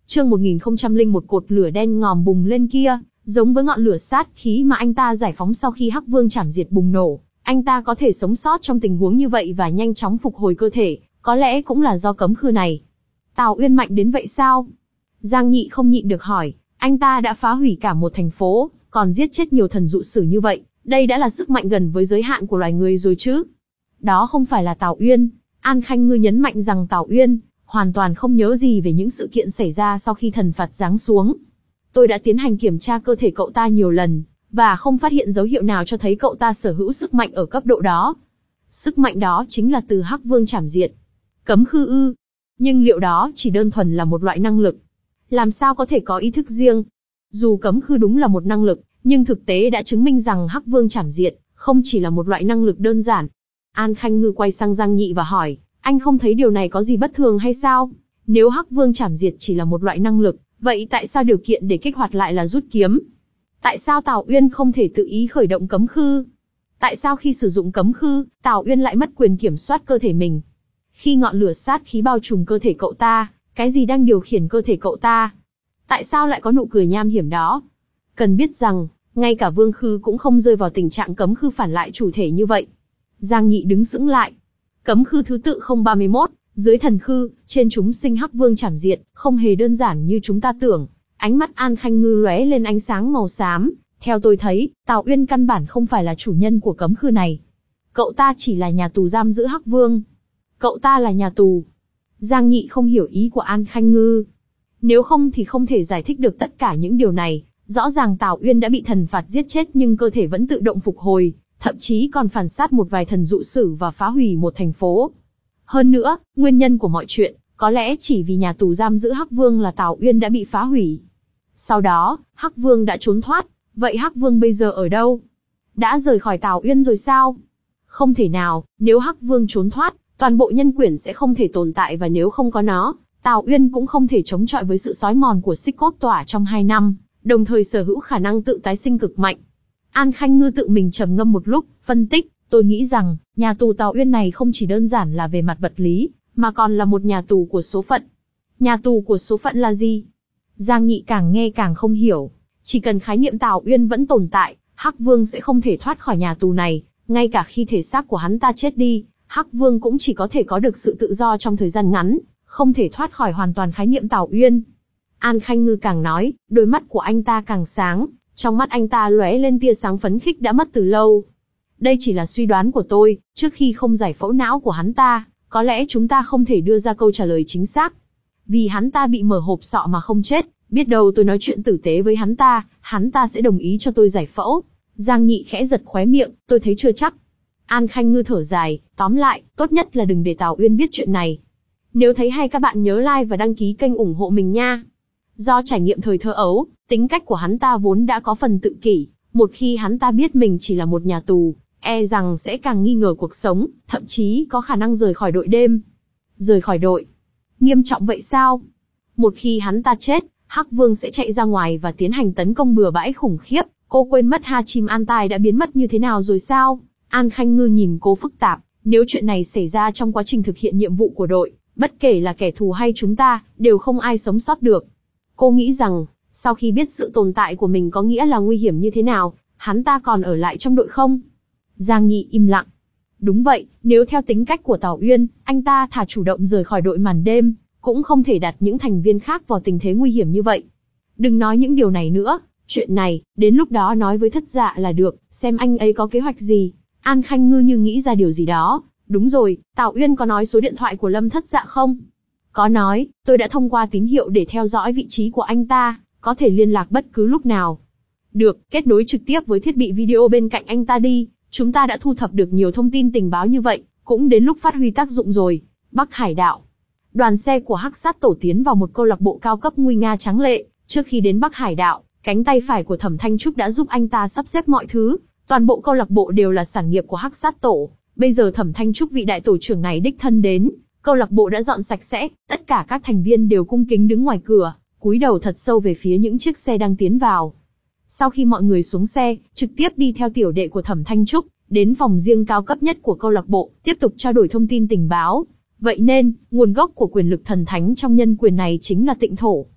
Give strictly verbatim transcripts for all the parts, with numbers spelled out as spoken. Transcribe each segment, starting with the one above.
Chương một nghìn không trăm lẻ một cột lửa đen ngòm bùng lên kia, giống với ngọn lửa sát khí mà anh ta giải phóng sau khi Hắc Vương chảm diệt bùng nổ. Anh ta có thể sống sót trong tình huống như vậy và nhanh chóng phục hồi cơ thể, có lẽ cũng là do cấm khư này. Tào Uyên mạnh đến vậy sao? Giang Nhị không nhịn được hỏi, anh ta đã phá hủy cả một thành phố, còn giết chết nhiều thần dụ sử như vậy, đây đã là sức mạnh gần với giới hạn của loài người rồi chứ. Đó không phải là Tào Uyên. An Khanh Ngư nhấn mạnh rằng Tào Uyên hoàn toàn không nhớ gì về những sự kiện xảy ra sau khi thần phạt giáng xuống. Tôi đã tiến hành kiểm tra cơ thể cậu ta nhiều lần, và không phát hiện dấu hiệu nào cho thấy cậu ta sở hữu sức mạnh ở cấp độ đó. Sức mạnh đó chính là từ Hắc Vương chảm diệt. Cấm khư ư? Nhưng liệu đó chỉ đơn thuần là một loại năng lực? Làm sao có thể có ý thức riêng? Dù cấm khư đúng là một năng lực, nhưng thực tế đã chứng minh rằng Hắc Vương chảm diệt không chỉ là một loại năng lực đơn giản. An Khanh Ngư quay sang Giang Nhị và hỏi, anh không thấy điều này có gì bất thường hay sao? Nếu Hắc Vương chảm diệt chỉ là một loại năng lực, vậy tại sao điều kiện để kích hoạt lại là rút kiếm? Tại sao Tào Uyên không thể tự ý khởi động cấm khư? Tại sao khi sử dụng cấm khư, Tào Uyên lại mất quyền kiểm soát cơ thể mình? Khi ngọn lửa sát khí bao trùm cơ thể cậu ta, cái gì đang điều khiển cơ thể cậu ta? Tại sao lại có nụ cười nham hiểm đó? Cần biết rằng, ngay cả Vương Khư cũng không rơi vào tình trạng cấm khư phản lại chủ thể như vậy. Giang Nhị đứng sững lại. Cấm khư thứ tự không ba mươi mốt, dưới thần khư, trên chúng sinh Hắc Vương chảm diệt, không hề đơn giản như chúng ta tưởng. Ánh mắt An Khanh Ngư lóe lên ánh sáng màu xám. Theo tôi thấy, Tào Uyên căn bản không phải là chủ nhân của cấm khư này. Cậu ta chỉ là nhà tù giam giữ Hắc Vương. Cậu ta là nhà tù. Giang Nhị không hiểu ý của An Khanh Ngư. Nếu không thì không thể giải thích được tất cả những điều này. Rõ ràng Tào Uyên đã bị thần phạt giết chết nhưng cơ thể vẫn tự động phục hồi, thậm chí còn phản sát một vài thần dụ sử và phá hủy một thành phố. Hơn nữa, nguyên nhân của mọi chuyện, có lẽ chỉ vì nhà tù giam giữ Hắc Vương là Tào Uyên đã bị phá hủy. Sau đó, Hắc Vương đã trốn thoát. Vậy Hắc Vương bây giờ ở đâu? Đã rời khỏi Tào Uyên rồi sao? Không thể nào, nếu Hắc Vương trốn thoát, toàn bộ nhân quyển sẽ không thể tồn tại và nếu không có nó, Tào Uyên cũng không thể chống chọi với sự xói mòn của xích cốt tỏa trong hai năm, đồng thời sở hữu khả năng tự tái sinh cực mạnh. An Khanh Ngư tự mình trầm ngâm một lúc, phân tích, tôi nghĩ rằng, nhà tù Tào Uyên này không chỉ đơn giản là về mặt vật lý, mà còn là một nhà tù của số phận. Nhà tù của số phận là gì? Giang Nhị càng nghe càng không hiểu. Chỉ cần khái niệm Tào Uyên vẫn tồn tại, Hắc Vương sẽ không thể thoát khỏi nhà tù này, ngay cả khi thể xác của hắn ta chết đi, Hắc Vương cũng chỉ có thể có được sự tự do trong thời gian ngắn, không thể thoát khỏi hoàn toàn khái niệm Tào Uyên. An Khanh Ngư càng nói, đôi mắt của anh ta càng sáng, trong mắt anh ta lóe lên tia sáng phấn khích đã mất từ lâu. Đây chỉ là suy đoán của tôi, trước khi không giải phẫu não của hắn ta, có lẽ chúng ta không thể đưa ra câu trả lời chính xác. Vì hắn ta bị mở hộp sọ mà không chết, biết đâu tôi nói chuyện tử tế với hắn ta, hắn ta sẽ đồng ý cho tôi giải phẫu. Giang Nhị khẽ giật khóe miệng, tôi thấy chưa chắc. An Khanh Ngư thở dài, tóm lại, tốt nhất là đừng để Tào Uyên biết chuyện này. Nếu thấy hay các bạn nhớ like và đăng ký kênh ủng hộ mình nha. Do trải nghiệm thời thơ ấu, tính cách của hắn ta vốn đã có phần tự kỷ, một khi hắn ta biết mình chỉ là một nhà tù, e rằng sẽ càng nghi ngờ cuộc sống, thậm chí có khả năng rời khỏi đội đêm. Rời khỏi đội? Nghiêm trọng vậy sao? Một khi hắn ta chết, Hắc Vương sẽ chạy ra ngoài và tiến hành tấn công bừa bãi khủng khiếp, cô quên mất Ha Chim An Tai đã biến mất như thế nào rồi sao? An Khanh Ngư nhìn cô phức tạp, nếu chuyện này xảy ra trong quá trình thực hiện nhiệm vụ của đội, bất kể là kẻ thù hay chúng ta, đều không ai sống sót được. Cô nghĩ rằng, sau khi biết sự tồn tại của mình có nghĩa là nguy hiểm như thế nào, hắn ta còn ở lại trong đội không? Giang Nhị im lặng. Đúng vậy, nếu theo tính cách của Tào Uyên, anh ta thà chủ động rời khỏi đội màn đêm, cũng không thể đặt những thành viên khác vào tình thế nguy hiểm như vậy. Đừng nói những điều này nữa, chuyện này, đến lúc đó nói với Thất Dạ là được, xem anh ấy có kế hoạch gì. An Khanh Ngư như nghĩ ra điều gì đó. Đúng rồi, Tào Uyên có nói số điện thoại của Lâm Thất Dạ không? Có nói, tôi đã thông qua tín hiệu để theo dõi vị trí của anh ta, có thể liên lạc bất cứ lúc nào. Được, kết nối trực tiếp với thiết bị video bên cạnh anh ta đi, chúng ta đã thu thập được nhiều thông tin tình báo như vậy, cũng đến lúc phát huy tác dụng rồi. Bắc Hải Đạo. Đoàn xe của Hắc Sát Tổ tiến vào một câu lạc bộ cao cấp nguy nga tráng lệ, trước khi đến Bắc Hải Đạo, cánh tay phải của Thẩm Thanh Trúc đã giúp anh ta sắp xếp mọi thứ, toàn bộ câu lạc bộ đều là sản nghiệp của Hắc Sát Tổ. Bây giờ Thẩm Thanh Trúc vị đại tổ trưởng này đích thân đến, câu lạc bộ đã dọn sạch sẽ, tất cả các thành viên đều cung kính đứng ngoài cửa, cúi đầu thật sâu về phía những chiếc xe đang tiến vào. Sau khi mọi người xuống xe, trực tiếp đi theo tiểu đệ của Thẩm Thanh Trúc, đến phòng riêng cao cấp nhất của câu lạc bộ, tiếp tục trao đổi thông tin tình báo. Vậy nên, nguồn gốc của quyền lực thần thánh trong nhân quyền này chính là Tịnh Thổ.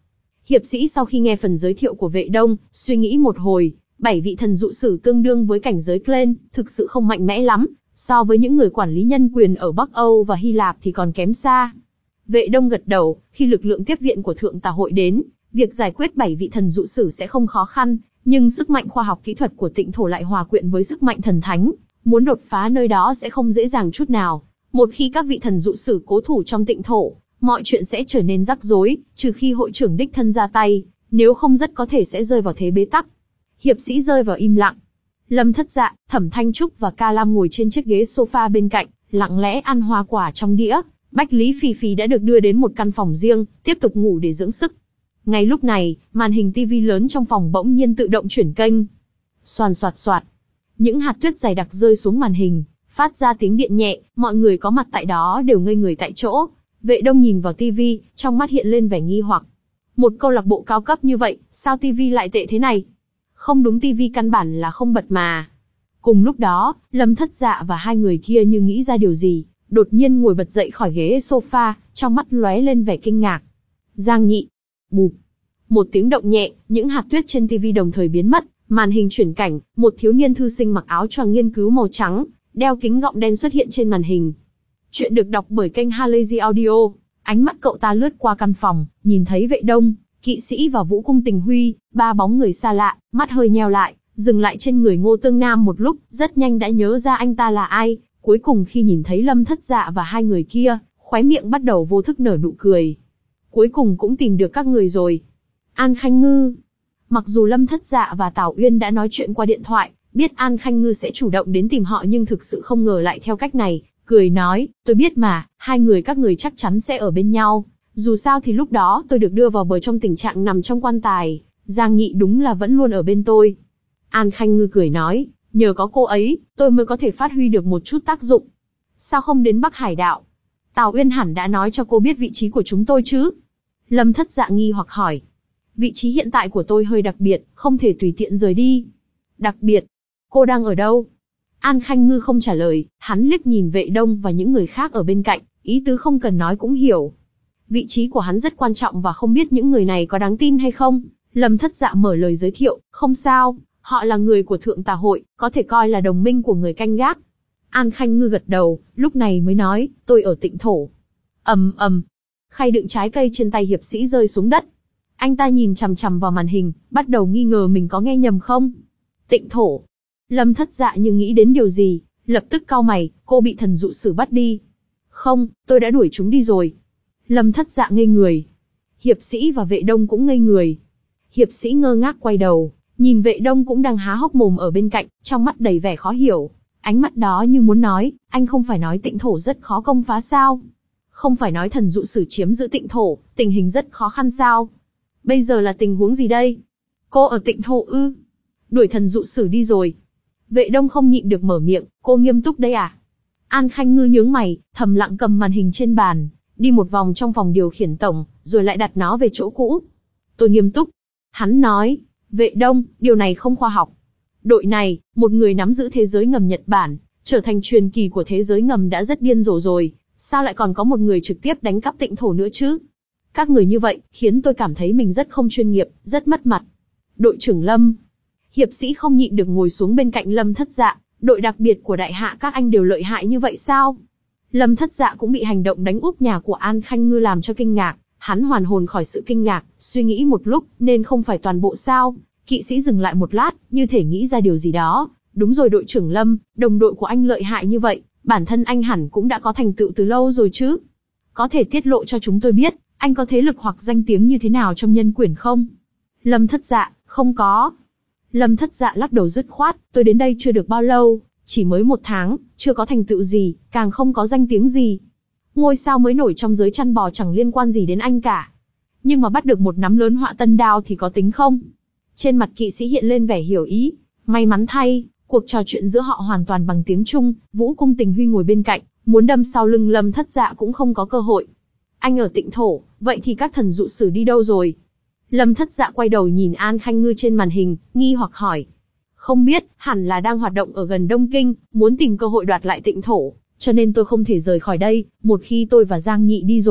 Hiệp sĩ sau khi nghe phần giới thiệu của Vệ Đông, suy nghĩ một hồi, bảy vị thần dụ sử tương đương với cảnh giới Glen, thực sự không mạnh mẽ lắm, so với những người quản lý nhân quyền ở Bắc Âu và Hy Lạp thì còn kém xa. Vệ Đông gật đầu, khi lực lượng tiếp viện của Thượng Tà Hội đến, việc giải quyết bảy vị thần dụ sử sẽ không khó khăn, nhưng sức mạnh khoa học kỹ thuật của Tịnh Thổ lại hòa quyện với sức mạnh thần thánh, muốn đột phá nơi đó sẽ không dễ dàng chút nào. Một khi các vị thần dụ sử cố thủ trong Tịnh Thổ, mọi chuyện sẽ trở nên rắc rối, trừ khi hội trưởng đích thân ra tay, nếu không rất có thể sẽ rơi vào thế bế tắc. Hiệp sĩ rơi vào im lặng. Lâm Thất Dạ, Thẩm Thanh Trúc và Ca Lam ngồi trên chiếc ghế sofa bên cạnh, lặng lẽ ăn hoa quả trong đĩa. Bách Lý Phi Phi đã được đưa đến một căn phòng riêng, tiếp tục ngủ để dưỡng sức. Ngay lúc này, màn hình tivi lớn trong phòng bỗng nhiên tự động chuyển kênh. Xoàn xoạt xoạt. Những hạt tuyết dày đặc rơi xuống màn hình, phát ra tiếng điện nhẹ, mọi người có mặt tại đó đều ngây người tại chỗ. Vệ Đông nhìn vào tivi, trong mắt hiện lên vẻ nghi hoặc. Một câu lạc bộ cao cấp như vậy, sao tivi lại tệ thế này? Không đúng, tivi căn bản là không bật mà. Cùng lúc đó, Lâm Thất Dạ và hai người kia như nghĩ ra điều gì, đột nhiên ngồi bật dậy khỏi ghế sofa, trong mắt lóe lên vẻ kinh ngạc. Giang Nhị. Bụp. Một tiếng động nhẹ, những hạt tuyết trên tivi đồng thời biến mất, màn hình chuyển cảnh, một thiếu niên thư sinh mặc áo choàng nghiên cứu màu trắng, đeo kính gọng đen xuất hiện trên màn hình. Chuyện được đọc bởi kênh Halazy Audio. Ánh mắt cậu ta lướt qua căn phòng, nhìn thấy Vệ Đông, Kỵ Sĩ và Vũ Cung Tình Huy, ba bóng người xa lạ, mắt hơi nheo lại, dừng lại trên người Ngô Tương Nam một lúc, rất nhanh đã nhớ ra anh ta là ai. Cuối cùng khi nhìn thấy Lâm Thất Dạ và hai người kia, khóe miệng bắt đầu vô thức nở nụ cười. Cuối cùng cũng tìm được các người rồi. An Khanh Ngư. Mặc dù Lâm Thất Dạ và Tào Uyên đã nói chuyện qua điện thoại, biết An Khanh Ngư sẽ chủ động đến tìm họ, nhưng thực sự không ngờ lại theo cách này, cười nói, tôi biết mà, hai người các người chắc chắn sẽ ở bên nhau. Dù sao thì lúc đó tôi được đưa vào bờ trong tình trạng nằm trong quan tài, Giang Nhị đúng là vẫn luôn ở bên tôi. An Khanh Ngư cười nói, nhờ có cô ấy, tôi mới có thể phát huy được một chút tác dụng. Sao không đến Bắc Hải Đạo? Tào Uyên hẳn đã nói cho cô biết vị trí của chúng tôi chứ? Lâm Thất Dạ nghi hoặc hỏi. Vị trí hiện tại của tôi hơi đặc biệt, không thể tùy tiện rời đi. Đặc biệt? Cô đang ở đâu? An Khanh Ngư không trả lời, hắn liếc nhìn Vệ Đông và những người khác ở bên cạnh, ý tứ không cần nói cũng hiểu. Vị trí của hắn rất quan trọng và không biết những người này có đáng tin hay không. Lâm Thất Dạ mở lời giới thiệu, không sao, họ là người của Thượng Tà Hội, có thể coi là đồng minh của người canh gác. An Khanh Ngư gật đầu, lúc này mới nói, tôi ở Tịnh Thổ. Ầm ầm, khay đựng trái cây trên tay hiệp sĩ rơi xuống đất. Anh ta nhìn chằm chằm vào màn hình, bắt đầu nghi ngờ mình có nghe nhầm không. Tịnh Thổ. Lâm Thất Dạ như nghĩ đến điều gì, lập tức cau mày, cô bị thần dụ sử bắt đi. Không, tôi đã đuổi chúng đi rồi. Lâm Thất Dạ ngây người. Hiệp sĩ và Vệ Đông cũng ngây người. Hiệp sĩ ngơ ngác quay đầu, nhìn Vệ Đông cũng đang há hốc mồm ở bên cạnh, trong mắt đầy vẻ khó hiểu. Ánh mắt đó như muốn nói, anh không phải nói Tịnh Thổ rất khó công phá sao? Không phải nói thần dụ sử chiếm giữ Tịnh Thổ, tình hình rất khó khăn sao? Bây giờ là tình huống gì đây? Cô ở Tịnh Thổ ư? Đuổi thần dụ sử đi rồi. Vệ Đông không nhịn được mở miệng, cô nghiêm túc đây à? An Khanh Ngư nhướng mày, thầm lặng cầm màn hình trên bàn, đi một vòng trong phòng điều khiển tổng, rồi lại đặt nó về chỗ cũ. Tôi nghiêm túc. Hắn nói, Vệ Đông, điều này không khoa học. Đội này, một người nắm giữ thế giới ngầm Nhật Bản, trở thành truyền kỳ của thế giới ngầm đã rất điên rồ rồi, sao lại còn có một người trực tiếp đánh cắp Tịnh Thổ nữa chứ? Các người như vậy, khiến tôi cảm thấy mình rất không chuyên nghiệp, rất mất mặt. Đội trưởng Lâm. Hiệp sĩ không nhịn được ngồi xuống bên cạnh Lâm Thất Dạ, đội đặc biệt của đại hạ các anh đều lợi hại như vậy sao? Lâm Thất Dạ cũng bị hành động đánh úp nhà của An Khanh Ngư làm cho kinh ngạc, hắn hoàn hồn khỏi sự kinh ngạc, suy nghĩ một lúc, nên không phải toàn bộ sao? Kỵ sĩ dừng lại một lát, như thể nghĩ ra điều gì đó. Đúng rồi đội trưởng Lâm, đồng đội của anh lợi hại như vậy, bản thân anh hẳn cũng đã có thành tựu từ lâu rồi chứ? Có thể tiết lộ cho chúng tôi biết, anh có thế lực hoặc danh tiếng như thế nào trong nhân quyển không? Lâm Thất Dạ, không có. Lâm Thất Dạ lắc đầu dứt khoát, tôi đến đây chưa được bao lâu, chỉ mới một tháng, chưa có thành tựu gì, càng không có danh tiếng gì. Ngôi sao mới nổi trong giới chăn bò chẳng liên quan gì đến anh cả. Nhưng mà bắt được một nắm lớn họa tân đao thì có tính không? Trên mặt kỵ sĩ hiện lên vẻ hiểu ý. May mắn thay, cuộc trò chuyện giữa họ hoàn toàn bằng tiếng Trung. Vũ Cung Tình Huy ngồi bên cạnh, muốn đâm sau lưng Lâm Thất Dạ cũng không có cơ hội. Anh ở Tịnh Thổ, vậy thì các thần dụ sử đi đâu rồi? Lâm Thất Dạ quay đầu nhìn An Khanh Ngư trên màn hình, nghi hoặc hỏi. Không biết, hẳn là đang hoạt động ở gần Đông Kinh, muốn tìm cơ hội đoạt lại Tịnh Thổ, cho nên tôi không thể rời khỏi đây. Một khi tôi và Giang Nhị đi rồi,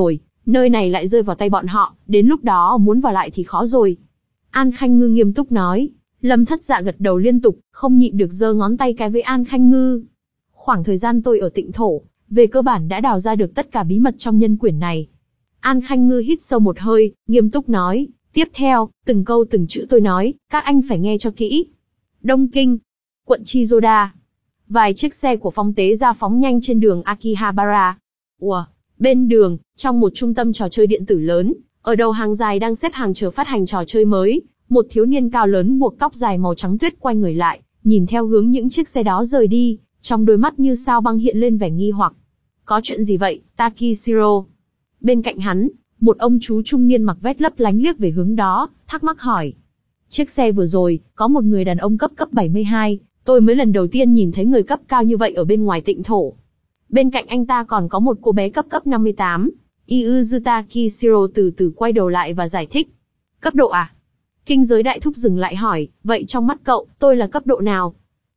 Nơi này lại rơi vào tay bọn họ, đến lúc đó muốn vào lại thì khó rồi. An Khanh Ngư nghiêm túc nói. Lâm Thất Dạ gật đầu liên tục, không nhịn được giơ ngón tay cái với An Khanh Ngư. Khoảng thời gian tôi ở Tịnh Thổ, về cơ bản đã đào ra được tất cả bí mật trong nhân quyển này. An Khanh Ngư hít sâu một hơi, nghiêm túc nói. Tiếp theo, từng câu từng chữ tôi nói, các anh phải nghe cho kỹ. Đông Kinh, quận Chizoda. Vài chiếc xe của Phong Tế Gia phóng nhanh trên đường Akihabara. Ủa, bên đường, trong một trung tâm trò chơi điện tử lớn, ở đầu hàng dài đang xếp hàng chờ phát hành trò chơi mới, một thiếu niên cao lớn buộc tóc dài màu trắng tuyết quay người lại, nhìn theo hướng những chiếc xe đó rời đi, trong đôi mắt như sao băng hiện lên vẻ nghi hoặc. Có chuyện gì vậy, Takishiro? Bên cạnh hắn, một ông chú trung niên mặc vest lấp lánh liếc về hướng đó, thắc mắc hỏi. Chiếc xe vừa rồi, có một người đàn ông cấp cấp bảy mươi hai, tôi mới lần đầu tiên nhìn thấy người cấp cao như vậy ở bên ngoài Tịnh Thổ. Bên cạnh anh ta còn có một cô bé cấp cấp năm mươi tám. Iuzuta Kishiro từ từ quay đầu lại và giải thích. Cấp độ à? Kinh giới đại thúc dừng lại hỏi, vậy trong mắt cậu, tôi là cấp độ nào?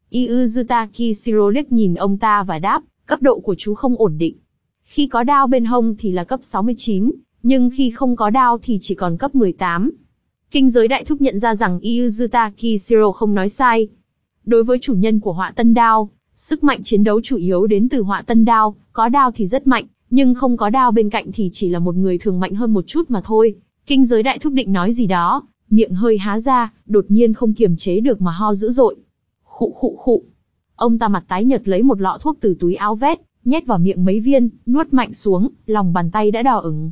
Iuzuta Kishiro liếc nhìn ông ta và đáp, cấp độ của chú không ổn định. Khi có đao bên hông thì là cấp sáu mươi chín, nhưng khi không có đao thì chỉ còn cấp mười tám. Kinh giới đại thúc nhận ra rằng Iuzuta Kishiro không nói sai. Đối với chủ nhân của Họa Tân Đao, sức mạnh chiến đấu chủ yếu đến từ Họa Tân Đao, có đao thì rất mạnh, nhưng không có đao bên cạnh thì chỉ là một người thường mạnh hơn một chút mà thôi. Kinh giới đại thúc định nói gì đó, miệng hơi há ra, đột nhiên không kiềm chế được mà ho dữ dội. Khụ khụ khụ. Ông ta mặt tái nhợt lấy một lọ thuốc từ túi áo vest, nhét vào miệng mấy viên, nuốt mạnh xuống, lòng bàn tay đã đỏ ửng.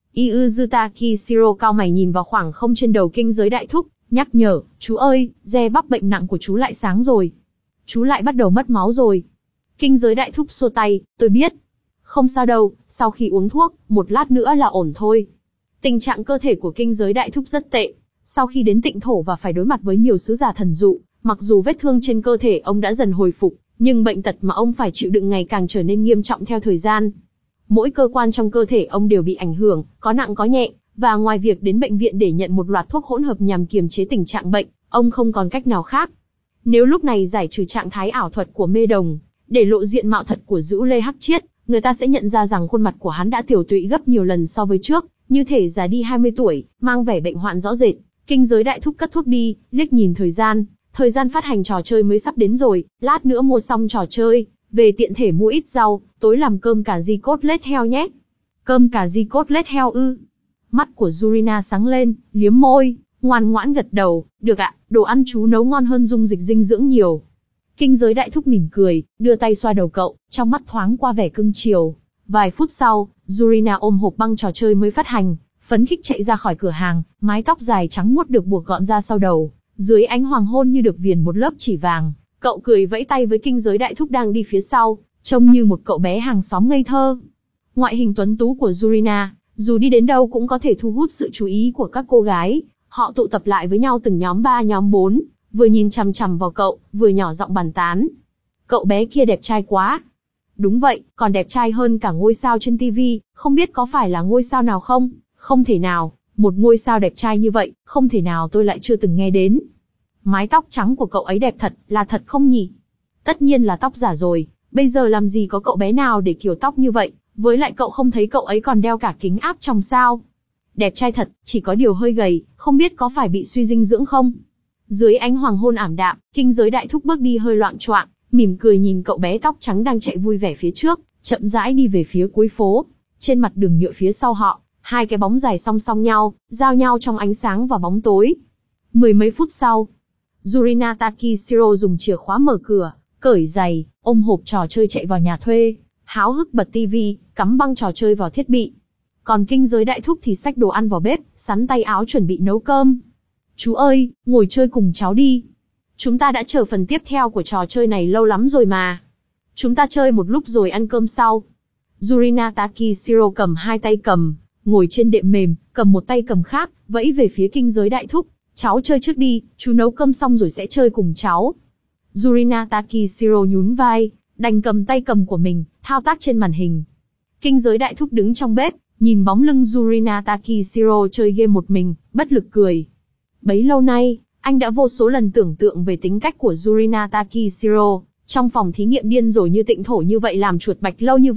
Iuzuta Kishiro cao mày nhìn vào khoảng không trên đầu kinh giới đại thúc, nhắc nhở, chú ơi, re bắp bệnh nặng của chú lại sáng rồi. Chú lại bắt đầu mất máu rồi. Kinh giới đại thúc xua tay, tôi biết. Không sao đâu, sau khi uống thuốc, một lát nữa là ổn thôi. Tình trạng cơ thể của kinh giới đại thúc rất tệ. Sau khi đến Tịnh Thổ và phải đối mặt với nhiều sứ giả thần dụ, mặc dù vết thương trên cơ thể ông đã dần hồi phục, nhưng bệnh tật mà ông phải chịu đựng ngày càng trở nên nghiêm trọng theo thời gian. Mỗi cơ quan trong cơ thể ông đều bị ảnh hưởng, có nặng có nhẹ, và ngoài việc đến bệnh viện để nhận một loạt thuốc hỗn hợp nhằm kiềm chế tình trạng bệnh, ông không còn cách nào khác. Nếu lúc này giải trừ trạng thái ảo thuật của mê đồng, để lộ diện mạo thật của Dữu Lê Hắc Chiết, người ta sẽ nhận ra rằng khuôn mặt của hắn đã tiểu tụy gấp nhiều lần so với trước, như thể già đi hai mươi tuổi, mang vẻ bệnh hoạn rõ rệt. Kinh giới đại thúc cất thuốc đi, liếc nhìn thời gian, thời gian phát hành trò chơi mới sắp đến rồi, lát nữa mua xong trò chơi, về tiện thể mua ít rau, tối làm cơm cà ri cốt lết heo nhé. Cơm cà ri cốt lết heo ư? Mắt của Yurina sáng lên, liếm môi, ngoan ngoãn gật đầu, được ạ, đồ ăn chú nấu ngon hơn dung dịch dinh dưỡng nhiều. Kinh giới đại thúc mỉm cười, đưa tay xoa đầu cậu, trong mắt thoáng qua vẻ cưng chiều. Vài phút sau, Yurina ôm hộp băng trò chơi mới phát hành, phấn khích chạy ra khỏi cửa hàng, mái tóc dài trắng muốt được buộc gọn ra sau đầu, dưới ánh hoàng hôn như được viền một lớp chỉ vàng. Cậu cười vẫy tay với kinh giới đại thúc đang đi phía sau, trông như một cậu bé hàng xóm ngây thơ. Ngoại hình tuấn tú của Yurina, dù đi đến đâu cũng có thể thu hút sự chú ý của các cô gái. Họ tụ tập lại với nhau từng nhóm ba nhóm bốn, vừa nhìn chằm chằm vào cậu, vừa nhỏ giọng bàn tán. Cậu bé kia đẹp trai quá. Đúng vậy, còn đẹp trai hơn cả ngôi sao trên tivi, không biết có phải là ngôi sao nào không? Không thể nào, một ngôi sao đẹp trai như vậy, không thể nào tôi lại chưa từng nghe đến. Mái tóc trắng của cậu ấy đẹp thật, là thật không nhỉ? Tất nhiên là tóc giả rồi, bây giờ làm gì có cậu bé nào để kiểu tóc như vậy, với lại cậu không thấy cậu ấy còn đeo cả kính áp tròng sao? Đẹp trai thật, chỉ có điều hơi gầy, không biết có phải bị suy dinh dưỡng không? Dưới ánh hoàng hôn ảm đạm, kinh giới đại thúc bước đi hơi loạng choạng, mỉm cười nhìn cậu bé tóc trắng đang chạy vui vẻ phía trước, chậm rãi đi về phía cuối phố. Trên mặt đường nhựa phía sau họ, hai cái bóng dài song song nhau, giao nhau trong ánh sáng và bóng tối. Mười mấy phút sau, Yurina Takishiro dùng chìa khóa mở cửa, cởi giày, ôm hộp trò chơi chạy vào nhà thuê, háo hức bật tivi, cắm băng trò chơi vào thiết bị. Còn kinh giới đại thúc thì xách đồ ăn vào bếp, sắn tay áo chuẩn bị nấu cơm. Chú ơi, ngồi chơi cùng cháu đi. Chúng ta đã chờ phần tiếp theo của trò chơi này lâu lắm rồi mà. Chúng ta chơi một lúc rồi ăn cơm sau. Yurina Takishiro cầm hai tay cầm, ngồi trên đệm mềm, cầm một tay cầm khác, vẫy về phía kinh giới đại thúc. Cháu chơi trước đi, chú nấu cơm xong rồi sẽ chơi cùng cháu. Yurina Takishiro nhún vai, đành cầm tay cầm của mình, thao tác trên màn hình. Kinh giới đại thúc đứng trong bếp, nhìn bóng lưng Yurina Takishiro chơi game một mình, bất lực cười. Bấy lâu nay, anh đã vô số lần tưởng tượng về tính cách của Yurina Takishiro. Trong phòng thí nghiệm điên rồ như Tịnh Thổ như vậy làm chuột bạch lâu như vậy,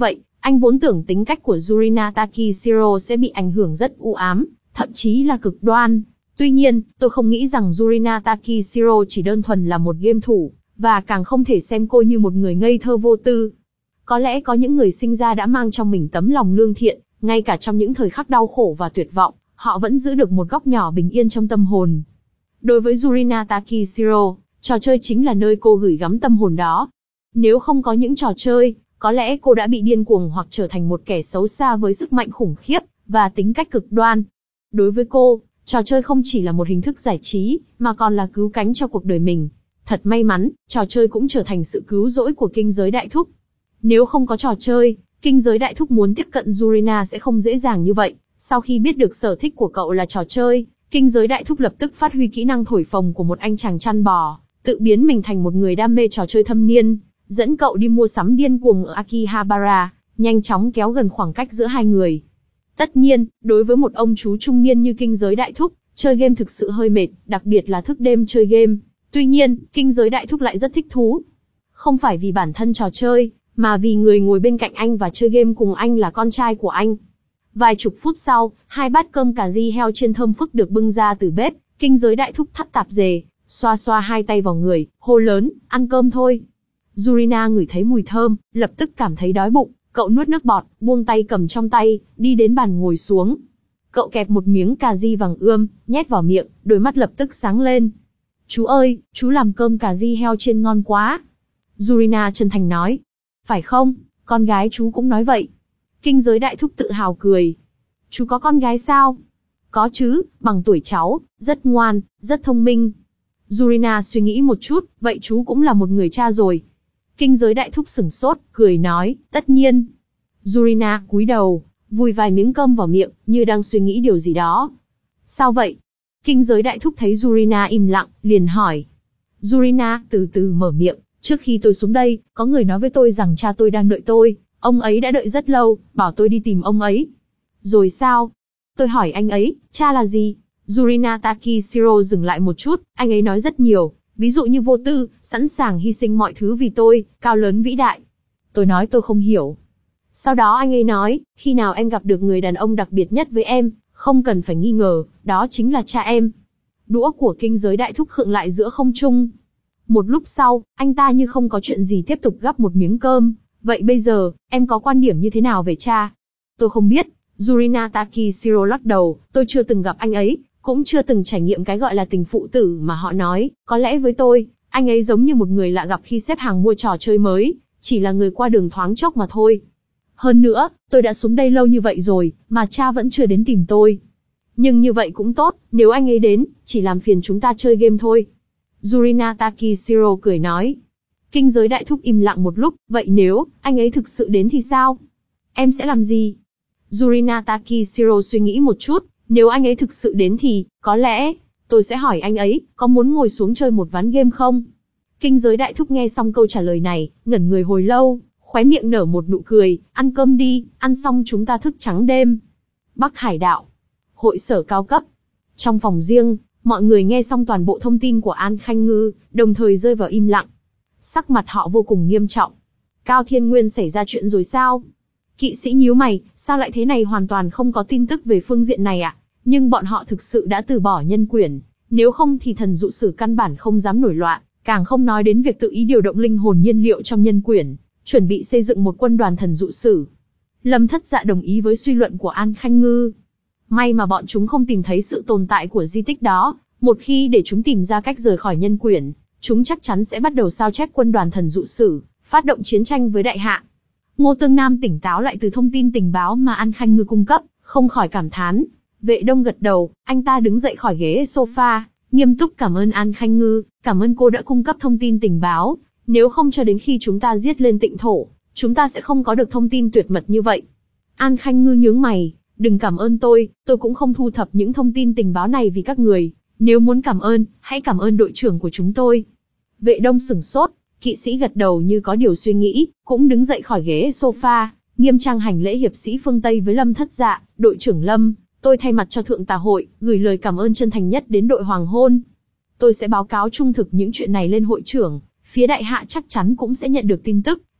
Anh vốn tưởng tính cách của Yurina Takishiro sẽ bị ảnh hưởng rất u ám, thậm chí là cực đoan. Tuy nhiên, tôi không nghĩ rằng Yurina Takishiro chỉ đơn thuần là một game thủ, và càng không thể xem cô như một người ngây thơ vô tư. Có lẽ có những người sinh ra đã mang trong mình tấm lòng lương thiện, ngay cả trong những thời khắc đau khổ và tuyệt vọng, họ vẫn giữ được một góc nhỏ bình yên trong tâm hồn. Đối với Yurina Takishiro, trò chơi chính là nơi cô gửi gắm tâm hồn đó. Nếu không có những trò chơi, có lẽ cô đã bị điên cuồng hoặc trở thành một kẻ xấu xa với sức mạnh khủng khiếp và tính cách cực đoan. Đối với cô, trò chơi không chỉ là một hình thức giải trí, mà còn là cứu cánh cho cuộc đời mình. Thật may mắn, trò chơi cũng trở thành sự cứu rỗi của Kinh Giới Đại Thúc. Nếu không có trò chơi, Kinh Giới Đại Thúc muốn tiếp cận Yurina sẽ không dễ dàng như vậy. Sau khi biết được sở thích của cậu là trò chơi, Kinh Giới Đại Thúc lập tức phát huy kỹ năng thổi phồng của một anh chàng chăn bò, tự biến mình thành một người đam mê trò chơi thâm niên, dẫn cậu đi mua sắm điên cuồng ở Akihabara, nhanh chóng kéo gần khoảng cách giữa hai người. Tất nhiên, đối với một ông chú trung niên như Kinh Giới Đại Thúc, chơi game thực sự hơi mệt, đặc biệt là thức đêm chơi game. Tuy nhiên, Kinh Giới Đại Thúc lại rất thích thú. Không phải vì bản thân trò chơi, mà vì người ngồi bên cạnh anh và chơi game cùng anh là con trai của anh. Vài chục phút sau, hai bát cơm cà ri heo chiên thơm phức được bưng ra từ bếp, Kinh Giới Đại Thúc thắt tạp dề, xoa xoa hai tay vào người, hô lớn, ăn cơm thôi. Yurina ngửi thấy mùi thơm, lập tức cảm thấy đói bụng, cậu nuốt nước bọt, buông tay cầm trong tay, đi đến bàn ngồi xuống. Cậu kẹp một miếng cà ri vàng ươm, nhét vào miệng, đôi mắt lập tức sáng lên. Chú ơi, chú làm cơm cà ri heo chiên ngon quá. Yurina chân thành nói. Phải không, con gái chú cũng nói vậy. Kinh Giới Đại Thúc tự hào cười. Chú có con gái sao? Có chứ, bằng tuổi cháu, rất ngoan, rất thông minh. Yurina suy nghĩ một chút, vậy chú cũng là một người cha rồi. Kinh Giới Đại Thúc sửng sốt, cười nói, tất nhiên. Yurina cúi đầu, vùi vài miếng cơm vào miệng, như đang suy nghĩ điều gì đó. Sao vậy? Kinh Giới Đại Thúc thấy Yurina im lặng, liền hỏi. Yurina từ từ mở miệng, trước khi tôi xuống đây, có người nói với tôi rằng cha tôi đang đợi tôi, ông ấy đã đợi rất lâu, bảo tôi đi tìm ông ấy. Rồi sao? Tôi hỏi anh ấy, cha là gì? Yurina Takishiro dừng lại một chút, anh ấy nói rất nhiều, ví dụ như vô tư, sẵn sàng hy sinh mọi thứ vì tôi, cao lớn vĩ đại. Tôi nói tôi không hiểu. Sau đó anh ấy nói, khi nào em gặp được người đàn ông đặc biệt nhất với em, không cần phải nghi ngờ, đó chính là cha em. Đũa của Kinh Giới Đại Thúc khựng lại giữa không trung. Một lúc sau, anh ta như không có chuyện gì tiếp tục gắp một miếng cơm. Vậy bây giờ, em có quan điểm như thế nào về cha? Tôi không biết. Yurina Takishiro lắc đầu, tôi chưa từng gặp anh ấy, cũng chưa từng trải nghiệm cái gọi là tình phụ tử mà họ nói. Có lẽ với tôi, anh ấy giống như một người lạ gặp khi xếp hàng mua trò chơi mới, chỉ là người qua đường thoáng chốc mà thôi. Hơn nữa, tôi đã xuống đây lâu như vậy rồi, mà cha vẫn chưa đến tìm tôi. Nhưng như vậy cũng tốt, nếu anh ấy đến, chỉ làm phiền chúng ta chơi game thôi. Yurina Takishiro cười nói. Kinh Giới Đại Thúc im lặng một lúc, vậy nếu anh ấy thực sự đến thì sao? Em sẽ làm gì? Yurina Takishiro suy nghĩ một chút, nếu anh ấy thực sự đến thì, có lẽ, tôi sẽ hỏi anh ấy, có muốn ngồi xuống chơi một ván game không? Kinh Giới Đại Thúc nghe xong câu trả lời này, ngẩn người hồi lâu, khóe miệng nở một nụ cười, ăn cơm đi, ăn xong chúng ta thức trắng đêm. Bắc Hải Đạo, hội sở cao cấp. Trong phòng riêng, mọi người nghe xong toàn bộ thông tin của An Khanh Ngư, đồng thời rơi vào im lặng. Sắc mặt họ vô cùng nghiêm trọng. Cao Thiên Nguyên xảy ra chuyện rồi sao? Kỵ sĩ nhíu mày, sao lại thế này, hoàn toàn không có tin tức về phương diện này ạ? À? Nhưng bọn họ thực sự đã từ bỏ nhân quyển, nếu không thì thần dụ sử căn bản không dám nổi loạn, càng không nói đến việc tự ý điều động linh hồn nhiên liệu trong nhân quyển, chuẩn bị xây dựng một quân đoàn thần dụ sử. Lâm Thất Dạ đồng ý với suy luận của An Khanh Ngư. May mà bọn chúng không tìm thấy sự tồn tại của di tích đó, một khi để chúng tìm ra cách rời khỏi nhân quyển, chúng chắc chắn sẽ bắt đầu sao chép quân đoàn thần dụ sử, phát động chiến tranh với đại hạ. Ngô Tương Nam tỉnh táo lại từ thông tin tình báo mà An Khanh Ngư cung cấp, không khỏi cảm thán. Vệ Đông gật đầu, anh ta đứng dậy khỏi ghế sofa, nghiêm túc cảm ơn An Khanh Ngư, cảm ơn cô đã cung cấp thông tin tình báo, nếu không cho đến khi chúng ta giết lên Tịnh Thổ, chúng ta sẽ không có được thông tin tuyệt mật như vậy. An Khanh Ngư nhướng mày, đừng cảm ơn tôi, tôi cũng không thu thập những thông tin tình báo này vì các người, nếu muốn cảm ơn, hãy cảm ơn đội trưởng của chúng tôi. Vệ Đông sửng sốt, kỵ sĩ gật đầu như có điều suy nghĩ, cũng đứng dậy khỏi ghế sofa, nghiêm trang hành lễ hiệp sĩ phương Tây với Lâm Thất Dạ, đội trưởng Lâm, tôi thay mặt cho Thượng Tà Hội, gửi lời cảm ơn chân thành nhất đến đội Hoàng Hôn. Tôi sẽ báo cáo trung thực những chuyện này lên hội trưởng, phía đại hạ chắc chắn cũng sẽ nhận được tin tức,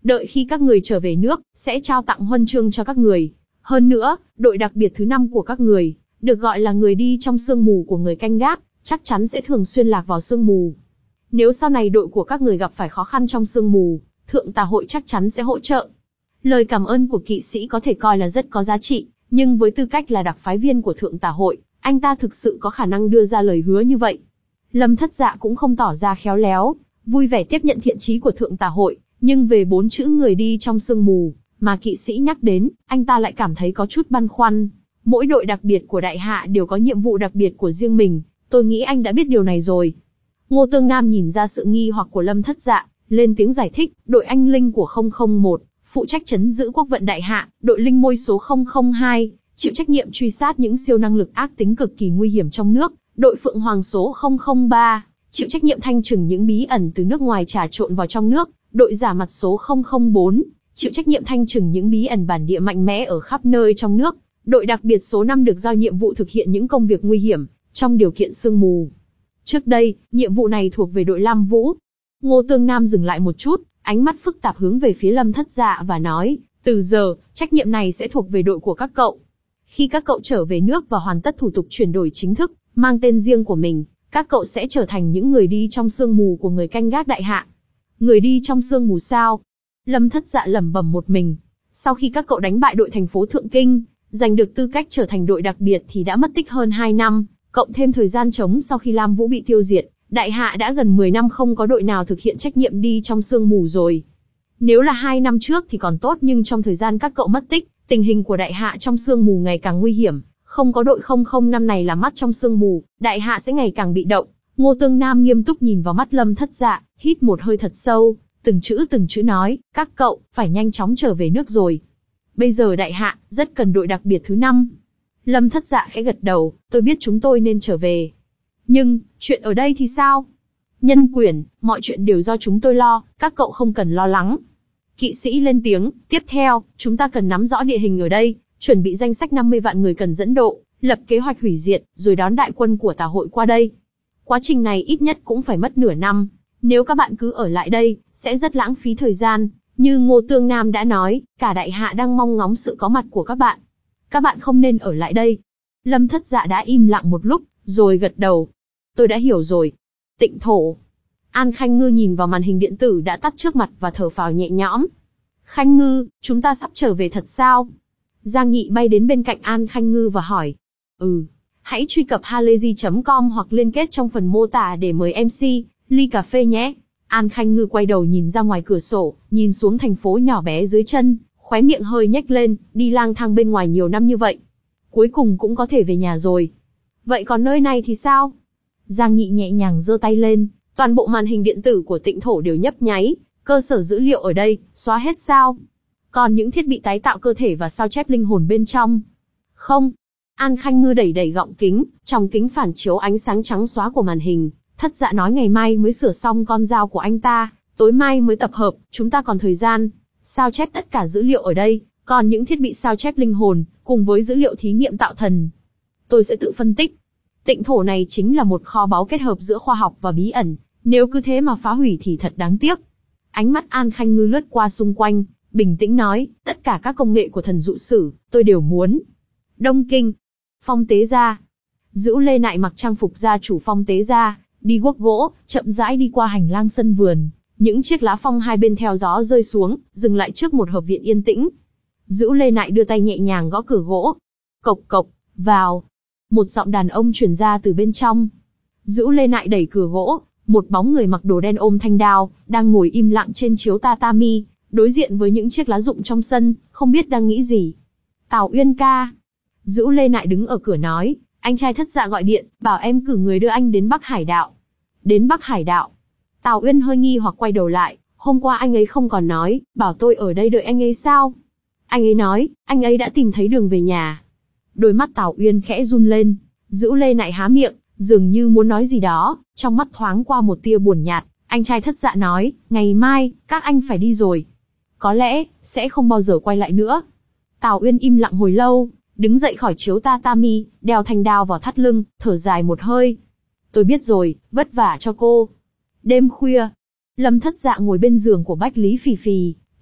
Đợi khi các người trở về nước, sẽ trao tặng huân chương cho các người. Hơn nữa, đội đặc biệt thứ năm của các người, được gọi là người đi trong sương mù của người canh gác, chắc chắn sẽ thường xuyên lạc vào sương mù. Nếu sau này đội của các người gặp phải khó khăn trong sương mù, Thượng Tà hội chắc chắn sẽ hỗ trợ. Lời cảm ơn của kỵ sĩ có thể coi là rất có giá trị, nhưng với tư cách là đặc phái viên của Thượng Tà hội, anh ta thực sự có khả năng đưa ra lời hứa như vậy. Lâm Thất Dạ cũng không tỏ ra khéo léo, vui vẻ tiếp nhận thiện chí của Thượng Tà hội, nhưng về bốn chữ người đi trong sương mù mà kỵ sĩ nhắc đến, anh ta lại cảm thấy có chút băn khoăn. Mỗi đội đặc biệt của đại hạ đều có nhiệm vụ đặc biệt của riêng mình, tôi nghĩ anh đã biết điều này rồi. Ngô Tương Nam nhìn ra sự nghi hoặc của Lâm Thất Dạ, lên tiếng giải thích, đội anh linh của không không một, phụ trách trấn giữ quốc vận đại hạ, đội linh môi số không không hai, chịu trách nhiệm truy sát những siêu năng lực ác tính cực kỳ nguy hiểm trong nước, đội phượng hoàng số không không ba, chịu trách nhiệm thanh trừng những bí ẩn từ nước ngoài trà trộn vào trong nước, đội giả mặt số không không bốn, chịu trách nhiệm thanh trừng những bí ẩn bản địa mạnh mẽ ở khắp nơi trong nước, đội đặc biệt số năm được giao nhiệm vụ thực hiện những công việc nguy hiểm trong điều kiện sương mù. Trước đây, nhiệm vụ này thuộc về đội Lam Vũ. Ngô Tương Nam dừng lại một chút, ánh mắt phức tạp hướng về phía Lâm Thất Dạ và nói, từ giờ, trách nhiệm này sẽ thuộc về đội của các cậu. Khi các cậu trở về nước và hoàn tất thủ tục chuyển đổi chính thức, mang tên riêng của mình, các cậu sẽ trở thành những người đi trong sương mù của người canh gác đại hạ. Người đi trong sương mù sao? Lâm Thất Dạ lẩm bẩm một mình. Sau khi các cậu đánh bại đội thành phố Thượng Kinh, giành được tư cách trở thành đội đặc biệt thì đã mất tích hơn hai năm, cộng thêm thời gian trống sau khi Lam Vũ bị tiêu diệt, đại hạ đã gần mười năm không có đội nào thực hiện trách nhiệm đi trong sương mù rồi. Nếu là hai năm trước thì còn tốt, nhưng trong thời gian các cậu mất tích, tình hình của đại hạ trong sương mù ngày càng nguy hiểm, không có đội không không năm này là mắt trong sương mù, đại hạ sẽ ngày càng bị động. Ngô Tương Nam nghiêm túc nhìn vào mắt Lâm Thất Dạ, hít một hơi thật sâu, từng chữ từng chữ nói, các cậu phải nhanh chóng trở về nước rồi. Bây giờ đại hạ rất cần đội đặc biệt thứ năm. Lâm Thất Dạ khẽ gật đầu, tôi biết chúng tôi nên trở về. Nhưng, chuyện ở đây thì sao? Nhân quyển, mọi chuyện đều do chúng tôi lo, các cậu không cần lo lắng. Kỵ sĩ lên tiếng, tiếp theo, chúng ta cần nắm rõ địa hình ở đây, chuẩn bị danh sách năm mươi vạn người cần dẫn độ, lập kế hoạch hủy diệt, rồi đón đại quân của Tà hội qua đây. Quá trình này ít nhất cũng phải mất nửa năm. Nếu các bạn cứ ở lại đây, sẽ rất lãng phí thời gian. Như Ngô Tương Nam đã nói, cả đại hạ đang mong ngóng sự có mặt của các bạn. Các bạn không nên ở lại đây. Lâm Thất Dạ đã im lặng một lúc, rồi gật đầu. Tôi đã hiểu rồi. Tịnh thổ. An Khanh Ngư nhìn vào màn hình điện tử đã tắt trước mặt và thở phào nhẹ nhõm. Khanh Ngư, chúng ta sắp trở về thật sao? Giang Nghị bay đến bên cạnh An Khanh Ngư và hỏi. Ừ. Hãy truy cập halayzi chấm com hoặc liên kết trong phần mô tả để mời em xê, ly cà phê nhé. An Khanh Ngư quay đầu nhìn ra ngoài cửa sổ, nhìn xuống thành phố nhỏ bé dưới chân, khóe miệng hơi nhếch lên, đi lang thang bên ngoài nhiều năm như vậy. Cuối cùng cũng có thể về nhà rồi. Vậy còn nơi này thì sao? Giang Nghị nhẹ nhàng giơ tay lên, toàn bộ màn hình điện tử của Tịnh thổ đều nhấp nháy, cơ sở dữ liệu ở đây, xóa hết sao? Còn những thiết bị tái tạo cơ thể và sao chép linh hồn bên trong? Không. An Khanh Ngư đẩy đẩy gọng kính, trong kính phản chiếu ánh sáng trắng xóa của màn hình. Thất Dạ nói ngày mai mới sửa xong con dao của anh ta, tối mai mới tập hợp, chúng ta còn thời gian. Sao chép tất cả dữ liệu ở đây, còn những thiết bị sao chép linh hồn, cùng với dữ liệu thí nghiệm tạo thần. Tôi sẽ tự phân tích. Tịnh thổ này chính là một kho báu kết hợp giữa khoa học và bí ẩn, nếu cứ thế mà phá hủy thì thật đáng tiếc. Ánh mắt An Khanh Ngư lướt qua xung quanh, bình tĩnh nói, tất cả các công nghệ của thần dụ sử, tôi đều muốn. Đông Kinh, Phong Tế Gia. Dữu Lê Nại mặc trang phục gia chủ Phong Tế Gia, đi guốc gỗ, chậm rãi đi qua hành lang sân vườn. Những chiếc lá phong hai bên theo gió rơi xuống, dừng lại trước một hợp viện yên tĩnh. Dữu Lê Nại đưa tay nhẹ nhàng gõ cửa gỗ. Cộc cộc, vào. Một giọng đàn ông truyền ra từ bên trong. Dữu Lê Nại đẩy cửa gỗ, một bóng người mặc đồ đen ôm thanh đao, đang ngồi im lặng trên chiếu tatami, đối diện với những chiếc lá rụng trong sân, không biết đang nghĩ gì. Tào Uyên ca. Dữu Lê Nại đứng ở cửa nói, anh trai Thất Dạ gọi điện, bảo em cử người đưa anh đến Bắc Hải Đạo. Đến Bắc Hải Đạo. Tào Uyên hơi nghi hoặc quay đầu lại, hôm qua anh ấy không còn nói, bảo tôi ở đây đợi anh ấy sao? Anh ấy nói, anh ấy đã tìm thấy đường về nhà. Đôi mắt Tào Uyên khẽ run lên, Dữu Lê Nại há miệng, dường như muốn nói gì đó, trong mắt thoáng qua một tia buồn nhạt. Anh trai Thất Dạ nói, ngày mai, các anh phải đi rồi. Có lẽ, sẽ không bao giờ quay lại nữa. Tào Uyên im lặng hồi lâu, đứng dậy khỏi chiếu tatami, đeo thanh đao vào thắt lưng, thở dài một hơi. Tôi biết rồi, vất vả cho cô. Đêm khuya, Lâm Thất Dạ ngồi bên giường của Bách Lý Phì Phì,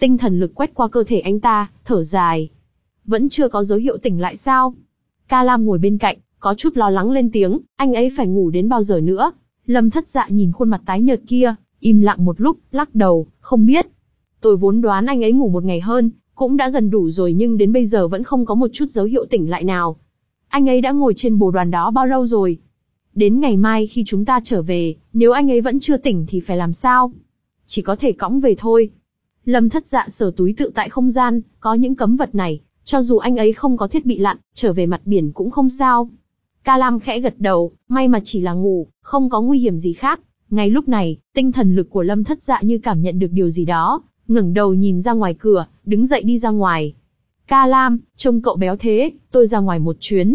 tinh thần lực quét qua cơ thể anh ta, thở dài. Vẫn chưa có dấu hiệu tỉnh lại sao? Ca Lam ngồi bên cạnh, có chút lo lắng lên tiếng, anh ấy phải ngủ đến bao giờ nữa? Lâm Thất Dạ nhìn khuôn mặt tái nhợt kia, im lặng một lúc, lắc đầu, không biết. Tôi vốn đoán anh ấy ngủ một ngày hơn, cũng đã gần đủ rồi nhưng đến bây giờ vẫn không có một chút dấu hiệu tỉnh lại nào. Anh ấy đã ngồi trên bồ đoàn đó bao lâu rồi? Đến ngày mai khi chúng ta trở về, nếu anh ấy vẫn chưa tỉnh thì phải làm sao? Chỉ có thể cõng về thôi. Lâm Thất Dạ sờ túi tự tại không gian, có những cấm vật này, cho dù anh ấy không có thiết bị lặn, trở về mặt biển cũng không sao. Ca Lam khẽ gật đầu, may mà chỉ là ngủ, không có nguy hiểm gì khác. Ngay lúc này, tinh thần lực của Lâm Thất Dạ như cảm nhận được điều gì đó, ngẩng đầu nhìn ra ngoài cửa, đứng dậy đi ra ngoài. Ca Lam, trông cậu béo thế, tôi ra ngoài một chuyến.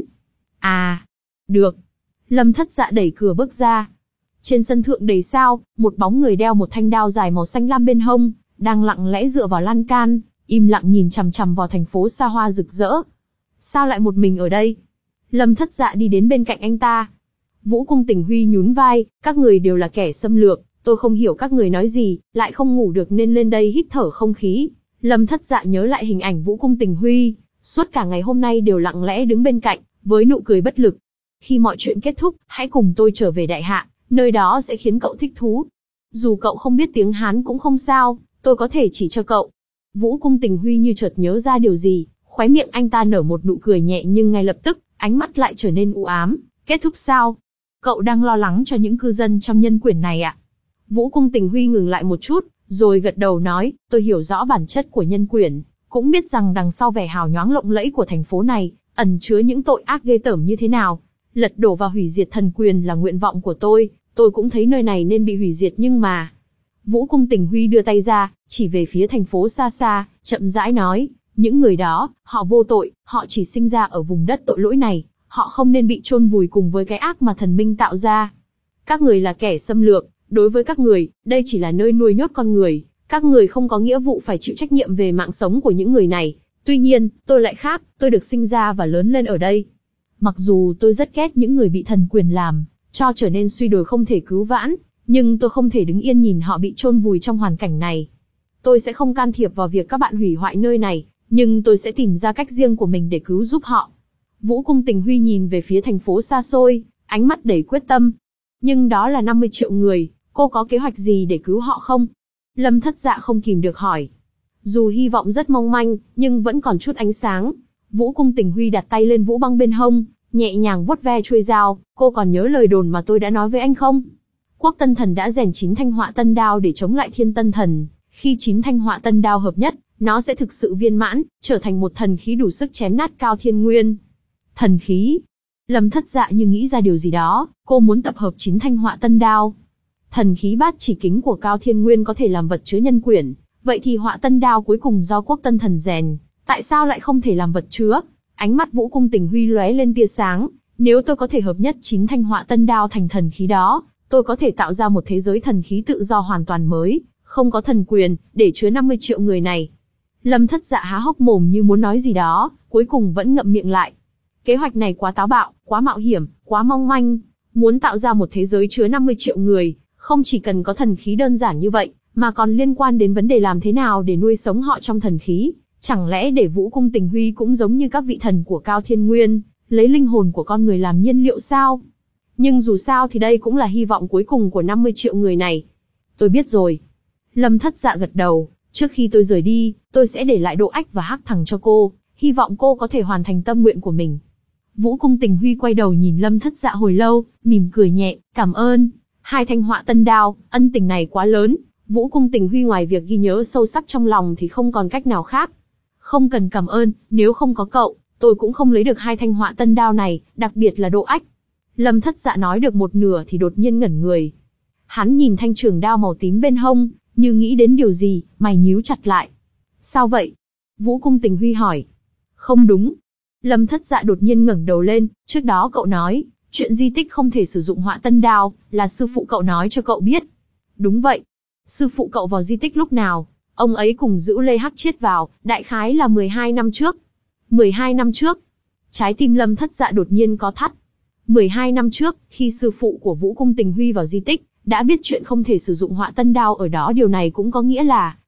À, được. Lâm Thất Dạ đẩy cửa bước ra. Trên sân thượng đầy sao, một bóng người đeo một thanh đao dài màu xanh lam bên hông, đang lặng lẽ dựa vào lan can, im lặng nhìn chằm chằm vào thành phố xa hoa rực rỡ. Sao lại một mình ở đây? Lâm Thất Dạ đi đến bên cạnh anh ta. Vũ Cung Tình Huy nhún vai, các người đều là kẻ xâm lược, tôi không hiểu các người nói gì, lại không ngủ được nên lên đây hít thở không khí. Lâm Thất Dạ nhớ lại hình ảnh Vũ Cung Tình Huy, suốt cả ngày hôm nay đều lặng lẽ đứng bên cạnh, với nụ cười bất lực. Khi mọi chuyện kết thúc, hãy cùng tôi trở về Đại Hạ, nơi đó sẽ khiến cậu thích thú. Dù cậu không biết tiếng Hán cũng không sao, tôi có thể chỉ cho cậu. Vũ Cung Tình Huy như chợt nhớ ra điều gì, khóe miệng anh ta nở một nụ cười nhẹ nhưng ngay lập tức, ánh mắt lại trở nên u ám. Kết thúc sao? Cậu đang lo lắng cho những cư dân trong nhân quyển này ạ? À? Vũ Cung Tình Huy ngừng lại một chút, rồi gật đầu nói, tôi hiểu rõ bản chất của nhân quyển, cũng biết rằng đằng sau vẻ hào nhoáng lộng lẫy của thành phố này, ẩn chứa những tội ác ghê tởm như thế nào. Lật đổ và hủy diệt thần quyền là nguyện vọng của tôi, tôi cũng thấy nơi này nên bị hủy diệt nhưng mà... Vũ Cung Tình Huy đưa tay ra, chỉ về phía thành phố xa xa, chậm rãi nói, những người đó, họ vô tội, họ chỉ sinh ra ở vùng đất tội lỗi này, họ không nên bị chôn vùi cùng với cái ác mà thần minh tạo ra. Các người là kẻ xâm lược, đối với các người, đây chỉ là nơi nuôi nhốt con người, các người không có nghĩa vụ phải chịu trách nhiệm về mạng sống của những người này. Tuy nhiên, tôi lại khác, tôi được sinh ra và lớn lên ở đây. Mặc dù tôi rất ghét những người bị thần quyền làm cho trở nên suy đồi không thể cứu vãn, nhưng tôi không thể đứng yên nhìn họ bị chôn vùi trong hoàn cảnh này. Tôi sẽ không can thiệp vào việc các bạn hủy hoại nơi này, nhưng tôi sẽ tìm ra cách riêng của mình để cứu giúp họ. Vũ Cung Tình Huy nhìn về phía thành phố xa xôi, ánh mắt đầy quyết tâm. Nhưng đó là năm mươi triệu người, cô có kế hoạch gì để cứu họ không? Lâm Thất Dạ không kìm được hỏi. Dù hy vọng rất mong manh, nhưng vẫn còn chút ánh sáng. Vũ Cung Tình Huy đặt tay lên vũ băng bên hông, nhẹ nhàng vuốt ve chuôi dao. Cô còn nhớ lời đồn mà tôi đã nói với anh không? Quốc Tân Thần đã rèn chín thanh họa tân đao để chống lại Thiên Tân Thần. Khi chín thanh họa tân đao hợp nhất, nó sẽ thực sự viên mãn, trở thành một thần khí đủ sức chém nát Cao Thiên Nguyên. Thần khí? Lâm Thất Dạ như nghĩ ra điều gì đó, cô muốn tập hợp chín thanh họa tân đao. Thần khí bát chỉ kính của Cao Thiên Nguyên có thể làm vật chứa nhân quyển, vậy thì họa tân đao cuối cùng do Quốc Tân Thần rèn, tại sao lại không thể làm vật chứa? Ánh mắt Vũ Cung Tình Huy lóe lên tia sáng, nếu tôi có thể hợp nhất chín thanh họa tân đao thành thần khí đó, tôi có thể tạo ra một thế giới thần khí tự do hoàn toàn mới, không có thần quyền, để chứa năm mươi triệu người này. Lâm Thất Dạ há hốc mồm như muốn nói gì đó, cuối cùng vẫn ngậm miệng lại. Kế hoạch này quá táo bạo, quá mạo hiểm, quá mong manh. Muốn tạo ra một thế giới chứa năm mươi triệu người, không chỉ cần có thần khí đơn giản như vậy, mà còn liên quan đến vấn đề làm thế nào để nuôi sống họ trong thần khí. Chẳng lẽ để Vũ Cung Tình Huy cũng giống như các vị thần của Cao Thiên Nguyên, lấy linh hồn của con người làm nhiên liệu sao? Nhưng dù sao thì đây cũng là hy vọng cuối cùng của năm mươi triệu người này. Tôi biết rồi. Lâm Thất Dạ gật đầu, trước khi tôi rời đi, tôi sẽ để lại Độ Ách và Hắc Thằng cho cô, hy vọng cô có thể hoàn thành tâm nguyện của mình. Vũ Cung Tình Huy quay đầu nhìn Lâm Thất Dạ hồi lâu, mỉm cười nhẹ, cảm ơn. Hai thanh họa tân đao, ân tình này quá lớn. Vũ Cung Tình Huy ngoài việc ghi nhớ sâu sắc trong lòng thì không còn cách nào khác. Không cần cảm ơn, nếu không có cậu, tôi cũng không lấy được hai thanh họa tân đao này, đặc biệt là Độ Ách. Lâm Thất Dạ nói được một nửa thì đột nhiên ngẩn người. Hắn nhìn thanh trường đao màu tím bên hông, như nghĩ đến điều gì, mày nhíu chặt lại. Sao vậy? Vũ Cung Tình Huy hỏi. Không đúng. Lâm Thất Dạ đột nhiên ngẩng đầu lên, trước đó cậu nói, chuyện di tích không thể sử dụng họa tân đao, là sư phụ cậu nói cho cậu biết. Đúng vậy. Sư phụ cậu vào di tích lúc nào? Ông ấy cùng giữ Lê Hắc Chiết vào, đại khái là mười hai năm trước. mười hai năm trước? Trái tim Lâm Thất Dạ đột nhiên có thắt. mười hai năm trước, khi sư phụ của Vũ Cung Tình Huy vào di tích, đã biết chuyện không thể sử dụng họa tân đao ở đó, điều này cũng có nghĩa là,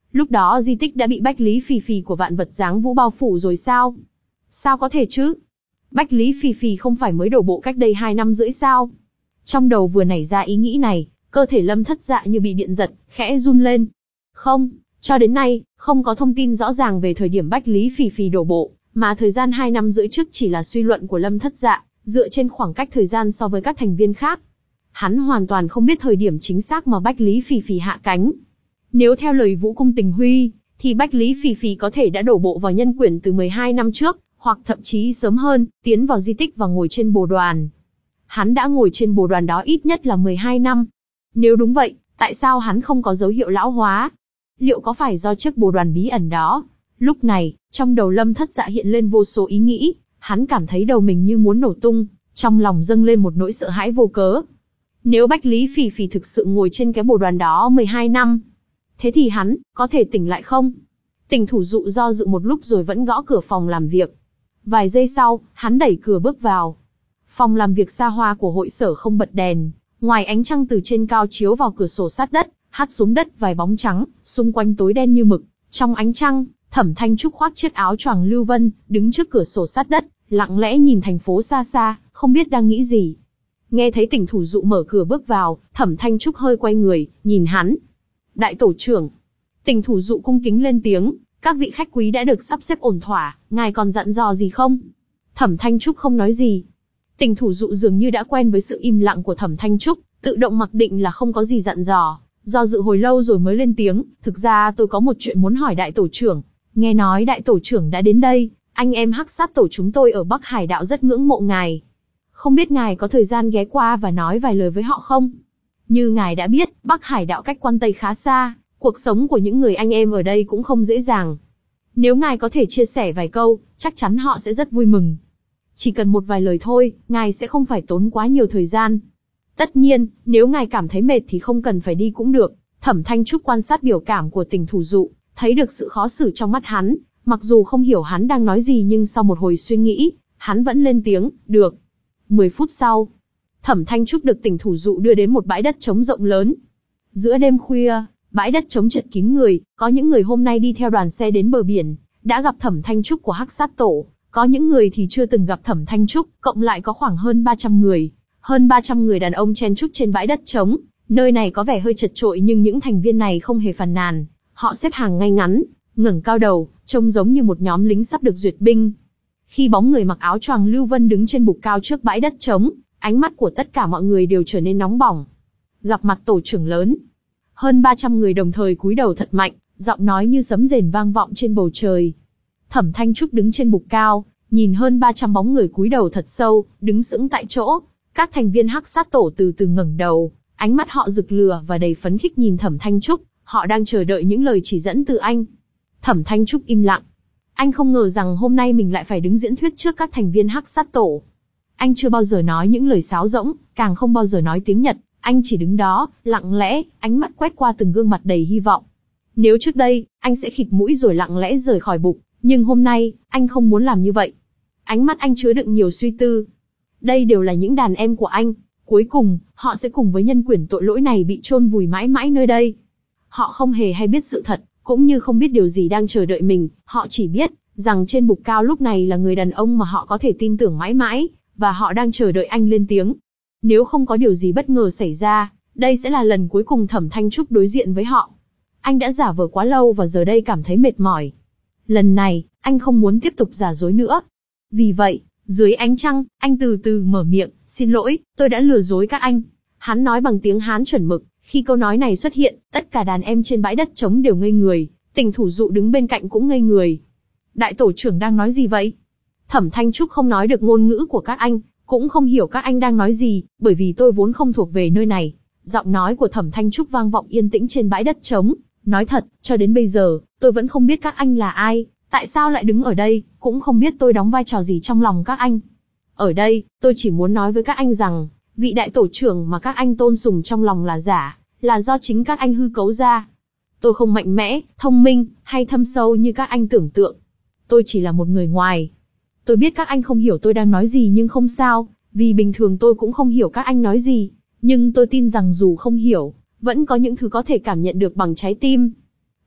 Lúc đó di tích đã bị Bách Lý Phì Phì của Vạn Vật Giáng Vũ bao phủ rồi sao? Sao có thể chứ? Bách Lý Phì Phì không phải mới đổ bộ cách đây hai năm rưỡi sao? Trong đầu vừa nảy ra ý nghĩ này, cơ thể Lâm Thất Dạ như bị điện giật, khẽ run lên. Không, cho đến nay, không có thông tin rõ ràng về thời điểm Bách Lý Phì Phì đổ bộ, mà thời gian hai năm rưỡi trước chỉ là suy luận của Lâm Thất Dạ, dựa trên khoảng cách thời gian so với các thành viên khác. Hắn hoàn toàn không biết thời điểm chính xác mà Bách Lý Phì Phì hạ cánh. Nếu theo lời Vũ Cung Tình Huy, thì Bách Lý Phì Phì có thể đã đổ bộ vào Nhân Quyển từ mười hai năm trước, hoặc thậm chí sớm hơn, tiến vào di tích và ngồi trên bồ đoàn. Hắn đã ngồi trên bồ đoàn đó ít nhất là mười hai năm. Nếu đúng vậy, tại sao hắn không có dấu hiệu lão hóa? Liệu có phải do chiếc bồ đoàn bí ẩn đó? Lúc này, trong đầu Lâm Thất Dạ hiện lên vô số ý nghĩ, hắn cảm thấy đầu mình như muốn nổ tung, trong lòng dâng lên một nỗi sợ hãi vô cớ. Nếu Bách Lý Phì Phì thực sự ngồi trên cái bồ đoàn đó mười hai năm, thế thì hắn, có thể tỉnh lại không? Tỉnh Thủ Dụ do dự một lúc rồi vẫn gõ cửa phòng làm việc. Vài giây sau, hắn đẩy cửa bước vào. Phòng làm việc xa hoa của hội sở không bật đèn, ngoài ánh trăng từ trên cao chiếu vào cửa sổ sát đất, hắt xuống đất vài bóng trắng, xung quanh tối đen như mực. Trong ánh trăng, Thẩm Thanh Trúc khoác chiếc áo choàng lưu vân, đứng trước cửa sổ sát đất, lặng lẽ nhìn thành phố xa xa, không biết đang nghĩ gì. Nghe thấy Tỉnh Thủ Dụ mở cửa bước vào, Thẩm Thanh Trúc hơi quay người, nhìn hắn. Đại tổ trưởng. Tỉnh Thủ Dụ cung kính lên tiếng, các vị khách quý đã được sắp xếp ổn thỏa, ngài còn dặn dò gì không? Thẩm Thanh Trúc không nói gì. Tỉnh Thủ Dụ dường như đã quen với sự im lặng của Thẩm Thanh Trúc, tự động mặc định là không có gì dặn dò, do dự hồi lâu rồi mới lên tiếng, thực ra tôi có một chuyện muốn hỏi đại tổ trưởng. Nghe nói đại tổ trưởng đã đến đây, anh em Hắc Sát tổ chúng tôi ở Bắc Hải đạo rất ngưỡng mộ ngài. Không biết ngài có thời gian ghé qua và nói vài lời với họ không? Như ngài đã biết, Bắc Hải đạo cách Quan Tây khá xa, cuộc sống của những người anh em ở đây cũng không dễ dàng. Nếu ngài có thể chia sẻ vài câu, chắc chắn họ sẽ rất vui mừng. Chỉ cần một vài lời thôi, ngài sẽ không phải tốn quá nhiều thời gian. Tất nhiên, nếu ngài cảm thấy mệt thì không cần phải đi cũng được. Thẩm Thanh Trúc quan sát biểu cảm của Tỉnh Thủ Dụ, thấy được sự khó xử trong mắt hắn, mặc dù không hiểu hắn đang nói gì nhưng sau một hồi suy nghĩ, hắn vẫn lên tiếng, được. Mười phút sau, Thẩm Thanh Trúc được Tỉnh Thủ Dụ đưa đến một bãi đất trống rộng lớn. Giữa đêm khuya, bãi đất trống chật kín người, có những người hôm nay đi theo đoàn xe đến bờ biển, đã gặp Thẩm Thanh Trúc của Hắc Sát tổ, có những người thì chưa từng gặp Thẩm Thanh Trúc, cộng lại có khoảng hơn ba trăm người. Hơn ba trăm người đàn ông chen chúc trên bãi đất trống, nơi này có vẻ hơi chật chội nhưng những thành viên này không hề phàn nàn, họ xếp hàng ngay ngắn, ngẩng cao đầu, trông giống như một nhóm lính sắp được duyệt binh. Khi bóng người mặc áo choàng lưu vân đứng trên bục cao trước bãi đất trống, ánh mắt của tất cả mọi người đều trở nên nóng bỏng. Gặp mặt tổ trưởng lớn. Hơn ba trăm người đồng thời cúi đầu thật mạnh, giọng nói như sấm rền vang vọng trên bầu trời. Thẩm Thanh Trúc đứng trên bục cao, nhìn hơn ba trăm bóng người cúi đầu thật sâu, đứng sững tại chỗ. Các thành viên Hắc Sát tổ từ từ ngẩng đầu, ánh mắt họ rực lửa và đầy phấn khích nhìn Thẩm Thanh Trúc, họ đang chờ đợi những lời chỉ dẫn từ anh. Thẩm Thanh Trúc im lặng. Anh không ngờ rằng hôm nay mình lại phải đứng diễn thuyết trước các thành viên Hắc Sát tổ. Anh chưa bao giờ nói những lời sáo rỗng, càng không bao giờ nói tiếng Nhật, anh chỉ đứng đó, lặng lẽ, ánh mắt quét qua từng gương mặt đầy hy vọng. Nếu trước đây, anh sẽ khịt mũi rồi lặng lẽ rời khỏi bục, nhưng hôm nay, anh không muốn làm như vậy. Ánh mắt anh chứa đựng nhiều suy tư. Đây đều là những đàn em của anh, cuối cùng, họ sẽ cùng với nhân quyển tội lỗi này bị chôn vùi mãi mãi nơi đây. Họ không hề hay biết sự thật, cũng như không biết điều gì đang chờ đợi mình, họ chỉ biết rằng trên bục cao lúc này là người đàn ông mà họ có thể tin tưởng mãi mãi, và họ đang chờ đợi anh lên tiếng. Nếu không có điều gì bất ngờ xảy ra, đây sẽ là lần cuối cùng Thẩm Thanh Trúc đối diện với họ. Anh đã giả vờ quá lâu và giờ đây cảm thấy mệt mỏi. Lần này, anh không muốn tiếp tục giả dối nữa. Vì vậy, dưới ánh trăng, anh từ từ mở miệng, xin lỗi, tôi đã lừa dối các anh. Hắn nói bằng tiếng Hán chuẩn mực, khi câu nói này xuất hiện, tất cả đàn em trên bãi đất trống đều ngây người, Tỉnh Thủ Dụ đứng bên cạnh cũng ngây người. Đại tổ trưởng đang nói gì vậy? Thẩm Thanh Trúc không nói được ngôn ngữ của các anh, cũng không hiểu các anh đang nói gì, bởi vì tôi vốn không thuộc về nơi này. Giọng nói của Thẩm Thanh Trúc vang vọng yên tĩnh trên bãi đất trống. Nói thật, cho đến bây giờ, tôi vẫn không biết các anh là ai, tại sao lại đứng ở đây, cũng không biết tôi đóng vai trò gì trong lòng các anh. Ở đây, tôi chỉ muốn nói với các anh rằng, vị đại tổ trưởng mà các anh tôn sùng trong lòng là giả, là do chính các anh hư cấu ra. Tôi không mạnh mẽ, thông minh, hay thâm sâu như các anh tưởng tượng. Tôi chỉ là một người ngoài. Tôi biết các anh không hiểu tôi đang nói gì nhưng không sao, vì bình thường tôi cũng không hiểu các anh nói gì. Nhưng tôi tin rằng dù không hiểu, vẫn có những thứ có thể cảm nhận được bằng trái tim.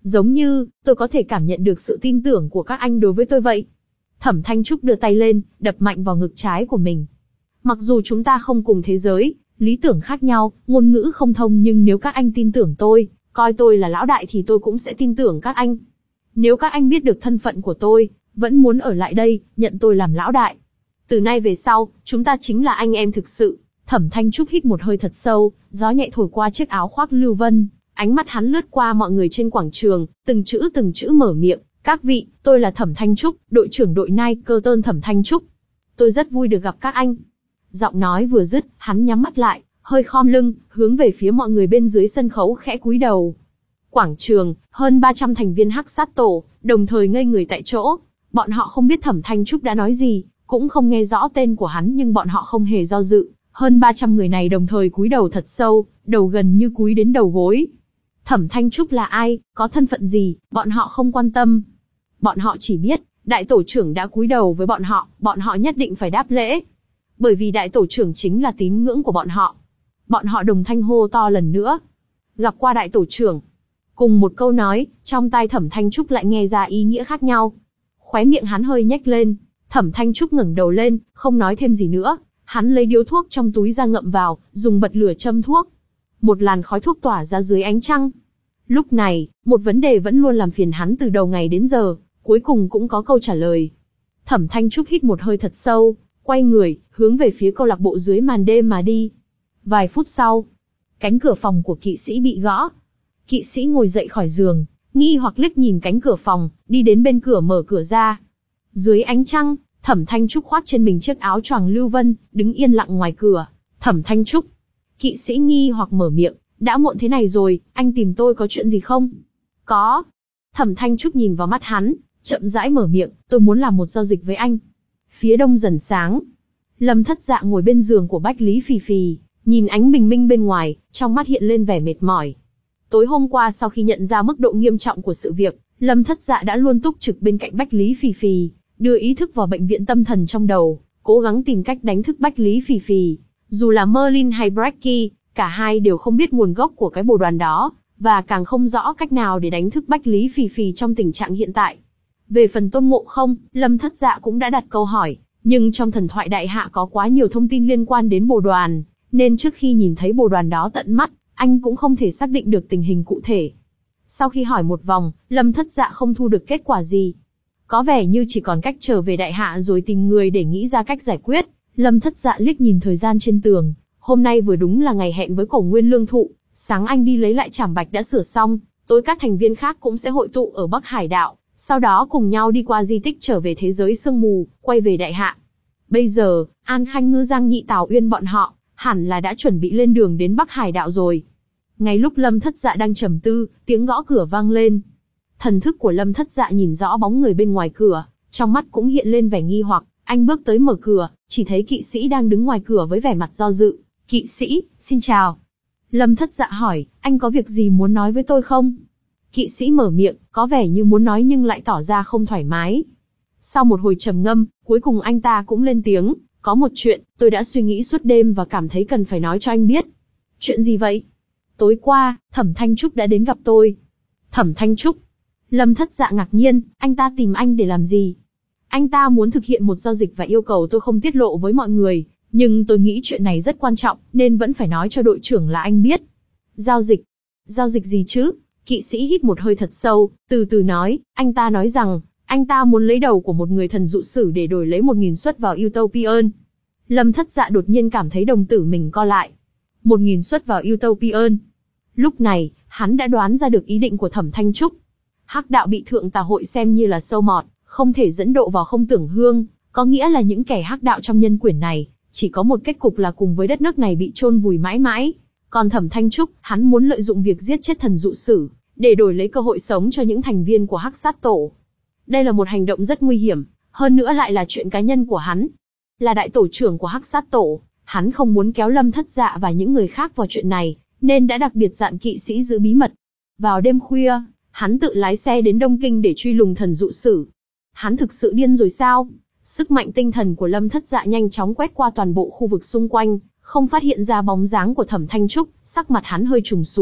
Giống như, tôi có thể cảm nhận được sự tin tưởng của các anh đối với tôi vậy. Thẩm Thanh Trúc đưa tay lên, đập mạnh vào ngực trái của mình. Mặc dù chúng ta không cùng thế giới, lý tưởng khác nhau, ngôn ngữ không thông, nhưng nếu các anh tin tưởng tôi, coi tôi là lão đại thì tôi cũng sẽ tin tưởng các anh. Nếu các anh biết được thân phận của tôi, vẫn muốn ở lại đây, nhận tôi làm lão đại. Từ nay về sau, chúng ta chính là anh em thực sự. Thẩm Thanh Trúc hít một hơi thật sâu, gió nhẹ thổi qua chiếc áo khoác Lưu Vân, ánh mắt hắn lướt qua mọi người trên quảng trường, từng chữ từng chữ mở miệng, các vị, tôi là Thẩm Thanh Trúc, đội trưởng đội Nai Cơ Tơn Thẩm Thanh Trúc. Tôi rất vui được gặp các anh. Giọng nói vừa dứt, hắn nhắm mắt lại, hơi khom lưng, hướng về phía mọi người bên dưới sân khấu khẽ cúi đầu. Quảng trường, hơn ba trăm thành viên Hắc Sát Tổ, đồng thời ngây người tại chỗ. Bọn họ không biết Thẩm Thanh Trúc đã nói gì, cũng không nghe rõ tên của hắn, nhưng bọn họ không hề do dự. Hơn ba trăm người này đồng thời cúi đầu thật sâu, đầu gần như cúi đến đầu gối. Thẩm Thanh Trúc là ai, có thân phận gì, bọn họ không quan tâm. Bọn họ chỉ biết, đại tổ trưởng đã cúi đầu với bọn họ, bọn họ nhất định phải đáp lễ. Bởi vì đại tổ trưởng chính là tín ngưỡng của bọn họ. Bọn họ đồng thanh hô to lần nữa. Gặp qua đại tổ trưởng. Cùng một câu nói, trong tai Thẩm Thanh Trúc lại nghe ra ý nghĩa khác nhau. Khóe miệng hắn hơi nhếch lên, Thẩm Thanh Trúc ngẩng đầu lên, không nói thêm gì nữa. Hắn lấy điếu thuốc trong túi ra ngậm vào, dùng bật lửa châm thuốc. Một làn khói thuốc tỏa ra dưới ánh trăng. Lúc này, một vấn đề vẫn luôn làm phiền hắn từ đầu ngày đến giờ, cuối cùng cũng có câu trả lời. Thẩm Thanh Trúc hít một hơi thật sâu, quay người, hướng về phía câu lạc bộ dưới màn đêm mà đi. Vài phút sau, cánh cửa phòng của kỵ sĩ bị gõ. Kỵ sĩ ngồi dậy khỏi giường, nghi hoặc liếc nhìn cánh cửa phòng, đi đến bên cửa mở cửa ra. Dưới ánh trăng, Thẩm Thanh Trúc khoác trên mình chiếc áo choàng Lưu Vân, đứng yên lặng ngoài cửa. Thẩm Thanh Trúc. Kỵ sĩ nghi hoặc mở miệng, đã muộn thế này rồi, anh tìm tôi có chuyện gì không? Có. Thẩm Thanh Trúc nhìn vào mắt hắn, chậm rãi mở miệng, tôi muốn làm một giao dịch với anh. Phía đông dần sáng. Lâm Thất Dạ ngồi bên giường của Bách Lý Phì Phì, nhìn ánh bình minh bên ngoài, trong mắt hiện lên vẻ mệt mỏi. Tối hôm qua sau khi nhận ra mức độ nghiêm trọng của sự việc, Lâm Thất Dạ đã luôn túc trực bên cạnh Bách Lý Phì Phì, đưa ý thức vào bệnh viện tâm thần trong đầu, cố gắng tìm cách đánh thức Bách Lý Phì Phì. Dù là Merlin hay Bracky, cả hai đều không biết nguồn gốc của cái bồ đoàn đó, và càng không rõ cách nào để đánh thức Bách Lý Phì Phì trong tình trạng hiện tại. Về phần Tôn Ngộ Không, Lâm Thất Dạ cũng đã đặt câu hỏi, nhưng trong thần thoại đại hạ có quá nhiều thông tin liên quan đến bồ đoàn, nên trước khi nhìn thấy bồ đoàn đó tận mắt, anh cũng không thể xác định được tình hình cụ thể. Sau khi hỏi một vòng, Lâm Thất Dạ không thu được kết quả gì. Có vẻ như chỉ còn cách trở về đại hạ rồi tìm người để nghĩ ra cách giải quyết. Lâm Thất Dạ liếc nhìn thời gian trên tường, hôm nay vừa đúng là ngày hẹn với Cổ Nguyên Lương Thụ, sáng anh đi lấy lại trảm bạch đã sửa xong, tối các thành viên khác cũng sẽ hội tụ ở Bắc Hải Đạo, sau đó cùng nhau đi qua di tích trở về thế giới sương mù, quay về đại hạ. Bây giờ, An Khanh Ngư Giang Nhị Tào Uyên bọn họ, hẳn là đã chuẩn bị lên đường đến Bắc Hải Đạo rồi. Ngay lúc Lâm Thất Dạ đang trầm tư, tiếng gõ cửa vang lên. Thần thức của Lâm Thất Dạ nhìn rõ bóng người bên ngoài cửa, trong mắt cũng hiện lên vẻ nghi hoặc, anh bước tới mở cửa, chỉ thấy kỵ sĩ đang đứng ngoài cửa với vẻ mặt do dự. Kỵ sĩ, xin chào. Lâm Thất Dạ hỏi, anh có việc gì muốn nói với tôi không? Kỵ sĩ mở miệng, có vẻ như muốn nói nhưng lại tỏ ra không thoải mái. Sau một hồi trầm ngâm, cuối cùng anh ta cũng lên tiếng, có một chuyện, tôi đã suy nghĩ suốt đêm và cảm thấy cần phải nói cho anh biết. Chuyện gì vậy? Tối qua, Thẩm Thanh Trúc đã đến gặp tôi. Thẩm Thanh Trúc? Lâm Thất Dạ ngạc nhiên, anh ta tìm anh để làm gì? Anh ta muốn thực hiện một giao dịch và yêu cầu tôi không tiết lộ với mọi người, nhưng tôi nghĩ chuyện này rất quan trọng, nên vẫn phải nói cho đội trưởng là anh biết. Giao dịch? Giao dịch gì chứ? Kỵ sĩ hít một hơi thật sâu, từ từ nói, anh ta nói rằng, anh ta muốn lấy đầu của một người thần dụ sử để đổi lấy một nghìn suất vào Utopian. Lâm Thất Dạ đột nhiên cảm thấy đồng tử mình co lại. Một nghìn suất vào Utopian. Lúc này, hắn đã đoán ra được ý định của Thẩm Thanh Trúc. Hắc đạo bị thượng tà hội xem như là sâu mọt, không thể dẫn độ vào không tưởng hương, có nghĩa là những kẻ hắc đạo trong nhân quyển này, chỉ có một kết cục là cùng với đất nước này bị chôn vùi mãi mãi. Còn Thẩm Thanh Trúc, hắn muốn lợi dụng việc giết chết thần dụ sử, để đổi lấy cơ hội sống cho những thành viên của Hắc Sát Tổ. Đây là một hành động rất nguy hiểm, hơn nữa lại là chuyện cá nhân của hắn. Là đại tổ trưởng của Hắc Sát Tổ, hắn không muốn kéo Lâm Thất Dạ và những người khác vào chuyện này, nên đã đặc biệt dặn kỵ sĩ giữ bí mật. Vào đêm khuya, hắn tự lái xe đến Đông Kinh để truy lùng thần dụ sử. Hắn thực sự điên rồi sao? Sức mạnh tinh thần của Lâm Thất Dạ nhanh chóng quét qua toàn bộ khu vực xung quanh, không phát hiện ra bóng dáng của Thẩm Thanh Trúc, sắc mặt hắn hơi trùng xuống,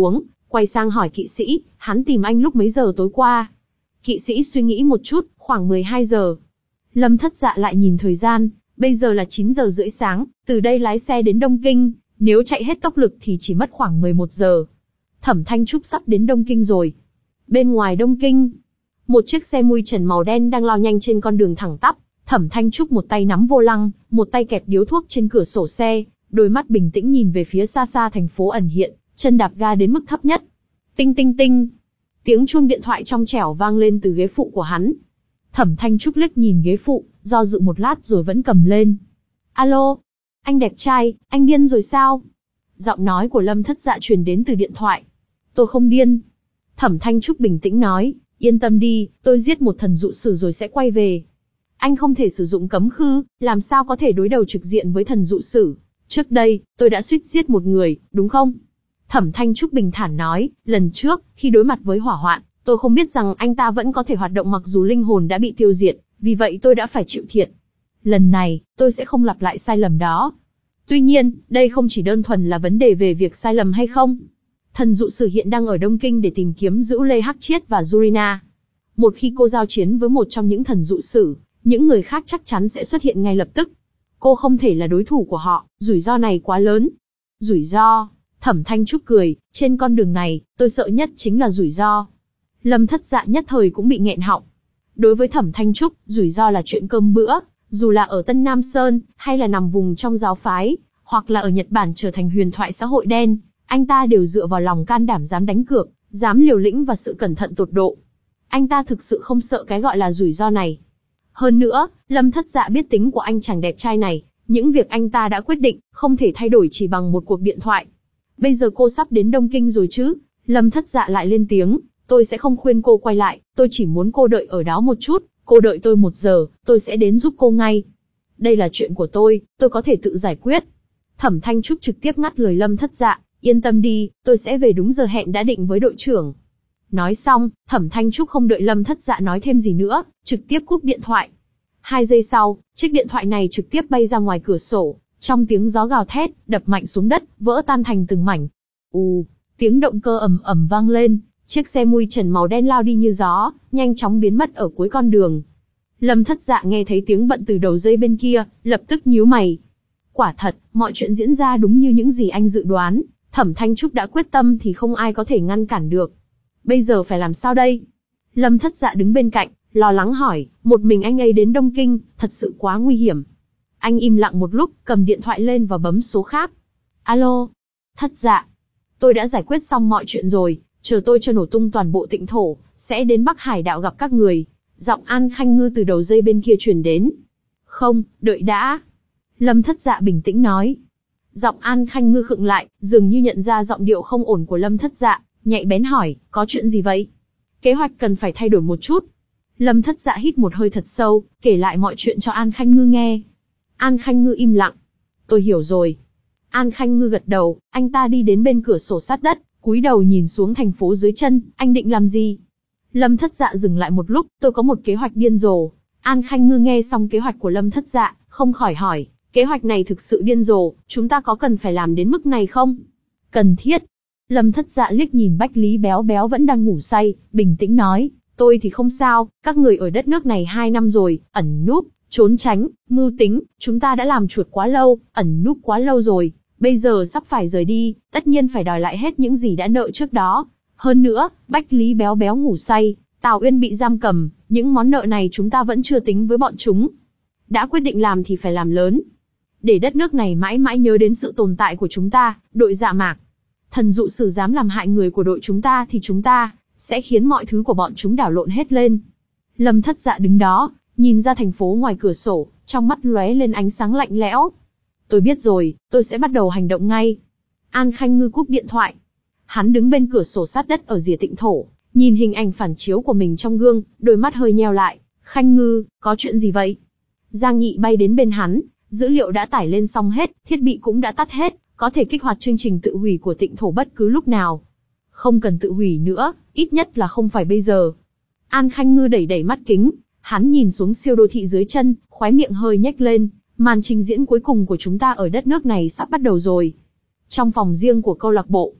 quay sang hỏi kỵ sĩ, hắn tìm anh lúc mấy giờ tối qua? Kỵ sĩ suy nghĩ một chút, khoảng mười hai giờ. Lâm Thất Dạ lại nhìn thời gian, bây giờ là chín giờ rưỡi sáng, từ đây lái xe đến Đông Kinh, nếu chạy hết tốc lực thì chỉ mất khoảng mười một giờ. Thẩm Thanh Trúc sắp đến Đông Kinh rồi. Bên ngoài Đông Kinh, một chiếc xe mui trần màu đen đang lao nhanh trên con đường thẳng tắp. Thẩm Thanh Trúc một tay nắm vô lăng, một tay kẹp điếu thuốc trên cửa sổ xe, đôi mắt bình tĩnh nhìn về phía xa xa thành phố ẩn hiện, chân đạp ga đến mức thấp nhất. Tinh tinh tinh. Tiếng chuông điện thoại trong trẻo vang lên từ ghế phụ của hắn. Thẩm Thanh Trúc liếc nhìn ghế phụ, do dự một lát rồi vẫn cầm lên. Alo, anh đẹp trai, anh điên rồi sao? Giọng nói của Lâm Thất Dạ truyền đến từ điện thoại. Tôi không điên. Thẩm Thanh Trúc bình tĩnh nói, yên tâm đi, tôi giết một thần dụ sử rồi sẽ quay về. Anh không thể sử dụng cấm khư, làm sao có thể đối đầu trực diện với thần dụ sử. Trước đây, tôi đã suýt giết một người, đúng không? Thẩm Thanh Trúc bình thản nói, lần trước, khi đối mặt với hỏa hoạn, tôi không biết rằng anh ta vẫn có thể hoạt động mặc dù linh hồn đã bị tiêu diệt, vì vậy tôi đã phải chịu thiệt. Lần này, tôi sẽ không lặp lại sai lầm đó. Tuy nhiên, đây không chỉ đơn thuần là vấn đề về việc sai lầm hay không. Thần dụ sử hiện đang ở Đông Kinh để tìm kiếm giữ Lê Hắc Chiết và Yurina. Một khi cô giao chiến với một trong những thần dụ sử, những người khác chắc chắn sẽ xuất hiện ngay lập tức. Cô không thể là đối thủ của họ, rủi ro này quá lớn. Rủi ro? Thẩm Thanh Trúc cười, trên con đường này, tôi sợ nhất chính là rủi ro. Lâm Thất Dạ nhất thời cũng bị nghẹn họng. Đối với Thẩm Thanh Trúc, rủi ro là chuyện cơm bữa, dù là ở Tân Nam Sơn, hay là nằm vùng trong giáo phái, hoặc là ở Nhật Bản trở thành huyền thoại xã hội đen, anh ta đều dựa vào lòng can đảm dám đánh cược, dám liều lĩnh và sự cẩn thận tột độ. Anh ta thực sự không sợ cái gọi là rủi ro này. Hơn nữa, Lâm Thất Dạ biết tính của anh chàng đẹp trai này, những việc anh ta đã quyết định, không thể thay đổi chỉ bằng một cuộc điện thoại. Bây giờ cô sắp đến Đông Kinh rồi chứ? Lâm Thất Dạ lại lên tiếng, tôi sẽ không khuyên cô quay lại, tôi chỉ muốn cô đợi ở đó một chút, cô đợi tôi một giờ, tôi sẽ đến giúp cô ngay. Đây là chuyện của tôi, tôi có thể tự giải quyết. Thẩm Thanh Trúc trực tiếp ngắt lời Lâm Thất Dạ, yên tâm đi, tôi sẽ về đúng giờ hẹn đã định với đội trưởng. Nói xong, Thẩm Thanh Trúc không đợi Lâm Thất Dạ nói thêm gì nữa, trực tiếp cúp điện thoại. Hai giây sau, chiếc điện thoại này trực tiếp bay ra ngoài cửa sổ, trong tiếng gió gào thét, đập mạnh xuống đất, vỡ tan thành từng mảnh. Ù, tiếng động cơ ầm ầm vang lên, chiếc xe mui trần màu đen lao đi như gió, nhanh chóng biến mất ở cuối con đường. Lâm Thất Dạ nghe thấy tiếng bận từ đầu dây bên kia, lập tức nhíu mày. Quả thật, mọi chuyện diễn ra đúng như những gì anh dự đoán, Thẩm Thanh Trúc đã quyết tâm thì không ai có thể ngăn cản được. Bây giờ phải làm sao đây? Lâm Thất Dạ đứng bên cạnh, lo lắng hỏi, một mình anh ấy đến Đông Kinh, thật sự quá nguy hiểm. Anh im lặng một lúc, cầm điện thoại lên và bấm số khác. Alo, Thất Dạ, tôi đã giải quyết xong mọi chuyện rồi, chờ tôi cho nổ tung toàn bộ Tịnh Thổ, sẽ đến Bắc Hải đạo gặp các người. Giọng An Khanh Ngư từ đầu dây bên kia truyền đến. Không, đợi đã. Lâm Thất Dạ bình tĩnh nói. Giọng An Khanh Ngư khựng lại, dường như nhận ra giọng điệu không ổn của Lâm Thất Dạ, nhạy bén hỏi, có chuyện gì vậy? Kế hoạch cần phải thay đổi một chút. Lâm Thất Dạ hít một hơi thật sâu, kể lại mọi chuyện cho An Khanh Ngư nghe. An Khanh Ngư im lặng. Tôi hiểu rồi. An Khanh Ngư gật đầu, anh ta đi đến bên cửa sổ sát đất, cúi đầu nhìn xuống thành phố dưới chân, anh định làm gì? Lâm Thất Dạ dừng lại một lúc, tôi có một kế hoạch điên rồ. An Khanh Ngư nghe xong kế hoạch của Lâm Thất Dạ, không khỏi hỏi, kế hoạch này thực sự điên rồ, chúng ta có cần phải làm đến mức này không? Cần thiết. Lâm Thất Dạ liếc nhìn Bách Lý Béo Béo vẫn đang ngủ say, bình tĩnh nói, tôi thì không sao, các người ở đất nước này hai năm rồi, ẩn núp, trốn tránh, mưu tính, chúng ta đã làm chuột quá lâu, ẩn núp quá lâu rồi, bây giờ sắp phải rời đi, tất nhiên phải đòi lại hết những gì đã nợ trước đó. Hơn nữa, Bách Lý Béo Béo ngủ say, Tào Uyên bị giam cầm, những món nợ này chúng ta vẫn chưa tính với bọn chúng. Đã quyết định làm thì phải làm lớn. Để đất nước này mãi mãi nhớ đến sự tồn tại của chúng ta, đội Dạ Mạc. Thần dụ sử dám làm hại người của đội chúng ta thì chúng ta sẽ khiến mọi thứ của bọn chúng đảo lộn hết lên. Lâm Thất Dạ đứng đó, nhìn ra thành phố ngoài cửa sổ, trong mắt lóe lên ánh sáng lạnh lẽo. Tôi biết rồi, tôi sẽ bắt đầu hành động ngay. An Khanh Ngư cúp điện thoại. Hắn đứng bên cửa sổ sát đất ở rìa Tịnh Thổ, nhìn hình ảnh phản chiếu của mình trong gương, đôi mắt hơi nheo lại. Khanh Ngư, có chuyện gì vậy? Giang Nhị bay đến bên hắn, dữ liệu đã tải lên xong hết, thiết bị cũng đã tắt hết, có thể kích hoạt chương trình tự hủy của Tịnh Thổ bất cứ lúc nào. Không cần tự hủy nữa, ít nhất là không phải bây giờ. An Khanh Ngư đẩy đẩy mắt kính, hắn nhìn xuống siêu đô thị dưới chân, khóe miệng hơi nhếch lên, màn trình diễn cuối cùng của chúng ta ở đất nước này sắp bắt đầu rồi. Trong phòng riêng của câu lạc bộ,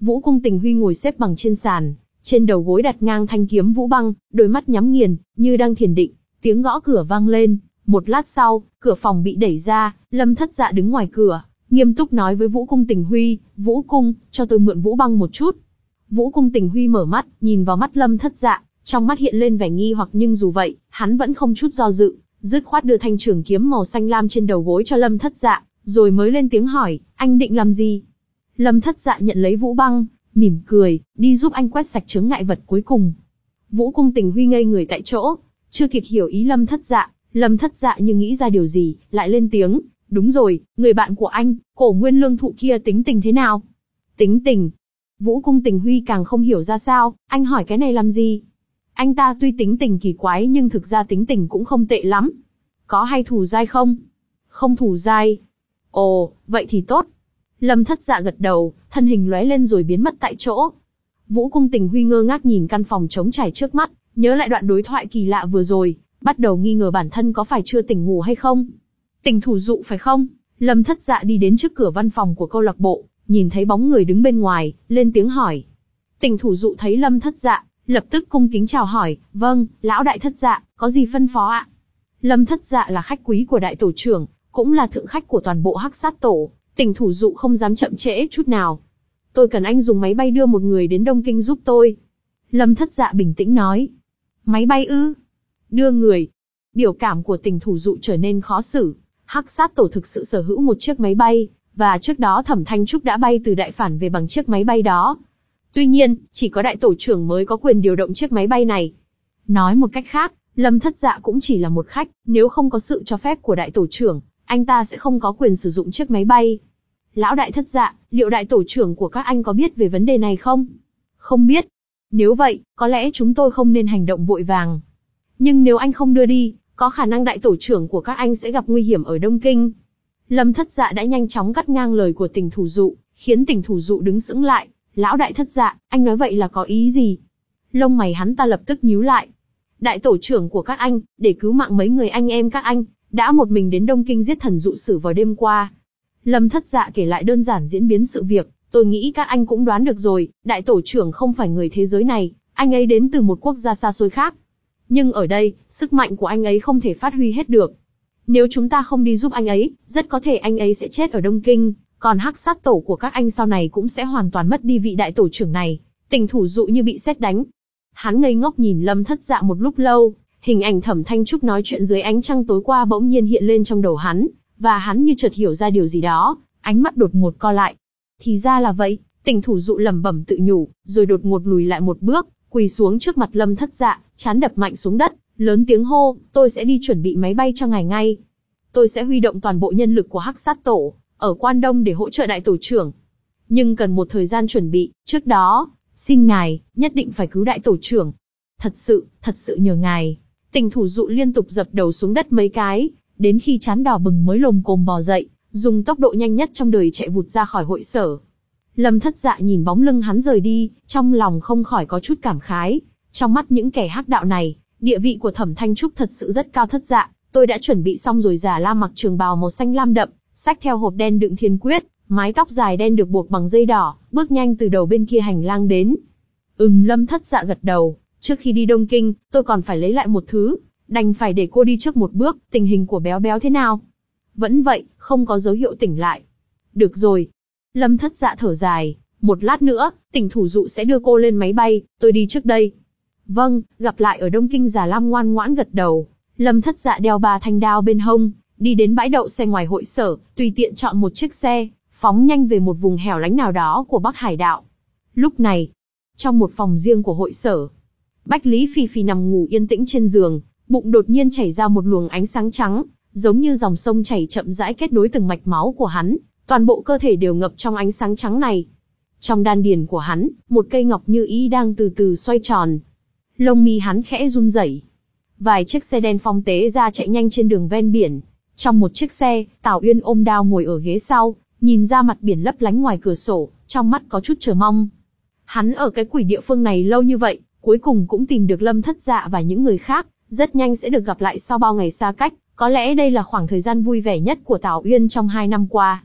Vũ Cung Tình Huy ngồi xếp bằng trên sàn, trên đầu gối đặt ngang thanh kiếm Vũ Băng, đôi mắt nhắm nghiền, như đang thiền định. Tiếng gõ cửa vang lên, một lát sau, cửa phòng bị đẩy ra, Lâm Thất Dạ đứng ngoài cửa, nghiêm túc nói với Vũ Cung Tình Huy, Vũ Cung, cho tôi mượn Vũ Băng một chút. Vũ Cung Tình Huy mở mắt, nhìn vào mắt Lâm Thất Dạ, trong mắt hiện lên vẻ nghi hoặc nhưng dù vậy, hắn vẫn không chút do dự, dứt khoát đưa thanh trường kiếm màu xanh lam trên đầu gối cho Lâm Thất Dạ, rồi mới lên tiếng hỏi, anh định làm gì? Lâm Thất Dạ nhận lấy Vũ Băng, mỉm cười, đi giúp anh quét sạch chướng ngại vật cuối cùng. Vũ Cung Tình Huy ngây người tại chỗ, chưa kịp hiểu ý Lâm Thất Dạ, Lâm Thất Dạ như nghĩ ra điều gì, lại lên tiếng, đúng rồi, người bạn của anh, Cổ Nguyên Lương Thụ kia tính tình thế nào? Tính tình? Vũ Cung Tình Huy càng không hiểu ra sao, anh hỏi cái này làm gì? Anh ta tuy tính tình kỳ quái nhưng thực ra tính tình cũng không tệ lắm. Có hay thù dai không? Không thù dai. Ồ, vậy thì tốt. Lâm Thất Dạ gật đầu, thân hình lóe lên rồi biến mất tại chỗ. Vũ Cung Tình Huy ngơ ngác nhìn căn phòng trống trải trước mắt, nhớ lại đoạn đối thoại kỳ lạ vừa rồi, bắt đầu nghi ngờ bản thân có phải chưa tỉnh ngủ hay không. Tình thủ dụ phải không? Lâm Thất Dạ đi đến trước cửa văn phòng của câu lạc bộ, nhìn thấy bóng người đứng bên ngoài, lên tiếng hỏi. Tình thủ dụ thấy Lâm Thất Dạ, lập tức cung kính chào hỏi, vâng, lão đại Thất Dạ, có gì phân phó ạ? Lâm Thất Dạ là khách quý của đại tổ trưởng, cũng là thượng khách của toàn bộ Hắc Sát Tổ, Tình thủ dụ không dám chậm trễ chút nào. Tôi cần anh dùng máy bay đưa một người đến Đông Kinh giúp tôi. Lâm Thất Dạ bình tĩnh nói. Máy bay ư? Đưa người? Biểu cảm của Tình thủ dụ trở nên khó xử. Hắc Sát Tổ thực sự sở hữu một chiếc máy bay, và trước đó Thẩm Thanh Trúc đã bay từ Đại Phản về bằng chiếc máy bay đó. Tuy nhiên, chỉ có đại tổ trưởng mới có quyền điều động chiếc máy bay này. Nói một cách khác, Lâm Thất Dạ cũng chỉ là một khách, nếu không có sự cho phép của đại tổ trưởng, anh ta sẽ không có quyền sử dụng chiếc máy bay. Lão đại Thất Dạ, liệu đại tổ trưởng của các anh có biết về vấn đề này không? Không biết. Nếu vậy, có lẽ chúng tôi không nên hành động vội vàng. Nhưng nếu anh không đưa đi, có khả năng đại tổ trưởng của các anh sẽ gặp nguy hiểm ở Đông Kinh. Lâm Thất Dạ đã nhanh chóng cắt ngang lời của Tình thủ dụ, khiến Tình thủ dụ đứng sững lại. Lão đại Thất Dạ, anh nói vậy là có ý gì? Lông mày hắn ta lập tức nhíu lại. Đại tổ trưởng của các anh, để cứu mạng mấy người anh em các anh, đã một mình đến Đông Kinh giết thần dụ sử vào đêm qua. Lâm Thất Dạ kể lại đơn giản diễn biến sự việc, tôi nghĩ các anh cũng đoán được rồi, đại tổ trưởng không phải người thế giới này, anh ấy đến từ một quốc gia xa xôi khác. Nhưng ở đây, sức mạnh của anh ấy không thể phát huy hết được. Nếu chúng ta không đi giúp anh ấy, rất có thể anh ấy sẽ chết ở Đông Kinh, còn Hắc Sát Tổ của các anh sau này cũng sẽ hoàn toàn mất đi vị đại tổ trưởng này. Tình thủ dụ như bị sét đánh. Hắn ngây ngốc nhìn Lâm Thất Dạ một lúc lâu, hình ảnh Thẩm Thanh Trúc nói chuyện dưới ánh trăng tối qua bỗng nhiên hiện lên trong đầu hắn, và hắn như chợt hiểu ra điều gì đó, ánh mắt đột ngột co lại. Thì ra là vậy, Tình thủ dụ lẩm bẩm tự nhủ, rồi đột ngột lùi lại một bước, quỳ xuống trước mặt Lâm Thất Dạ, trán đập mạnh xuống đất, lớn tiếng hô, tôi sẽ đi chuẩn bị máy bay cho ngài ngay. Tôi sẽ huy động toàn bộ nhân lực của Hắc Sát Tổ, ở Quan Đông để hỗ trợ đại tổ trưởng. Nhưng cần một thời gian chuẩn bị, trước đó, xin ngài, nhất định phải cứu đại tổ trưởng. Thật sự, thật sự nhờ ngài. Tình thủ dụ liên tục dập đầu xuống đất mấy cái, đến khi trán đỏ bừng mới lồm cồm bò dậy, dùng tốc độ nhanh nhất trong đời chạy vụt ra khỏi hội sở. Lâm Thất Dạ nhìn bóng lưng hắn rời đi, trong lòng không khỏi có chút cảm khái. Trong mắt những kẻ hắc đạo này, địa vị của Thẩm Thanh Trúc thật sự rất cao. Thất Dạ, tôi đã chuẩn bị xong rồi. Giả Lam mặc trường bào màu xanh lam đậm, xách theo hộp đen đựng thiên quyết, mái tóc dài đen được buộc bằng dây đỏ, bước nhanh từ đầu bên kia hành lang đến. Ừm, Lâm Thất Dạ gật đầu, trước khi đi Đông Kinh, tôi còn phải lấy lại một thứ, đành phải để cô đi trước một bước. Tình hình của béo béo thế nào? Vẫn vậy, không có dấu hiệu tỉnh lại. Được rồi. Lâm Thất Dạ thở dài, một lát nữa, Tình thủ dụ sẽ đưa cô lên máy bay, tôi đi trước đây. Vâng, gặp lại ở Đông Kinh. Giả Lam ngoan ngoãn gật đầu. Lâm Thất Dạ đeo ba thanh đao bên hông, đi đến bãi đậu xe ngoài hội sở, tùy tiện chọn một chiếc xe, phóng nhanh về một vùng hẻo lánh nào đó của Bắc Hải Đạo. Lúc này, trong một phòng riêng của hội sở, Bách Lý Phi Phi nằm ngủ yên tĩnh trên giường, bụng đột nhiên chảy ra một luồng ánh sáng trắng, giống như dòng sông chảy chậm rãi kết nối từng mạch máu của hắn, toàn bộ cơ thể đều ngập trong ánh sáng trắng này. Trong đan điền của hắn, một cây ngọc như ý đang từ từ xoay tròn. Lông mi hắn khẽ run rẩy. Vài chiếc xe đen phong tế ra chạy nhanh trên đường ven biển. Trong một chiếc xe, Tào Uyên ôm đao ngồi ở ghế sau, nhìn ra mặt biển lấp lánh ngoài cửa sổ, trong mắt có chút chờ mong. Hắn ở cái quỷ địa phương này lâu như vậy, cuối cùng cũng tìm được Lâm Thất Dạ và những người khác, rất nhanh sẽ được gặp lại sau bao ngày xa cách, có lẽ đây là khoảng thời gian vui vẻ nhất của Tào Uyên trong hai năm qua.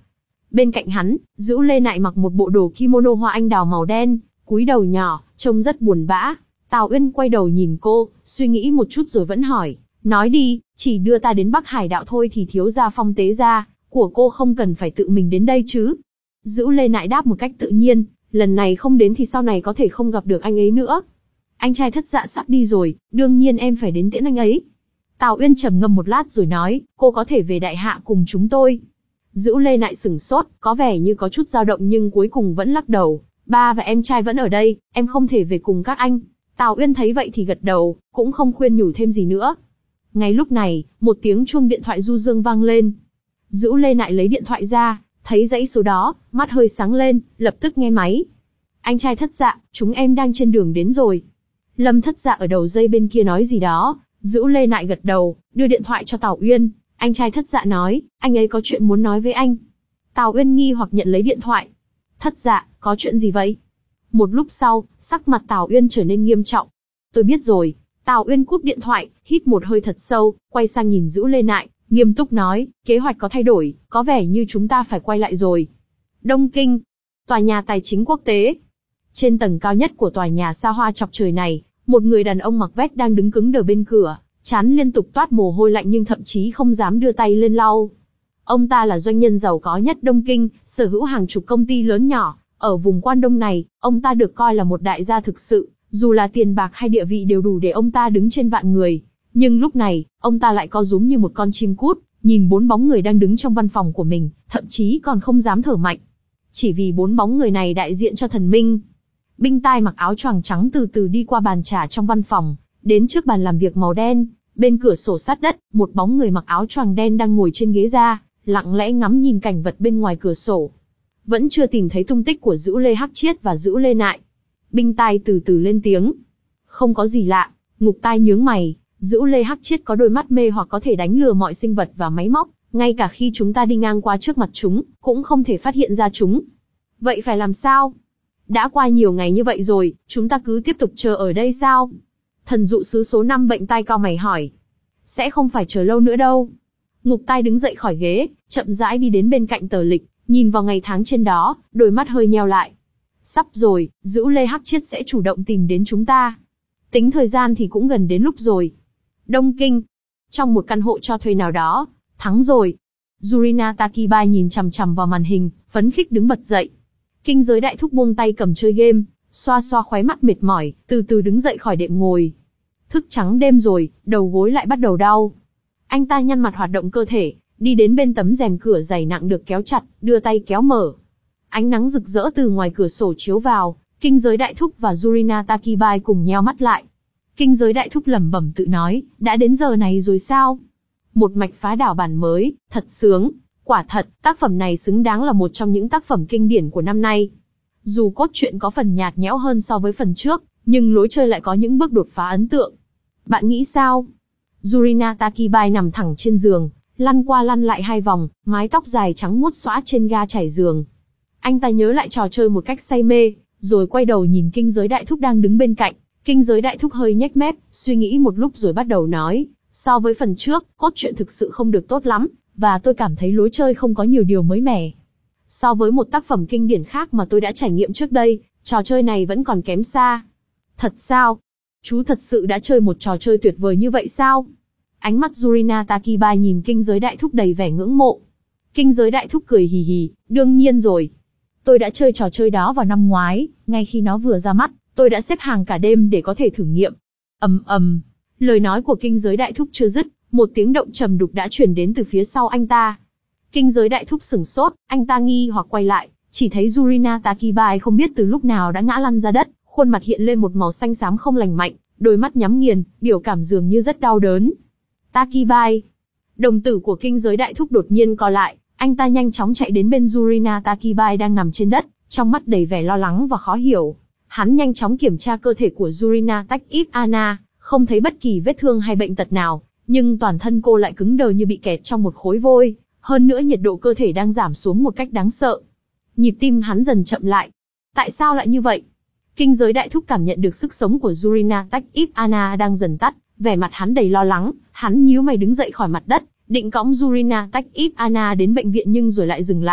Bên cạnh hắn, Dữu Lê Nại mặc một bộ đồ kimono hoa anh đào màu đen, cúi đầu nhỏ, trông rất buồn bã. Tào Uyên quay đầu nhìn cô, suy nghĩ một chút rồi vẫn hỏi, nói đi, chỉ đưa ta đến Bắc Hải đạo thôi thì thiếu gia Phong tế gia của cô không cần phải tự mình đến đây chứ. Dữu Lê Nại đáp một cách tự nhiên, lần này không đến thì sau này có thể không gặp được anh ấy nữa. Anh trai Thất Dạ sắp đi rồi, đương nhiên em phải đến tiễn anh ấy. Tào Uyên trầm ngâm một lát rồi nói, cô có thể về đại hạ cùng chúng tôi. Dữu Lê Nại sửng sốt, có vẻ như có chút dao động nhưng cuối cùng vẫn lắc đầu. Ba và em trai vẫn ở đây, em không thể về cùng các anh. Tào Uyên thấy vậy thì gật đầu, cũng không khuyên nhủ thêm gì nữa. Ngay lúc này, một tiếng chuông điện thoại du dương vang lên. Dữu Lê Nại lấy điện thoại ra, thấy dãy số đó, mắt hơi sáng lên, lập tức nghe máy. Anh trai Thất Dạ, chúng em đang trên đường đến rồi. Lâm Thất Dạ ở đầu dây bên kia nói gì đó, Dữu Lê Nại gật đầu, đưa điện thoại cho Tào Uyên. Anh trai Thất Dạ nói, anh ấy có chuyện muốn nói với anh. Tào Uyên nghi hoặc nhận lấy điện thoại. Thất Dạ, có chuyện gì vậy? Một lúc sau, sắc mặt Tào Uyên trở nên nghiêm trọng. Tôi biết rồi. Tào Uyên cúp điện thoại, hít một hơi thật sâu, quay sang nhìn Dữu Lê Nại, nghiêm túc nói, kế hoạch có thay đổi, có vẻ như chúng ta phải quay lại rồi. Đông Kinh, tòa nhà tài chính quốc tế. Trên tầng cao nhất của tòa nhà xa hoa chọc trời này, một người đàn ông mặc vest đang đứng cứng đờ bên cửa, trán liên tục toát mồ hôi lạnh nhưng thậm chí không dám đưa tay lên lau. Ông ta là doanh nhân giàu có nhất Đông Kinh, sở hữu hàng chục công ty lớn nhỏ. Ở vùng Quan Đông này, ông ta được coi là một đại gia thực sự, dù là tiền bạc hay địa vị đều đủ để ông ta đứng trên vạn người. Nhưng lúc này, ông ta lại co rúm như một con chim cút, nhìn bốn bóng người đang đứng trong văn phòng của mình, thậm chí còn không dám thở mạnh. Chỉ vì bốn bóng người này đại diện cho thần minh. Binh Tai mặc áo choàng trắng từ từ đi qua bàn trà trong văn phòng, đến trước bàn làm việc màu đen, bên cửa sổ sát đất, một bóng người mặc áo choàng đen đang ngồi trên ghế da, lặng lẽ ngắm nhìn cảnh vật bên ngoài cửa sổ. Vẫn chưa tìm thấy tung tích của Dữu Lê Hắc Chiết và Dữu Lê Nại. Binh Tai từ từ lên tiếng. Không có gì lạ, Ngục Tai nhướng mày, Dữu Lê Hắc Chiết có đôi mắt mê hoặc có thể đánh lừa mọi sinh vật và máy móc, ngay cả khi chúng ta đi ngang qua trước mặt chúng, cũng không thể phát hiện ra chúng. Vậy phải làm sao? Đã qua nhiều ngày như vậy rồi, chúng ta cứ tiếp tục chờ ở đây sao? Thần dụ sứ số năm Bệnh Tai cau mày hỏi. Sẽ không phải chờ lâu nữa đâu. Ngục Tai đứng dậy khỏi ghế, chậm rãi đi đến bên cạnh tờ lịch, nhìn vào ngày tháng trên đó, đôi mắt hơi nheo lại. Sắp rồi, Dữu Lê Hắc Chiết sẽ chủ động tìm đến chúng ta. Tính thời gian thì cũng gần đến lúc rồi. Đông Kinh, trong một căn hộ cho thuê nào đó, thắng rồi. Yurina Takibai nhìn chằm chằm vào màn hình, phấn khích đứng bật dậy. Kinh giới đại thúc buông tay cầm chơi game, xoa xoa khóe mắt mệt mỏi, từ từ đứng dậy khỏi đệm ngồi. Thức trắng đêm rồi, đầu gối lại bắt đầu đau. Anh ta nhăn mặt hoạt động cơ thể, đi đến bên tấm rèm cửa dày nặng được kéo chặt, đưa tay kéo mở. Ánh nắng rực rỡ từ ngoài cửa sổ chiếu vào, Kinh giới đại thúc và Yurina Takibai cùng nheo mắt lại. Kinh giới đại thúc lẩm bẩm tự nói, đã đến giờ này rồi sao? Một mạch phá đảo bản mới, thật sướng. Quả thật, tác phẩm này xứng đáng là một trong những tác phẩm kinh điển của năm nay. Dù cốt truyện có phần nhạt nhẽo hơn so với phần trước, nhưng lối chơi lại có những bước đột phá ấn tượng. Bạn nghĩ sao? Yurina Takibai nằm thẳng trên giường, lăn qua lăn lại hai vòng, mái tóc dài trắng muốt xõa trên ga trải giường. Anh ta nhớ lại trò chơi một cách say mê, rồi quay đầu nhìn Kinh giới đại thúc đang đứng bên cạnh. Kinh giới đại thúc hơi nhếch mép, suy nghĩ một lúc rồi bắt đầu nói, so với phần trước, cốt truyện thực sự không được tốt lắm, và tôi cảm thấy lối chơi không có nhiều điều mới mẻ. So với một tác phẩm kinh điển khác mà tôi đã trải nghiệm trước đây, trò chơi này vẫn còn kém xa. Thật sao? Chú thật sự đã chơi một trò chơi tuyệt vời như vậy sao? Ánh mắt Yurina Takibai nhìn Kinh giới đại thúc đầy vẻ ngưỡng mộ. Kinh giới đại thúc cười hì hì, đương nhiên rồi. Tôi đã chơi trò chơi đó vào năm ngoái, ngay khi nó vừa ra mắt, tôi đã xếp hàng cả đêm để có thể thử nghiệm. Ầm ầm, lời nói của Kinh giới đại thúc chưa dứt, một tiếng động trầm đục đã truyền đến từ phía sau anh ta. Kinh giới đại thúc sửng sốt, anh ta nghi hoặc quay lại, chỉ thấy Yurina Takibai không biết từ lúc nào đã ngã lăn ra đất, khuôn mặt hiện lên một màu xanh xám không lành mạnh, đôi mắt nhắm nghiền, biểu cảm dường như rất đau đớn. Takibai. Đồng tử của Kinh giới đại thúc đột nhiên co lại, anh ta nhanh chóng chạy đến bên Yurina Takibai đang nằm trên đất, trong mắt đầy vẻ lo lắng và khó hiểu. Hắn nhanh chóng kiểm tra cơ thể của Yurina Takibai, không thấy bất kỳ vết thương hay bệnh tật nào, nhưng toàn thân cô lại cứng đờ như bị kẹt trong một khối vôi, hơn nữa nhiệt độ cơ thể đang giảm xuống một cách đáng sợ. Nhịp tim hắn dần chậm lại. Tại sao lại như vậy? Kinh giới đại thúc cảm nhận được sức sống của Yurina Takibai đang dần tắt, vẻ mặt hắn đầy lo lắng, hắn nhíu mày đứng dậy khỏi mặt đất, định cõng Yurina Takibai đến bệnh viện nhưng rồi lại dừng lại.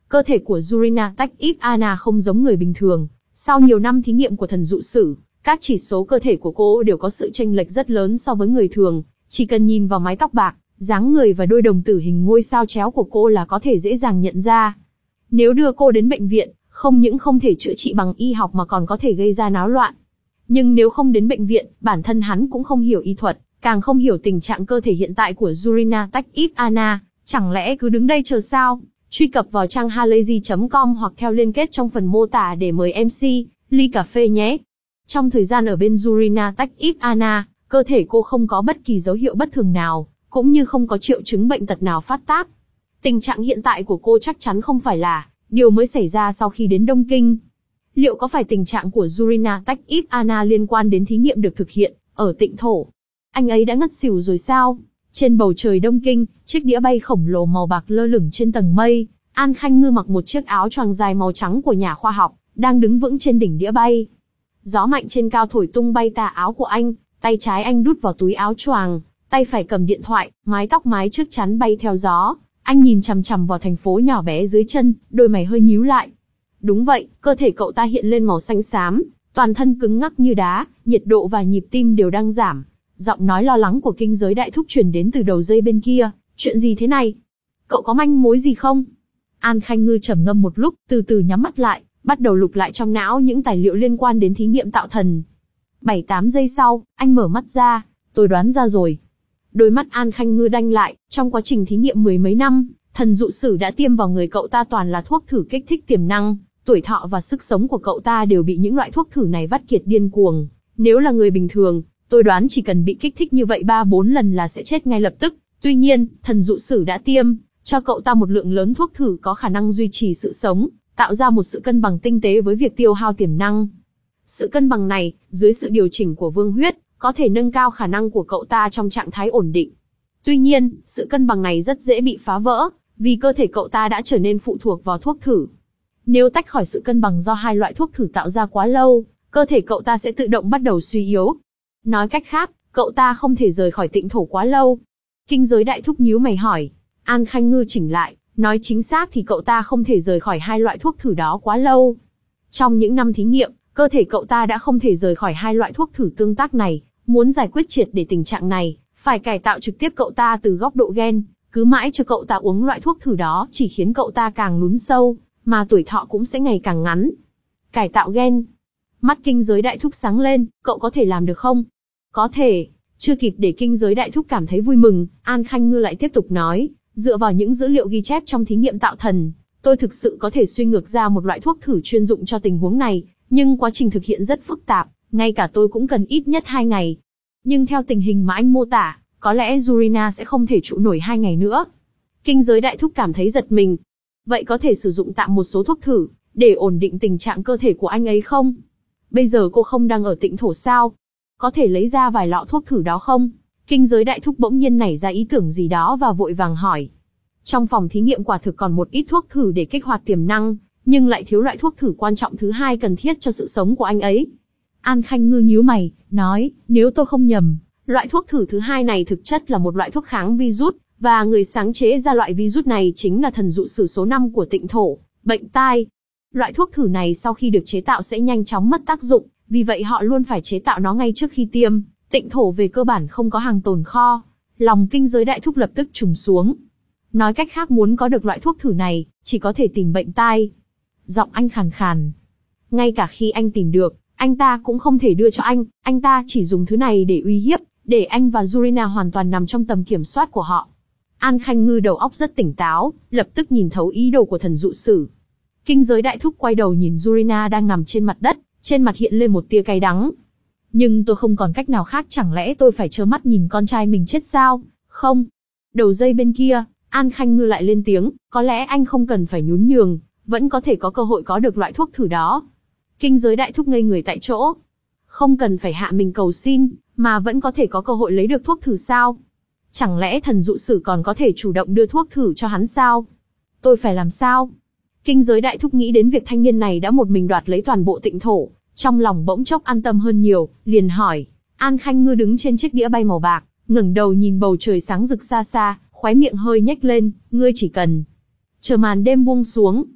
Cơ thể của Zurina Tech Ipana không giống người bình thường. Sau nhiều năm thí nghiệm của thần dụ sử, các chỉ số cơ thể của cô đều có sự chênh lệch rất lớn so với người thường. Chỉ cần nhìn vào mái tóc bạc, dáng người và đôi đồng tử hình ngôi sao chéo của cô là có thể dễ dàng nhận ra. Nếu đưa cô đến bệnh viện, không những không thể chữa trị bằng y học mà còn có thể gây ra náo loạn. Nhưng nếu không đến bệnh viện, bản thân hắn cũng không hiểu y thuật, càng không hiểu tình trạng cơ thể hiện tại của Zurina Tech Ipana, chẳng lẽ cứ đứng đây chờ sao? Truy cập vào trang halayzi chấm com hoặc theo liên kết trong phần mô tả để mời em xê ly cà phê nhé. Trong thời gian ở bên Zurina Tech Ipana, cơ thể cô không có bất kỳ dấu hiệu bất thường nào, cũng như không có triệu chứng bệnh tật nào phát tác. Tình trạng hiện tại của cô chắc chắn không phải là điều mới xảy ra sau khi đến Đông Kinh. Liệu có phải tình trạng của Zurina Tech Ipana liên quan đến thí nghiệm được thực hiện ở Tịnh Thổ? Anh ấy đã ngất xỉu rồi sao? Trên bầu trời Đông Kinh, chiếc đĩa bay khổng lồ màu bạc lơ lửng trên tầng mây. An Khanh Ngư mặc một chiếc áo choàng dài màu trắng của nhà khoa học, đang đứng vững trên đỉnh đĩa bay. Gió mạnh trên cao thổi tung bay tà áo của anh, tay trái anh đút vào túi áo choàng, tay phải cầm điện thoại, mái tóc mái trước chắn bay theo gió. Anh nhìn chằm chằm vào thành phố nhỏ bé dưới chân, đôi mày hơi nhíu lại. Đúng vậy, cơ thể cậu ta hiện lên màu xanh xám, toàn thân cứng ngắc như đá, nhiệt độ và nhịp tim đều đang giảm. Giọng nói lo lắng của Kinh Giới Đại Thúc truyền đến từ đầu dây bên kia. Chuyện gì thế này? Cậu có manh mối gì không? An Khanh Ngư trầm ngâm một lúc, từ từ nhắm mắt lại, bắt đầu lục lại trong não những tài liệu liên quan đến thí nghiệm tạo thần. bảy tám giây sau, anh mở mắt ra. Tôi đoán ra rồi. Đôi mắt An Khanh Ngư đanh lại, trong quá trình thí nghiệm mười mấy năm, thần dụ sử đã tiêm vào người cậu ta toàn là thuốc thử kích thích tiềm năng, tuổi thọ và sức sống của cậu ta đều bị những loại thuốc thử này vắt kiệt điên cuồng. Nếu là người bình thường, tôi đoán chỉ cần bị kích thích như vậy ba bốn lần là sẽ chết ngay lập tức. Tuy nhiên, thần dụ sử đã tiêm cho cậu ta một lượng lớn thuốc thử có khả năng duy trì sự sống, tạo ra một sự cân bằng tinh tế với việc tiêu hao tiềm năng. Sự cân bằng này, dưới sự điều chỉnh của vương huyết, có thể nâng cao khả năng của cậu ta trong trạng thái ổn định. Tuy nhiên, sự cân bằng này rất dễ bị phá vỡ, vì cơ thể cậu ta đã trở nên phụ thuộc vào thuốc thử. Nếu tách khỏi sự cân bằng do hai loại thuốc thử tạo ra quá lâu, cơ thể cậu ta sẽ tự động bắt đầu suy yếu. Nói cách khác, cậu ta không thể rời khỏi Tịnh Thổ quá lâu. Kinh Giới Đại Thúc nhíu mày hỏi. An Khanh Ngư chỉnh lại, nói chính xác thì cậu ta không thể rời khỏi hai loại thuốc thử đó quá lâu. Trong những năm thí nghiệm, cơ thể cậu ta đã không thể rời khỏi hai loại thuốc thử tương tác này. Muốn giải quyết triệt để tình trạng này, phải cải tạo trực tiếp cậu ta từ góc độ gen. Cứ mãi cho cậu ta uống loại thuốc thử đó chỉ khiến cậu ta càng lún sâu, mà tuổi thọ cũng sẽ ngày càng ngắn. Cải tạo gen. Mắt Kinh Giới Đại Thúc sáng lên, cậu có thể làm được không? Có thể. Chưa kịp để Kinh Giới Đại Thúc cảm thấy vui mừng, An Khanh Ngư lại tiếp tục nói, dựa vào những dữ liệu ghi chép trong thí nghiệm tạo thần, tôi thực sự có thể suy ngược ra một loại thuốc thử chuyên dụng cho tình huống này, nhưng quá trình thực hiện rất phức tạp, ngay cả tôi cũng cần ít nhất hai ngày. Nhưng theo tình hình mà anh mô tả, có lẽ Zurina sẽ không thể trụ nổi hai ngày nữa. Kinh Giới Đại Thúc cảm thấy giật mình. Vậy có thể sử dụng tạm một số thuốc thử, để ổn định tình trạng cơ thể của anh ấy không? Bây giờ cô không đang ở Tịnh Thổ sao? Có thể lấy ra vài lọ thuốc thử đó không? Kinh Giới Đại Thúc bỗng nhiên nảy ra ý tưởng gì đó và vội vàng hỏi. Trong phòng thí nghiệm quả thực còn một ít thuốc thử để kích hoạt tiềm năng, nhưng lại thiếu loại thuốc thử quan trọng thứ hai cần thiết cho sự sống của anh ấy. An Khanh Ngư nhíu mày, nói, nếu tôi không nhầm, loại thuốc thử thứ hai này thực chất là một loại thuốc kháng virus, và người sáng chế ra loại virus này chính là thần dụ sử số năm của Tịnh Thổ, bệnh tai. Loại thuốc thử này sau khi được chế tạo sẽ nhanh chóng mất tác dụng, vì vậy họ luôn phải chế tạo nó ngay trước khi tiêm. Tịnh Thổ về cơ bản không có hàng tồn kho. Lòng Kinh Giới Đại Thúc lập tức trùng xuống. Nói cách khác muốn có được loại thuốc thử này, chỉ có thể tìm bệnh tai. Giọng anh khàn khàn. Ngay cả khi anh tìm được, anh ta cũng không thể đưa cho anh, anh ta chỉ dùng thứ này để uy hiếp, để anh và Zurina hoàn toàn nằm trong tầm kiểm soát của họ. An Khanh Ngư đầu óc rất tỉnh táo, lập tức nhìn thấu ý đồ của thần dụ sử. Kinh Giới Đại Thúc quay đầu nhìn Zurina đang nằm trên mặt đất, trên mặt hiện lên một tia cay đắng. Nhưng tôi không còn cách nào khác, chẳng lẽ tôi phải trơ mắt nhìn con trai mình chết sao? Không. Đầu dây bên kia, An Khanh Ngư lại lên tiếng, có lẽ anh không cần phải nhún nhường, vẫn có thể có cơ hội có được loại thuốc thử đó. Kinh Giới Đại Thúc ngây người tại chỗ. Không cần phải hạ mình cầu xin, mà vẫn có thể có cơ hội lấy được thuốc thử sao? Chẳng lẽ thần dụ sử còn có thể chủ động đưa thuốc thử cho hắn sao? Tôi phải làm sao? Kinh Giới Đại Thúc nghĩ đến việc thanh niên này đã một mình đoạt lấy toàn bộ Tịnh Thổ, trong lòng bỗng chốc an tâm hơn nhiều, liền hỏi. An Khanh Ngư đứng trên chiếc đĩa bay màu bạc, ngẩng đầu nhìn bầu trời sáng rực xa xa, khóe miệng hơi nhếch lên, ngươi chỉ cần chờ màn đêm buông xuống,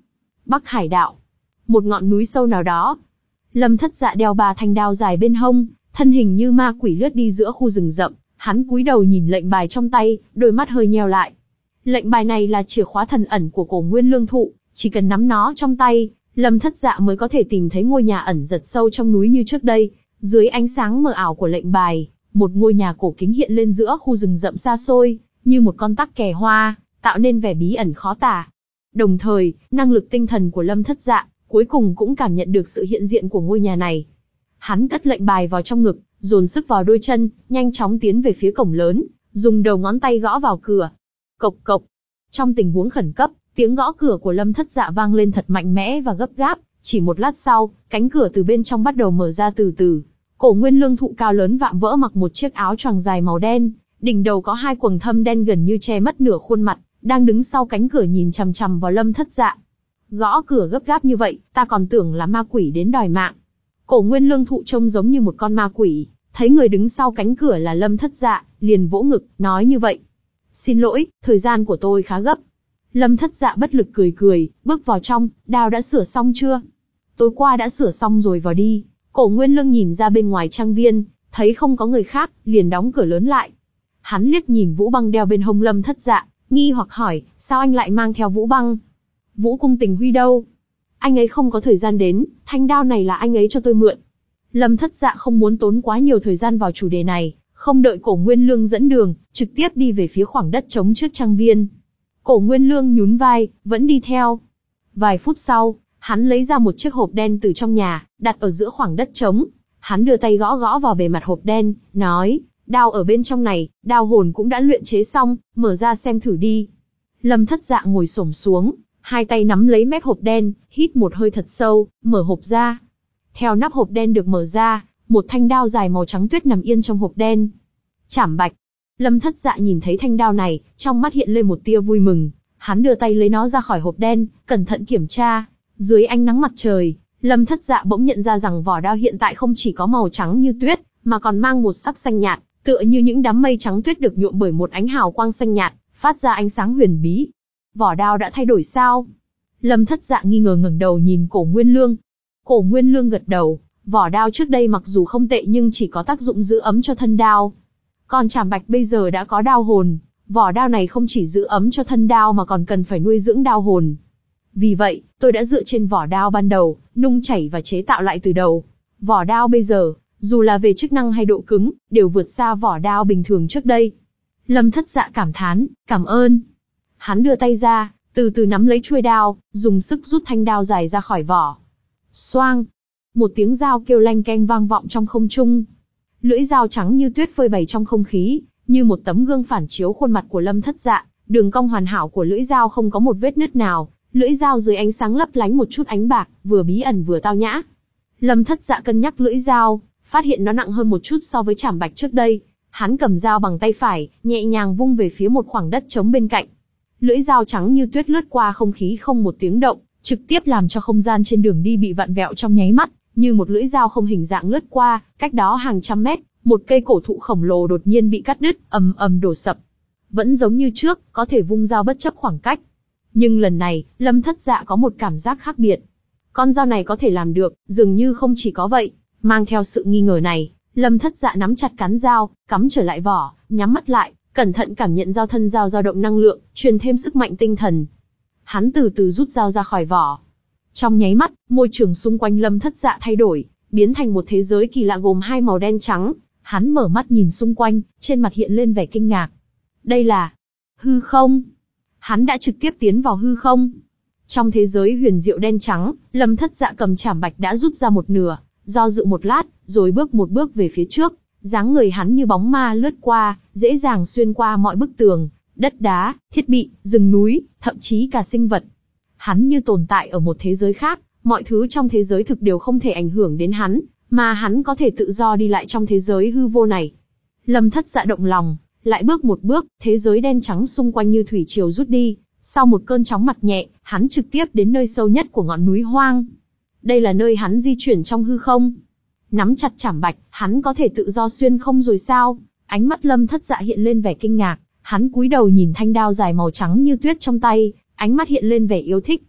Bắc Hải Đạo. Một ngọn núi sâu nào đó. Lâm Thất Dạ đeo ba thanh đao dài bên hông, thân hình như ma quỷ lướt đi giữa khu rừng rậm, hắn cúi đầu nhìn lệnh bài trong tay, đôi mắt hơi nheo lại. Lệnh bài này là chìa khóa thần ẩn của Cổ Nguyên Lương Thụ, chỉ cần nắm nó trong tay, Lâm Thất Dạ mới có thể tìm thấy ngôi nhà ẩn giật sâu trong núi như trước đây. Dưới ánh sáng mờ ảo của lệnh bài, một ngôi nhà cổ kính hiện lên giữa khu rừng rậm xa xôi, như một con tắc kè hoa, tạo nên vẻ bí ẩn khó tả. Đồng thời, năng lực tinh thần của Lâm Thất Dạ cuối cùng cũng cảm nhận được sự hiện diện của ngôi nhà này. Hắn cất lệnh bài vào trong ngực, dồn sức vào đôi chân, nhanh chóng tiến về phía cổng lớn, dùng đầu ngón tay gõ vào cửa. Cộc cộc. Trong tình huống khẩn cấp, tiếng gõ cửa của Lâm Thất Dạ vang lên thật mạnh mẽ và gấp gáp. Chỉ một lát sau, cánh cửa từ bên trong bắt đầu mở ra từ từ. Cổ Nguyên Lương Thụ cao lớn vạm vỡ mặc một chiếc áo choàng dài màu đen, đỉnh đầu có hai quầng thâm đen gần như che mất nửa khuôn mặt, đang đứng sau cánh cửa nhìn chằm chằm vào Lâm Thất Dạ. Gõ cửa gấp gáp như vậy, ta còn tưởng là ma quỷ đến đòi mạng. Cổ Nguyên Lương Thụ trông giống như một con ma quỷ, thấy người đứng sau cánh cửa là Lâm Thất Dạ, liền vỗ ngực, nói như vậy. Xin lỗi, thời gian của tôi khá gấp. Lâm Thất Dạ bất lực cười cười, bước vào trong, đao đã sửa xong chưa? Tối qua đã sửa xong rồi, vào đi. Cổ Nguyên Lương nhìn ra bên ngoài trang viên, thấy không có người khác, liền đóng cửa lớn lại. Hắn liếc nhìn Vũ Băng đeo bên hông Lâm Thất Dạ, nghi hoặc hỏi, sao anh lại mang theo Vũ Băng? Vũ Cung Tình Huy đâu? Anh ấy không có thời gian đến, thanh đao này là anh ấy cho tôi mượn. Lâm Thất Dạ không muốn tốn quá nhiều thời gian vào chủ đề này, không đợi Cổ Nguyên Lương dẫn đường, trực tiếp đi về phía khoảng đất trống trước trang viên. Cổ Nguyên Lương nhún vai, vẫn đi theo. Vài phút sau, hắn lấy ra một chiếc hộp đen từ trong nhà, đặt ở giữa khoảng đất trống. Hắn đưa tay gõ gõ vào bề mặt hộp đen, nói, đao ở bên trong này, đao hồn cũng đã luyện chế xong, mở ra xem thử đi. Lâm Thất Dạ ngồi xổm xuống, hai tay nắm lấy mép hộp đen, hít một hơi thật sâu, mở hộp ra. Theo nắp hộp đen được mở ra, một thanh đao dài màu trắng tuyết nằm yên trong hộp đen. Trảm Bạch. Lâm Thất Dạ nhìn thấy thanh đao này, trong mắt hiện lên một tia vui mừng. Hắn đưa tay lấy nó ra khỏi hộp đen, cẩn thận kiểm tra. Dưới ánh nắng mặt trời, Lâm Thất Dạ bỗng nhận ra rằng vỏ đao hiện tại không chỉ có màu trắng như tuyết, mà còn mang một sắc xanh nhạt, tựa như những đám mây trắng tuyết được nhuộm bởi một ánh hào quang xanh nhạt, phát ra ánh sáng huyền bí. Vỏ đao đã thay đổi sao? Lâm Thất Dạ nghi ngờ ngẩng đầu nhìn Cổ Nguyên Lương. Cổ Nguyên Lương gật đầu, vỏ đao trước đây mặc dù không tệ nhưng chỉ có tác dụng giữ ấm cho thân đao. Còn Trảm Bạch bây giờ đã có đao hồn, vỏ đao này không chỉ giữ ấm cho thân đao mà còn cần phải nuôi dưỡng đao hồn. Vì vậy, tôi đã dựa trên vỏ đao ban đầu, nung chảy và chế tạo lại từ đầu. Vỏ đao bây giờ, dù là về chức năng hay độ cứng, đều vượt xa vỏ đao bình thường trước đây. Lâm Thất Dạ cảm thán, cảm ơn. Hắn đưa tay ra, từ từ nắm lấy chuôi đao, dùng sức rút thanh đao dài ra khỏi vỏ. Xoang! Một tiếng dao kêu lanh keng vang vọng trong không trung. Lưỡi dao trắng như tuyết phơi bày trong không khí, như một tấm gương phản chiếu khuôn mặt của Lâm Thất Dạ. Đường cong hoàn hảo của lưỡi dao không có một vết nứt nào, lưỡi dao dưới ánh sáng lấp lánh một chút ánh bạc, vừa bí ẩn vừa tao nhã. Lâm Thất Dạ cân nhắc lưỡi dao, phát hiện nó nặng hơn một chút so với Trảm Bạch trước đây. Hắn cầm dao bằng tay phải, nhẹ nhàng vung về phía một khoảng đất trống bên cạnh. Lưỡi dao trắng như tuyết lướt qua không khí không một tiếng động, trực tiếp làm cho không gian trên đường đi bị vặn vẹo trong nháy mắt, như một lưỡi dao không hình dạng lướt qua, cách đó hàng trăm mét, một cây cổ thụ khổng lồ đột nhiên bị cắt đứt, ầm ầm đổ sập. Vẫn giống như trước, có thể vung dao bất chấp khoảng cách. Nhưng lần này, Lâm Thất Dạ có một cảm giác khác biệt. Con dao này có thể làm được, dường như không chỉ có vậy. Mang theo sự nghi ngờ này, Lâm Thất Dạ nắm chặt cán dao, cắm trở lại vỏ, nhắm mắt lại, cẩn thận cảm nhận dao thân dao dao động năng lượng, truyền thêm sức mạnh tinh thần. Hắn từ từ rút dao ra khỏi vỏ. Trong nháy mắt, môi trường xung quanh Lâm Thất Dạ thay đổi, biến thành một thế giới kỳ lạ gồm hai màu đen trắng. Hắn mở mắt nhìn xung quanh, trên mặt hiện lên vẻ kinh ngạc. Đây là hư không? Hắn đã trực tiếp tiến vào hư không. Trong thế giới huyền diệu đen trắng, Lâm Thất Dạ cầm Trảm Bạch đã rút ra một nửa, do dự một lát, rồi bước một bước về phía trước. Dáng người hắn như bóng ma lướt qua, dễ dàng xuyên qua mọi bức tường, đất đá, thiết bị, rừng núi, thậm chí cả sinh vật. Hắn như tồn tại ở một thế giới khác, mọi thứ trong thế giới thực đều không thể ảnh hưởng đến hắn, mà hắn có thể tự do đi lại trong thế giới hư vô này. Lâm Thất Dạ động lòng, lại bước một bước, thế giới đen trắng xung quanh như thủy triều rút đi. Sau một cơn chóng mặt nhẹ, hắn trực tiếp đến nơi sâu nhất của ngọn núi hoang. Đây là nơi hắn di chuyển trong hư không. Nắm chặt Trảm Bạch, hắn có thể tự do xuyên không rồi sao? Ánh mắt Lâm Thất Dạ hiện lên vẻ kinh ngạc, hắn cúi đầu nhìn thanh đao dài màu trắng như tuyết trong tay, ánh mắt hiện lên vẻ yêu thích.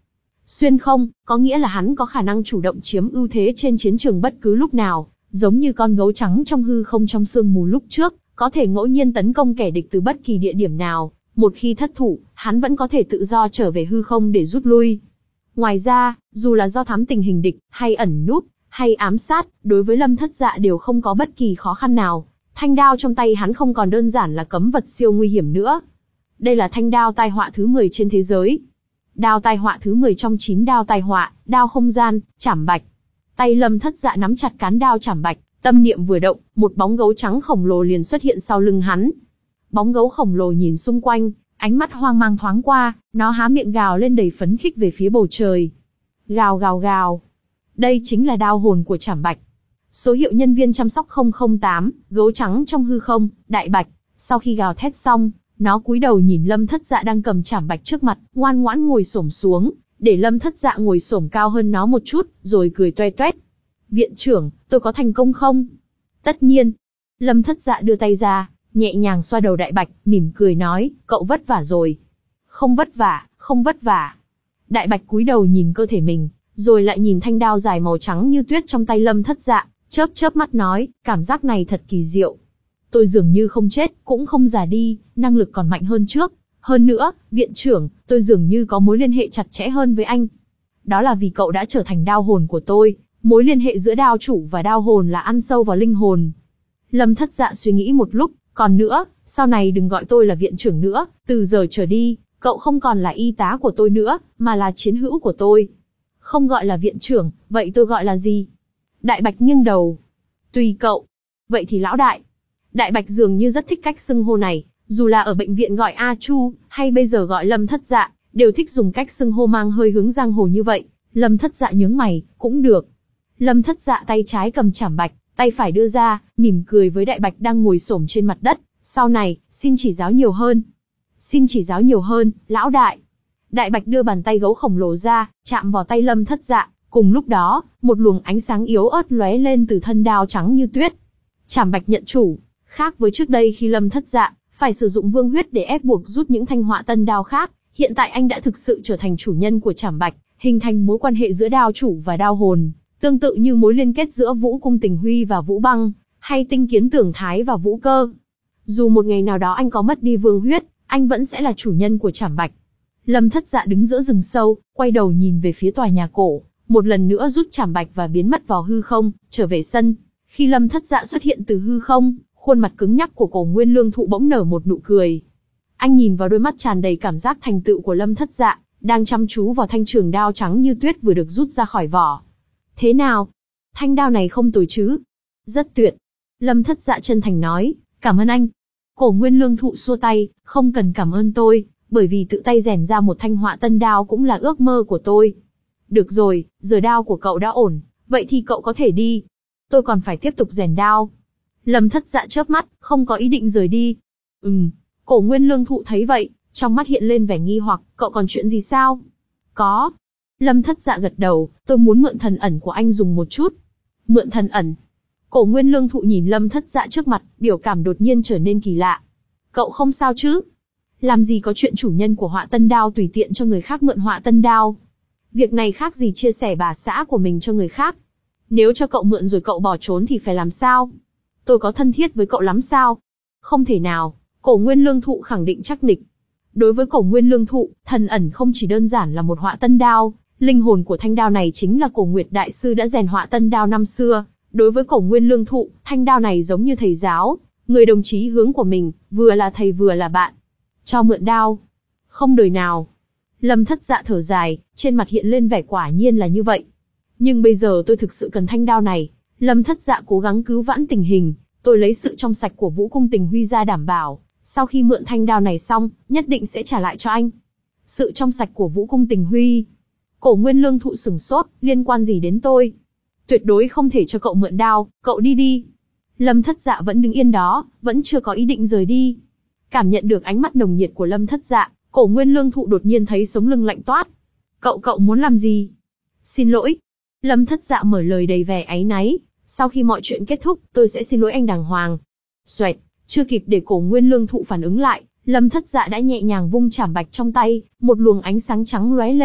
Xuyên không, có nghĩa là hắn có khả năng chủ động chiếm ưu thế trên chiến trường bất cứ lúc nào, giống như con gấu trắng trong hư không trong sương mù lúc trước, có thể ngẫu nhiên tấn công kẻ địch từ bất kỳ địa điểm nào, một khi thất thủ, hắn vẫn có thể tự do trở về hư không để rút lui. Ngoài ra, dù là do thám tình hình địch, hay ẩn núp, hay ám sát, đối với Lâm Thất Dạ đều không có bất kỳ khó khăn nào. Thanh đao trong tay hắn không còn đơn giản là cấm vật siêu nguy hiểm nữa. Đây là thanh đao tai họa thứ mười trên thế giới. Đao tai họa thứ mười trong chín đao tai họa, đao không gian, chảm bạch. Tay Lâm Thất Dạ nắm chặt cán đao chảm bạch, tâm niệm vừa động, một bóng gấu trắng khổng lồ liền xuất hiện sau lưng hắn. Bóng gấu khổng lồ nhìn xung quanh, ánh mắt hoang mang thoáng qua, nó há miệng gào lên đầy phấn khích về phía bầu trời. Gào gào gào. Đây chính là đao hồn của chảm bạch. Số hiệu nhân viên chăm sóc không không tám, gấu trắng trong hư không, đại bạch. Sau khi gào thét xong, nó cúi đầu nhìn Lâm Thất Dạ đang cầm chảm bạch trước mặt, ngoan ngoãn ngồi xổm xuống, để Lâm Thất Dạ ngồi xổm cao hơn nó một chút, rồi cười toe toét. Viện trưởng, tôi có thành công không? Tất nhiên. Lâm Thất Dạ đưa tay ra, nhẹ nhàng xoa đầu đại bạch, mỉm cười nói, cậu vất vả rồi. Không vất vả, không vất vả. Đại bạch cúi đầu nhìn cơ thể mình, rồi lại nhìn thanh đao dài màu trắng như tuyết trong tay Lâm Thất Dạ, chớp chớp mắt nói, cảm giác này thật kỳ diệu. Tôi dường như không chết, cũng không già đi, năng lực còn mạnh hơn trước. Hơn nữa, viện trưởng, tôi dường như có mối liên hệ chặt chẽ hơn với anh. Đó là vì cậu đã trở thành đao hồn của tôi, mối liên hệ giữa đao chủ và đao hồn là ăn sâu vào linh hồn. Lâm Thất Dạ suy nghĩ một lúc, còn nữa, sau này đừng gọi tôi là viện trưởng nữa, từ giờ trở đi, cậu không còn là y tá của tôi nữa, mà là chiến hữu của tôi. Không gọi là viện trưởng, vậy tôi gọi là gì? Đại bạch nghiêng đầu. Tùy cậu. Vậy thì lão đại. Đại bạch dường như rất thích cách xưng hô này, dù là ở bệnh viện gọi A Chu, hay bây giờ gọi Lâm Thất Dạ, đều thích dùng cách xưng hô mang hơi hướng giang hồ như vậy. Lâm Thất Dạ nhướng mày, cũng được. Lâm Thất Dạ tay trái cầm chảm bạch, tay phải đưa ra, mỉm cười với đại bạch đang ngồi xổm trên mặt đất. Sau này, xin chỉ giáo nhiều hơn. Xin chỉ giáo nhiều hơn, lão đại. Đại bạch đưa bàn tay gấu khổng lồ ra, chạm vào tay Lâm Thất Dạ. Cùng lúc đó, một luồng ánh sáng yếu ớt lóe lên từ thân đao trắng như tuyết. Chảm bạch nhận chủ. Khác với trước đây khi Lâm Thất Dạ phải sử dụng vương huyết để ép buộc rút những thanh họa tân đao khác, hiện tại anh đã thực sự trở thành chủ nhân của chảm bạch, hình thành mối quan hệ giữa đao chủ và đao hồn, tương tự như mối liên kết giữa Vũ Cung Tình Huy và Vũ Băng, hay Tinh Kiến Tưởng Thái và Vũ Cơ. Dù một ngày nào đó anh có mất đi vương huyết, anh vẫn sẽ là chủ nhân của chảm bạch. Lâm Thất Dạ đứng giữa rừng sâu, quay đầu nhìn về phía tòa nhà cổ, một lần nữa rút chảm bạch và biến mất vào hư không, trở về sân. Khi Lâm Thất Dạ xuất hiện từ hư không, khuôn mặt cứng nhắc của Cổ Nguyên Lương Thụ bỗng nở một nụ cười. Anh nhìn vào đôi mắt tràn đầy cảm giác thành tựu của Lâm Thất Dạ, đang chăm chú vào thanh trường đao trắng như tuyết vừa được rút ra khỏi vỏ. Thế nào? Thanh đao này không tồi chứ? Rất tuyệt. Lâm Thất Dạ chân thành nói, cảm ơn anh. Cổ Nguyên Lương Thụ xua tay, không cần cảm ơn tôi, bởi vì tự tay rèn ra một thanh họa tân đao cũng là ước mơ của tôi. Được rồi, giờ đao của cậu đã ổn, vậy thì cậu có thể đi. Tôi còn phải tiếp tục rèn đao. Lâm Thất Dạ chớp mắt, không có ý định rời đi. Ừm, Cổ Nguyên Lương Thụ thấy vậy, trong mắt hiện lên vẻ nghi hoặc, cậu còn chuyện gì sao? Có. Lâm Thất Dạ gật đầu, tôi muốn mượn thần ẩn của anh dùng một chút. Mượn thần ẩn. Cổ Nguyên Lương Thụ nhìn Lâm Thất Dạ trước mặt, biểu cảm đột nhiên trở nên kỳ lạ. Cậu không sao chứ? Làm gì có chuyện chủ nhân của họa tân đao tùy tiện cho người khác mượn họa tân đao. Việc này khác gì chia sẻ bà xã của mình cho người khác. Nếu cho cậu mượn rồi cậu bỏ trốn thì phải làm sao? Tôi có thân thiết với cậu lắm sao? Không thể nào, Cổ Nguyên Lương Thụ khẳng định chắc nịch. Đối với Cổ Nguyên Lương Thụ, thần ẩn không chỉ đơn giản là một họa tân đao, linh hồn của thanh đao này chính là Cổ Nguyệt Đại Sư đã rèn họa tân đao năm xưa. Đối với Cổ Nguyên Lương Thụ, thanh đao này giống như thầy giáo, người đồng chí hướng của mình, vừa là thầy vừa là bạn. Cho mượn đao. Không đời nào. Lâm Thất Dạ thở dài, trên mặt hiện lên vẻ quả nhiên là như vậy. Nhưng bây giờ tôi thực sự cần thanh đao này. Lâm Thất Dạ cố gắng cứu vãn tình hình, tôi lấy sự trong sạch của Vũ Cung Tình Huy ra đảm bảo, sau khi mượn thanh đao này xong, nhất định sẽ trả lại cho anh. Sự trong sạch của Vũ Cung Tình Huy. Cổ Nguyên Lương Thụ sửng sốt, liên quan gì đến tôi? Tuyệt đối không thể cho cậu mượn đao, cậu đi đi. Lâm Thất Dạ vẫn đứng yên đó, vẫn chưa có ý định rời đi. Cảm nhận được ánh mắt nồng nhiệt của Lâm Thất Dạ, Cổ Nguyên Lương Thụ đột nhiên thấy sống lưng lạnh toát. Cậu cậu muốn làm gì? Xin lỗi. Lâm Thất Dạ mở lời đầy vẻ áy náy, sau khi mọi chuyện kết thúc, tôi sẽ xin lỗi anh đàng hoàng. Xoẹt, chưa kịp để Cổ Nguyên Lương Thụ phản ứng lại, Lâm Thất Dạ đã nhẹ nhàng vung chảm bạch trong tay, một luồng ánh sáng trắng lóe lên,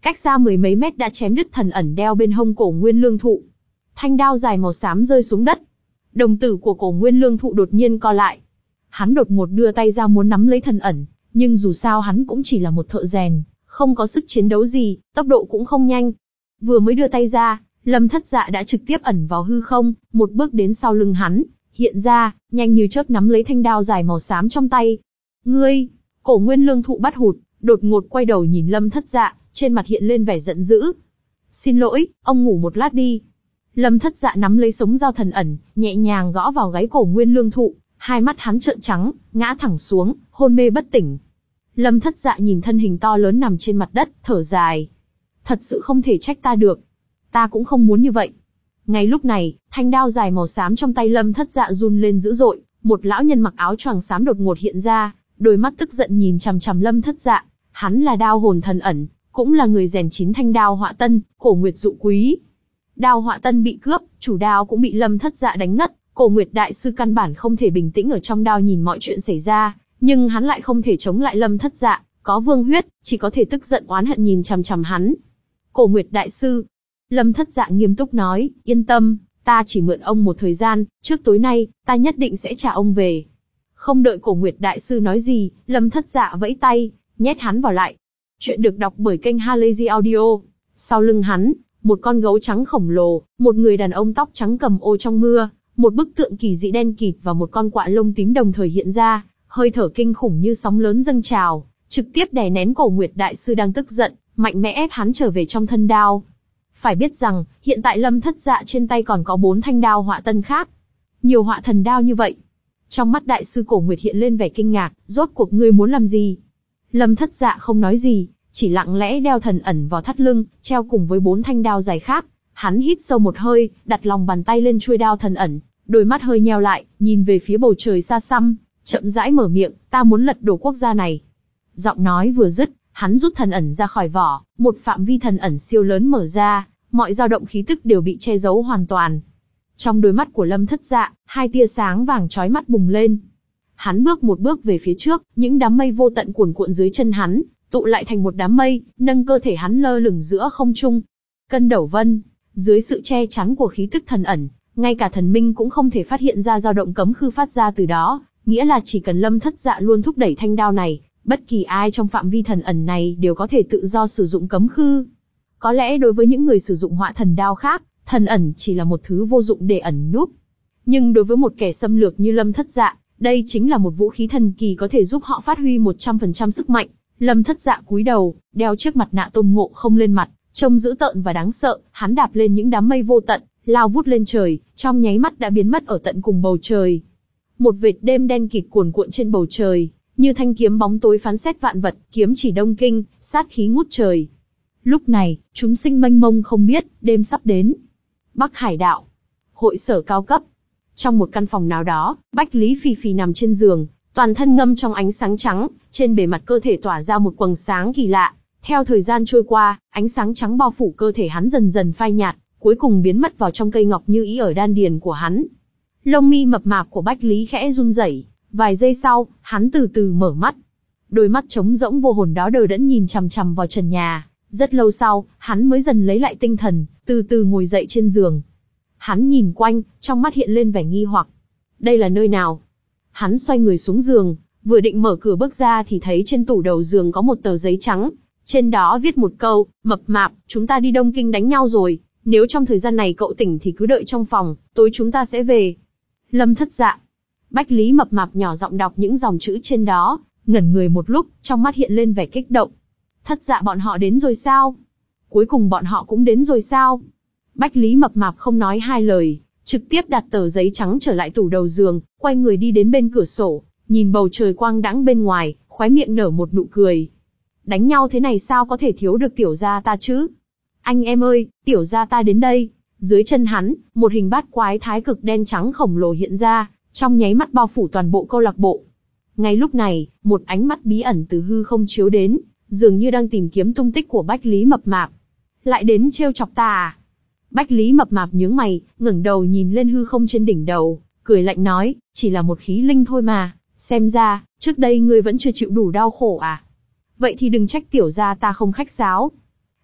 cách xa mười mấy mét đã chém đứt thần ẩn đeo bên hông Cổ Nguyên Lương Thụ. Thanh đao dài màu xám rơi xuống đất. Đồng tử của Cổ Nguyên Lương Thụ đột nhiên co lại. Hắn đột ngột đưa tay ra muốn nắm lấy thần ẩn, nhưng dù sao hắn cũng chỉ là một thợ rèn, không có sức chiến đấu gì, tốc độ cũng không nhanh. Vừa mới đưa tay ra, Lâm Thất Dạ đã trực tiếp ẩn vào hư không, một bước đến sau lưng hắn, hiện ra, nhanh như chớp nắm lấy thanh đao dài màu xám trong tay. Ngươi! Cổ Nguyên Lương Thụ bắt hụt, đột ngột quay đầu nhìn Lâm Thất Dạ, trên mặt hiện lên vẻ giận dữ. Xin lỗi, ông ngủ một lát đi. Lâm Thất Dạ nắm lấy sống dao thần ẩn, nhẹ nhàng gõ vào gáy Cổ Nguyên Lương Thụ, hai mắt hắn trợn trắng, ngã thẳng xuống, hôn mê bất tỉnh. Lâm Thất Dạ nhìn thân hình to lớn nằm trên mặt đất, thở dài. Thật sự không thể trách ta được. Ta cũng không muốn như vậy. Ngay lúc này, thanh đao dài màu xám trong tay Lâm Thất Dạ run lên dữ dội, một lão nhân mặc áo choàng xám đột ngột hiện ra, đôi mắt tức giận nhìn chằm chằm Lâm Thất Dạ. Hắn là Đao Hồn Thần Ẩn, cũng là người rèn chín thanh đao họa tân, Cổ Nguyệt Dụ Quý. Đao họa tân bị cướp, chủ đao cũng bị Lâm Thất Dạ đánh ngất. Cổ Nguyệt đại sư căn bản không thể bình tĩnh ở trong đao nhìn mọi chuyện xảy ra, nhưng hắn lại không thể chống lại Lâm Thất Dạ, có vương huyết, chỉ có thể tức giận oán hận nhìn chằm chằm hắn. Cổ Nguyệt đại sư, Lâm Thất Dạ nghiêm túc nói, yên tâm, ta chỉ mượn ông một thời gian, trước tối nay, ta nhất định sẽ trả ông về. Không đợi Cổ Nguyệt đại sư nói gì, Lâm Thất Dạ vẫy tay, nhét hắn vào lại. Chuyện được đọc bởi kênh Halazy Audio. Sau lưng hắn, một con gấu trắng khổng lồ, một người đàn ông tóc trắng cầm ô trong mưa, một bức tượng kỳ dị đen kịt và một con quạ lông tím đồng thời hiện ra, hơi thở kinh khủng như sóng lớn dâng trào, trực tiếp đè nén Cổ Nguyệt đại sư đang tức giận, mạnh mẽ ép hắn trở về trong thân đao. Phải biết rằng, hiện tại Lâm Thất Dạ trên tay còn có bốn thanh đao họa tân khác. Nhiều họa thần đao như vậy. Trong mắt đại sư Cổ Nguyệt hiện lên vẻ kinh ngạc, rốt cuộc ngươi muốn làm gì? Lâm Thất Dạ không nói gì, chỉ lặng lẽ đeo thần ẩn vào thắt lưng, treo cùng với bốn thanh đao dài khác. Hắn hít sâu một hơi, đặt lòng bàn tay lên chuôi đao thần ẩn, đôi mắt hơi nheo lại, nhìn về phía bầu trời xa xăm, chậm rãi mở miệng, ta muốn lật đổ quốc gia này. Giọng nói vừa dứt, hắn rút thần ẩn ra khỏi vỏ, một phạm vi thần ẩn siêu lớn mở ra, mọi dao động khí tức đều bị che giấu hoàn toàn. Trong đôi mắt của Lâm Thất Dạ, hai tia sáng vàng chói mắt bùng lên. Hắn bước một bước về phía trước, những đám mây vô tận cuồn cuộn dưới chân hắn, tụ lại thành một đám mây, nâng cơ thể hắn lơ lửng giữa không trung. Cân Đẩu Vân, dưới sự che chắn của khí tức thần ẩn, ngay cả thần minh cũng không thể phát hiện ra dao động cấm khư phát ra từ đó, nghĩa là chỉ cần Lâm Thất Dạ luôn thúc đẩy thanh đao này, bất kỳ ai trong phạm vi thần ẩn này đều có thể tự do sử dụng cấm khư. Có lẽ đối với những người sử dụng họa thần đao khác, thần ẩn chỉ là một thứ vô dụng để ẩn núp. Nhưng đối với một kẻ xâm lược như Lâm Thất Dạ, đây chính là một vũ khí thần kỳ có thể giúp họ phát huy một trăm phần trăm sức mạnh. Lâm Thất Dạ cúi đầu, đeo chiếc mặt nạ Tôn Ngộ Không lên mặt, trông dữ tợn và đáng sợ, hắn đạp lên những đám mây vô tận, lao vút lên trời, trong nháy mắt đã biến mất ở tận cùng bầu trời. Một vệt đêm đen kịt cuồn cuộn trên bầu trời, như thanh kiếm bóng tối phán xét vạn vật, kiếm chỉ đông kinh, sát khí ngút trời. Lúc này, chúng sinh mênh mông không biết, đêm sắp đến. Bắc Hải Đạo, hội sở cao cấp. Trong một căn phòng nào đó, Bách Lý Phì Phì nằm trên giường, toàn thân ngâm trong ánh sáng trắng, trên bề mặt cơ thể tỏa ra một quầng sáng kỳ lạ. Theo thời gian trôi qua, ánh sáng trắng bao phủ cơ thể hắn dần dần phai nhạt, cuối cùng biến mất vào trong cây ngọc như ý ở đan điền của hắn. Lông mi mập mạp của Bách Lý khẽ run rẩy, vài giây sau, hắn từ từ mở mắt. Đôi mắt trống rỗng vô hồn đó đờ đẫn nhìn chằm chằm vào trần nhà. Rất lâu sau, hắn mới dần lấy lại tinh thần, từ từ ngồi dậy trên giường. Hắn nhìn quanh, trong mắt hiện lên vẻ nghi hoặc. Đây là nơi nào? Hắn xoay người xuống giường, vừa định mở cửa bước ra thì thấy trên tủ đầu giường có một tờ giấy trắng. Trên đó viết một câu, mập mạp, chúng ta đi Đông Kinh đánh nhau rồi. Nếu trong thời gian này cậu tỉnh thì cứ đợi trong phòng, tối chúng ta sẽ về. Lâm Thất Dạ. Bách Lý mập mạp nhỏ giọng đọc những dòng chữ trên đó, ngẩn người một lúc, trong mắt hiện lên vẻ kích động. Thất Dạ bọn họ đến rồi sao? Cuối cùng bọn họ cũng đến rồi sao? Bách Lý mập mạp không nói hai lời, trực tiếp đặt tờ giấy trắng trở lại tủ đầu giường, quay người đi đến bên cửa sổ, nhìn bầu trời quang đãng bên ngoài, khóe miệng nở một nụ cười. Đánh nhau thế này sao có thể thiếu được tiểu gia ta chứ? Anh em ơi, tiểu gia ta đến đây. Dưới chân hắn, một hình bát quái thái cực đen trắng khổng lồ hiện ra, trong nháy mắt bao phủ toàn bộ câu lạc bộ. Ngay lúc này, một ánh mắt bí ẩn từ hư không chiếu đến, dường như đang tìm kiếm tung tích của Bách Lý mập mạp. Lại đến trêu chọc ta à? Bách Lý mập mạp nhướng mày, ngẩng đầu nhìn lên hư không trên đỉnh đầu, cười lạnh nói, chỉ là một khí linh thôi mà, xem ra, trước đây ngươi vẫn chưa chịu đủ đau khổ à? Vậy thì đừng trách tiểu gia ta không khách sáo.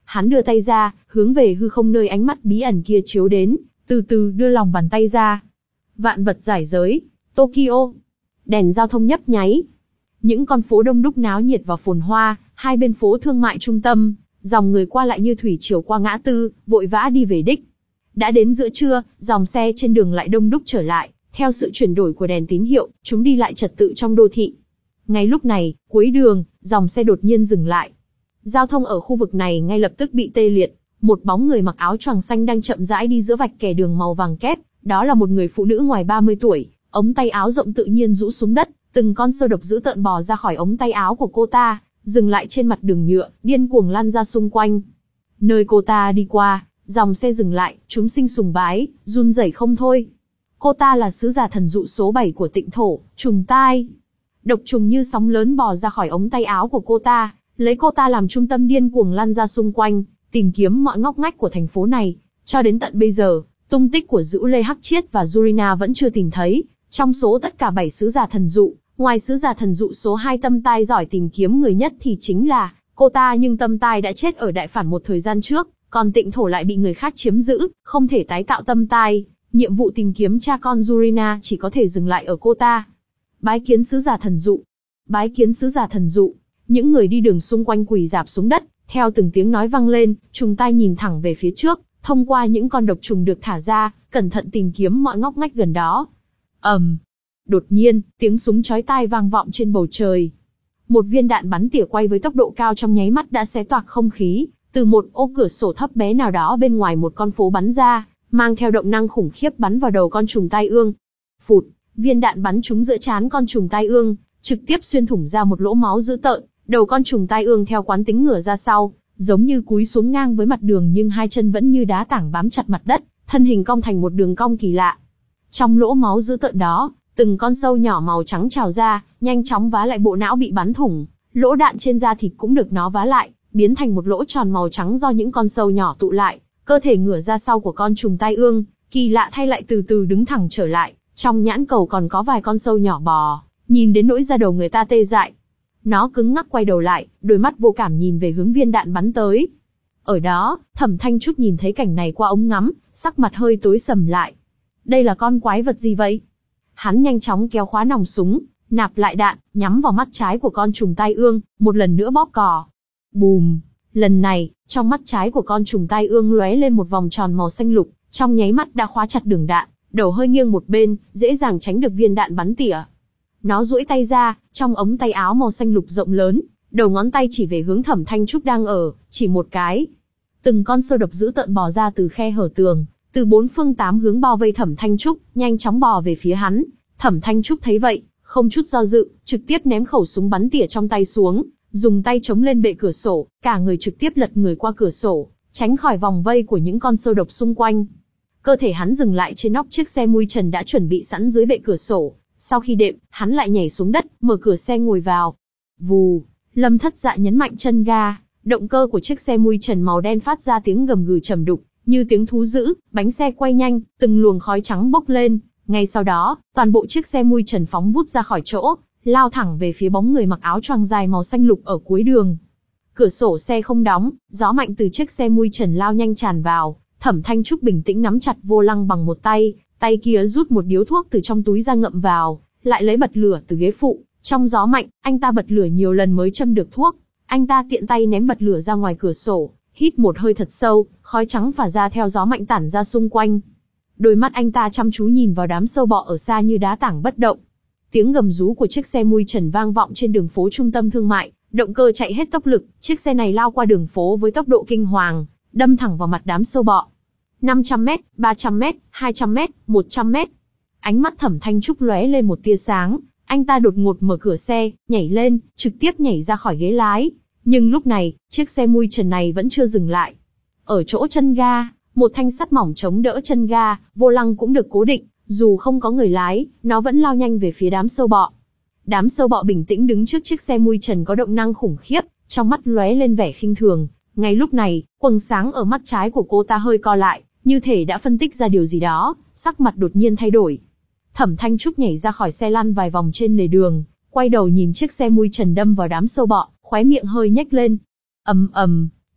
Hắn đưa tay ra, hướng về hư không nơi ánh mắt bí ẩn kia chiếu đến, từ từ đưa lòng bàn tay ra. Vạn vật giải giới, Tokyo. Đèn giao thông nhấp nháy. Những con phố đông đúc náo nhiệt và phồn hoa, hai bên phố thương mại trung tâm, dòng người qua lại như thủy triều qua ngã tư, vội vã đi về đích. Đã đến giữa trưa, dòng xe trên đường lại đông đúc trở lại, theo sự chuyển đổi của đèn tín hiệu, chúng đi lại trật tự trong đô thị. Ngay lúc này, cuối đường, dòng xe đột nhiên dừng lại. Giao thông ở khu vực này ngay lập tức bị tê liệt, một bóng người mặc áo choàng xanh đang chậm rãi đi giữa vạch kẻ đường màu vàng kép, đó là một người phụ nữ ngoài ba mươi tuổi, ống tay áo rộng tự nhiên rũ xuống đất, từng con sâu độc dữ tợn bò ra khỏi ống tay áo của cô ta, dừng lại trên mặt đường nhựa, điên cuồng lăn ra xung quanh. Nơi cô ta đi qua, dòng xe dừng lại, chúng sinh sùng bái, run rẩy không thôi. Cô ta là sứ giả thần dụ số bảy của Tịnh Thổ, trùng tai. Độc trùng như sóng lớn bò ra khỏi ống tay áo của cô ta, lấy cô ta làm trung tâm điên cuồng lăn ra xung quanh, tìm kiếm mọi ngóc ngách của thành phố này. Cho đến tận bây giờ, tung tích của Dữu Lê Hắc Chiết và Yurina vẫn chưa tìm thấy. Trong số tất cả bảy sứ giả thần dụ, ngoài sứ giả thần dụ số hai Tâm Tai giỏi tìm kiếm người nhất thì chính là cô ta, nhưng Tâm Tai đã chết ở đại phản một thời gian trước, còn Tịnh Thổ lại bị người khác chiếm giữ, không thể tái tạo Tâm Tai. Nhiệm vụ tìm kiếm cha con Yurina chỉ có thể dừng lại ở cô ta. Bái kiến sứ giả thần dụ. Bái kiến sứ giả thần dụ. Những người đi đường xung quanh quỳ rạp xuống đất, theo từng tiếng nói vang lên, trùng tai nhìn thẳng về phía trước, thông qua những con độc trùng được thả ra, cẩn thận tìm kiếm mọi ngóc ngách gần đó. ầm, um. Đột nhiên, tiếng súng chói tai vang vọng trên bầu trời. Một viên đạn bắn tỉa quay với tốc độ cao trong nháy mắt đã xé toạc không khí, từ một ô cửa sổ thấp bé nào đó bên ngoài một con phố bắn ra, mang theo động năng khủng khiếp bắn vào đầu con trùng tai ương. Phụt, viên đạn bắn trúng giữa trán con trùng tai ương, trực tiếp xuyên thủng ra một lỗ máu dữ tợn. Đầu con trùng tai ương theo quán tính ngửa ra sau, giống như cúi xuống ngang với mặt đường, nhưng hai chân vẫn như đá tảng bám chặt mặt đất, thân hình cong thành một đường cong kỳ lạ. Trong lỗ máu dữ tợn đó, từng con sâu nhỏ màu trắng trào ra, nhanh chóng vá lại bộ não bị bắn thủng. Lỗ đạn trên da thịt cũng được nó vá lại, biến thành một lỗ tròn màu trắng do những con sâu nhỏ tụ lại. Cơ thể ngửa ra sau của con trùng tai ương, kỳ lạ thay lại từ từ đứng thẳng trở lại, trong nhãn cầu còn có vài con sâu nhỏ bò, nhìn đến nỗi da đầu người ta tê dại. Nó cứng ngắc quay đầu lại, đôi mắt vô cảm nhìn về hướng viên đạn bắn tới. Ở đó, Thẩm Thanh Trúc nhìn thấy cảnh này qua ống ngắm, sắc mặt hơi tối sầm lại. Đây là con quái vật gì vậy? Hắn nhanh chóng kéo khóa nòng súng, nạp lại đạn, nhắm vào mắt trái của con trùng tai ương, một lần nữa bóp cò. Bùm! Lần này, trong mắt trái của con trùng tai ương lóe lên một vòng tròn màu xanh lục, trong nháy mắt đã khóa chặt đường đạn, đầu hơi nghiêng một bên, dễ dàng tránh được viên đạn bắn tỉa. Nó duỗi tay ra, trong ống tay áo màu xanh lục rộng lớn, đầu ngón tay chỉ về hướng Thẩm Thanh Trúc đang ở, chỉ một cái. Từng con sâu độc dữ tợn bò ra từ khe hở tường, từ bốn phương tám hướng bao vây Thẩm Thanh Trúc, nhanh chóng bò về phía hắn. Thẩm Thanh Trúc thấy vậy, không chút do dự, trực tiếp ném khẩu súng bắn tỉa trong tay xuống, dùng tay chống lên bệ cửa sổ, cả người trực tiếp lật người qua cửa sổ, tránh khỏi vòng vây của những con sâu độc xung quanh. Cơ thể hắn dừng lại trên nóc chiếc xe mui trần đã chuẩn bị sẵn dưới bệ cửa sổ. Sau khi đệm, hắn lại nhảy xuống đất, mở cửa xe ngồi vào. Vù, Lâm Thất Dạ nhấn mạnh chân ga, động cơ của chiếc xe mui trần màu đen phát ra tiếng gầm gừ trầm đục, như tiếng thú dữ, bánh xe quay nhanh, từng luồng khói trắng bốc lên. Ngay sau đó, toàn bộ chiếc xe mui trần phóng vút ra khỏi chỗ, lao thẳng về phía bóng người mặc áo choàng dài màu xanh lục ở cuối đường. Cửa sổ xe không đóng, gió mạnh từ chiếc xe mui trần lao nhanh tràn vào. Thẩm Thanh Trúc bình tĩnh nắm chặt vô lăng bằng một tay, tay kia rút một điếu thuốc từ trong túi ra ngậm vào, lại lấy bật lửa từ ghế phụ. Trong gió mạnh, anh ta bật lửa nhiều lần mới châm được thuốc. Anh ta tiện tay ném bật lửa ra ngoài cửa sổ, hít một hơi thật sâu, khói trắng phả ra theo gió mạnh tản ra xung quanh. Đôi mắt anh ta chăm chú nhìn vào đám sâu bọ ở xa như đá tảng bất động. Tiếng gầm rú của chiếc xe mui trần vang vọng trên đường phố trung tâm thương mại, động cơ chạy hết tốc lực, chiếc xe này lao qua đường phố với tốc độ kinh hoàng, đâm thẳng vào mặt đám sâu bọ. năm trăm mét, ba trăm mét, hai trăm mét, một trăm mét. Ánh mắt Thẩm Thanh Trúc lóe lên một tia sáng, anh ta đột ngột mở cửa xe, nhảy lên, trực tiếp nhảy ra khỏi ghế lái. Nhưng lúc này, chiếc xe mui trần này vẫn chưa dừng lại. Ở chỗ chân ga, một thanh sắt mỏng chống đỡ chân ga, vô lăng cũng được cố định, dù không có người lái, nó vẫn lao nhanh về phía đám sâu bọ. Đám sâu bọ bình tĩnh đứng trước chiếc xe mui trần có động năng khủng khiếp, trong mắt lóe lên vẻ khinh thường. Ngay lúc này, quầng sáng ở mắt trái của cô ta hơi co lại, như thể đã phân tích ra điều gì đó, sắc mặt đột nhiên thay đổi. Thẩm Thanh Trúc nhảy ra khỏi xe lăn vài vòng trên lề đường, quay đầu nhìn chiếc xe mui trần đâm vào đám sâu bọ, khóe miệng hơi nhếch lên. Ầm ầm,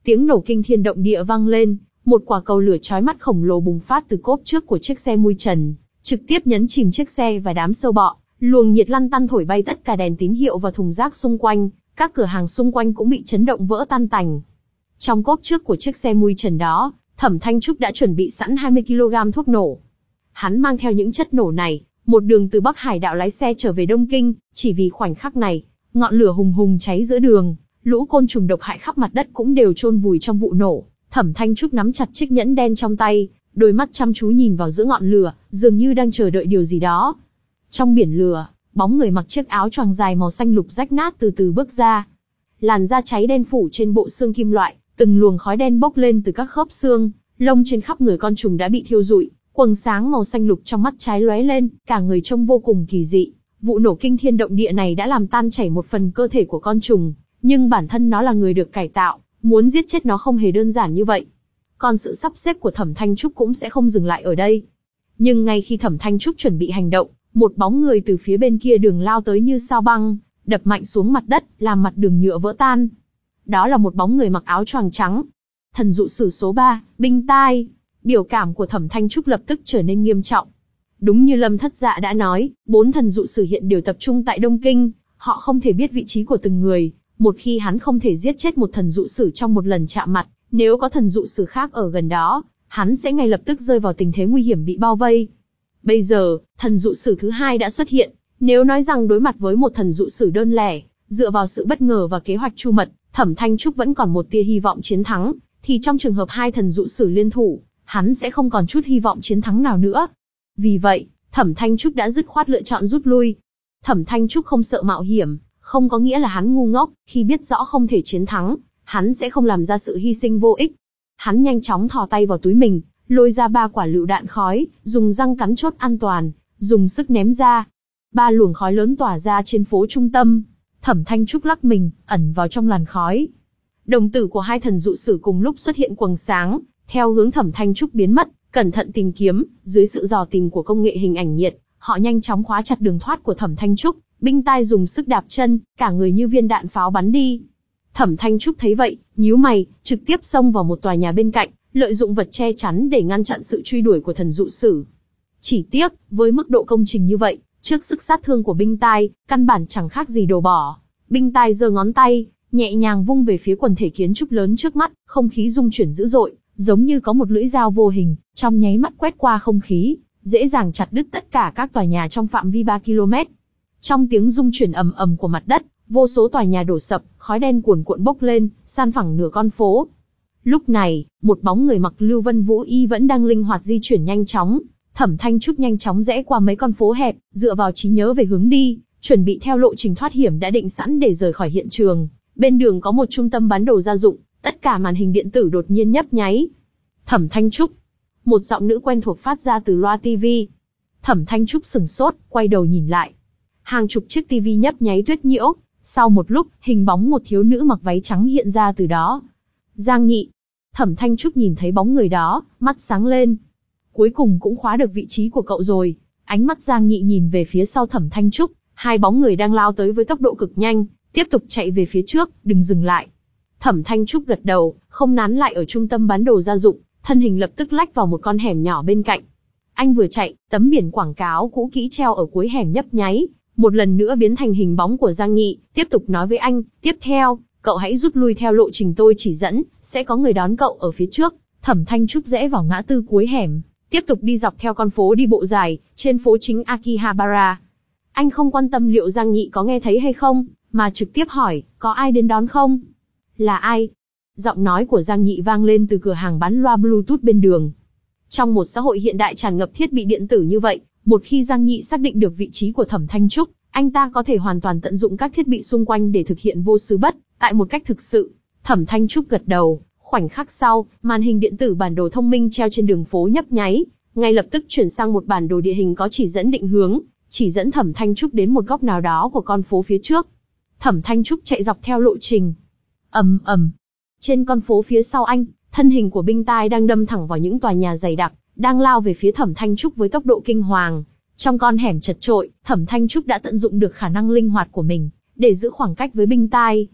tiếng nổ kinh thiên động địa vang lên, một quả cầu lửa chói mắt khổng lồ bùng phát từ cốp trước của chiếc xe mui trần, trực tiếp nhấn chìm chiếc xe và đám sâu bọ. Luồng nhiệt lăn tăn thổi bay tất cả đèn tín hiệu và thùng rác xung quanh, các cửa hàng xung quanh cũng bị chấn động vỡ tan tành. Trong cốp trước của chiếc xe mui trần đó, Thẩm Thanh Trúc đã chuẩn bị sẵn hai mươi ki lô gam thuốc nổ. Hắn mang theo những chất nổ này, một đường từ Bắc Hải đạo lái xe trở về Đông Kinh, chỉ vì khoảnh khắc này, ngọn lửa hùng hùng cháy giữa đường, lũ côn trùng độc hại khắp mặt đất cũng đều chôn vùi trong vụ nổ. Thẩm Thanh Trúc nắm chặt chiếc nhẫn đen trong tay, đôi mắt chăm chú nhìn vào giữa ngọn lửa, dường như đang chờ đợi điều gì đó. Trong biển lửa, bóng người mặc chiếc áo choàng dài màu xanh lục rách nát từ từ bước ra. Làn da cháy đen phủ trên bộ xương kim loại, từng luồng khói đen bốc lên từ các khớp xương, lông trên khắp người con trùng đã bị thiêu rụi, quầng sáng màu xanh lục trong mắt trái lóe lên, cả người trông vô cùng kỳ dị. Vụ nổ kinh thiên động địa này đã làm tan chảy một phần cơ thể của con trùng, nhưng bản thân nó là người được cải tạo, muốn giết chết nó không hề đơn giản như vậy. Còn sự sắp xếp của Thẩm Thanh Trúc cũng sẽ không dừng lại ở đây. Nhưng ngay khi Thẩm Thanh Trúc chuẩn bị hành động, một bóng người từ phía bên kia đường lao tới như sao băng, đập mạnh xuống mặt đất, làm mặt đường nhựa vỡ tan. Đó là một bóng người mặc áo choàng trắng. Thần dụ sử số ba, Binh Tai. Biểu cảm của Thẩm Thanh Trúc lập tức trở nên nghiêm trọng. Đúng như Lâm Thất Dạ đã nói, bốn thần dụ sử hiện đều tập trung tại Đông Kinh, họ không thể biết vị trí của từng người. Một khi hắn không thể giết chết một thần dụ sử trong một lần chạm mặt, nếu có thần dụ sử khác ở gần đó, hắn sẽ ngay lập tức rơi vào tình thế nguy hiểm bị bao vây. Bây giờ, thần dụ sử thứ hai đã xuất hiện. Nếu nói rằng đối mặt với một thần dụ sử đơn lẻ, dựa vào sự bất ngờ và kế hoạch chu mật, Thẩm Thanh Trúc vẫn còn một tia hy vọng chiến thắng, thì trong trường hợp hai thần dụ sử liên thủ, hắn sẽ không còn chút hy vọng chiến thắng nào nữa. Vì vậy, Thẩm Thanh Trúc đã dứt khoát lựa chọn rút lui. Thẩm Thanh Trúc không sợ mạo hiểm, không có nghĩa là hắn ngu ngốc, khi biết rõ không thể chiến thắng, hắn sẽ không làm ra sự hy sinh vô ích. Hắn nhanh chóng thò tay vào túi mình, lôi ra ba quả lựu đạn khói, dùng răng cắn chốt an toàn, dùng sức ném ra. Ba luồng khói lớn tỏa ra trên phố trung tâm. Thẩm Thanh Trúc lắc mình, ẩn vào trong làn khói. Đồng tử của hai thần dụ sử cùng lúc xuất hiện quầng sáng, theo hướng Thẩm Thanh Trúc biến mất, cẩn thận tìm kiếm, dưới sự dò tìm của công nghệ hình ảnh nhiệt, họ nhanh chóng khóa chặt đường thoát của Thẩm Thanh Trúc. Binh Tai dùng sức đạp chân, cả người như viên đạn pháo bắn đi. Thẩm Thanh Trúc thấy vậy, nhíu mày, trực tiếp xông vào một tòa nhà bên cạnh, lợi dụng vật che chắn để ngăn chặn sự truy đuổi của thần dụ sử. Chỉ tiếc, với mức độ công trình như vậy, trước sức sát thương của Binh Tai, căn bản chẳng khác gì đồ bỏ. Binh Tai giơ ngón tay, nhẹ nhàng vung về phía quần thể kiến trúc lớn trước mắt, không khí rung chuyển dữ dội, giống như có một lưỡi dao vô hình, trong nháy mắt quét qua không khí, dễ dàng chặt đứt tất cả các tòa nhà trong phạm vi ba ki lô mét. Trong tiếng rung chuyển ầm ầm của mặt đất, vô số tòa nhà đổ sập, khói đen cuồn cuộn bốc lên, san phẳng nửa con phố. Lúc này, một bóng người mặc Lưu Vân Vũ y vẫn đang linh hoạt di chuyển nhanh chóng. Thẩm Thanh Trúc nhanh chóng rẽ qua mấy con phố hẹp, dựa vào trí nhớ về hướng đi, chuẩn bị theo lộ trình thoát hiểm đã định sẵn để rời khỏi hiện trường. Bên đường có một trung tâm bán đồ gia dụng, tất cả màn hình điện tử đột nhiên nhấp nháy. Thẩm Thanh Trúc. Một giọng nữ quen thuộc phát ra từ loa tivi. Thẩm Thanh Trúc sửng sốt, quay đầu nhìn lại. Hàng chục chiếc tivi nhấp nháy tuyết nhiễu, sau một lúc, hình bóng một thiếu nữ mặc váy trắng hiện ra từ đó. Giang Nghị. Thẩm Thanh Trúc nhìn thấy bóng người đó, mắt sáng lên. Cuối cùng cũng khóa được vị trí của cậu rồi. Ánh mắt Giang Nghị nhìn về phía sau Thẩm Thanh Trúc, hai bóng người đang lao tới với tốc độ cực nhanh, tiếp tục chạy về phía trước, đừng dừng lại. Thẩm Thanh Trúc gật đầu, không nán lại ở trung tâm bán đồ gia dụng, thân hình lập tức lách vào một con hẻm nhỏ bên cạnh. Anh vừa chạy, tấm biển quảng cáo cũ kỹ treo ở cuối hẻm nhấp nháy, một lần nữa biến thành hình bóng của Giang Nghị, tiếp tục nói với anh, tiếp theo, cậu hãy rút lui theo lộ trình tôi chỉ dẫn, sẽ có người đón cậu ở phía trước. Thẩm Thanh Trúc rẽ vào ngã tư cuối hẻm, tiếp tục đi dọc theo con phố đi bộ dài, trên phố chính Akihabara. Anh không quan tâm liệu Giang Nghị có nghe thấy hay không, mà trực tiếp hỏi, có ai đến đón không? Là ai? Giọng nói của Giang Nghị vang lên từ cửa hàng bán loa Bluetooth bên đường. Trong một xã hội hiện đại tràn ngập thiết bị điện tử như vậy, một khi Giang Nghị xác định được vị trí của Thẩm Thanh Trúc, anh ta có thể hoàn toàn tận dụng các thiết bị xung quanh để thực hiện vô xứ bất tại một cách thực sự. Thẩm Thanh Trúc gật đầu, khoảnh khắc sau, màn hình điện tử bản đồ thông minh treo trên đường phố nhấp nháy, ngay lập tức chuyển sang một bản đồ địa hình có chỉ dẫn định hướng, chỉ dẫn Thẩm Thanh Trúc đến một góc nào đó của con phố phía trước. Thẩm Thanh Trúc chạy dọc theo lộ trình. Ầm ầm. Trên con phố phía sau anh, thân hình của Binh Tai đang đâm thẳng vào những tòa nhà dày đặc, đang lao về phía Thẩm Thanh Trúc với tốc độ kinh hoàng. Trong con hẻm chật chội, Thẩm Thanh Trúc đã tận dụng được khả năng linh hoạt của mình để giữ khoảng cách với Binh Tai.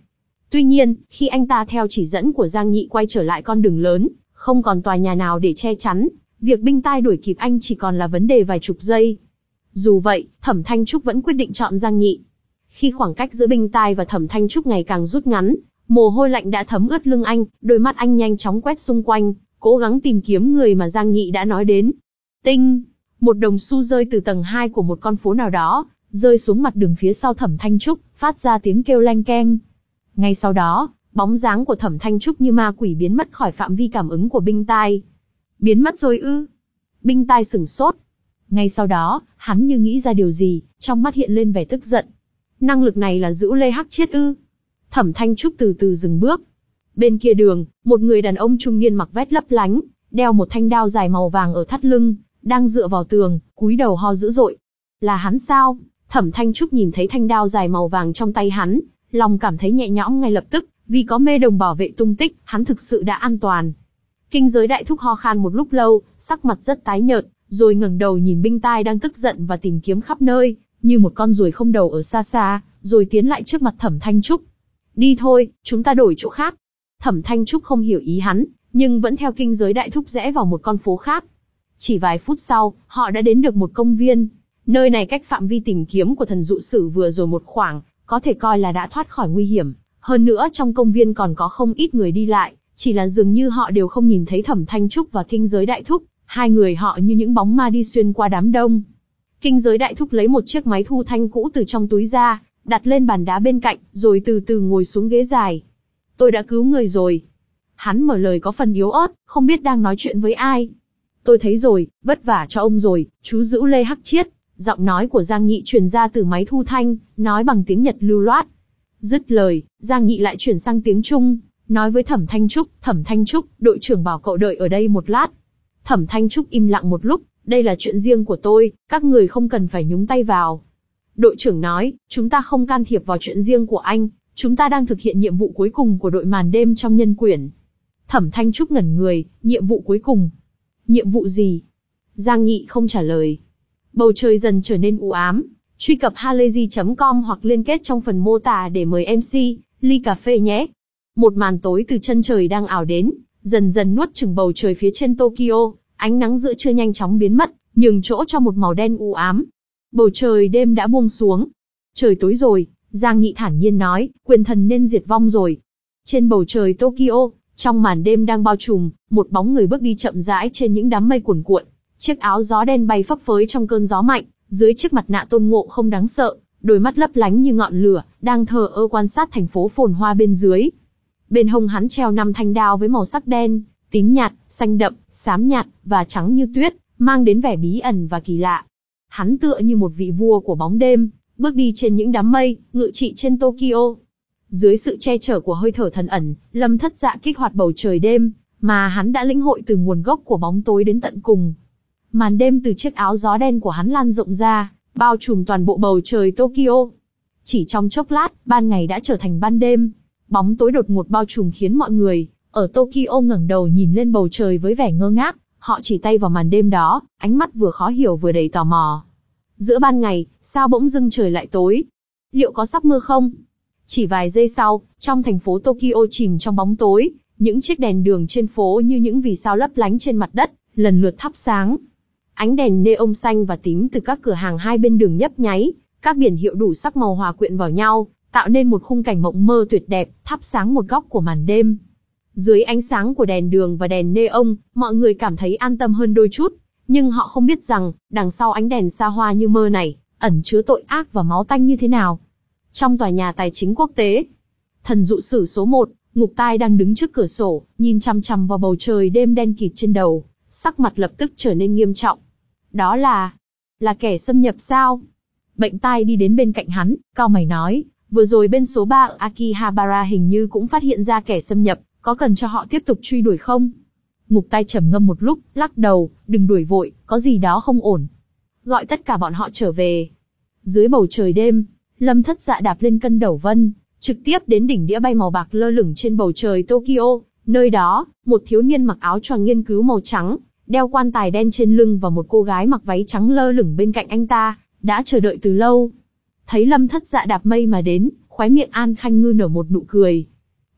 Tuy nhiên, khi anh ta theo chỉ dẫn của Giang Nhị quay trở lại con đường lớn, không còn tòa nhà nào để che chắn, việc binh tai đuổi kịp anh chỉ còn là vấn đề vài chục giây. Dù vậy, Thẩm Thanh Trúc vẫn quyết định chọn Giang Nhị. Khi khoảng cách giữa binh tai và Thẩm Thanh Trúc ngày càng rút ngắn, mồ hôi lạnh đã thấm ướt lưng anh, đôi mắt anh nhanh chóng quét xung quanh, cố gắng tìm kiếm người mà Giang Nhị đã nói đến. Tinh! Một đồng xu rơi từ tầng hai của một con phố nào đó, rơi xuống mặt đường phía sau Thẩm Thanh Trúc, phát ra tiếng kêu leng keng. Ngay sau đó, bóng dáng của Thẩm Thanh Trúc như ma quỷ biến mất khỏi phạm vi cảm ứng của binh tai. Biến mất rồi ư? Binh tai sửng sốt. Ngay sau đó, hắn như nghĩ ra điều gì, trong mắt hiện lên vẻ tức giận. Năng lực này là Dữu Lê Hắc Chiết ư? Thẩm Thanh Trúc từ từ dừng bước. Bên kia đường, một người đàn ông trung niên mặc vest lấp lánh, đeo một thanh đao dài màu vàng ở thắt lưng, đang dựa vào tường, cúi đầu ho dữ dội. Là hắn sao? Thẩm Thanh Trúc nhìn thấy thanh đao dài màu vàng trong tay hắn, lòng cảm thấy nhẹ nhõm ngay lập tức, vì có mê đồng bảo vệ tung tích, hắn thực sự đã an toàn. Kinh Giới Đại Thúc ho khan một lúc lâu, sắc mặt rất tái nhợt, rồi ngẩng đầu nhìn binh tai đang tức giận và tìm kiếm khắp nơi, như một con ruồi không đầu ở xa xa, rồi tiến lại trước mặt Thẩm Thanh Trúc. Đi thôi, chúng ta đổi chỗ khác. Thẩm Thanh Trúc không hiểu ý hắn, nhưng vẫn theo Kinh Giới Đại Thúc rẽ vào một con phố khác. Chỉ vài phút sau, họ đã đến được một công viên. Nơi này cách phạm vi tìm kiếm của thần dụ sử vừa rồi một khoảng, có thể coi là đã thoát khỏi nguy hiểm. Hơn nữa trong công viên còn có không ít người đi lại, chỉ là dường như họ đều không nhìn thấy Thẩm Thanh Trúc và Kinh Giới Đại Thúc, hai người họ như những bóng ma đi xuyên qua đám đông. Kinh Giới Đại Thúc lấy một chiếc máy thu thanh cũ từ trong túi ra, đặt lên bàn đá bên cạnh, rồi từ từ ngồi xuống ghế dài. Tôi đã cứu người rồi. Hắn mở lời có phần yếu ớt, không biết đang nói chuyện với ai. Tôi thấy rồi, vất vả cho ông rồi, chú Dữu Lê Hắc Chiết. Giọng nói của Giang Nhị truyền ra từ máy thu thanh, nói bằng tiếng Nhật lưu loát. Dứt lời, Giang Nhị lại chuyển sang tiếng Trung, nói với Thẩm Thanh Trúc, Thẩm Thanh Trúc, đội trưởng bảo cậu đợi ở đây một lát. Thẩm Thanh Trúc im lặng một lúc, đây là chuyện riêng của tôi, các người không cần phải nhúng tay vào. Đội trưởng nói, chúng ta không can thiệp vào chuyện riêng của anh, chúng ta đang thực hiện nhiệm vụ cuối cùng của đội màn đêm trong nhân quyển. Thẩm Thanh Trúc ngẩn người, nhiệm vụ cuối cùng. Nhiệm vụ gì? Giang Nhị không trả lời. Bầu trời dần trở nên u ám. Truy cập halayzi chấm com hoặc liên kết trong phần mô tả để mời em xê, ly cà phê nhé. Một màn tối từ chân trời đang ảo đến, dần dần nuốt chửng bầu trời phía trên Tokyo, ánh nắng giữa trưa nhanh chóng biến mất, nhường chỗ cho một màu đen u ám. Bầu trời đêm đã buông xuống. Trời tối rồi, Giang Nhị thản nhiên nói, quyền thần nên diệt vong rồi. Trên bầu trời Tokyo, trong màn đêm đang bao trùm, một bóng người bước đi chậm rãi trên những đám mây cuồn cuộn. Chiếc áo gió đen bay phấp phới trong cơn gió mạnh, dưới chiếc mặt nạ Tôn Ngộ Không đáng sợ, đôi mắt lấp lánh như ngọn lửa, đang thờ ơ quan sát thành phố phồn hoa bên dưới. Bên hông hắn treo năm thanh đao với màu sắc đen, tím nhạt, xanh đậm, xám nhạt và trắng như tuyết, mang đến vẻ bí ẩn và kỳ lạ. Hắn tựa như một vị vua của bóng đêm, bước đi trên những đám mây, ngự trị trên Tokyo. Dưới sự che chở của hơi thở thần ẩn, Lâm Thất Dạ kích hoạt bầu trời đêm, mà hắn đã lĩnh hội từ nguồn gốc của bóng tối đến tận cùng. Màn đêm từ chiếc áo gió đen của hắn lan rộng ra, bao trùm toàn bộ bầu trời Tokyo. Chỉ trong chốc lát, ban ngày đã trở thành ban đêm. Bóng tối đột ngột bao trùm khiến mọi người ở Tokyo ngẩng đầu nhìn lên bầu trời với vẻ ngơ ngác. Họ chỉ tay vào màn đêm đó, ánh mắt vừa khó hiểu vừa đầy tò mò. Giữa ban ngày, sao bỗng dưng trời lại tối? Liệu có sắp mưa không? Chỉ vài giây sau, trong thành phố Tokyo chìm trong bóng tối, những chiếc đèn đường trên phố như những vì sao lấp lánh trên mặt đất, lần lượt thắp sáng. Ánh đèn neon xanh và tím từ các cửa hàng hai bên đường nhấp nháy, các biển hiệu đủ sắc màu hòa quyện vào nhau, tạo nên một khung cảnh mộng mơ tuyệt đẹp, thắp sáng một góc của màn đêm. Dưới ánh sáng của đèn đường và đèn neon, mọi người cảm thấy an tâm hơn đôi chút, nhưng họ không biết rằng, đằng sau ánh đèn xa hoa như mơ này, ẩn chứa tội ác và máu tanh như thế nào. Trong tòa nhà tài chính quốc tế, thần dụ sử số một, Ngục Tai đang đứng trước cửa sổ, nhìn chằm chằm vào bầu trời đêm đen kịt trên đầu, sắc mặt lập tức trở nên nghiêm trọng. Đó là... là kẻ xâm nhập sao? Bệnh tai đi đến bên cạnh hắn, cau mày nói, vừa rồi bên số ba ở Akihabara hình như cũng phát hiện ra kẻ xâm nhập, có cần cho họ tiếp tục truy đuổi không? Ngục Tai trầm ngâm một lúc, lắc đầu, đừng đuổi vội, có gì đó không ổn. Gọi tất cả bọn họ trở về. Dưới bầu trời đêm, Lâm Thất Dạ đạp lên cân đầu vân, trực tiếp đến đỉnh đĩa bay màu bạc lơ lửng trên bầu trời Tokyo. Nơi đó, một thiếu niên mặc áo choàng nghiên cứu màu trắng, đeo quan tài đen trên lưng và một cô gái mặc váy trắng lơ lửng bên cạnh anh ta, đã chờ đợi từ lâu. Thấy Lâm Thất Dạ đạp mây mà đến, khóe miệng An Khanh Ngư nở một nụ cười.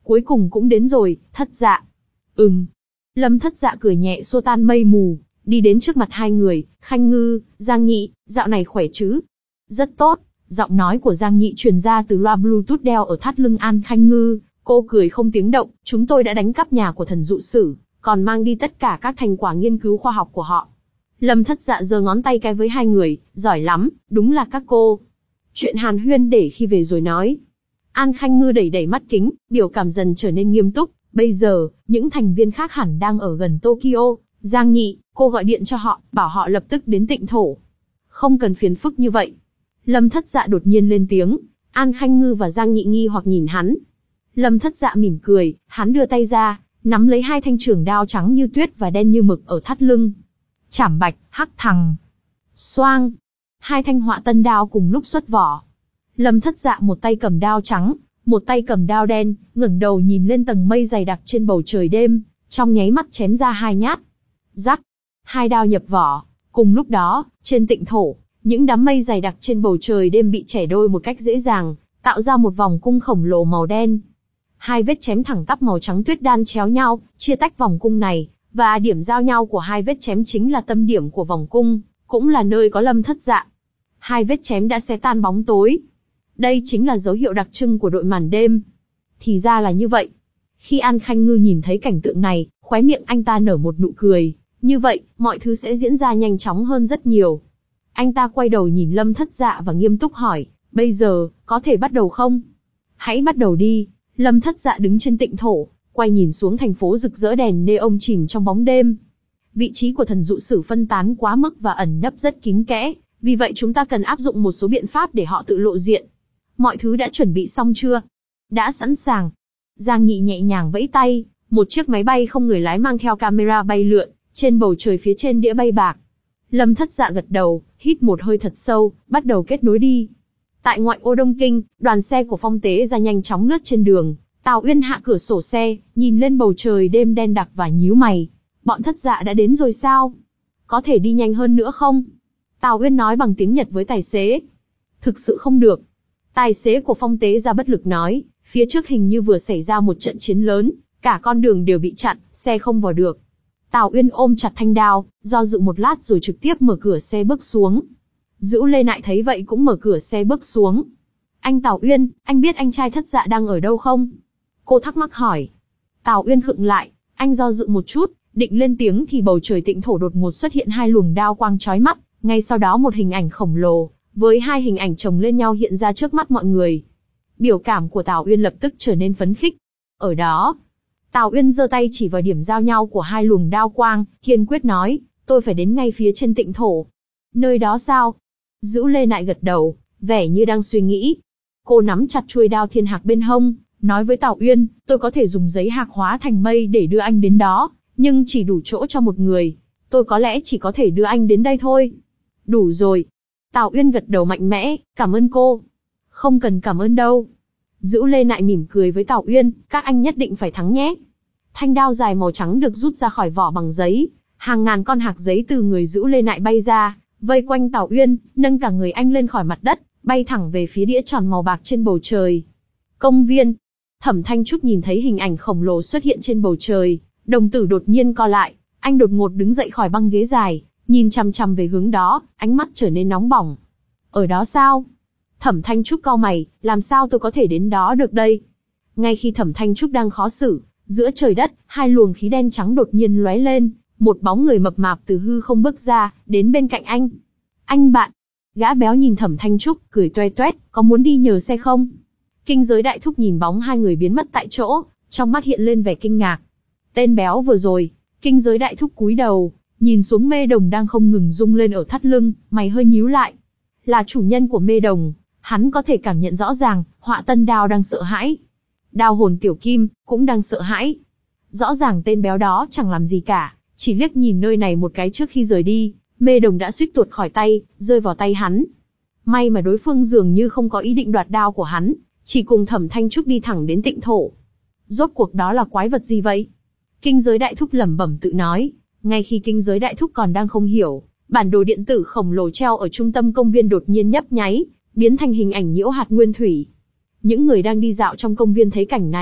cuối cùng cũng đến rồi, Thất Dạ. Ừm. Lâm Thất Dạ cười nhẹ xua tan mây mù, đi đến trước mặt hai người, Khanh Ngư, Giang Nhị, dạo này khỏe chứ? Rất tốt, giọng nói của Giang Nhị truyền ra từ loa Bluetooth đeo ở thắt lưng An Khanh Ngư, cô cười không tiếng động, chúng tôi đã đánh cắp nhà của thần dụ sử, còn mang đi tất cả các thành quả nghiên cứu khoa học của họ. Lâm Thất Dạ giơ ngón tay cái với hai người, giỏi lắm, đúng là các cô. Chuyện hàn huyên để khi về rồi nói. An Khanh Ngư đẩy đẩy mắt kính, biểu cảm dần trở nên nghiêm túc, bây giờ, những thành viên khác hẳn đang ở gần Tokyo. Giang Nhị, cô gọi điện cho họ, bảo họ lập tức đến Tịnh Thổ. Không cần phiền phức như vậy. Lâm Thất Dạ đột nhiên lên tiếng, An Khanh Ngư và Giang Nhị nghi hoặc nhìn hắn. Lâm Thất Dạ mỉm cười, hắn đưa tay ra, nắm lấy hai thanh trường đao trắng như tuyết và đen như mực ở thắt lưng. Chảm bạch, hắc thằng. Xoang. Hai thanh họa tân đao cùng lúc xuất vỏ. Lâm Thất Dạ một tay cầm đao trắng, một tay cầm đao đen, ngẩng đầu nhìn lên tầng mây dày đặc trên bầu trời đêm, trong nháy mắt chém ra hai nhát. Rắc. Hai đao nhập vỏ. Cùng lúc đó, trên Tịnh Thổ, những đám mây dày đặc trên bầu trời đêm bị chẻ đôi một cách dễ dàng, tạo ra một vòng cung khổng lồ màu đen. Hai vết chém thẳng tắp màu trắng tuyết đan chéo nhau, chia tách vòng cung này, và điểm giao nhau của hai vết chém chính là tâm điểm của vòng cung, cũng là nơi có Lâm Thất Dạ. Hai vết chém đã xé tan bóng tối. Đây chính là dấu hiệu đặc trưng của đội màn đêm. Thì ra là như vậy. Khi An Khanh Ngư nhìn thấy cảnh tượng này, khóe miệng anh ta nở một nụ cười. Như vậy, mọi thứ sẽ diễn ra nhanh chóng hơn rất nhiều. Anh ta quay đầu nhìn Lâm Thất Dạ và nghiêm túc hỏi, bây giờ, có thể bắt đầu không? Hãy bắt đầu đi. Lâm Thất Dạ đứng trên Tịnh Thổ, quay nhìn xuống thành phố rực rỡ đèn neon chìm trong bóng đêm. Vị trí của thần dụ sử phân tán quá mức và ẩn nấp rất kín kẽ, vì vậy chúng ta cần áp dụng một số biện pháp để họ tự lộ diện. Mọi thứ đã chuẩn bị xong chưa? Đã sẵn sàng. Giang Nhị nhẹ nhàng vẫy tay, một chiếc máy bay không người lái mang theo camera bay lượn, trên bầu trời phía trên đĩa bay bạc. Lâm Thất Dạ gật đầu, hít một hơi thật sâu, bắt đầu kết nối đi. Tại ngoại ô Đông Kinh, đoàn xe của Phong Tế ra nhanh chóng lướt trên đường. Tào Uyên hạ cửa sổ xe, nhìn lên bầu trời đêm đen đặc và nhíu mày. Bọn Thất Dạ đã đến rồi sao? Có thể đi nhanh hơn nữa không? Tào Uyên nói bằng tiếng Nhật với tài xế. Thực sự không được. Tài xế của Phong Tế ra bất lực nói, phía trước hình như vừa xảy ra một trận chiến lớn, cả con đường đều bị chặn, xe không vào được. Tào Uyên ôm chặt thanh đao, do dự một lát rồi trực tiếp mở cửa xe bước xuống. Dữu Lê Nại thấy vậy cũng mở cửa xe bước xuống. Anh Tào Uyên, anh biết anh trai Thất Dạ đang ở đâu không? Cô thắc mắc hỏi. Tào Uyên khựng lại, anh do dự một chút, định lên tiếng thì bầu trời Tịnh Thổ đột ngột xuất hiện hai luồng đao quang chói mắt, ngay sau đó một hình ảnh khổng lồ, với hai hình ảnh chồng lên nhau hiện ra trước mắt mọi người. Biểu cảm của Tào Uyên lập tức trở nên phấn khích. Ở đó, Tào Uyên giơ tay chỉ vào điểm giao nhau của hai luồng đao quang, kiên quyết nói, tôi phải đến ngay phía trên Tịnh Thổ. Nơi đó sao? Dữu Lê Nại gật đầu, vẻ như đang suy nghĩ. Cô nắm chặt chuôi đao thiên hạc bên hông, nói với Tào Uyên, tôi có thể dùng giấy hạc hóa thành mây để đưa anh đến đó, nhưng chỉ đủ chỗ cho một người. Tôi có lẽ chỉ có thể đưa anh đến đây thôi. Đủ rồi. Tào Uyên gật đầu mạnh mẽ, cảm ơn cô. Không cần cảm ơn đâu. Dữu Lê Nại mỉm cười với Tào Uyên, các anh nhất định phải thắng nhé. Thanh đao dài màu trắng được rút ra khỏi vỏ bằng giấy, hàng ngàn con hạc giấy từ người Dữu Lê Nại bay ra, vây quanh Tào Uyên, nâng cả người anh lên khỏi mặt đất, bay thẳng về phía đĩa tròn màu bạc trên bầu trời. Công viên. Thẩm Thanh Trúc nhìn thấy hình ảnh khổng lồ xuất hiện trên bầu trời, đồng tử đột nhiên co lại, anh đột ngột đứng dậy khỏi băng ghế dài, nhìn chằm chằm về hướng đó, ánh mắt trở nên nóng bỏng. Ở đó sao? Thẩm Thanh Trúc cau mày, làm sao tôi có thể đến đó được đây? Ngay khi Thẩm Thanh Trúc đang khó xử, giữa trời đất, hai luồng khí đen trắng đột nhiên lóe lên, một bóng người mập mạp từ hư không bước ra, đến bên cạnh anh. Anh bạn. Gã béo nhìn Thẩm Thanh Trúc, cười toe toét, có muốn đi nhờ xe không? Kinh Giới Đại Thúc nhìn bóng hai người biến mất tại chỗ, trong mắt hiện lên vẻ kinh ngạc. Tên béo vừa rồi. Kinh Giới Đại Thúc cúi đầu, nhìn xuống mê đồng đang không ngừng rung lên ở thắt lưng, mày hơi nhíu lại. Là chủ nhân của mê đồng, hắn có thể cảm nhận rõ ràng, họa tân đao đang sợ hãi. Đao hồn tiểu kim, cũng đang sợ hãi. Rõ ràng tên béo đó chẳng làm gì cả, chỉ liếc nhìn nơi này một cái trước khi rời đi, mê đồng đã suýt tuột khỏi tay, rơi vào tay hắn. May mà đối phương dường như không có ý định đoạt đao của hắn, chỉ cùng Thẩm Thanh Trúc đi thẳng đến Tịnh Thổ. Rốt cuộc đó là quái vật gì vậy? Kinh Giới Đại Thúc lẩm bẩm tự nói. Ngay khi Kinh Giới Đại Thúc còn đang không hiểu, bản đồ điện tử khổng lồ treo ở trung tâm công viên đột nhiên nhấp nháy, biến thành hình ảnh nhiễu hạt nguyên thủy. Những người đang đi dạo trong công viên thấy cảnh này,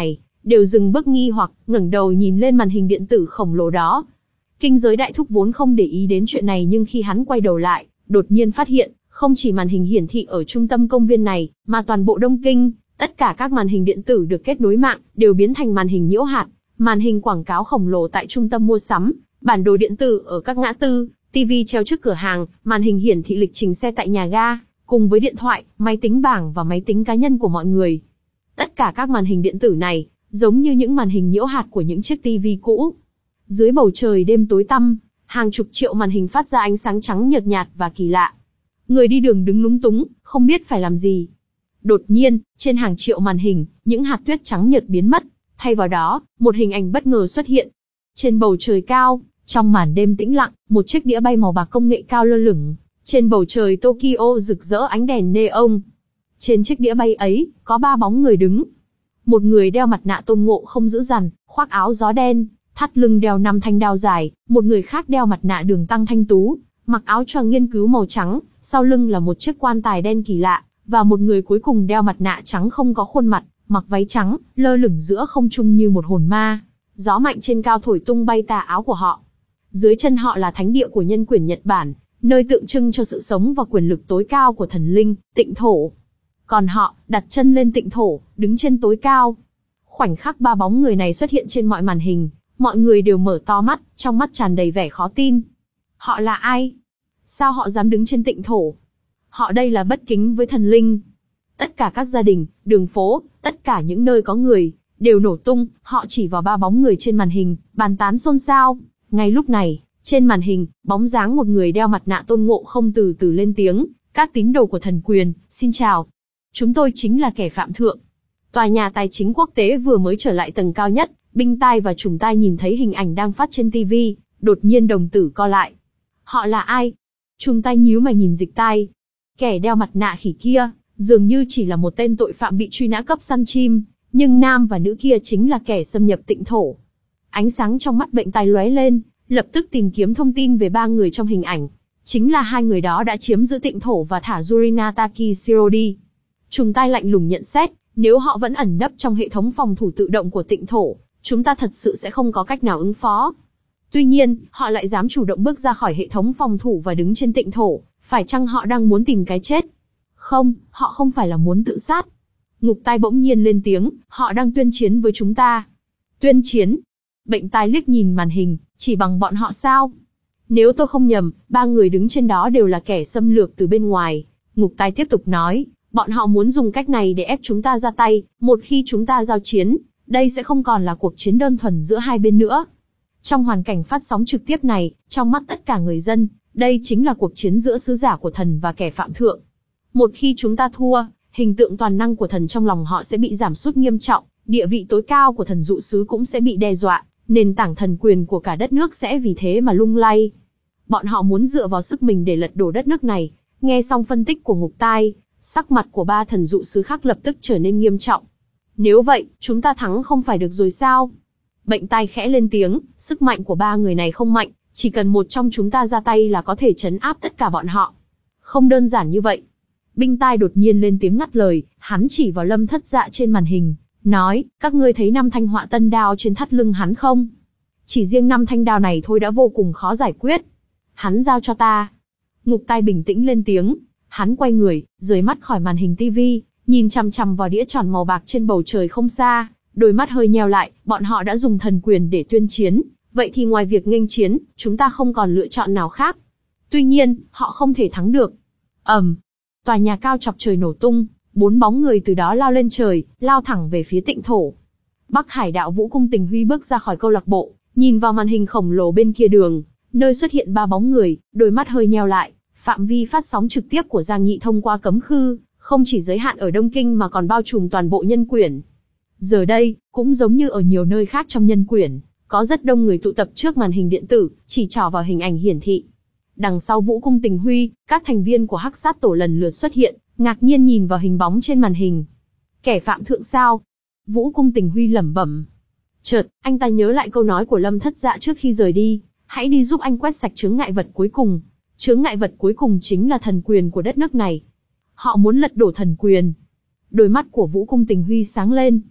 đều dừng bước nghi hoặc, ngẩng đầu nhìn lên màn hình điện tử khổng lồ đó. Kinh giới đại thúc vốn không để ý đến chuyện này, nhưng khi hắn quay đầu lại, đột nhiên phát hiện, không chỉ màn hình hiển thị ở trung tâm công viên này, mà toàn bộ Đông Kinh, tất cả các màn hình điện tử được kết nối mạng, đều biến thành màn hình nhiễu hạt, màn hình quảng cáo khổng lồ tại trung tâm mua sắm, bản đồ điện tử ở các ngã tư, tivi treo trước cửa hàng, màn hình hiển thị lịch trình xe tại nhà ga, cùng với điện thoại, máy tính bảng và máy tính cá nhân của mọi người. Tất cả các màn hình điện tử này, giống như những màn hình nhiễu hạt của những chiếc tivi cũ. Dưới bầu trời đêm tối tăm, hàng chục triệu màn hình phát ra ánh sáng trắng nhợt nhạt và kỳ lạ. Người đi đường đứng lúng túng, không biết phải làm gì. Đột nhiên, trên hàng triệu màn hình, những hạt tuyết trắng nhợt biến mất. Thay vào đó, một hình ảnh bất ngờ xuất hiện. Trên bầu trời cao, trong màn đêm tĩnh lặng, một chiếc đĩa bay màu bạc công nghệ cao lơ lửng. Trên bầu trời Tokyo rực rỡ ánh đèn neon. Trên chiếc đĩa bay ấy, có ba bóng người đứng. Một người đeo mặt nạ Tôn Ngộ Không dữ dằn, khoác áo gió đen, thắt lưng đeo năm thanh đao dài. Một người khác đeo mặt nạ Đường Tăng thanh tú, mặc áo choàng nghiên cứu màu trắng, sau lưng là một chiếc quan tài đen kỳ lạ. Và một người cuối cùng đeo mặt nạ trắng không có khuôn mặt, mặc váy trắng, lơ lửng giữa không trung như một hồn ma. Gió mạnh trên cao thổi tung bay tà áo của họ. Dưới chân họ là thánh địa của nhân quyền Nhật Bản, nơi tượng trưng cho sự sống và quyền lực tối cao của thần linh, Tịnh Thổ. Còn họ, đặt chân lên Tịnh Thổ, đứng trên tối cao. Khoảnh khắc ba bóng người này xuất hiện trên mọi màn hình, mọi người đều mở to mắt, trong mắt tràn đầy vẻ khó tin. Họ là ai? Sao họ dám đứng trên Tịnh Thổ? Họ đây là bất kính với thần linh. Tất cả các gia đình, đường phố, tất cả những nơi có người, đều nổ tung, họ chỉ vào ba bóng người trên màn hình, bàn tán xôn xao. Ngay lúc này, trên màn hình, bóng dáng một người đeo mặt nạ Tôn Ngộ Không từ từ lên tiếng, các tín đồ của thần quyền, xin chào. Chúng tôi chính là kẻ phạm thượng. Tòa nhà tài chính quốc tế vừa mới trở lại tầng cao nhất, Binh Tai và Trùng Tai nhìn thấy hình ảnh đang phát trên tivi, đột nhiên đồng tử co lại. Họ là ai? Trùng Tai nhíu mày nhìn Dịch Tai. Kẻ đeo mặt nạ khỉ kia, dường như chỉ là một tên tội phạm bị truy nã cấp săn chim, nhưng nam và nữ kia chính là kẻ xâm nhập Tịnh Thổ. Ánh sáng trong mắt Bệnh Tai lóe lên, lập tức tìm kiếm thông tin về ba người trong hình ảnh. Chính là hai người đó đã chiếm giữ Tịnh Thổ và thả Yurina Takishiro đi. Trùng Tai lạnh lùng nhận xét, nếu họ vẫn ẩn nấp trong hệ thống phòng thủ tự động của Tịnh Thổ, chúng ta thật sự sẽ không có cách nào ứng phó. Tuy nhiên, họ lại dám chủ động bước ra khỏi hệ thống phòng thủ và đứng trên Tịnh Thổ, phải chăng họ đang muốn tìm cái chết? Không, họ không phải là muốn tự sát. Ngục Tai bỗng nhiên lên tiếng, họ đang tuyên chiến với chúng ta. Tuyên chiến? Bệnh Tai liếc nhìn màn hình, chỉ bằng bọn họ sao? Nếu tôi không nhầm, ba người đứng trên đó đều là kẻ xâm lược từ bên ngoài. Ngục Tai tiếp tục nói, bọn họ muốn dùng cách này để ép chúng ta ra tay, một khi chúng ta giao chiến, đây sẽ không còn là cuộc chiến đơn thuần giữa hai bên nữa. Trong hoàn cảnh phát sóng trực tiếp này, trong mắt tất cả người dân, đây chính là cuộc chiến giữa sứ giả của thần và kẻ phạm thượng. Một khi chúng ta thua, hình tượng toàn năng của thần trong lòng họ sẽ bị giảm sút nghiêm trọng, địa vị tối cao của thần dụ sứ cũng sẽ bị đe dọa, nền tảng thần quyền của cả đất nước sẽ vì thế mà lung lay. Bọn họ muốn dựa vào sức mình để lật đổ đất nước này. Nghe xong phân tích của Ngục Tai, sắc mặt của ba thần dụ sứ khác lập tức trở nên nghiêm trọng. Nếu vậy, chúng ta thắng không phải được rồi sao? Bệnh Tai khẽ lên tiếng, sức mạnh của ba người này không mạnh, chỉ cần một trong chúng ta ra tay là có thể trấn áp tất cả bọn họ. Không đơn giản như vậy. Binh Tai đột nhiên lên tiếng ngắt lời, hắn chỉ vào Lâm Thất Dạ trên màn hình, nói, các ngươi thấy năm thanh họa tân đao trên thắt lưng hắn không? Chỉ riêng năm thanh đao này thôi đã vô cùng khó giải quyết. Hắn giao cho ta. Ngục Tai bình tĩnh lên tiếng, hắn quay người, rời mắt khỏi màn hình tivi, nhìn chằm chằm vào đĩa tròn màu bạc trên bầu trời không xa, đôi mắt hơi nheo lại, bọn họ đã dùng thần quyền để tuyên chiến, vậy thì ngoài việc nghênh chiến, chúng ta không còn lựa chọn nào khác. Tuy nhiên, họ không thể thắng được. ầm, um, tòa nhà cao chọc trời nổ tung, bốn bóng người từ đó lao lên trời, lao thẳng về phía Tịnh Thổ. Bắc Hải đạo Vũ Cung Tình Huy bước ra khỏi câu lạc bộ, nhìn vào màn hình khổng lồ bên kia đường, nơi xuất hiện ba bóng người, đôi mắt hơi nheo lại. Phạm vi phát sóng trực tiếp của Giang Nghị thông qua cấm khư, không chỉ giới hạn ở Đông Kinh mà còn bao trùm toàn bộ Nhân Quyển. Giờ đây, cũng giống như ở nhiều nơi khác trong Nhân Quyển, có rất đông người tụ tập trước màn hình điện tử, chỉ trỏ vào hình ảnh hiển thị. Đằng sau Vũ Cung Tình Huy, các thành viên của Hắc Sát Tổ lần lượt xuất hiện, ngạc nhiên nhìn vào hình bóng trên màn hình. Kẻ phạm thượng sao? Vũ Cung Tình Huy lẩm bẩm. Chợt, anh ta nhớ lại câu nói của Lâm Thất Dạ trước khi rời đi, hãy đi giúp anh quét sạch chướng ngại vật cuối cùng. Chướng ngại vật cuối cùng chính là thần quyền của đất nước này. Họ muốn lật đổ thần quyền. Đôi mắt của Vũ Cung Tình Huy sáng lên.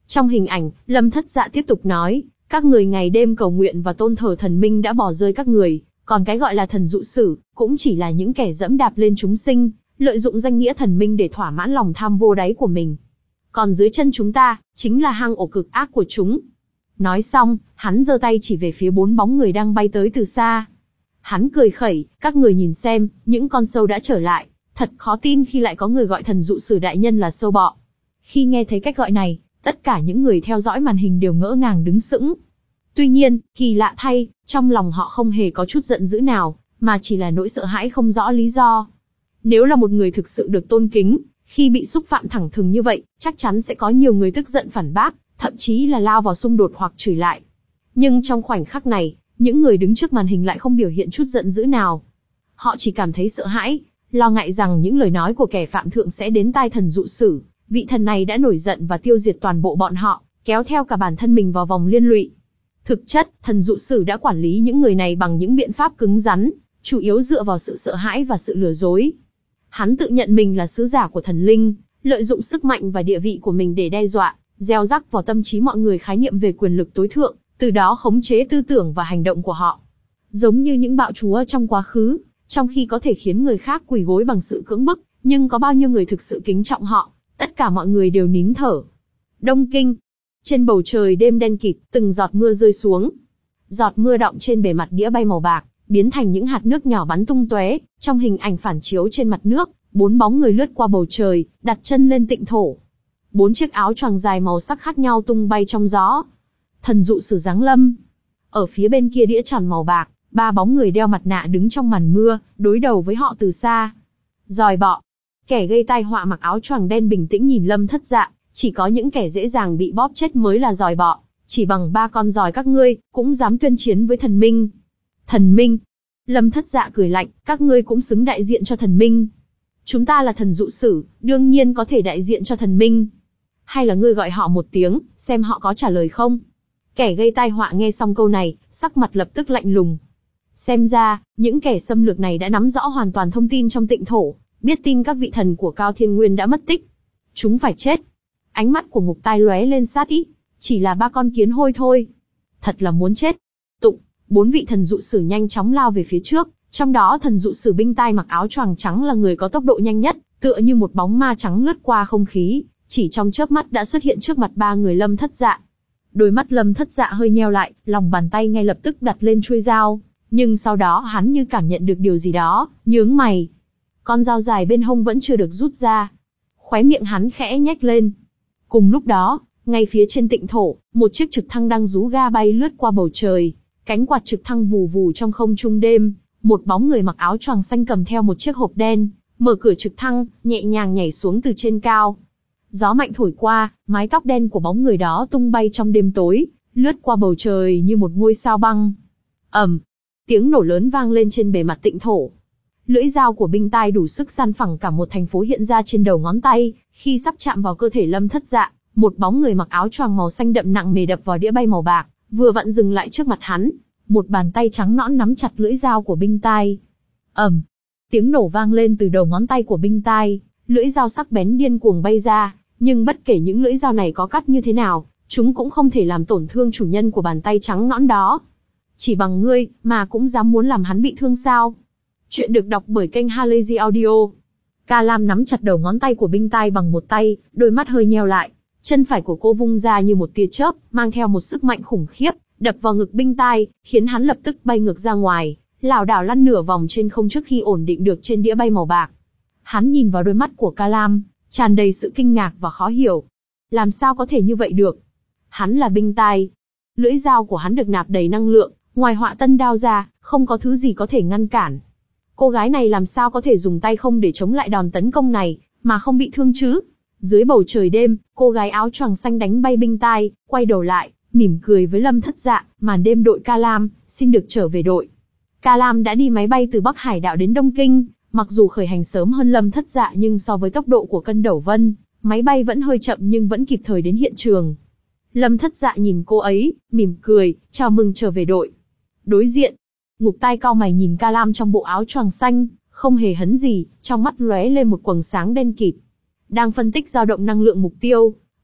Trong hình ảnh, Lâm Thất Dạ tiếp tục nói, các người ngày đêm cầu nguyện và tôn thờ thần minh đã bỏ rơi các người, còn cái gọi là thần dụ sử, cũng chỉ là những kẻ dẫm đạp lên chúng sinh, lợi dụng danh nghĩa thần minh để thỏa mãn lòng tham vô đáy của mình. Còn dưới chân chúng ta, chính là hang ổ cực ác của chúng. Nói xong, hắn giơ tay chỉ về phía bốn bóng người đang bay tới từ xa. Hắn cười khẩy, các người nhìn xem, những con sâu đã trở lại, thật khó tin khi lại có người gọi thần dụ sử đại nhân là sâu bọ. Khi nghe thấy cách gọi này, tất cả những người theo dõi màn hình đều ngỡ ngàng đứng sững. Tuy nhiên, kỳ lạ thay, trong lòng họ không hề có chút giận dữ nào, mà chỉ là nỗi sợ hãi không rõ lý do. Nếu là một người thực sự được tôn kính, khi bị xúc phạm thẳng thừng như vậy, chắc chắn sẽ có nhiều người tức giận phản bác, thậm chí là lao vào xung đột hoặc chửi lại. Nhưng trong khoảnh khắc này, những người đứng trước màn hình lại không biểu hiện chút giận dữ nào. Họ chỉ cảm thấy sợ hãi, lo ngại rằng những lời nói của kẻ phạm thượng sẽ đến tai thần dụ sử. Vị thần này đã nổi giận và tiêu diệt toàn bộ bọn họ, kéo theo cả bản thân mình vào vòng liên lụy. Thực chất, thần dụ sử đã quản lý những người này bằng những biện pháp cứng rắn, chủ yếu dựa vào sự sợ hãi và sự lừa dối. Hắn tự nhận mình là sứ giả của thần linh, lợi dụng sức mạnh và địa vị của mình để đe dọa, gieo rắc vào tâm trí mọi người khái niệm về quyền lực tối thượng, từ đó khống chế tư tưởng và hành động của họ. Giống như những bạo chúa trong quá khứ, trong khi có thể khiến người khác quỳ gối bằng sự cưỡng bức, nhưng có bao nhiêu người thực sự kính trọng họ. Tất cả mọi người đều nín thở. Đông Kinh. Trên bầu trời đêm đen kịt, từng giọt mưa rơi xuống. Giọt mưa đọng trên bề mặt đĩa bay màu bạc, biến thành những hạt nước nhỏ bắn tung tóe. Trong hình ảnh phản chiếu trên mặt nước, bốn bóng người lướt qua bầu trời, đặt chân lên tịnh thổ. Bốn chiếc áo choàng dài màu sắc khác nhau tung bay trong gió. Thần dụ sử giáng lâm. Ở phía bên kia đĩa tròn màu bạc, ba bóng người đeo mặt nạ đứng trong màn mưa, đối đầu với họ từ xa. Giòi bọ. Kẻ gây tai họa mặc áo choàng đen bình tĩnh nhìn Lâm Thất Dạ, chỉ có những kẻ dễ dàng bị bóp chết mới là giòi bọ, chỉ bằng ba con giòi các ngươi, cũng dám tuyên chiến với thần minh. Thần minh. Lâm Thất Dạ cười lạnh, các ngươi cũng xứng đại diện cho thần minh. Chúng ta là thần dụ sử, đương nhiên có thể đại diện cho thần minh. Hay là ngươi gọi họ một tiếng, xem họ có trả lời không? Kẻ gây tai họa nghe xong câu này, sắc mặt lập tức lạnh lùng. Xem ra, những kẻ xâm lược này đã nắm rõ hoàn toàn thông tin trong tịnh thổ, biết tin các vị thần của Cao Thiên Nguyên đã mất tích. Chúng phải chết. Ánh mắt của Ngục Tai lóe lên sát ý, chỉ là ba con kiến hôi thôi. Thật là muốn chết. Tụng, bốn vị thần dụ sử nhanh chóng lao về phía trước, trong đó thần dụ sử Binh Tai mặc áo choàng trắng là người có tốc độ nhanh nhất, tựa như một bóng ma trắng lướt qua không khí, chỉ trong chớp mắt đã xuất hiện trước mặt ba người Lâm Thất Dạ. Đôi mắt Lâm Thất Dạ hơi nheo lại, lòng bàn tay ngay lập tức đặt lên chuôi dao, nhưng sau đó hắn như cảm nhận được điều gì đó, nhướng mày. Con dao dài bên hông vẫn chưa được rút ra. Khóe miệng hắn khẽ nhếch lên. Cùng lúc đó, ngay phía trên tịnh thổ, một chiếc trực thăng đang rú ga bay lướt qua bầu trời. Cánh quạt trực thăng vù vù trong không trung đêm. Một bóng người mặc áo choàng xanh cầm theo một chiếc hộp đen, mở cửa trực thăng, nhẹ nhàng nhảy xuống từ trên cao. Gió mạnh thổi qua, mái tóc đen của bóng người đó tung bay trong đêm tối, lướt qua bầu trời như một ngôi sao băng. ầm, tiếng nổ lớn vang lên trên bề mặt tịnh thổ. Lưỡi dao của Binh Tai đủ sức san phẳng cả một thành phố hiện ra trên đầu ngón tay, khi sắp chạm vào cơ thể Lâm Thất Dạ, một bóng người mặc áo choàng màu xanh đậm nặng nề đập vào đĩa bay màu bạc, vừa vặn dừng lại trước mặt hắn, một bàn tay trắng nõn nắm chặt lưỡi dao của Binh Tai. ầm, tiếng nổ vang lên từ đầu ngón tay của Binh Tai, lưỡi dao sắc bén điên cuồng bay ra, nhưng bất kể những lưỡi dao này có cắt như thế nào, chúng cũng không thể làm tổn thương chủ nhân của bàn tay trắng nõn đó. Chỉ bằng ngươi, mà cũng dám muốn làm hắn bị thương sao? Chuyện được đọc bởi kênh Halazy Audio. Ca Lam nắm chặt đầu ngón tay của Binh Tai bằng một tay, đôi mắt hơi nheo lại. Chân phải của cô vung ra như một tia chớp, mang theo một sức mạnh khủng khiếp, đập vào ngực Binh Tai, khiến hắn lập tức bay ngược ra ngoài, lảo đảo lăn nửa vòng trên không trước khi ổn định được trên đĩa bay màu bạc. Hắn nhìn vào đôi mắt của Ca Lam, tràn đầy sự kinh ngạc và khó hiểu. Làm sao có thể như vậy được? Hắn là Binh Tai. Lưỡi dao của hắn được nạp đầy năng lượng, ngoài họa tân đao ra, không có thứ gì có thể ngăn cản. Cô gái này làm sao có thể dùng tay không để chống lại đòn tấn công này, mà không bị thương chứ? Dưới bầu trời đêm, cô gái áo choàng xanh đánh bay Binh Tai, quay đầu lại, mỉm cười với Lâm Thất Dạ, màn đêm đội Ca Lam, xin được trở về đội. Ca Lam đã đi máy bay từ Bắc Hải đạo đến Đông Kinh, mặc dù khởi hành sớm hơn Lâm Thất Dạ nhưng so với tốc độ của Cân Đẩu Vân, máy bay vẫn hơi chậm nhưng vẫn kịp thời đến hiện trường. Lâm Thất Dạ nhìn cô ấy, mỉm cười, chào mừng trở về đội. Đối diện, Ngục Tai cau mày nhìn Ca Lam trong bộ áo choàng xanh, không hề hấn gì, trong mắt lóe lên một quầng sáng đen kịt. Đang phân tích dao động năng lượng mục tiêu,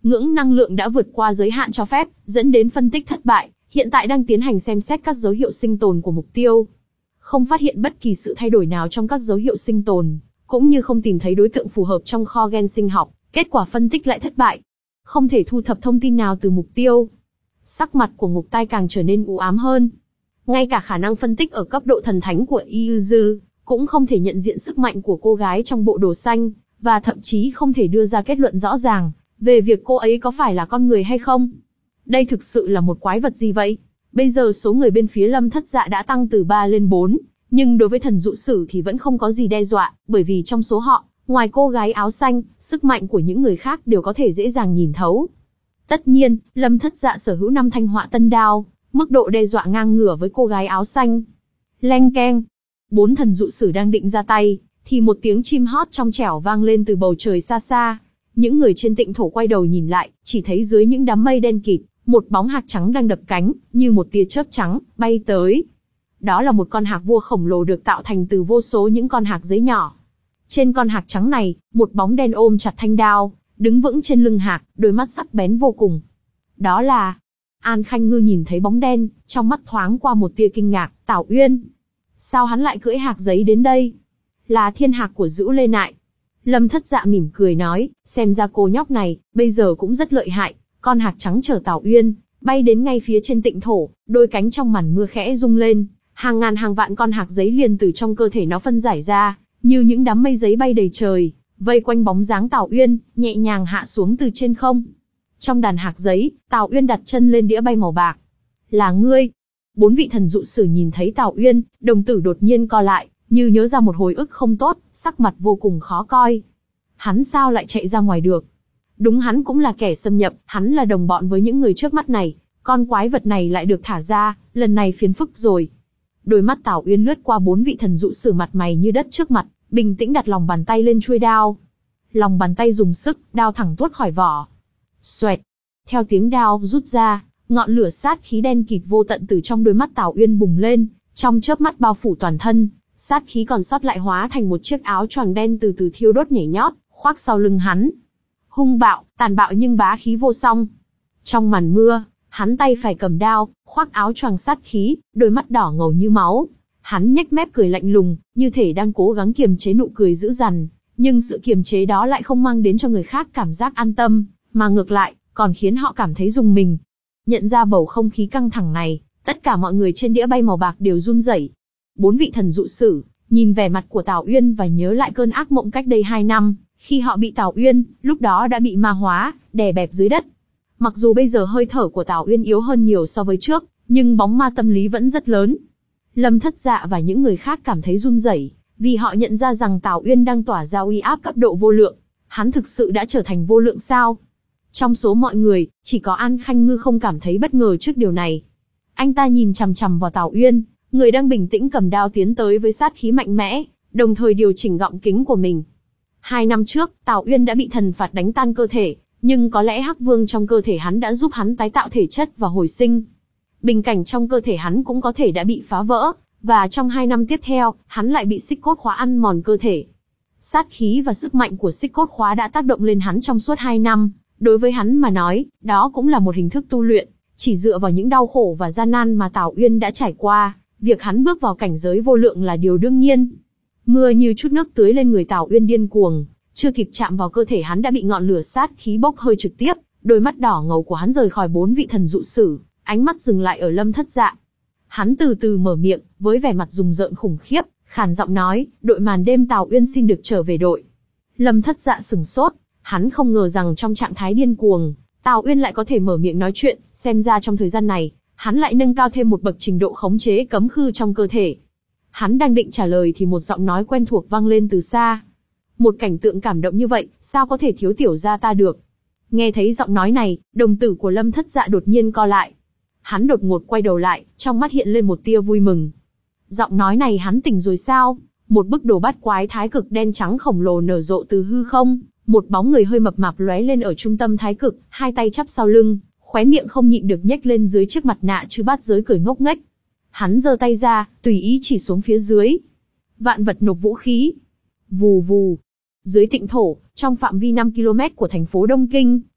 Ngưỡng năng lượng đã vượt qua giới hạn cho phép, dẫn đến phân tích thất bại, hiện tại đang tiến hành xem xét các dấu hiệu sinh tồn của mục tiêu. Không phát hiện bất kỳ sự thay đổi nào trong các dấu hiệu sinh tồn, cũng như không tìm thấy đối tượng phù hợp trong kho gen sinh học, kết quả phân tích lại thất bại. Không thể thu thập thông tin nào từ mục tiêu. Sắc mặt của Ngục Tai càng trở nên u ám hơn. Ngay cả khả năng phân tích ở cấp độ thần thánh của Yu Dư, cũng không thể nhận diện sức mạnh của cô gái trong bộ đồ xanh, và thậm chí không thể đưa ra kết luận rõ ràng về việc cô ấy có phải là con người hay không. Đây thực sự là một quái vật gì vậy? Bây giờ số người bên phía Lâm Thất Dạ đã tăng từ ba lên bốn, nhưng đối với thần dụ sử thì vẫn không có gì đe dọa, bởi vì trong số họ, ngoài cô gái áo xanh, sức mạnh của những người khác đều có thể dễ dàng nhìn thấu. Tất nhiên, Lâm Thất Dạ sở hữu năm thanh họa tân đao, mức độ đe dọa ngang ngửa với cô gái áo xanh. Leng keng. Bốn thần dụ sử đang định ra tay, thì một tiếng chim hót trong trẻo vang lên từ bầu trời xa xa. Những người trên tịnh thổ quay đầu nhìn lại, chỉ thấy dưới những đám mây đen kịt, một bóng hạc trắng đang đập cánh, như một tia chớp trắng, bay tới. Đó là một con hạc vua khổng lồ được tạo thành từ vô số những con hạc giấy nhỏ. Trên con hạc trắng này, một bóng đen ôm chặt thanh đao, đứng vững trên lưng hạc, đôi mắt sắc bén vô cùng. Đó là... An Khanh Ngư nhìn thấy bóng đen, trong mắt thoáng qua một tia kinh ngạc, Tào Uyên. Sao hắn lại cưỡi hạc giấy đến đây? Là thiên hạc của Dữu Lê Nại. Lâm Thất Dạ mỉm cười nói, xem ra cô nhóc này, bây giờ cũng rất lợi hại. Con hạc trắng chở Tào Uyên, bay đến ngay phía trên tịnh thổ, đôi cánh trong màn mưa khẽ rung lên. Hàng ngàn hàng vạn con hạc giấy liền từ trong cơ thể nó phân giải ra, như những đám mây giấy bay đầy trời, vây quanh bóng dáng Tào Uyên, nhẹ nhàng hạ xuống từ trên không. Trong đàn hạc giấy, Tào Uyên đặt chân lên đĩa bay màu bạc. Là ngươi. Bốn vị thần dụ sử nhìn thấy Tào Uyên, đồng tử đột nhiên co lại, như nhớ ra một hồi ức không tốt, sắc mặt vô cùng khó coi. Hắn sao lại chạy ra ngoài được? Đúng, hắn cũng là kẻ xâm nhập, hắn là đồng bọn với những người trước mắt này, con quái vật này lại được thả ra, lần này phiền phức rồi. Đôi mắt Tào Uyên lướt qua bốn vị thần dụ sử mặt mày như đất trước mặt, bình tĩnh đặt lòng bàn tay lên chuôi đao. Lòng bàn tay dùng sức, đao thẳng tuốt khỏi vỏ. Xoẹt. Theo tiếng đao rút ra, ngọn lửa sát khí đen kịt vô tận từ trong đôi mắt Tào Uyên bùng lên, trong chớp mắt bao phủ toàn thân, sát khí còn sót lại hóa thành một chiếc áo choàng đen từ từ thiêu đốt nhảy nhót, khoác sau lưng hắn. Hung bạo, tàn bạo nhưng bá khí vô song. Trong màn mưa, hắn tay phải cầm đao, khoác áo choàng sát khí, đôi mắt đỏ ngầu như máu. Hắn nhếch mép cười lạnh lùng, như thể đang cố gắng kiềm chế nụ cười dữ dằn, nhưng sự kiềm chế đó lại không mang đến cho người khác cảm giác an tâm, mà ngược lại, còn khiến họ cảm thấy rùng mình. Nhận ra bầu không khí căng thẳng này, tất cả mọi người trên đĩa bay màu bạc đều run rẩy. Bốn vị thần dụ sử, nhìn vẻ mặt của Tào Uyên và nhớ lại cơn ác mộng cách đây hai năm, khi họ bị Tào Uyên, lúc đó đã bị ma hóa, đè bẹp dưới đất. Mặc dù bây giờ hơi thở của Tào Uyên yếu hơn nhiều so với trước, nhưng bóng ma tâm lý vẫn rất lớn. Lâm Thất Dạ và những người khác cảm thấy run rẩy, vì họ nhận ra rằng Tào Uyên đang tỏa ra uy áp cấp độ vô lượng. Hắn thực sự đã trở thành vô lượng sao? Trong số mọi người, chỉ có An Khanh Ngư không cảm thấy bất ngờ trước điều này. Anh ta nhìn chằm chằm vào Tào Uyên, người đang bình tĩnh cầm đao tiến tới với sát khí mạnh mẽ, đồng thời điều chỉnh gọng kính của mình. Hai năm trước, Tào Uyên đã bị thần phạt đánh tan cơ thể, nhưng có lẽ Hắc Vương trong cơ thể hắn đã giúp hắn tái tạo thể chất và hồi sinh. Bình cảnh trong cơ thể hắn cũng có thể đã bị phá vỡ, và trong hai năm tiếp theo, hắn lại bị xích cốt khóa ăn mòn cơ thể. Sát khí và sức mạnh của xích cốt khóa đã tác động lên hắn trong suốt hai năm. Đối với hắn mà nói, đó cũng là một hình thức tu luyện, chỉ dựa vào những đau khổ và gian nan mà Tào Uyên đã trải qua, việc hắn bước vào cảnh giới vô lượng là điều đương nhiên. Mưa như chút nước tưới lên người Tào Uyên điên cuồng, chưa kịp chạm vào cơ thể hắn đã bị ngọn lửa sát khí bốc hơi trực tiếp, đôi mắt đỏ ngầu của hắn rời khỏi bốn vị thần dụ sử, ánh mắt dừng lại ở Lâm Thất Dạ. Hắn từ từ mở miệng, với vẻ mặt rùng rợn khủng khiếp, khàn giọng nói, đội màn đêm Tào Uyên xin được trở về đội. Lâm Thất Dạ sừng sốt, hắn không ngờ rằng trong trạng thái điên cuồng, Tào Uyên lại có thể mở miệng nói chuyện, xem ra trong thời gian này, hắn lại nâng cao thêm một bậc trình độ khống chế cấm khư trong cơ thể. Hắn đang định trả lời thì một giọng nói quen thuộc vang lên từ xa. Một cảnh tượng cảm động như vậy, sao có thể thiếu tiểu gia ta được? Nghe thấy giọng nói này, đồng tử của Lâm Thất Dạ đột nhiên co lại. Hắn đột ngột quay đầu lại, trong mắt hiện lên một tia vui mừng. Giọng nói này hắn tỉnh rồi sao? Một bức đồ bát quái thái cực đen trắng khổng lồ nở rộ từ hư không, một bóng người hơi mập mạp lóe lên ở trung tâm thái cực, hai tay chắp sau lưng, khóe miệng không nhịn được nhếch lên dưới chiếc mặt nạ chư bát giới cười ngốc nghếch. Hắn giơ tay ra, tùy ý chỉ xuống phía dưới. Vạn vật nộp vũ khí. Vù vù. Dưới tịnh thổ, trong phạm vi năm ki lô mét của thành phố Đông Kinh,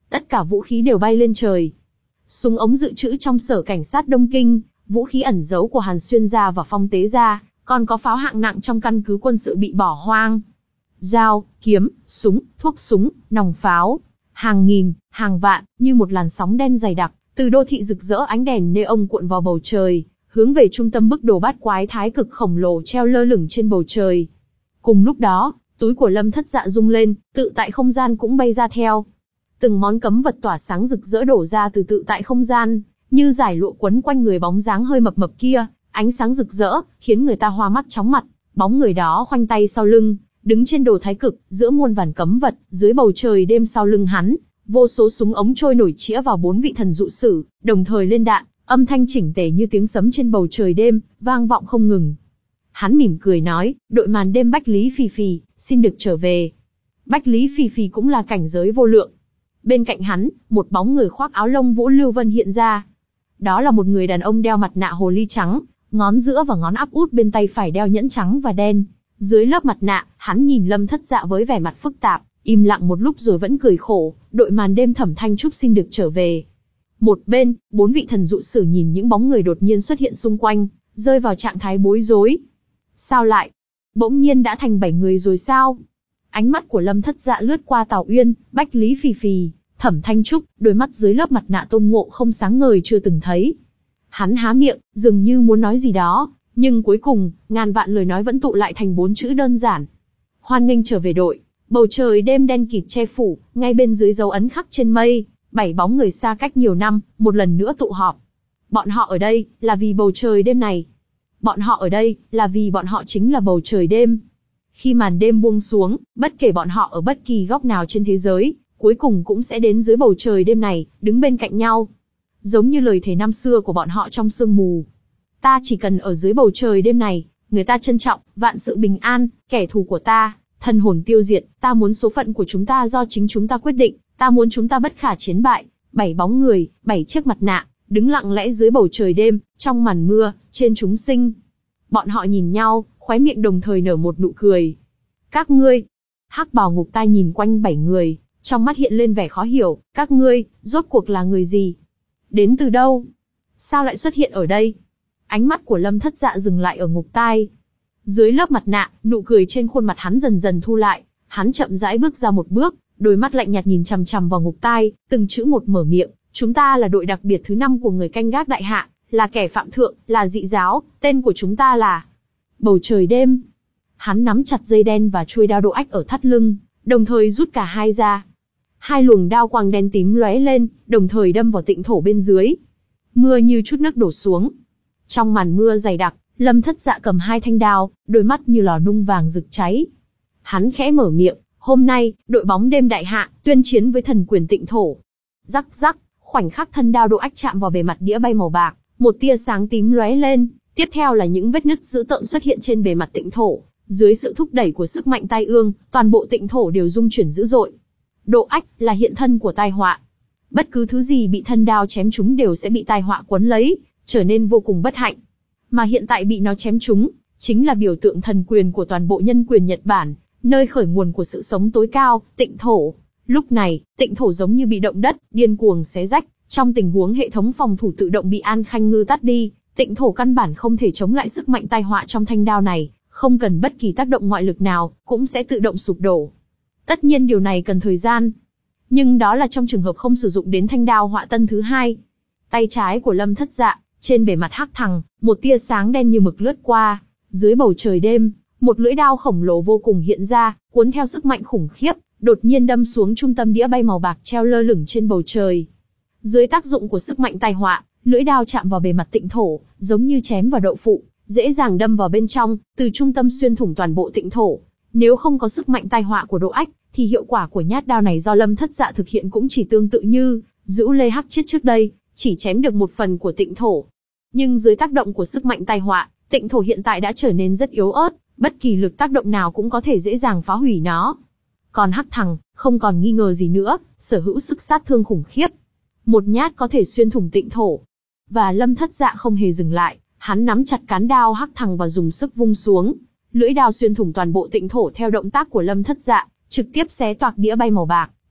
tất cả vũ khí đều bay lên trời. Súng ống dự trữ trong sở cảnh sát Đông Kinh, vũ khí ẩn giấu của Hàn Xuyên gia và Phong Tế gia, còn có pháo hạng nặng trong căn cứ quân sự bị bỏ hoang. Dao, kiếm, súng, thuốc súng, nòng pháo, hàng nghìn, hàng vạn, như một làn sóng đen dày đặc, từ đô thị rực rỡ ánh đèn neon cuộn vào bầu trời, hướng về trung tâm bức đồ bát quái thái cực khổng lồ treo lơ lửng trên bầu trời. Cùng lúc đó, túi của Lâm Thất Dạ rung lên, tự tại không gian cũng bay ra theo. Từng món cấm vật tỏa sáng rực rỡ đổ ra từ tự tại không gian, như giải lụa quấn quanh người bóng dáng hơi mập mập kia, ánh sáng rực rỡ, khiến người ta hoa mắt chóng mặt. Bóng người đó khoanh tay sau lưng, đứng trên đồ thái cực, giữa muôn vàn cấm vật, dưới bầu trời đêm sau lưng hắn, vô số súng ống trôi nổi chĩa vào bốn vị thần dụ sử, đồng thời lên đạn, âm thanh chỉnh tề như tiếng sấm trên bầu trời đêm, vang vọng không ngừng. Hắn mỉm cười nói, đội màn đêm Bách Lý Phì Phì, xin được trở về. Bách Lý Phì Phì cũng là cảnh giới vô lượng. Bên cạnh hắn, một bóng người khoác áo lông vũ lưu vân hiện ra. Đó là một người đàn ông đeo mặt nạ hồ ly trắng, ngón giữa và ngón áp út bên tay phải đeo nhẫn trắng và đen. Dưới lớp mặt nạ, hắn nhìn Lâm Thất Dạ với vẻ mặt phức tạp, im lặng một lúc rồi vẫn cười khổ, đội màn đêm Thẩm Thanh Trúc xin được trở về. Một bên, bốn vị thần dụ sử nhìn những bóng người đột nhiên xuất hiện xung quanh, rơi vào trạng thái bối rối. Sao lại? Bỗng nhiên đã thành bảy người rồi sao? Ánh mắt của Lâm Thất Dạ lướt qua Tào Uyên, Bách Lý Phì Phì, Thẩm Thanh Trúc, đôi mắt dưới lớp mặt nạ Tôn Ngộ không sáng ngời chưa từng thấy. Hắn há miệng, dường như muốn nói gì đó, nhưng cuối cùng, ngàn vạn lời nói vẫn tụ lại thành bốn chữ đơn giản. Hoan nghênh trở về đội. Bầu trời đêm đen kịt che phủ, ngay bên dưới dấu ấn khắc trên mây, bảy bóng người xa cách nhiều năm, một lần nữa tụ họp. Bọn họ ở đây, là vì bầu trời đêm này. Bọn họ ở đây, là vì bọn họ chính là bầu trời đêm. Khi màn đêm buông xuống, bất kể bọn họ ở bất kỳ góc nào trên thế giới, cuối cùng cũng sẽ đến dưới bầu trời đêm này, đứng bên cạnh nhau. Giống như lời thề năm xưa của bọn họ trong sương mù. Ta chỉ cần ở dưới bầu trời đêm này, người ta trân trọng, vạn sự bình an, kẻ thù của ta, thần hồn tiêu diệt, ta muốn số phận của chúng ta do chính chúng ta quyết định, ta muốn chúng ta bất khả chiến bại. Bảy bóng người, bảy chiếc mặt nạ, đứng lặng lẽ dưới bầu trời đêm, trong màn mưa, trên chúng sinh. Bọn họ nhìn nhau, khóe miệng đồng thời nở một nụ cười. Các ngươi, Hắc Bào Ngục Tai nhìn quanh bảy người, trong mắt hiện lên vẻ khó hiểu, các ngươi, rốt cuộc là người gì? Đến từ đâu? Sao lại xuất hiện ở đây? Ánh mắt của Lâm Thất Dạ dừng lại ở Ngục Tai. Dưới lớp mặt nạ, nụ cười trên khuôn mặt hắn dần dần thu lại, hắn chậm rãi bước ra một bước, đôi mắt lạnh nhạt nhìn chằm chằm vào Ngục Tai, từng chữ một mở miệng, chúng ta là đội đặc biệt thứ năm của người canh gác đại hạ, là kẻ phạm thượng, là dị giáo, tên của chúng ta là Bầu Trời Đêm. Hắn nắm chặt dây đen và chuôi đao độ ách ở thắt lưng, đồng thời rút cả hai ra. Hai luồng đao quang đen tím lóe lên, đồng thời đâm vào tịnh thổ bên dưới. Mưa như chút nước đổ xuống. Trong màn mưa dày đặc, Lâm Thất Dạ cầm hai thanh đao, đôi mắt như lò nung vàng rực cháy. Hắn khẽ mở miệng, hôm nay, đội bóng đêm đại hạ, tuyên chiến với thần quyền tịnh thổ. Rắc rắc, khoảnh khắc thân đao độ ách chạm vào bề mặt đĩa bay màu bạc, một tia sáng tím lóe lên, tiếp theo là những vết nứt dữ tợn xuất hiện trên bề mặt tịnh thổ. Dưới sự thúc đẩy của sức mạnh tai ương, toàn bộ tịnh thổ đều rung chuyển dữ dội. Độ ách là hiện thân của tai họa. Bất cứ thứ gì bị thân đao chém trúng đều sẽ bị tai họa quấn lấy, trở nên vô cùng bất hạnh. Mà hiện tại bị nó chém trúng, chính là biểu tượng thần quyền của toàn bộ nhân quyền Nhật Bản, nơi khởi nguồn của sự sống tối cao, tịnh thổ. Lúc này, tịnh thổ giống như bị động đất, điên cuồng xé rách, trong tình huống hệ thống phòng thủ tự động bị An Khanh Ngư tắt đi, tịnh thổ căn bản không thể chống lại sức mạnh tai họa trong thanh đao này, không cần bất kỳ tác động ngoại lực nào, cũng sẽ tự động sụp đổ. Tất nhiên điều này cần thời gian. Nhưng đó là trong trường hợp không sử dụng đến thanh đao họa tân thứ hai. Tay trái của Lâm Thất Dạ, trên bề mặt hắc thẳng, một tia sáng đen như mực lướt qua. Dưới bầu trời đêm, một lưỡi đao khổng lồ vô cùng hiện ra, cuốn theo sức mạnh khủng khiếp, đột nhiên đâm xuống trung tâm đĩa bay màu bạc treo lơ lửng trên bầu trời. Dưới tác dụng của sức mạnh tai họa, lưỡi đao chạm vào bề mặt tịnh thổ, giống như chém vào đậu phụ, dễ dàng đâm vào bên trong, từ trung tâm xuyên thủng toàn bộ tịnh thổ. Nếu không có sức mạnh tai họa của độ ách, thì hiệu quả của nhát đao này do Lâm Thất Dạ thực hiện cũng chỉ tương tự như Dữu Lê Hắc Chiết trước đây, chỉ chém được một phần của tịnh thổ. Nhưng dưới tác động của sức mạnh tai họa, tịnh thổ hiện tại đã trở nên rất yếu ớt, bất kỳ lực tác động nào cũng có thể dễ dàng phá hủy nó. Còn Hắc Thằng, không còn nghi ngờ gì nữa, sở hữu sức sát thương khủng khiếp. Một nhát có thể xuyên thủng tịnh thổ. Và Lâm Thất Dạ không hề dừng lại, hắn nắm chặt cán đao Hắc Thằng và dùng sức vung xuống. Lưỡi đao xuyên thủng toàn bộ tịnh thổ theo động tác của Lâm Thất Dạ, trực tiếp xé toạc đĩa bay màu bạc,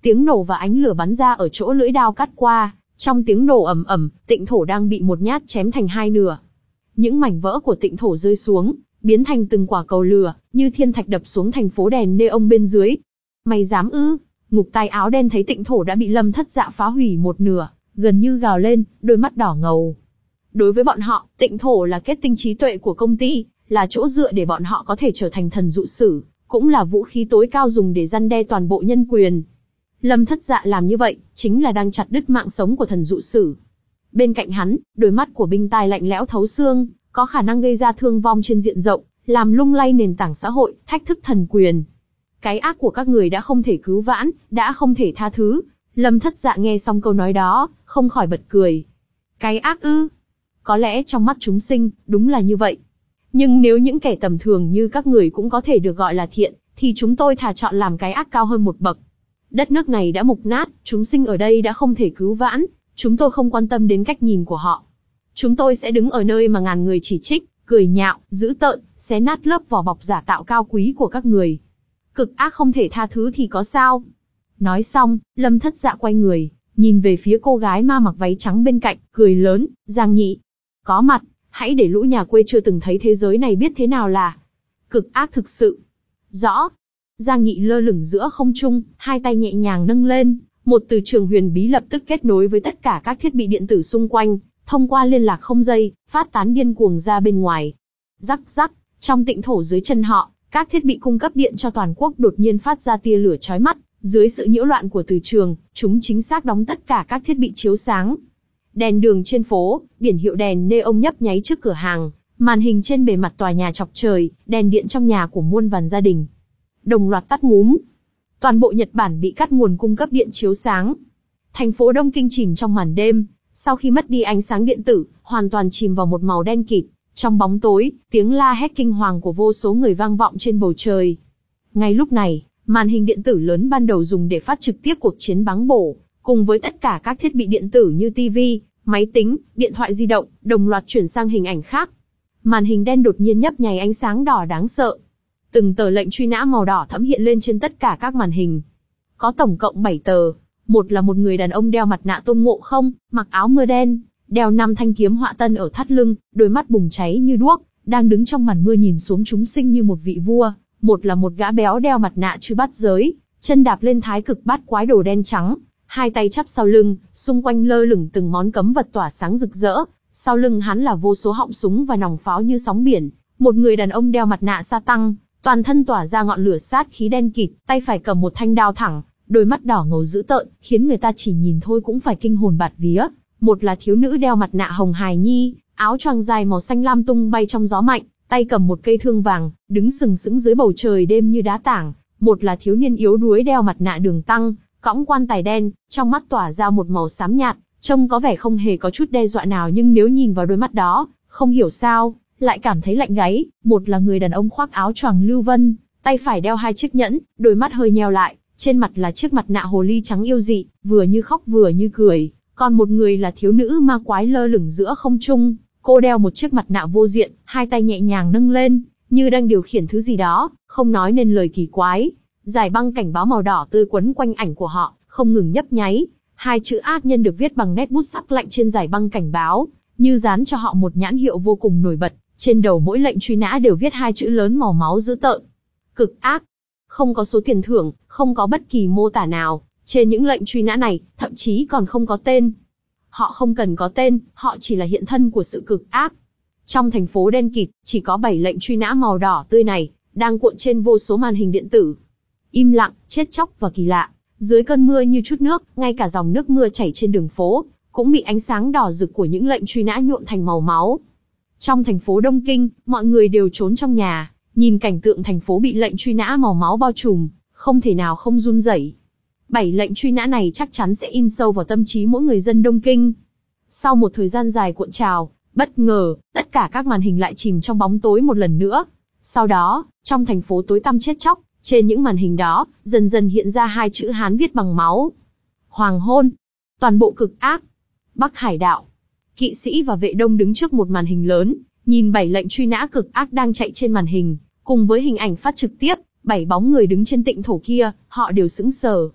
Tiếng nổ và ánh lửa bắn ra ở chỗ lưỡi đao cắt qua, trong tiếng nổ ầm ầm, tịnh thổ đang bị một nhát chém thành hai nửa. Những mảnh vỡ của tịnh thổ rơi xuống, biến thành từng quả cầu lửa, như thiên thạch đập xuống thành phố đèn neon bên dưới. Mày dám ư? Ngục tai áo đen thấy tịnh thổ đã bị Lâm Thất Dạ phá hủy một nửa, gần như gào lên, đôi mắt đỏ ngầu. Đối với bọn họ, tịnh thổ là kết tinh trí tuệ của công ty, là chỗ dựa để bọn họ có thể trở thành thần dụ sử, cũng là vũ khí tối cao dùng để răn đe toàn bộ nhân quyền. Lâm Thất Dạ làm như vậy, chính là đang chặt đứt mạng sống của thần dụ sử. Bên cạnh hắn, đôi mắt của binh tai lạnh lẽo thấu xương, có khả năng gây ra thương vong trên diện rộng, làm lung lay nền tảng xã hội, thách thức thần quyền. Cái ác của các người đã không thể cứu vãn, đã không thể tha thứ. Lâm Thất Dạ nghe xong câu nói đó, không khỏi bật cười. Cái ác ư? Có lẽ trong mắt chúng sinh, đúng là như vậy. Nhưng nếu những kẻ tầm thường như các người cũng có thể được gọi là thiện, thì chúng tôi thà chọn làm cái ác cao hơn một bậc. Đất nước này đã mục nát, chúng sinh ở đây đã không thể cứu vãn, chúng tôi không quan tâm đến cách nhìn của họ. Chúng tôi sẽ đứng ở nơi mà ngàn người chỉ trích, cười nhạo, dữ tợn, xé nát lớp vỏ bọc giả tạo cao quý của các người. Cực ác không thể tha thứ thì có sao? Nói xong, Lâm Thất Dạ quay người, nhìn về phía cô gái ma mặc váy trắng bên cạnh, cười lớn, Giang Nhị. Có mặt, hãy để lũ nhà quê chưa từng thấy thế giới này biết thế nào là cực ác thực sự. Rõ. Giang Nhị lơ lửng giữa không trung, hai tay nhẹ nhàng nâng lên, một từ trường huyền bí lập tức kết nối với tất cả các thiết bị điện tử xung quanh, thông qua liên lạc không dây, phát tán điên cuồng ra bên ngoài. Rắc rắc, trong tịnh thổ dưới chân họ, các thiết bị cung cấp điện cho toàn quốc đột nhiên phát ra tia lửa chói mắt, dưới sự nhiễu loạn của từ trường, chúng chính xác đóng tất cả các thiết bị chiếu sáng. Đèn đường trên phố, biển hiệu đèn neon nhấp nháy trước cửa hàng, màn hình trên bề mặt tòa nhà chọc trời, đèn điện trong nhà của muôn vàn gia đình đồng loạt tắt ngúm. Toàn bộ Nhật Bản bị cắt nguồn cung cấp điện chiếu sáng. Thành phố Đông Kinh chìm trong màn đêm, sau khi mất đi ánh sáng điện tử, hoàn toàn chìm vào một màu đen kịt. Trong bóng tối, tiếng la hét kinh hoàng của vô số người vang vọng trên bầu trời. Ngay lúc này, màn hình điện tử lớn ban đầu dùng để phát trực tiếp cuộc chiến báng bổ, cùng với tất cả các thiết bị điện tử như tivi, máy tính, điện thoại di động, đồng loạt chuyển sang hình ảnh khác. Màn hình đen đột nhiên nhấp nháy ánh sáng đỏ đáng sợ. Từng tờ lệnh truy nã màu đỏ thẫm hiện lên trên tất cả các màn hình. Có tổng cộng bảy tờ. Một là một người đàn ông đeo mặt nạ Tôn Ngộ Không, mặc áo mưa đen, đeo năm thanh kiếm họa tân ở thắt lưng, đôi mắt bùng cháy như đuốc, đang đứng trong màn mưa nhìn xuống chúng sinh như một vị vua. Một là một gã béo đeo mặt nạ chư bát giới, chân đạp lên thái cực bát quái đồ đen trắng, hai tay chắp sau lưng, xung quanh lơ lửng từng món cấm vật tỏa sáng rực rỡ. Sau lưng hắn là vô số họng súng và nòng pháo như sóng biển. Một người đàn ông đeo mặt nạ sa tăng, toàn thân tỏa ra ngọn lửa sát khí đen kịt, tay phải cầm một thanh đao thẳng, đôi mắt đỏ ngầu dữ tợn, khiến người ta chỉ nhìn thôi cũng phải kinh hồn bạt vía. Một là thiếu nữ đeo mặt nạ hồng hài nhi, áo choàng dài màu xanh lam tung bay trong gió mạnh, tay cầm một cây thương vàng, đứng sừng sững dưới bầu trời đêm như đá tảng. Một là thiếu niên yếu đuối đeo mặt nạ đường tăng, cõng quan tài đen, trong mắt tỏa ra một màu xám nhạt, trông có vẻ không hề có chút đe dọa nào, nhưng nếu nhìn vào đôi mắt đó, không hiểu sao, lại cảm thấy lạnh gáy. Một là người đàn ông khoác áo choàng lưu vân, tay phải đeo hai chiếc nhẫn, đôi mắt hơi nheo lại, trên mặt là chiếc mặt nạ hồ ly trắng yêu dị, vừa như khóc vừa như cười. Còn một người là thiếu nữ ma quái lơ lửng giữa không trung, cô đeo một chiếc mặt nạ vô diện, hai tay nhẹ nhàng nâng lên, như đang điều khiển thứ gì đó, không nói nên lời kỳ quái. Giải băng cảnh báo màu đỏ tươi quấn quanh ảnh của họ, không ngừng nhấp nháy. Hai chữ ác nhân được viết bằng nét bút sắc lạnh trên giải băng cảnh báo, như dán cho họ một nhãn hiệu vô cùng nổi bật. Trên đầu mỗi lệnh truy nã đều viết hai chữ lớn màu máu dữ tợn: cực ác. Không có số tiền thưởng, không có bất kỳ mô tả nào. Trên những lệnh truy nã này, thậm chí còn không có tên. Họ không cần có tên, họ chỉ là hiện thân của sự cực ác. Trong thành phố đen kịt, chỉ có bảy lệnh truy nã màu đỏ tươi này, đang cuộn trên vô số màn hình điện tử. Im lặng, chết chóc và kỳ lạ. Dưới cơn mưa như chút nước, ngay cả dòng nước mưa chảy trên đường phố, cũng bị ánh sáng đỏ rực của những lệnh truy nã nhuộm thành màu máu. Trong thành phố Đông Kinh, mọi người đều trốn trong nhà, nhìn cảnh tượng thành phố bị lệnh truy nã màu máu bao trùm, không thể nào không run rẩy. Bảy lệnh truy nã này chắc chắn sẽ in sâu vào tâm trí mỗi người dân Đông Kinh. Sau một thời gian dài cuộn trào, bất ngờ, tất cả các màn hình lại chìm trong bóng tối một lần nữa. Sau đó, trong thành phố tối tăm chết chóc, trên những màn hình đó, dần dần hiện ra hai chữ Hán viết bằng máu: hoàng hôn. Toàn bộ cực ác. Bắc Hải đạo. Kỵ sĩ và vệ đông đứng trước một màn hình lớn, nhìn bảy lệnh truy nã cực ác đang chạy trên màn hình, cùng với hình ảnh phát trực tiếp, bảy bóng người đứng trên tịnh thổ kia, họ đều sững sờ.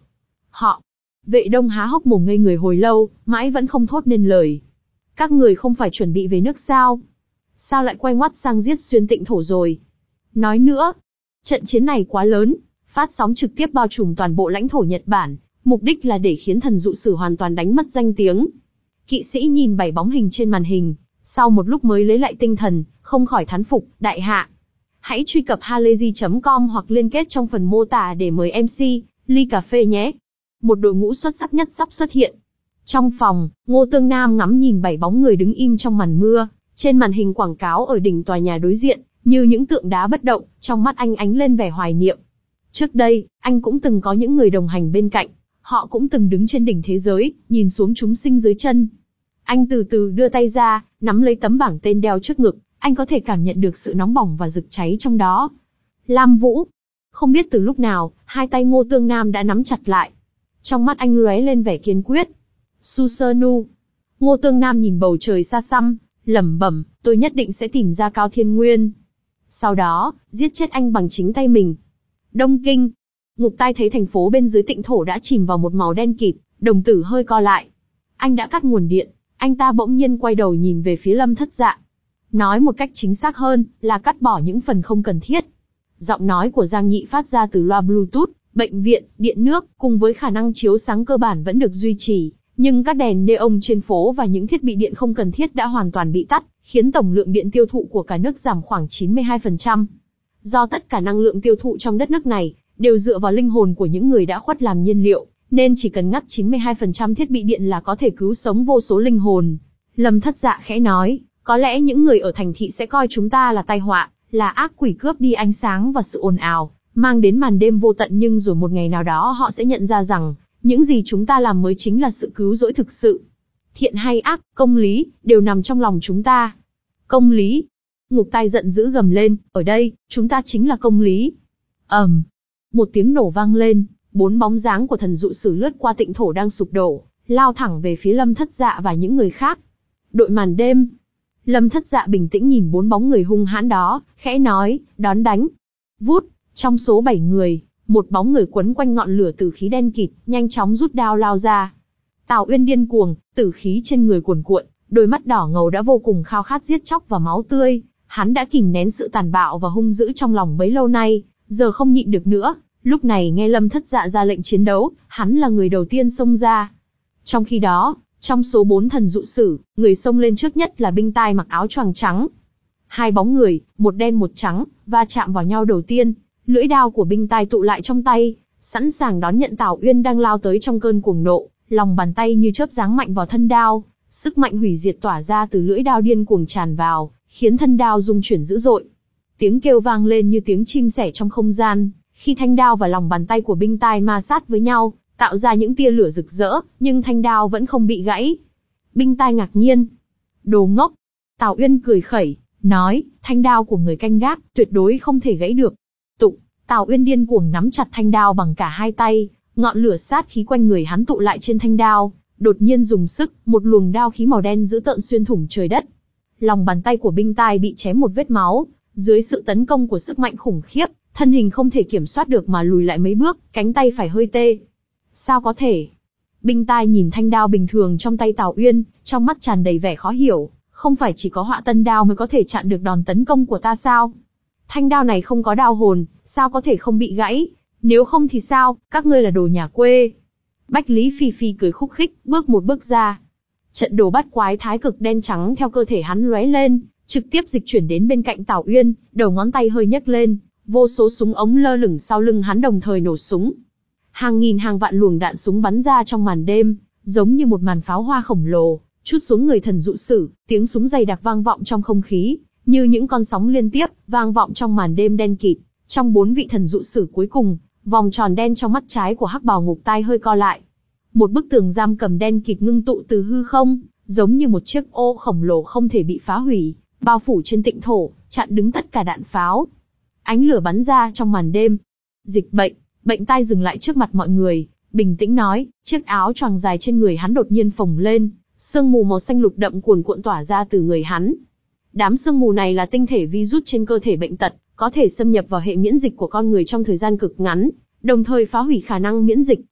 Họ. Vệ Đông há hốc mồm ngây người hồi lâu, mãi vẫn không thốt nên lời. Các người không phải chuẩn bị về nước sao? Sao lại quay ngoắt sang giết xuyên tịnh thổ rồi? Nói nữa, trận chiến này quá lớn, phát sóng trực tiếp bao trùm toàn bộ lãnh thổ Nhật Bản, mục đích là để khiến thần dụ sử hoàn toàn đánh mất danh tiếng. Kỵ sĩ nhìn bảy bóng hình trên màn hình, sau một lúc mới lấy lại tinh thần, không khỏi thán phục, đại hạ. Hãy truy cập halayzi chấm com hoặc liên kết trong phần mô tả để mời em xê, ly cà phê nhé. Một đội ngũ xuất sắc nhất sắp xuất hiện. Trong phòng, Ngô Tương Nam ngắm nhìn bảy bóng người đứng im trong màn mưa, trên màn hình quảng cáo ở đỉnh tòa nhà đối diện, như những tượng đá bất động, trong mắt anh ánh lên vẻ hoài niệm. Trước đây, anh cũng từng có những người đồng hành bên cạnh, họ cũng từng đứng trên đỉnh thế giới, nhìn xuống chúng sinh dưới chân. Anh từ từ đưa tay ra, nắm lấy tấm bảng tên đeo trước ngực, anh có thể cảm nhận được sự nóng bỏng và rực cháy trong đó. Lam Vũ. Không biết từ lúc nào, hai tay Ngô Tương Nam đã nắm chặt lại. Trong mắt anh lóe lên vẻ kiên quyết. Susanoo. Ngô Tương Nam nhìn bầu trời xa xăm, lẩm bẩm, tôi nhất định sẽ tìm ra Cao Thiên Nguyên. Sau đó, giết chết anh bằng chính tay mình. Đông Kinh. Ngục Tai thấy thành phố bên dưới tịnh thổ đã chìm vào một màu đen kịt, đồng tử hơi co lại. Anh đã cắt nguồn điện, anh ta bỗng nhiên quay đầu nhìn về phía Lâm Thất Dạ. Nói một cách chính xác hơn, là cắt bỏ những phần không cần thiết. Giọng nói của Giang Nhị phát ra từ loa Bluetooth, bệnh viện, điện nước, cùng với khả năng chiếu sáng cơ bản vẫn được duy trì, nhưng các đèn neon trên phố và những thiết bị điện không cần thiết đã hoàn toàn bị tắt, khiến tổng lượng điện tiêu thụ của cả nước giảm khoảng chín mươi hai phần trăm. Do tất cả năng lượng tiêu thụ trong đất nước này đều dựa vào linh hồn của những người đã khuất làm nhiên liệu, nên chỉ cần ngắt chín mươi hai phần trăm thiết bị điện là có thể cứu sống vô số linh hồn. Lâm Thất Dạ khẽ nói, có lẽ những người ở thành thị sẽ coi chúng ta là tai họa, là ác quỷ cướp đi ánh sáng và sự ồn ào, mang đến màn đêm vô tận, nhưng rồi một ngày nào đó họ sẽ nhận ra rằng, những gì chúng ta làm mới chính là sự cứu rỗi thực sự. Thiện hay ác, công lý, đều nằm trong lòng chúng ta. Công lý. Ngục Tai giận dữ gầm lên, ở đây, chúng ta chính là công lý. ầm, um, một tiếng nổ vang lên, bốn bóng dáng của thần dụ sử lướt qua tịnh thổ đang sụp đổ, lao thẳng về phía Lâm Thất Dạ và những người khác. Đội màn đêm. Lâm Thất Dạ bình tĩnh nhìn bốn bóng người hung hãn đó, khẽ nói, đón đánh. Vút, trong số bảy người, một bóng người quấn quanh ngọn lửa tử khí đen kịt, nhanh chóng rút đao lao ra. Tào Uyên điên cuồng, tử khí trên người cuồn cuộn, đôi mắt đỏ ngầu đã vô cùng khao khát giết chóc và máu tươi. Hắn đã kìm nén sự tàn bạo và hung dữ trong lòng bấy lâu nay, giờ không nhịn được nữa. Lúc này nghe Lâm Thất Dạ ra lệnh chiến đấu, hắn là người đầu tiên xông ra. Trong khi đó, trong số bốn thần dụ sử, người xông lên trước nhất là Binh Tai mặc áo choàng trắng. Hai bóng người, một đen một trắng, va chạm vào nhau đầu tiên. Lưỡi đao của Binh Tai tụ lại trong tay, sẵn sàng đón nhận Tào Uyên đang lao tới trong cơn cuồng nộ. Lòng bàn tay như chớp giáng mạnh vào thân đao, sức mạnh hủy diệt tỏa ra từ lưỡi đao điên cuồng tràn vào, khiến thân đao rung chuyển dữ dội. Tiếng kêu vang lên như tiếng chim sẻ trong không gian, khi thanh đao và lòng bàn tay của Binh Tai ma sát với nhau, tạo ra những tia lửa rực rỡ, nhưng thanh đao vẫn không bị gãy. Binh Tai ngạc nhiên. Đồ ngốc. Tào Uyên cười khẩy, nói, thanh đao của người canh gác, tuyệt đối không thể gãy được. Tụng, Tào Uyên điên cuồng nắm chặt thanh đao bằng cả hai tay, ngọn lửa sát khí quanh người hắn tụ lại trên thanh đao, đột nhiên dùng sức, một luồng đao khí màu đen dữ tợn xuyên thủng trời đất. Lòng bàn tay của Binh Tai bị chém một vết máu, dưới sự tấn công của sức mạnh khủng khiếp, thân hình không thể kiểm soát được mà lùi lại mấy bước, cánh tay phải hơi tê. Sao có thể? Binh Tai nhìn thanh đao bình thường trong tay Tào Uyên, trong mắt tràn đầy vẻ khó hiểu, không phải chỉ có Họa Tân đao mới có thể chặn được đòn tấn công của ta sao? Thanh đao này không có đao hồn, sao có thể không bị gãy? Nếu không thì sao, các ngươi là đồ nhà quê. Bách Lý Phi Phi cười khúc khích, bước một bước ra. Trận đồ bắt quái thái cực đen trắng theo cơ thể hắn lóe lên, trực tiếp dịch chuyển đến bên cạnh Tào Uyên, đầu ngón tay hơi nhấc lên, vô số súng ống lơ lửng sau lưng hắn đồng thời nổ súng. Hàng nghìn hàng vạn luồng đạn súng bắn ra trong màn đêm, giống như một màn pháo hoa khổng lồ, trút xuống người thần dụ sử, tiếng súng dày đặc vang vọng trong không khí, như những con sóng liên tiếp, vang vọng trong màn đêm đen kịt. Trong bốn vị thần dụ sử cuối cùng, vòng tròn đen trong mắt trái của Hắc Bào Ngục Tai hơi co lại. Một bức tường giam cầm đen kịt ngưng tụ từ hư không, giống như một chiếc ô khổng lồ không thể bị phá hủy, bao phủ trên tịnh thổ, chặn đứng tất cả đạn pháo. Ánh lửa bắn ra trong màn đêm. Dịch bệnh, Bệnh Tai dừng lại trước mặt mọi người, bình tĩnh nói, chiếc áo choàng dài trên người hắn đột nhiên phồng lên, sương mù màu xanh lục đậm cuồn cuộn tỏa ra từ người hắn. Đám sương mù này là tinh thể virus trên cơ thể bệnh tật, có thể xâm nhập vào hệ miễn dịch của con người trong thời gian cực ngắn, đồng thời phá hủy khả năng miễn dịch,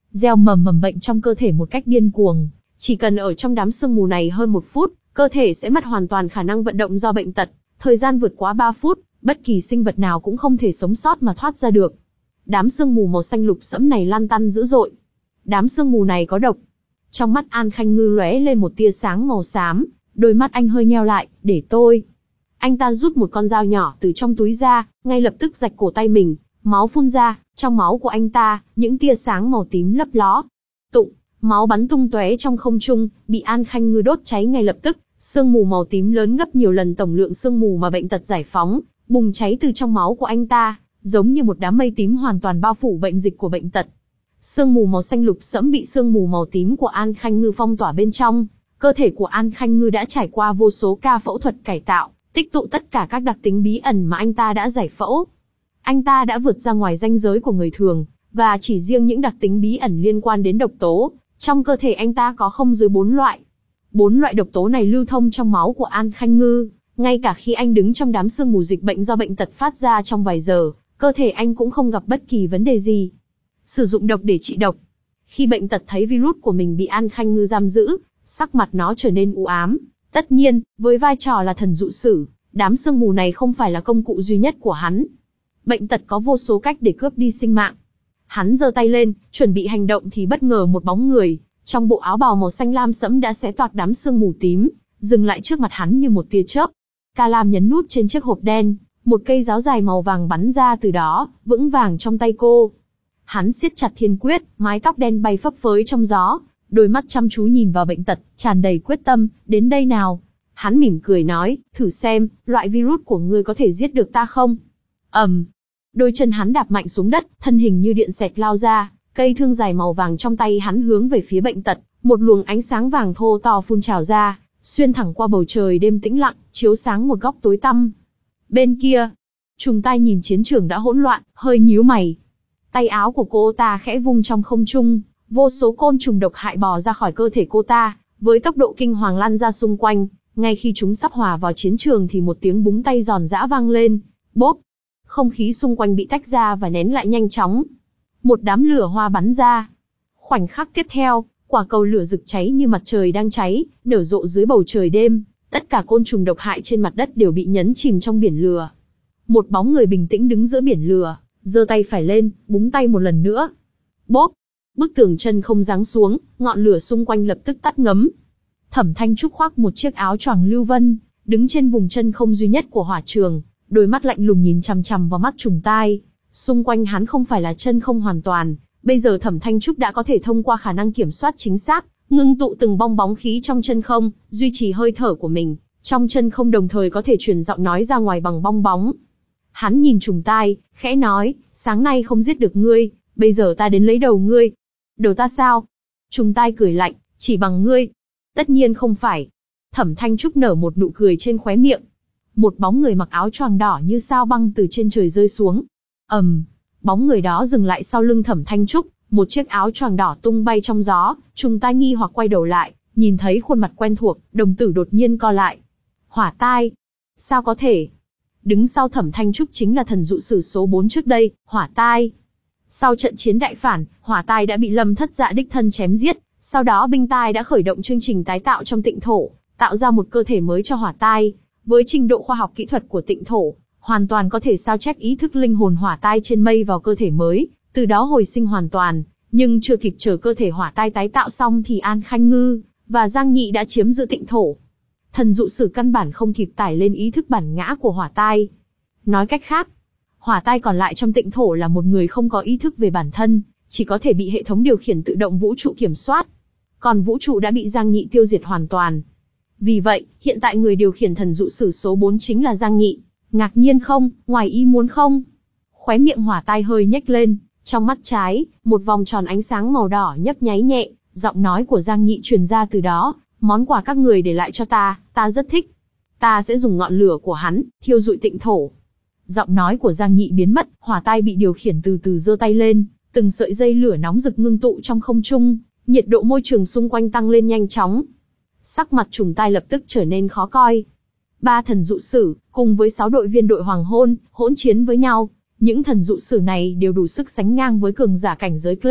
gieo mầm mầm bệnh trong cơ thể một cách điên cuồng. Chỉ cần ở trong đám sương mù này hơn một phút, cơ thể sẽ mất hoàn toàn khả năng vận động do bệnh tật. Thời gian vượt quá ba phút, bất kỳ sinh vật nào cũng không thể sống sót mà thoát ra được. Đám sương mù màu xanh lục sẫm này lan tăn dữ dội. Đám sương mù này có độc. Trong mắt An Khanh Ngư lóe lên một tia sáng màu xám, đôi mắt anh hơi nheo lại, để tôi. Anh ta rút một con dao nhỏ từ trong túi ra, ngay lập tức rạch cổ tay mình, máu phun ra, trong máu của anh ta, những tia sáng màu tím lấp ló. Tụng, máu bắn tung tóe trong không trung, bị An Khanh Ngư đốt cháy ngay lập tức, sương mù màu tím lớn gấp nhiều lần tổng lượng sương mù mà bệnh tật giải phóng, bùng cháy từ trong máu của anh ta, giống như một đám mây tím hoàn toàn bao phủ bệnh dịch của bệnh tật. Sương mù màu xanh lục sẫm bị sương mù màu tím của An Khanh Ngư phong tỏa bên trong, cơ thể của An Khanh Ngư đã trải qua vô số ca phẫu thuật cải tạo, tích tụ tất cả các đặc tính bí ẩn mà anh ta đã giải phẫu. Anh ta đã vượt ra ngoài ranh giới của người thường, và chỉ riêng những đặc tính bí ẩn liên quan đến độc tố, trong cơ thể anh ta có không dưới bốn loại. Bốn loại độc tố này lưu thông trong máu của An Khanh Ngư, ngay cả khi anh đứng trong đám sương mù dịch bệnh do bệnh tật phát ra trong vài giờ, cơ thể anh cũng không gặp bất kỳ vấn đề gì. Sử dụng độc để trị độc. Khi bệnh tật thấy virus của mình bị An Khanh Ngư giam giữ, sắc mặt nó trở nên u ám. Tất nhiên, với vai trò là thần dụ sử, đám sương mù này không phải là công cụ duy nhất của hắn. Bệnh tật có vô số cách để cướp đi sinh mạng. Hắn giơ tay lên, chuẩn bị hành động thì bất ngờ một bóng người, trong bộ áo bào màu xanh lam sẫm đã xé toạc đám sương mù tím, dừng lại trước mặt hắn như một tia chớp. Ca Lam nhấn nút trên chiếc hộp đen, một cây giáo dài màu vàng bắn ra từ đó, vững vàng trong tay cô. Hắn siết chặt thiên quyết, mái tóc đen bay phấp phới trong gió, đôi mắt chăm chú nhìn vào bệnh tật, tràn đầy quyết tâm, đến đây nào. Hắn mỉm cười nói, thử xem, loại virus của ngươi có thể giết được ta không? ầm, um, đôi chân hắn đạp mạnh xuống đất, thân hình như điện xẹt lao ra, cây thương dài màu vàng trong tay hắn hướng về phía bệnh tật, một luồng ánh sáng vàng thô to phun trào ra, xuyên thẳng qua bầu trời đêm tĩnh lặng, chiếu sáng một góc tối tăm. Bên kia, Trùng Tai nhìn chiến trường đã hỗn loạn, hơi nhíu mày. Tay áo của cô ta khẽ vung trong không trung, vô số côn trùng độc hại bò ra khỏi cơ thể cô ta, với tốc độ kinh hoàng lan ra xung quanh. Ngay khi chúng sắp hòa vào chiến trường thì một tiếng búng tay giòn giã vang lên, bốp. Không khí xung quanh bị tách ra và nén lại nhanh chóng. Một đám lửa hoa bắn ra. Khoảnh khắc tiếp theo, quả cầu lửa rực cháy như mặt trời đang cháy, nở rộ dưới bầu trời đêm. Tất cả côn trùng độc hại trên mặt đất đều bị nhấn chìm trong biển lửa. Một bóng người bình tĩnh đứng giữa biển lửa, giơ tay phải lên, búng tay một lần nữa. Bốp. Bức tường chân không giáng xuống, ngọn lửa xung quanh lập tức tắt ngấm. Thẩm Thanh Trúc khoác một chiếc áo choàng lưu vân, đứng trên vùng chân không duy nhất của hỏa trường, đôi mắt lạnh lùng nhìn chằm chằm vào mắt Trùng Tai. Xung quanh hắn không phải là chân không hoàn toàn, bây giờ Thẩm Thanh Trúc đã có thể thông qua khả năng kiểm soát chính xác, ngưng tụ từng bong bóng khí trong chân không, duy trì hơi thở của mình, trong chân không đồng thời có thể truyền giọng nói ra ngoài bằng bong bóng. Hắn nhìn Trùng Tai, khẽ nói, sáng nay không giết được ngươi, bây giờ ta đến lấy đầu ngươi. Đầu ta sao? Trùng Tai cười lạnh, chỉ bằng ngươi. Tất nhiên không phải. Thẩm Thanh Trúc nở một nụ cười trên khóe miệng. Một bóng người mặc áo choàng đỏ như sao băng từ trên trời rơi xuống. ầm, um, bóng người đó dừng lại sau lưng Thẩm Thanh Trúc, một chiếc áo choàng đỏ tung bay trong gió. Trùng Tai nghi hoặc quay đầu lại, nhìn thấy khuôn mặt quen thuộc, đồng tử đột nhiên co lại. Hỏa Tai? Sao có thể? Đứng sau Thẩm Thanh Trúc chính là thần dụ sử số bốn trước đây, Hỏa Tai. Sau trận chiến đại phản, Hỏa Tai đã bị Lâm Thất Dạ đích thân chém giết. Sau đó Binh Tai đã khởi động chương trình tái tạo trong Tịnh Thổ, tạo ra một cơ thể mới cho Hỏa Tai. Với trình độ khoa học kỹ thuật của Tịnh Thổ, hoàn toàn có thể sao chép ý thức linh hồn Hỏa Tai trên mây vào cơ thể mới, từ đó hồi sinh hoàn toàn. Nhưng chưa kịp chờ cơ thể Hỏa Tai tái tạo xong thì An Khanh Ngư và Giang Nhị đã chiếm giữ Tịnh Thổ. Thần dụ sử căn bản không kịp tải lên ý thức bản ngã của Hỏa Tai. Nói cách khác, Hỏa Tai còn lại trong Tịnh Thổ là một người không có ý thức về bản thân, chỉ có thể bị hệ thống điều khiển tự động vũ trụ kiểm soát. Còn vũ trụ đã bị Giang Nhị tiêu diệt hoàn toàn. Vì vậy, hiện tại người điều khiển thần dụ sử số bốn chính là Giang Nhị. Ngạc nhiên không, ngoài ý muốn không? Khóe miệng Hỏa Tai hơi nhếch lên, trong mắt trái, một vòng tròn ánh sáng màu đỏ nhấp nháy nhẹ, giọng nói của Giang Nhị truyền ra từ đó, món quà các người để lại cho ta, ta rất thích. Ta sẽ dùng ngọn lửa của hắn, thiêu rụi Tịnh Thổ. Giọng nói của Giang Nhị biến mất, Hỏa Tai bị điều khiển từ từ giơ tay lên, từng sợi dây lửa nóng rực ngưng tụ trong không trung, nhiệt độ môi trường xung quanh tăng lên nhanh chóng. Sắc mặt Trùng Tai lập tức trở nên khó coi. Ba thần dụ sử, cùng với sáu đội viên đội hoàng hôn, hỗn chiến với nhau. Những thần dụ sử này đều đủ sức sánh ngang với cường giả cảnh giới Glen,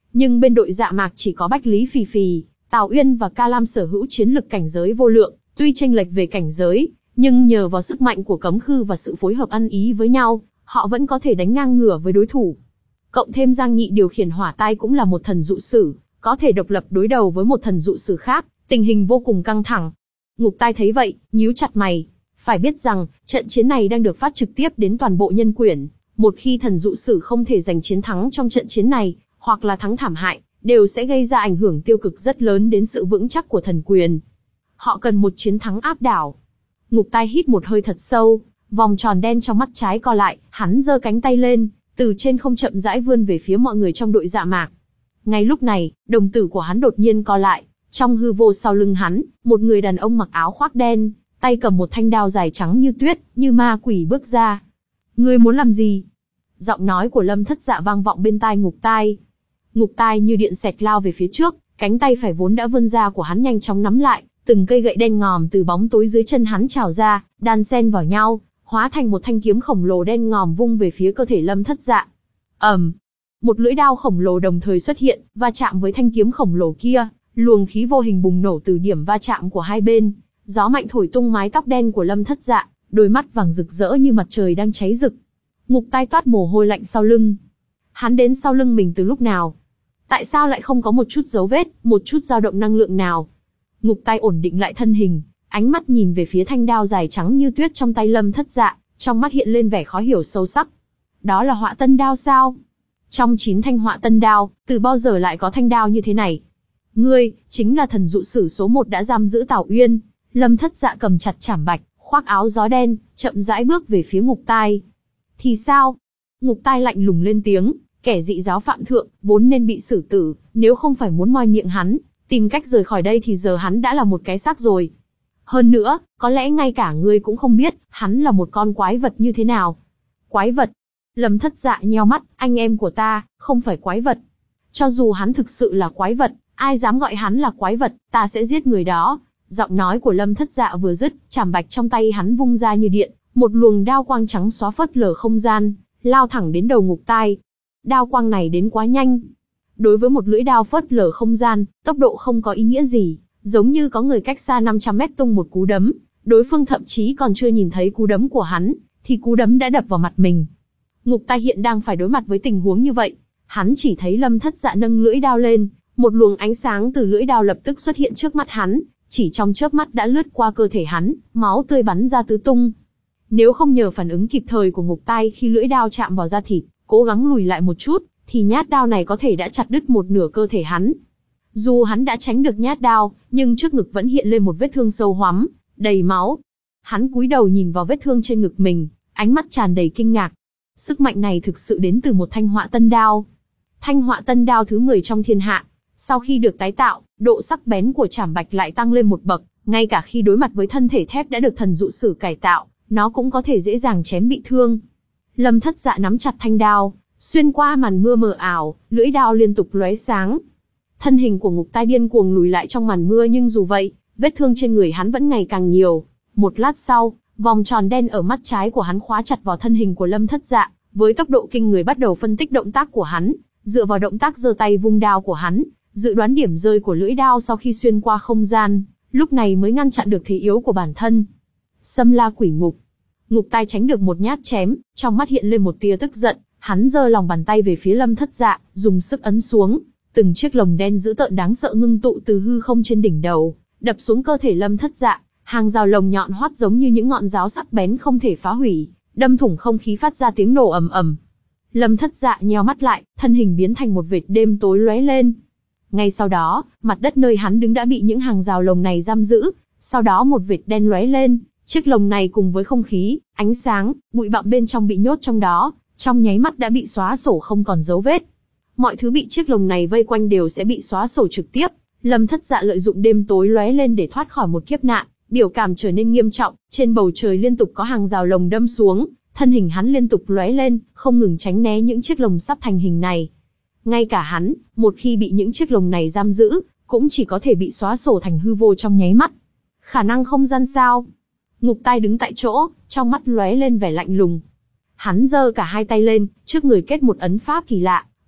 Nhưng bên đội Dạ Mạc chỉ có Bách Lý Phì Phì, Tào Uyên và Ca Lam sở hữu chiến lực cảnh giới vô lượng, tuy chênh lệch về cảnh giới, nhưng nhờ vào sức mạnh của cấm khư và sự phối hợp ăn ý với nhau, họ vẫn có thể đánh ngang ngửa với đối thủ. Cộng thêm Giang Nhị điều khiển hỏa tai cũng là một thần dụ sử, có thể độc lập đối đầu với một thần dụ sử khác, tình hình vô cùng căng thẳng. Ngục Tai thấy vậy, nhíu chặt mày. Phải biết rằng, trận chiến này đang được phát trực tiếp đến toàn bộ nhân quyển. Một khi thần dụ sử không thể giành chiến thắng trong trận chiến này, hoặc là thắng thảm hại, đều sẽ gây ra ảnh hưởng tiêu cực rất lớn đến sự vững chắc của thần quyền. Họ cần một chiến thắng áp đảo. Ngục Tai hít một hơi thật sâu, vòng tròn đen trong mắt trái co lại, hắn giơ cánh tay lên, từ trên không chậm rãi vươn về phía mọi người trong đội Dạ Mạc. Ngay lúc này, đồng tử của hắn đột nhiên co lại, trong hư vô sau lưng hắn, một người đàn ông mặc áo khoác đen, tay cầm một thanh đao dài trắng như tuyết, như ma quỷ bước ra. Ngươi muốn làm gì? Giọng nói của Lâm Thất Dạ vang vọng bên tai Ngục Tai. Ngục Tai như điện xẹt lao về phía trước, cánh tay phải vốn đã vươn ra của hắn nhanh chóng nắm lại, từng cây gậy đen ngòm từ bóng tối dưới chân hắn trào ra, đan xen vào nhau, hóa thành một thanh kiếm khổng lồ đen ngòm vung về phía cơ thể Lâm Thất Dạ. ầm, um, một lưỡi đao khổng lồ đồng thời xuất hiện, va chạm với thanh kiếm khổng lồ kia, luồng khí vô hình bùng nổ từ điểm va chạm của hai bên, gió mạnh thổi tung mái tóc đen của Lâm Thất Dạ, đôi mắt vàng rực rỡ như mặt trời đang cháy rực. Ngục Tai toát mồ hôi lạnh sau lưng. Hắn đến sau lưng mình từ lúc nào? Tại sao lại không có một chút dấu vết, một chút dao động năng lượng nào? Ngục Tai ổn định lại thân hình, ánh mắt nhìn về phía thanh đao dài trắng như tuyết trong tay Lâm Thất Dạ, trong mắt hiện lên vẻ khó hiểu sâu sắc. Đó là Họa Tân đao sao? Trong chín thanh Họa Tân đao, từ bao giờ lại có thanh đao như thế này? Ngươi, chính là thần dụ sử số một đã giam giữ Tào Uyên. Lâm Thất Dạ cầm chặt chảm bạch, khoác áo gió đen, chậm rãi bước về phía Ngục Tai. Thì sao? Ngục Tai lạnh lùng lên tiếng, kẻ dị giáo phạm thượng, vốn nên bị xử tử, nếu không phải muốn moi miệng hắn, tìm cách rời khỏi đây thì giờ hắn đã là một cái xác rồi. Hơn nữa, có lẽ ngay cả ngươi cũng không biết, hắn là một con quái vật như thế nào. Quái vật? Lâm Thất Dạ nheo mắt, anh em của ta, không phải quái vật. Cho dù hắn thực sự là quái vật, ai dám gọi hắn là quái vật, ta sẽ giết người đó. Giọng nói của Lâm Thất Dạ vừa dứt, chảm bạch trong tay hắn vung ra như điện, một luồng đao quang trắng xóa phớt lờ không gian, lao thẳng đến đầu Ngục Tai. Đao quang này đến quá nhanh. Đối với một lưỡi đao phớt lờ không gian, tốc độ không có ý nghĩa gì, giống như có người cách xa năm trăm mét tung một cú đấm, đối phương thậm chí còn chưa nhìn thấy cú đấm của hắn, thì cú đấm đã đập vào mặt mình. Ngục Tai hiện đang phải đối mặt với tình huống như vậy, hắn chỉ thấy Lâm Thất Dạ nâng lưỡi đao lên, một luồng ánh sáng từ lưỡi đao lập tức xuất hiện trước mắt hắn, chỉ trong chớp mắt đã lướt qua cơ thể hắn, máu tươi bắn ra tứ tung. Nếu không nhờ phản ứng kịp thời của Ngục Tai khi lưỡi đao chạm vào da thịt, cố gắng lùi lại một chút, thì nhát đao này có thể đã chặt đứt một nửa cơ thể hắn. Dù hắn đã tránh được nhát đao, nhưng trước ngực vẫn hiện lên một vết thương sâu hoắm, đầy máu. Hắn cúi đầu nhìn vào vết thương trên ngực mình, ánh mắt tràn đầy kinh ngạc. Sức mạnh này thực sự đến từ một thanh Họa Tân đao. Thanh Họa Tân đao thứ mười trong thiên hạ. Sau khi được tái tạo, độ sắc bén của chảm bạch lại tăng lên một bậc, ngay cả khi đối mặt với thân thể thép đã được thần dụ sử cải tạo, nó cũng có thể dễ dàng chém bị thương. Lâm Thất Dạ nắm chặt thanh đao, xuyên qua màn mưa mờ ảo, lưỡi đao liên tục lóe sáng. Thân hình của Ngục Tai điên cuồng lùi lại trong màn mưa, nhưng dù vậy, vết thương trên người hắn vẫn ngày càng nhiều. Một lát sau, vòng tròn đen ở mắt trái của hắn khóa chặt vào thân hình của Lâm Thất Dạ, với tốc độ kinh người bắt đầu phân tích động tác của hắn, dựa vào động tác giơ tay vung đao của hắn, dự đoán điểm rơi của lưỡi đao sau khi xuyên qua không gian, lúc này mới ngăn chặn được thế yếu của bản thân. Xâm La Quỷ Ngục. Ngục Tai tránh được một nhát chém, trong mắt hiện lên một tia tức giận, hắn giơ lòng bàn tay về phía Lâm Thất Dạ, dùng sức ấn xuống, từng chiếc lồng đen dữ tợn đáng sợ ngưng tụ từ hư không trên đỉnh đầu, đập xuống cơ thể Lâm Thất Dạ, hàng rào lồng nhọn hoắt giống như những ngọn giáo sắc bén không thể phá hủy, đâm thủng không khí phát ra tiếng nổ ầm ầm. Lâm Thất Dạ nheo mắt lại, thân hình biến thành một vệt đêm tối lóe lên. Ngay sau đó, mặt đất nơi hắn đứng đã bị những hàng rào lồng này giam giữ, sau đó một vệt đen lóe lên, chiếc lồng này cùng với không khí, ánh sáng, bụi bặm bên trong bị nhốt trong đó, trong nháy mắt đã bị xóa sổ không còn dấu vết. Mọi thứ bị chiếc lồng này vây quanh đều sẽ bị xóa sổ trực tiếp. Lâm Thất Dạ lợi dụng đêm tối lóe lên để thoát khỏi một kiếp nạn, biểu cảm trở nên nghiêm trọng, trên bầu trời liên tục có hàng rào lồng đâm xuống, thân hình hắn liên tục lóe lên, không ngừng tránh né những chiếc lồng sắp thành hình này. Ngay cả hắn, một khi bị những chiếc lồng này giam giữ, cũng chỉ có thể bị xóa sổ thành hư vô trong nháy mắt. Khả năng không gian sao? Ngục Tai đứng tại chỗ, trong mắt lóe lên vẻ lạnh lùng. Hắn giơ cả hai tay lên, trước người kết một ấn pháp kỳ lạ,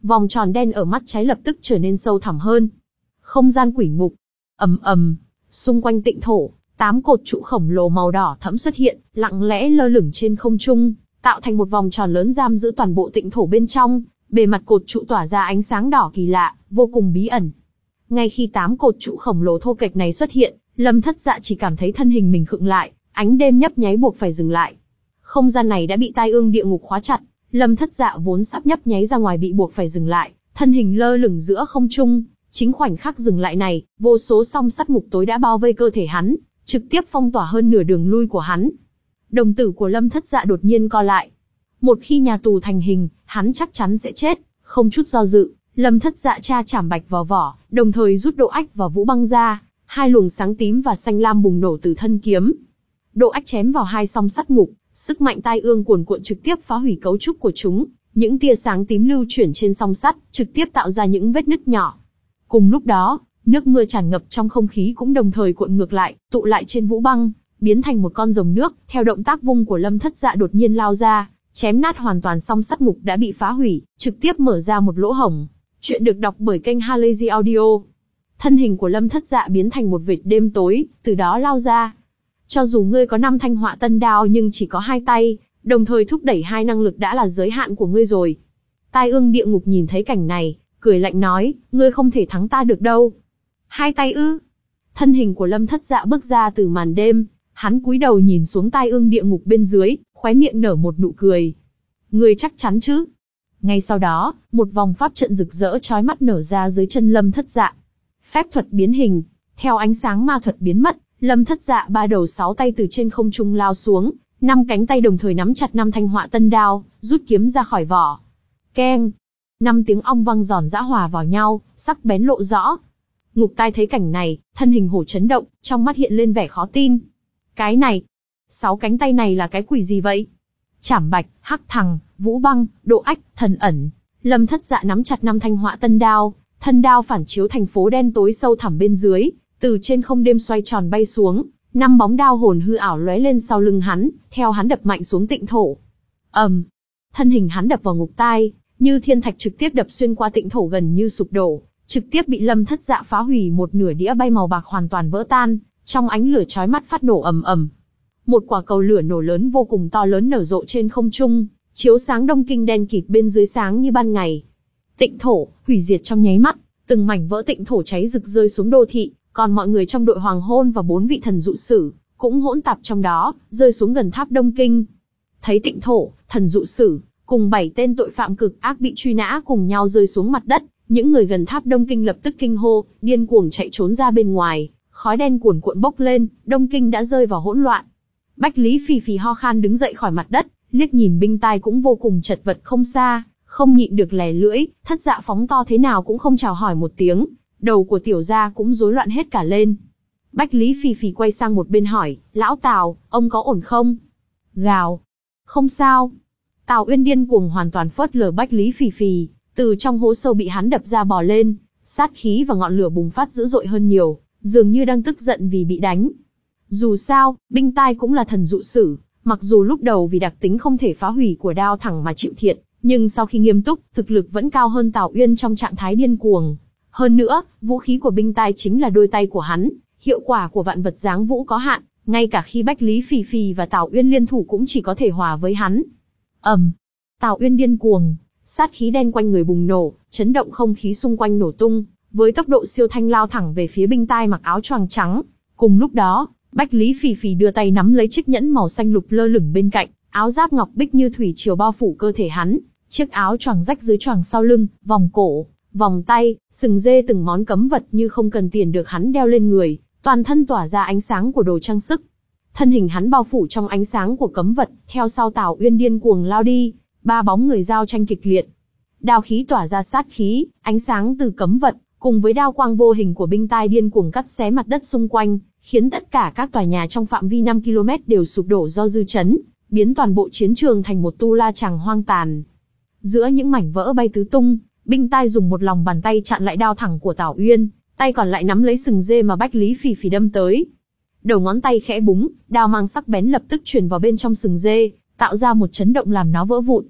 vòng tròn đen ở mắt trái lập tức trở nên sâu thẳm hơn. Không gian quỷ ngục. Ầm ầm, xung quanh tịnh thổ, tám cột trụ khổng lồ màu đỏ thẫm xuất hiện, lặng lẽ lơ lửng trên không trung, tạo thành một vòng tròn lớn giam giữ toàn bộ tịnh thổ bên trong. Bề mặt cột trụ tỏa ra ánh sáng đỏ kỳ lạ, vô cùng bí ẩn. Ngay khi tám cột trụ khổng lồ thô kệch này xuất hiện, Lâm Thất Dạ chỉ cảm thấy thân hình mình khựng lại, ánh đêm nhấp nháy buộc phải dừng lại. Không gian này đã bị tai ương địa ngục khóa chặt, Lâm Thất Dạ vốn sắp nhấp nháy ra ngoài bị buộc phải dừng lại, thân hình lơ lửng giữa không trung. Chính khoảnh khắc dừng lại này, vô số song sắt ngục tối đã bao vây cơ thể hắn, trực tiếp phong tỏa hơn nửa đường lui của hắn. Đồng tử của Lâm Thất Dạ đột nhiên co lại. Một khi nhà tù thành hình, hắn chắc chắn sẽ chết. Không chút do dự, Lâm Thất Dạ tra chảm bạch vào vỏ, đồng thời rút độ ách và vũ băng ra. Hai luồng sáng tím và xanh lam bùng nổ từ thân kiếm. Độ ách chém vào hai song sắt ngục, sức mạnh tai ương cuồn cuộn trực tiếp phá hủy cấu trúc của chúng. Những tia sáng tím lưu chuyển trên song sắt, trực tiếp tạo ra những vết nứt nhỏ. Cùng lúc đó, nước mưa tràn ngập trong không khí cũng đồng thời cuộn ngược lại, tụ lại trên vũ băng, biến thành một con rồng nước. Theo động tác vung của Lâm Thất Dạ đột nhiên lao ra, chém nát hoàn toàn song sắt ngục đã bị phá hủy, trực tiếp mở ra một lỗ hổng. Chuyện được đọc bởi kênh Halazy Audio. Thân hình của Lâm Thất Dạ biến thành một vệt đêm tối, từ đó lao ra. Cho dù ngươi có năm thanh họa tân đao nhưng chỉ có hai tay, đồng thời thúc đẩy hai năng lực đã là giới hạn của ngươi rồi. Tai ương địa ngục nhìn thấy cảnh này, cười lạnh nói, ngươi không thể thắng ta được đâu. Hai tay ư? Thân hình của Lâm Thất Dạ bước ra từ màn đêm, hắn cúi đầu nhìn xuống tai ương địa ngục bên dưới, khóe miệng nở một nụ cười. Ngươi chắc chắn chứ? Ngay sau đó, một vòng pháp trận rực rỡ chói mắt nở ra dưới chân Lâm Thất Dạ. Phép thuật biến hình, theo ánh sáng ma thuật biến mất, Lâm Thất Dạ ba đầu sáu tay từ trên không trung lao xuống, năm cánh tay đồng thời nắm chặt năm thanh họa tân đao, rút kiếm ra khỏi vỏ. Keng! Năm tiếng ong vang giòn giã hòa vào nhau, sắc bén lộ rõ. Ngục Tai thấy cảnh này, thân hình hổ chấn động, trong mắt hiện lên vẻ khó tin. Cái này, sáu cánh tay này là cái quỷ gì vậy? Chảm bạch, hắc thằng, vũ băng, độ ách, thần ẩn. Lâm Thất Dạ nắm chặt năm thanh họa tân đao, thân đao phản chiếu thành phố đen tối sâu thẳm bên dưới, từ trên không đêm xoay tròn bay xuống, năm bóng đao hồn hư ảo lóe lên sau lưng hắn, theo hắn đập mạnh xuống tịnh thổ. ầm, um, thân hình hắn đập vào ngục tai, như thiên thạch trực tiếp đập xuyên qua tịnh thổ gần như sụp đổ, trực tiếp bị Lâm Thất Dạ phá hủy, một nửa đĩa bay màu bạc hoàn toàn vỡ tan, trong ánh lửa chói mắt phát nổ ầm ầm. Một quả cầu lửa nổ lớn vô cùng to lớn nở rộ trên không trung, chiếu sáng Đông Kinh đen kịt bên dưới sáng như ban ngày. Tịnh thổ hủy diệt trong nháy mắt, từng mảnh vỡ tịnh thổ cháy rực rơi xuống đô thị, còn mọi người trong đội hoàng hôn và bốn vị thần dụ sử cũng hỗn tạp trong đó, rơi xuống gần tháp Đông Kinh. Thấy tịnh thổ, thần dụ sử cùng bảy tên tội phạm cực ác bị truy nã cùng nhau rơi xuống mặt đất, những người gần tháp Đông Kinh lập tức kinh hô, điên cuồng chạy trốn ra bên ngoài, khói đen cuồn cuộn bốc lên, Đông Kinh đã rơi vào hỗn loạn. Bách Lý phì phì ho khan đứng dậy khỏi mặt đất, liếc nhìn binh tai cũng vô cùng chật vật không xa, không nhịn được lè lưỡi. Thất Dạ phóng to thế nào cũng không chào hỏi một tiếng, đầu của tiểu gia cũng rối loạn hết cả lên. Bách Lý phì phì quay sang một bên hỏi, lão Tào, ông có ổn không? Gào, không sao. Tào Uyên điên cuồng hoàn toàn phớt lờ Bách Lý phì phì, từ trong hố sâu bị hắn đập ra bò lên, sát khí và ngọn lửa bùng phát dữ dội hơn nhiều, dường như đang tức giận vì bị đánh. Dù sao, binh tai cũng là thần dụ sử, mặc dù lúc đầu vì đặc tính không thể phá hủy của đao thẳng mà chịu thiệt, nhưng sau khi nghiêm túc, thực lực vẫn cao hơn Tào Uyên trong trạng thái điên cuồng. Hơn nữa, vũ khí của binh tai chính là đôi tay của hắn, hiệu quả của vạn vật giáng vũ có hạn, ngay cả khi Bách Lý phì phì và Tào Uyên liên thủ cũng chỉ có thể hòa với hắn. ầm, um, Tào Uyên điên cuồng, sát khí đen quanh người bùng nổ, chấn động không khí xung quanh nổ tung, với tốc độ siêu thanh lao thẳng về phía binh tai mặc áo choàng trắng. Cùng lúc đó, Bách Lý phì phì đưa tay nắm lấy chiếc nhẫn màu xanh lục lơ lửng bên cạnh, áo giáp ngọc bích như thủy triều bao phủ cơ thể hắn, chiếc áo choàng rách dưới choàng sau lưng, vòng cổ, vòng tay, sừng dê từng món cấm vật như không cần tiền được hắn đeo lên người, toàn thân tỏa ra ánh sáng của đồ trang sức. Thân hình hắn bao phủ trong ánh sáng của cấm vật, theo sau Tào Uyên điên cuồng lao đi, ba bóng người giao tranh kịch liệt. Đao khí tỏa ra sát khí, ánh sáng từ cấm vật, cùng với đao quang vô hình của binh tai điên cuồng cắt xé mặt đất xung quanh, khiến tất cả các tòa nhà trong phạm vi năm ki lô mét đều sụp đổ do dư chấn, biến toàn bộ chiến trường thành một tu la chàng hoang tàn. Giữa những mảnh vỡ bay tứ tung, binh tai dùng một lòng bàn tay chặn lại đao thẳng của Tào Uyên, tay còn lại nắm lấy sừng dê mà Bách Lý phì phì đâm tới. Đầu ngón tay khẽ búng, đao mang sắc bén lập tức truyền vào bên trong sừng dê, tạo ra một chấn động làm nó vỡ vụn.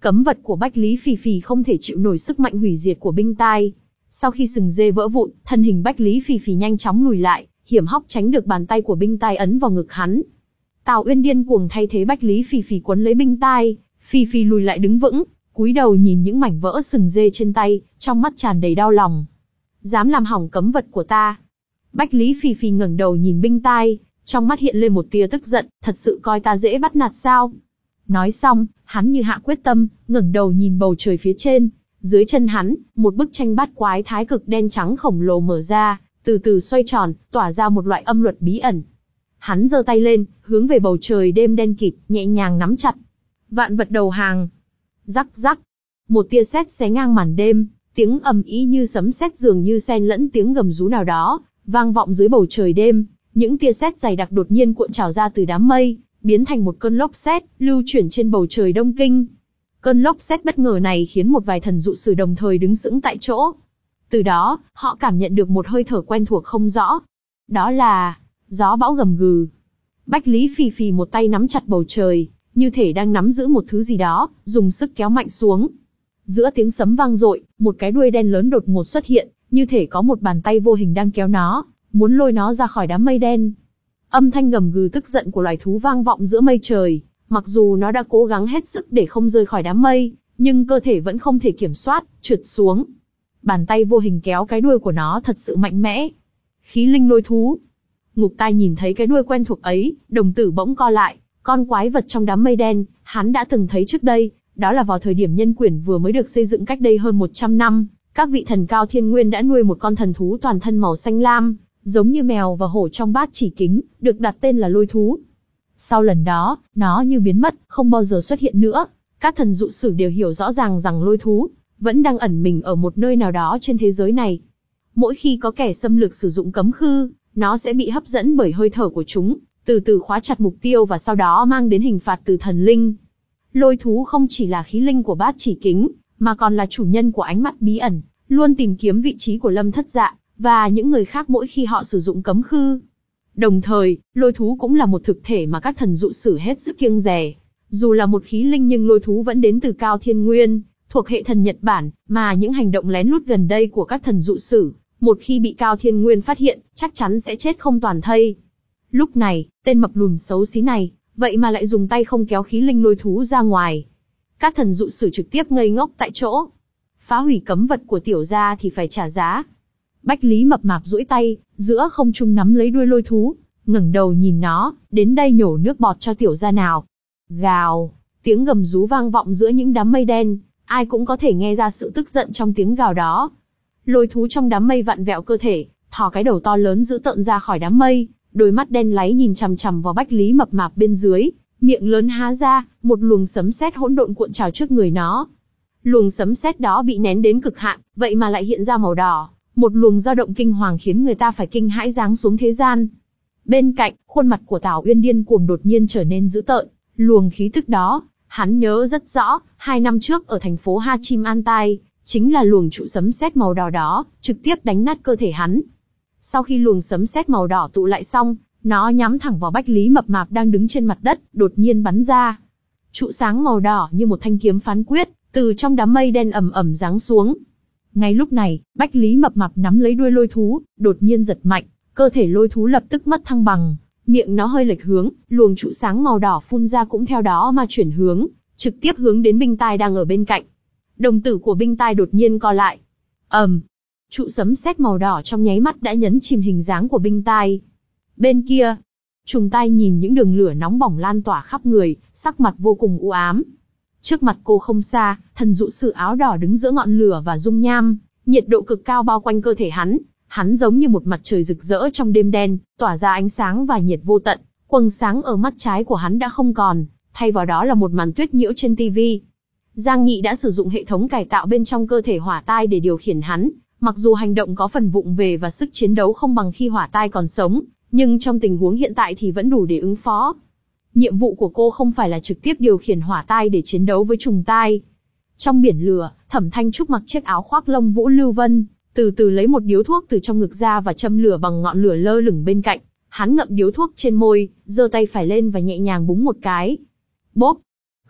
Cấm vật của Bách Lý Phì Phì không thể chịu nổi sức mạnh hủy diệt của binh tai. Sau khi sừng dê vỡ vụn, thân hình Bách Lý Phì Phì nhanh chóng lùi lại, hiểm hóc tránh được bàn tay của binh tai ấn vào ngực hắn. Tào Uyên điên cuồng thay thế Bách Lý Phì Phì quấn lấy binh tai, Phì Phì lùi lại đứng vững, cúi đầu nhìn những mảnh vỡ sừng dê trên tay, trong mắt tràn đầy đau lòng. Dám làm hỏng cấm vật của ta. Bách Lý Phì Phì ngẩng đầu nhìn binh tai, trong mắt hiện lên một tia tức giận, thật sự coi ta dễ bắt nạt sao? Nói xong, hắn như hạ quyết tâm, ngẩng đầu nhìn bầu trời phía trên, dưới chân hắn, một bức tranh bát quái thái cực đen trắng khổng lồ mở ra, từ từ xoay tròn, tỏa ra một loại âm luật bí ẩn. Hắn giơ tay lên, hướng về bầu trời đêm đen kịt, nhẹ nhàng nắm chặt. Vạn vật đầu hàng. Rắc rắc. Một tia sét xé ngang màn đêm, tiếng ầm ĩ như sấm sét dường như xen lẫn tiếng gầm rú nào đó, vang vọng dưới bầu trời đêm. Những tia sét dày đặc đột nhiên cuộn trào ra từ đám mây, biến thành một cơn lốc sét, lưu chuyển trên bầu trời Đông Kinh. Cơn lốc sét bất ngờ này khiến một vài thần dụ sử đồng thời đứng sững tại chỗ. Từ đó, họ cảm nhận được một hơi thở quen thuộc không rõ. Đó là gió bão gầm gừ. Bách Lý Phì Phì một tay nắm chặt bầu trời, như thể đang nắm giữ một thứ gì đó, dùng sức kéo mạnh xuống. Giữa tiếng sấm vang dội, một cái đuôi đen lớn đột ngột xuất hiện, như thể có một bàn tay vô hình đang kéo nó, muốn lôi nó ra khỏi đám mây đen. Âm thanh gầm gừ tức giận của loài thú vang vọng giữa mây trời, mặc dù nó đã cố gắng hết sức để không rơi khỏi đám mây, nhưng cơ thể vẫn không thể kiểm soát, trượt xuống. Bàn tay vô hình kéo cái đuôi của nó thật sự mạnh mẽ. Khí linh lôi thú. Ngục Tai nhìn thấy cái đuôi quen thuộc ấy, đồng tử bỗng co lại, con quái vật trong đám mây đen, hắn đã từng thấy trước đây, đó là vào thời điểm Nhân Quyển vừa mới được xây dựng cách đây hơn một trăm năm, các vị thần cao thiên nguyên đã nuôi một con thần thú toàn thân màu xanh lam, giống như mèo và hổ trong bát chỉ kính, được đặt tên là lôi thú. Sau lần đó, nó như biến mất, không bao giờ xuất hiện nữa. Các thần dụ sử đều hiểu rõ ràng rằng lôi thú vẫn đang ẩn mình ở một nơi nào đó trên thế giới này. Mỗi khi có kẻ xâm lược sử dụng cấm khư, nó sẽ bị hấp dẫn bởi hơi thở của chúng, từ từ khóa chặt mục tiêu và sau đó mang đến hình phạt từ thần linh. Lôi thú không chỉ là khí linh của bát chỉ kính, mà còn là chủ nhân của ánh mắt bí ẩn, luôn tìm kiếm vị trí của Lâm Thất Dạ và những người khác mỗi khi họ sử dụng cấm khư. Đồng thời, lôi thú cũng là một thực thể mà các thần dụ sử hết sức kiêng dè. Dù là một khí linh nhưng lôi thú vẫn đến từ Cao Thiên Nguyên, thuộc hệ thần Nhật Bản, mà những hành động lén lút gần đây của các thần dụ sử, một khi bị Cao Thiên Nguyên phát hiện, chắc chắn sẽ chết không toàn thây. Lúc này, tên mập lùn xấu xí này, vậy mà lại dùng tay không kéo khí linh lôi thú ra ngoài. Các thần dụ sử trực tiếp ngây ngốc tại chỗ. Phá hủy cấm vật của tiểu gia thì phải trả giá. Bách Lý mập mạp duỗi tay, giữa không trung nắm lấy đuôi lôi thú, ngẩng đầu nhìn nó, đến đây nhổ nước bọt cho tiểu gia nào. Gào, tiếng gầm rú vang vọng giữa những đám mây đen, ai cũng có thể nghe ra sự tức giận trong tiếng gào đó. Lôi thú trong đám mây vặn vẹo cơ thể, thò cái đầu to lớn dữ tợn ra khỏi đám mây, đôi mắt đen láy nhìn chằm chằm vào Bách Lý mập mạp bên dưới, miệng lớn há ra, một luồng sấm sét hỗn độn cuộn trào trước người nó. Luồng sấm sét đó bị nén đến cực hạn, vậy mà lại hiện ra màu đỏ, một luồng dao động kinh hoàng khiến người ta phải kinh hãi giáng xuống thế gian. Bên cạnh, khuôn mặt của Tào Uyên điên cuồng đột nhiên trở nên dữ tợn, luồng khí tức đó, hắn nhớ rất rõ, hai năm trước ở thành phố Ha Chim An Tai, chính là luồng trụ sấm sét màu đỏ đó, trực tiếp đánh nát cơ thể hắn. Sau khi luồng sấm sét màu đỏ tụ lại xong, nó nhắm thẳng vào Bách Lý mập mạp đang đứng trên mặt đất, đột nhiên bắn ra. Trụ sáng màu đỏ như một thanh kiếm phán quyết, từ trong đám mây đen ầm ầm giáng xuống. Ngay lúc này, Bách Lý mập mạp nắm lấy đuôi lôi thú, đột nhiên giật mạnh, cơ thể lôi thú lập tức mất thăng bằng, miệng nó hơi lệch hướng, luồng trụ sáng màu đỏ phun ra cũng theo đó mà chuyển hướng, trực tiếp hướng đến binh tai đang ở bên cạnh. Đồng tử của binh tai đột nhiên co lại. ầm, um, trụ sấm sét màu đỏ trong nháy mắt đã nhấn chìm hình dáng của binh tai. Bên kia, Trùng Tai nhìn những đường lửa nóng bỏng lan tỏa khắp người, sắc mặt vô cùng u ám. Trước mặt cô không xa, thần dụ sử áo đỏ đứng giữa ngọn lửa và dung nham, nhiệt độ cực cao bao quanh cơ thể hắn, hắn giống như một mặt trời rực rỡ trong đêm đen, tỏa ra ánh sáng và nhiệt vô tận. Quầng sáng ở mắt trái của hắn đã không còn, thay vào đó là một màn tuyết nhiễu trên tivi. Giang Nghị đã sử dụng hệ thống cải tạo bên trong cơ thể hỏa tai để điều khiển hắn, mặc dù hành động có phần vụng về và sức chiến đấu không bằng khi hỏa tai còn sống, nhưng trong tình huống hiện tại thì vẫn đủ để ứng phó. Nhiệm vụ của cô không phải là trực tiếp điều khiển hỏa tai để chiến đấu với trùng tai. Trong biển lửa, Thẩm Thanh Trúc mặc chiếc áo khoác lông vũ lưu vân, từ từ lấy một điếu thuốc từ trong ngực ra và châm lửa bằng ngọn lửa lơ lửng bên cạnh. Hắn ngậm điếu thuốc trên môi, giơ tay phải lên và nhẹ nhàng búng một cái. Bốp!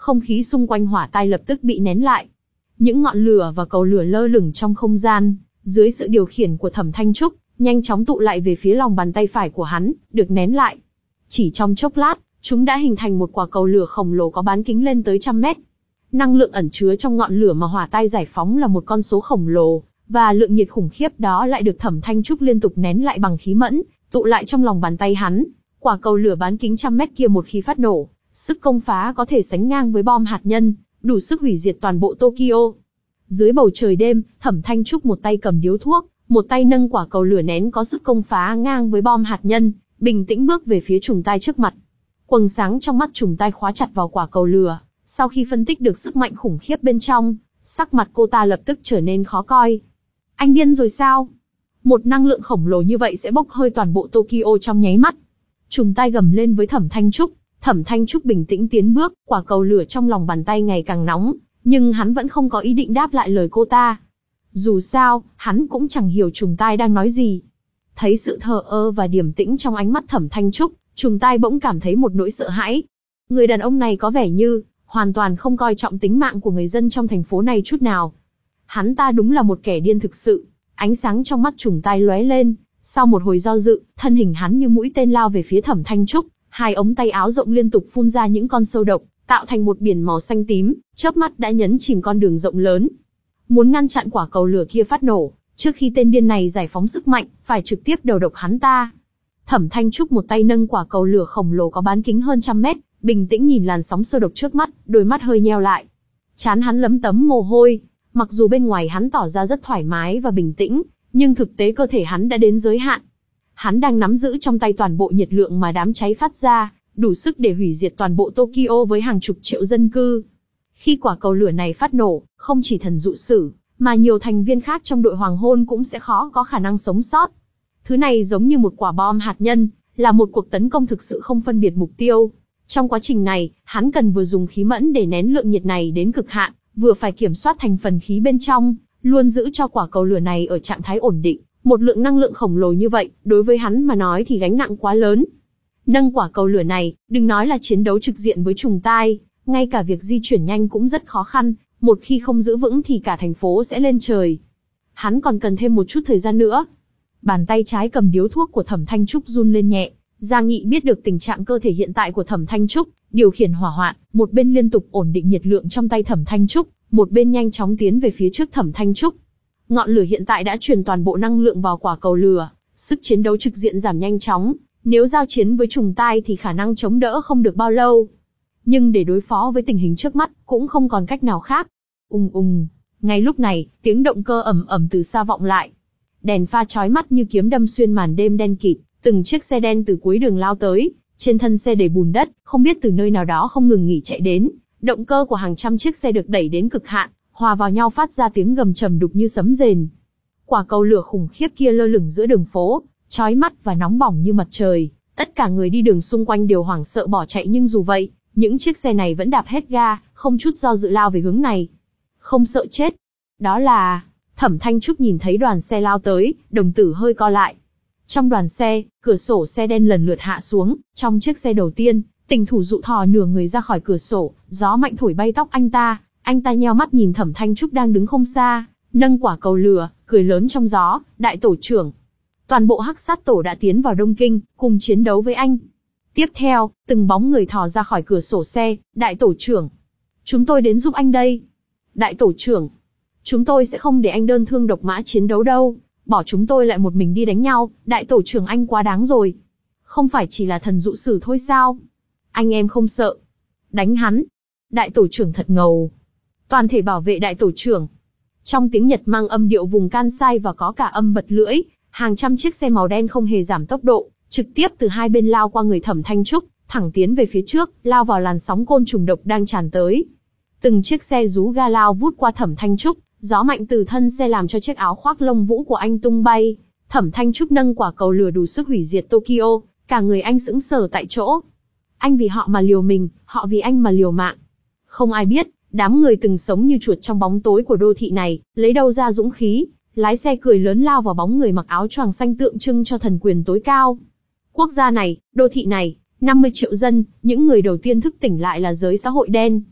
không khí xung quanh hỏa tai lập tức bị nén lại. Những ngọn lửa và cầu lửa lơ lửng trong không gian, dưới sự điều khiển của Thẩm Thanh Trúc, nhanh chóng tụ lại về phía lòng bàn tay phải của hắn, được nén lại. Chỉ trong chốc lát, chúng đã hình thành một quả cầu lửa khổng lồ có bán kính lên tới trăm mét. Năng lượng ẩn chứa trong ngọn lửa mà hỏa tai giải phóng là một con số khổng lồ, và lượng nhiệt khủng khiếp đó lại được Thẩm Thanh Trúc liên tục nén lại bằng khí mẫn, tụ lại trong lòng bàn tay hắn. Quả cầu lửa bán kính trăm mét kia một khi phát nổ, sức công phá có thể sánh ngang với bom hạt nhân, đủ sức hủy diệt toàn bộ Tokyo. Dưới bầu trời đêm, Thẩm Thanh Trúc một tay cầm điếu thuốc, một tay nâng quả cầu lửa nén có sức công phá ngang với bom hạt nhân, bình tĩnh bước về phía trùng tai trước mặt. Quầng sáng trong mắt trùng tai khóa chặt vào quả cầu lửa, sau khi phân tích được sức mạnh khủng khiếp bên trong, sắc mặt cô ta lập tức trở nên khó coi. Anh điên rồi sao? Một năng lượng khổng lồ như vậy sẽ bốc hơi toàn bộ Tokyo trong nháy mắt. Trùng tai gầm lên với Thẩm Thanh Trúc. Thẩm Thanh Trúc bình tĩnh tiến bước, quả cầu lửa trong lòng bàn tay ngày càng nóng, nhưng hắn vẫn không có ý định đáp lại lời cô ta. Dù sao, hắn cũng chẳng hiểu trùng tai đang nói gì. Thấy sự thờ ơ và điềm tĩnh trong ánh mắt Thẩm Thanh Trúc, trùng tai bỗng cảm thấy một nỗi sợ hãi. Người đàn ông này có vẻ như hoàn toàn không coi trọng tính mạng của người dân trong thành phố này chút nào. Hắn ta đúng là một kẻ điên thực sự. Ánh sáng trong mắt trùng tai lóe lên, sau một hồi do dự, thân hình hắn như mũi tên lao về phía Thẩm Thanh Trúc, hai ống tay áo rộng liên tục phun ra những con sâu độc, tạo thành một biển màu xanh tím, chớp mắt đã nhấn chìm con đường rộng lớn. Muốn ngăn chặn quả cầu lửa kia phát nổ, trước khi tên điên này giải phóng sức mạnh, phải trực tiếp đầu độc hắn ta. Thẩm Thanh Trúc một tay nâng quả cầu lửa khổng lồ có bán kính hơn trăm mét, bình tĩnh nhìn làn sóng sâu độc trước mắt, đôi mắt hơi nheo lại. Trán hắn lấm tấm mồ hôi, mặc dù bên ngoài hắn tỏ ra rất thoải mái và bình tĩnh, nhưng thực tế cơ thể hắn đã đến giới hạn. Hắn đang nắm giữ trong tay toàn bộ nhiệt lượng mà đám cháy phát ra, đủ sức để hủy diệt toàn bộ Tokyo với hàng chục triệu dân cư. Khi quả cầu lửa này phát nổ, không chỉ thần dụ sử, mà nhiều thành viên khác trong đội hoàng hôn cũng sẽ khó có khả năng sống sót. Thứ này giống như một quả bom hạt nhân, là một cuộc tấn công thực sự không phân biệt mục tiêu. Trong quá trình này, hắn cần vừa dùng khí mẫn để nén lượng nhiệt này đến cực hạn, vừa phải kiểm soát thành phần khí bên trong, luôn giữ cho quả cầu lửa này ở trạng thái ổn định. Một lượng năng lượng khổng lồ như vậy, đối với hắn mà nói thì gánh nặng quá lớn. Nâng quả cầu lửa này, đừng nói là chiến đấu trực diện với trùng tai, ngay cả việc di chuyển nhanh cũng rất khó khăn, một khi không giữ vững thì cả thành phố sẽ lên trời. Hắn còn cần thêm một chút thời gian nữa. Bàn tay trái cầm điếu thuốc của Thẩm Thanh Trúc run lên nhẹ, Giang Nghị biết được tình trạng cơ thể hiện tại của Thẩm Thanh Trúc, điều khiển hỏa hoạn, một bên liên tục ổn định nhiệt lượng trong tay Thẩm Thanh Trúc, một bên nhanh chóng tiến về phía trước Thẩm Thanh Trúc. Ngọn lửa hiện tại đã truyền toàn bộ năng lượng vào quả cầu lửa, sức chiến đấu trực diện giảm nhanh chóng, nếu giao chiến với trùng tai thì khả năng chống đỡ không được bao lâu. Nhưng để đối phó với tình hình trước mắt, cũng không còn cách nào khác. Ùng ùng, ngay lúc này, tiếng động cơ ầm ầm từ xa vọng lại. Đèn pha chói mắt như kiếm đâm xuyên màn đêm đen kịt, từng chiếc xe đen từ cuối đường lao tới, trên thân xe đầy bùn đất, không biết từ nơi nào đó không ngừng nghỉ chạy đến. Động cơ của hàng trăm chiếc xe được đẩy đến cực hạn, hòa vào nhau phát ra tiếng gầm trầm đục như sấm rền. Quả cầu lửa khủng khiếp kia lơ lửng giữa đường phố, chói mắt và nóng bỏng như mặt trời. Tất cả người đi đường xung quanh đều hoảng sợ bỏ chạy, nhưng dù vậy, những chiếc xe này vẫn đạp hết ga, không chút do dự lao về hướng này. Không sợ chết. Đó là... Thẩm Thanh Trúc nhìn thấy đoàn xe lao tới, đồng tử hơi co lại. Trong đoàn xe, cửa sổ xe đen lần lượt hạ xuống. Trong chiếc xe đầu tiên, Tình Thủ Dụ thò nửa người ra khỏi cửa sổ, gió mạnh thổi bay tóc anh ta. Anh ta nheo mắt nhìn Thẩm Thanh Trúc đang đứng không xa, nâng quả cầu lửa, cười lớn trong gió. Đại tổ trưởng. Toàn bộ Hắc Sát tổ đã tiến vào Đông Kinh, cùng chiến đấu với anh. Tiếp theo, từng bóng người thò ra khỏi cửa sổ xe. Đại tổ trưởng. Chúng tôi đến giúp anh đây. Đại tổ trưởng. Chúng tôi sẽ không để anh đơn thương độc mã chiến đấu đâu. Bỏ chúng tôi lại một mình đi đánh nhau. Đại tổ trưởng, anh quá đáng rồi. Không phải chỉ là thần dụ sử thôi sao? Anh em không sợ. Đánh hắn. Đại tổ trưởng thật ngầu. Toàn thể bảo vệ đại tổ trưởng. Trong tiếng Nhật mang âm điệu vùng Kansai và có cả âm bật lưỡi, hàng trăm chiếc xe màu đen không hề giảm tốc độ, trực tiếp từ hai bên lao qua người Thẩm Thanh Trúc, thẳng tiến về phía trước, lao vào làn sóng côn trùng độc đang tràn tới. Từng chiếc xe rú ga lao vút qua Thẩm Thanh Trúc, gió mạnh từ thân xe làm cho chiếc áo khoác lông vũ của anh tung bay. Thẩm Thanh Trúc nâng quả cầu lửa đủ sức hủy diệt Tokyo, cả người anh sững sờ tại chỗ. Anh vì họ mà liều mình, họ vì anh mà liều mạng. Không ai biết, đám người từng sống như chuột trong bóng tối của đô thị này, lấy đâu ra dũng khí, lái xe cười lớn lao vào bóng người mặc áo choàng xanh tượng trưng cho thần quyền tối cao. Quốc gia này, đô thị này, năm mươi triệu dân, những người đầu tiên thức tỉnh lại là giới xã hội đen.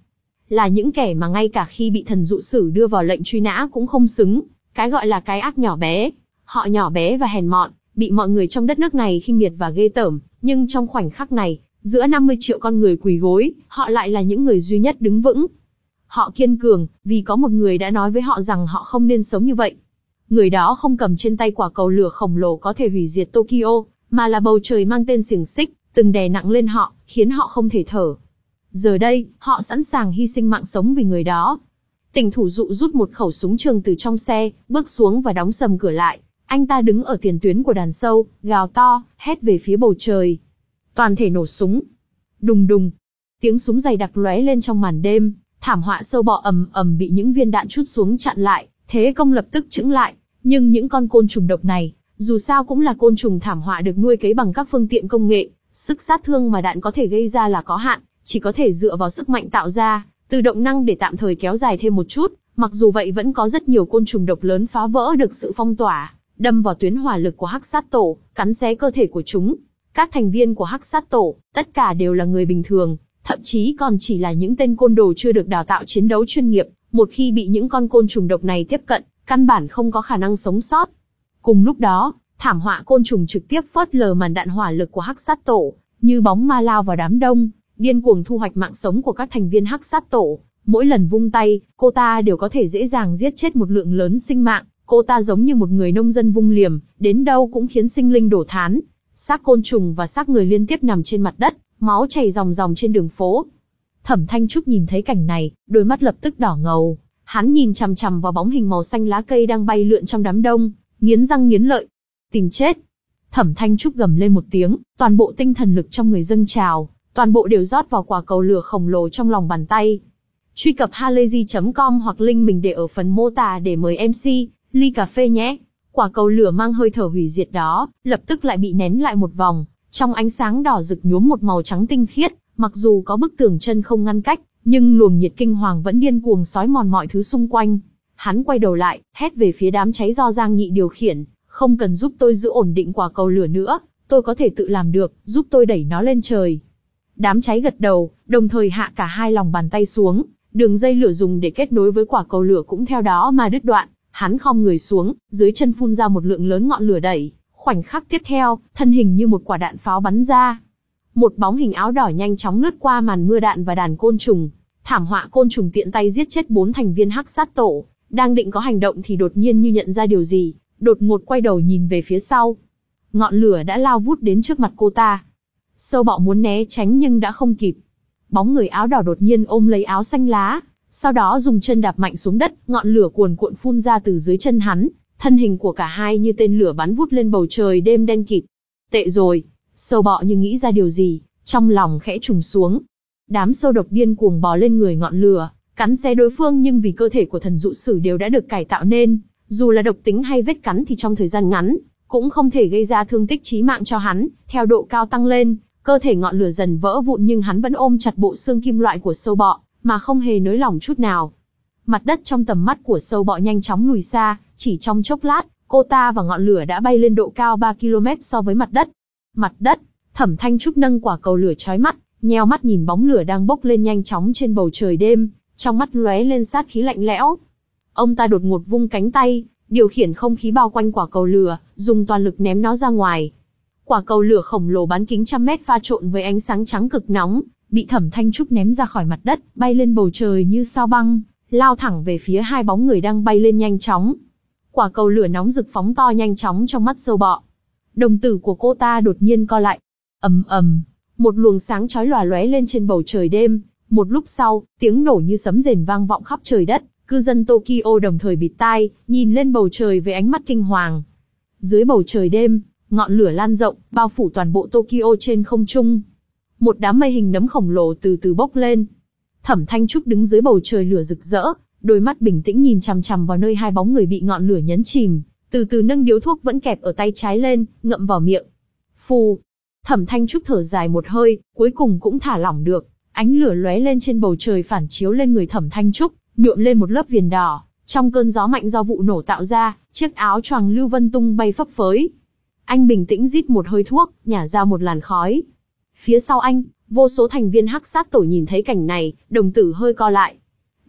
là những kẻ mà ngay cả khi bị thần dụ sử đưa vào lệnh truy nã cũng không xứng, cái gọi là cái ác nhỏ bé. Họ nhỏ bé và hèn mọn, bị mọi người trong đất nước này khinh miệt và ghê tởm, nhưng trong khoảnh khắc này, giữa năm mươi triệu con người quỳ gối, họ lại là những người duy nhất đứng vững. Họ kiên cường, vì có một người đã nói với họ rằng họ không nên sống như vậy. Người đó không cầm trên tay quả cầu lửa khổng lồ có thể hủy diệt Tokyo, mà là bầu trời mang tên xiềng xích, từng đè nặng lên họ, khiến họ không thể thở. Giờ đây, họ sẵn sàng hy sinh mạng sống vì người đó. Tỉnh thủ dụ rút một khẩu súng trường từ trong xe, bước xuống và đóng sầm cửa lại. Anh ta đứng ở tiền tuyến của đàn sâu, gào to, hét về phía bầu trời. Toàn thể nổ súng. Đùng đùng. Tiếng súng dày đặc lóe lên trong màn đêm. Thảm họa sâu bọ ầm ầm bị những viên đạn trút xuống chặn lại. Thế công lập tức chững lại. Nhưng những con côn trùng độc này, dù sao cũng là côn trùng thảm họa được nuôi cấy bằng các phương tiện công nghệ. Sức sát thương mà đạn có thể gây ra là có hạn, chỉ có thể dựa vào sức mạnh tạo ra, từ động năng để tạm thời kéo dài thêm một chút. Mặc dù vậy vẫn có rất nhiều côn trùng độc lớn phá vỡ được sự phong tỏa, đâm vào tuyến hỏa lực của Hắc Sát Tổ, cắn xé cơ thể của chúng. Các thành viên của Hắc Sát Tổ, tất cả đều là người bình thường, thậm chí còn chỉ là những tên côn đồ chưa được đào tạo chiến đấu chuyên nghiệp. Một khi bị những con côn trùng độc này tiếp cận, căn bản không có khả năng sống sót. Cùng lúc đó, thảm họa côn trùng trực tiếp phớt lờ màn đạn hỏa lực của Hắc Sát Tổ, như bóng ma lao vào đám đông, điên cuồng thu hoạch mạng sống của các thành viên Hắc Sát Tổ. Mỗi lần vung tay, cô ta đều có thể dễ dàng giết chết một lượng lớn sinh mạng. Cô ta giống như một người nông dân vung liềm, đến đâu cũng khiến sinh linh đổ thán. Xác côn trùng và xác người liên tiếp nằm trên mặt đất, máu chảy ròng ròng trên đường phố. Thẩm Thanh Trúc nhìn thấy cảnh này, đôi mắt lập tức đỏ ngầu. Hắn nhìn chằm chằm vào bóng hình màu xanh lá cây đang bay lượn trong đám đông, nghiến răng nghiến lợi. Tìm chết! Thẩm Thanh Trúc gầm lên một tiếng, toàn bộ tinh thần lực trong người dâng trào, toàn bộ đều rót vào quả cầu lửa khổng lồ trong lòng bàn tay. Truy cập halayzi chấm com hoặc link mình để ở phần mô tả để mời em xê, ly cà phê nhé. Quả cầu lửa mang hơi thở hủy diệt đó, lập tức lại bị nén lại một vòng, trong ánh sáng đỏ rực nhuốm một màu trắng tinh khiết, mặc dù có bức tường chân không ngăn cách, nhưng luồng nhiệt kinh hoàng vẫn điên cuồng xói mòn mọi thứ xung quanh. Hắn quay đầu lại, hét về phía đám cháy do Giang Nhị điều khiển, không cần giúp tôi giữ ổn định quả cầu lửa nữa, tôi có thể tự làm được, giúp tôi đẩy nó lên trời. Đám cháy gật đầu, đồng thời hạ cả hai lòng bàn tay xuống, đường dây lửa dùng để kết nối với quả cầu lửa cũng theo đó mà đứt đoạn. Hắn khom người xuống, dưới chân phun ra một lượng lớn ngọn lửa đẩy, khoảnh khắc tiếp theo, thân hình như một quả đạn pháo bắn ra. Một bóng hình áo đỏ nhanh chóng lướt qua màn mưa đạn và đàn côn trùng. Thảm họa côn trùng tiện tay giết chết bốn thành viên Hắc Sát Tổ, đang định có hành động thì đột nhiên như nhận ra điều gì, đột ngột quay đầu nhìn về phía sau. Ngọn lửa đã lao vút đến trước mặt cô ta. Sâu bọ muốn né tránh nhưng đã không kịp. Bóng người áo đỏ đột nhiên ôm lấy áo xanh lá, sau đó dùng chân đạp mạnh xuống đất, ngọn lửa cuồn cuộn phun ra từ dưới chân hắn, thân hình của cả hai như tên lửa bắn vút lên bầu trời đêm đen kịt. Tệ rồi, sâu bọ như nghĩ ra điều gì, trong lòng khẽ trùng xuống. Đám sâu độc điên cuồng bò lên người ngọn lửa, cắn xé đối phương, nhưng vì cơ thể của thần dụ sử đều đã được cải tạo nên, dù là độc tính hay vết cắn thì trong thời gian ngắn, cũng không thể gây ra thương tích chí mạng cho hắn. Theo độ cao tăng lên, cơ thể ngọn lửa dần vỡ vụn nhưng hắn vẫn ôm chặt bộ xương kim loại của sâu bọ, mà không hề nới lỏng chút nào. Mặt đất trong tầm mắt của sâu bọ nhanh chóng lùi xa, chỉ trong chốc lát, cô ta và ngọn lửa đã bay lên độ cao ba ki lô mét so với mặt đất. Mặt đất, Thẩm Thanh Trúc nâng quả cầu lửa chói mắt, nheo mắt nhìn bóng lửa đang bốc lên nhanh chóng trên bầu trời đêm, trong mắt lóe lên sát khí lạnh lẽo. Ông ta đột ngột vung cánh tay, điều khiển không khí bao quanh quả cầu lửa, dùng toàn lực ném nó ra ngoài. Quả cầu lửa khổng lồ bán kính trăm mét pha trộn với ánh sáng trắng cực nóng, bị Thẩm Thanh Trúc ném ra khỏi mặt đất, bay lên bầu trời như sao băng, lao thẳng về phía hai bóng người đang bay lên nhanh chóng. Quả cầu lửa nóng rực phóng to nhanh chóng trong mắt sâu bọ. Đồng tử của cô ta đột nhiên co lại. Ầm ầm, một luồng sáng chói lòa lóe lên trên bầu trời đêm. Một lúc sau, tiếng nổ như sấm rền vang vọng khắp trời đất. Cư dân Tokyo đồng thời bịt tai, nhìn lên bầu trời với ánh mắt kinh hoàng. Dưới bầu trời đêm, ngọn lửa lan rộng, bao phủ toàn bộ Tokyo trên không trung. Một đám mây hình nấm khổng lồ từ từ bốc lên. Thẩm Thanh Trúc đứng dưới bầu trời lửa rực rỡ, đôi mắt bình tĩnh nhìn chằm chằm vào nơi hai bóng người bị ngọn lửa nhấn chìm, từ từ nâng điếu thuốc vẫn kẹp ở tay trái lên, ngậm vào miệng. Phù. Thẩm Thanh Trúc thở dài một hơi, cuối cùng cũng thả lỏng được. Ánh lửa lóe lên trên bầu trời phản chiếu lên người Thẩm Thanh Trúc, nhuộm lên một lớp viền đỏ. Trong cơn gió mạnh do vụ nổ tạo ra, chiếc áo choàng lưu vân tung bay phấp phới. Anh bình tĩnh rít một hơi thuốc, nhả ra một làn khói. Phía sau anh, vô số thành viên Hắc Sát Tổ nhìn thấy cảnh này, đồng tử hơi co lại.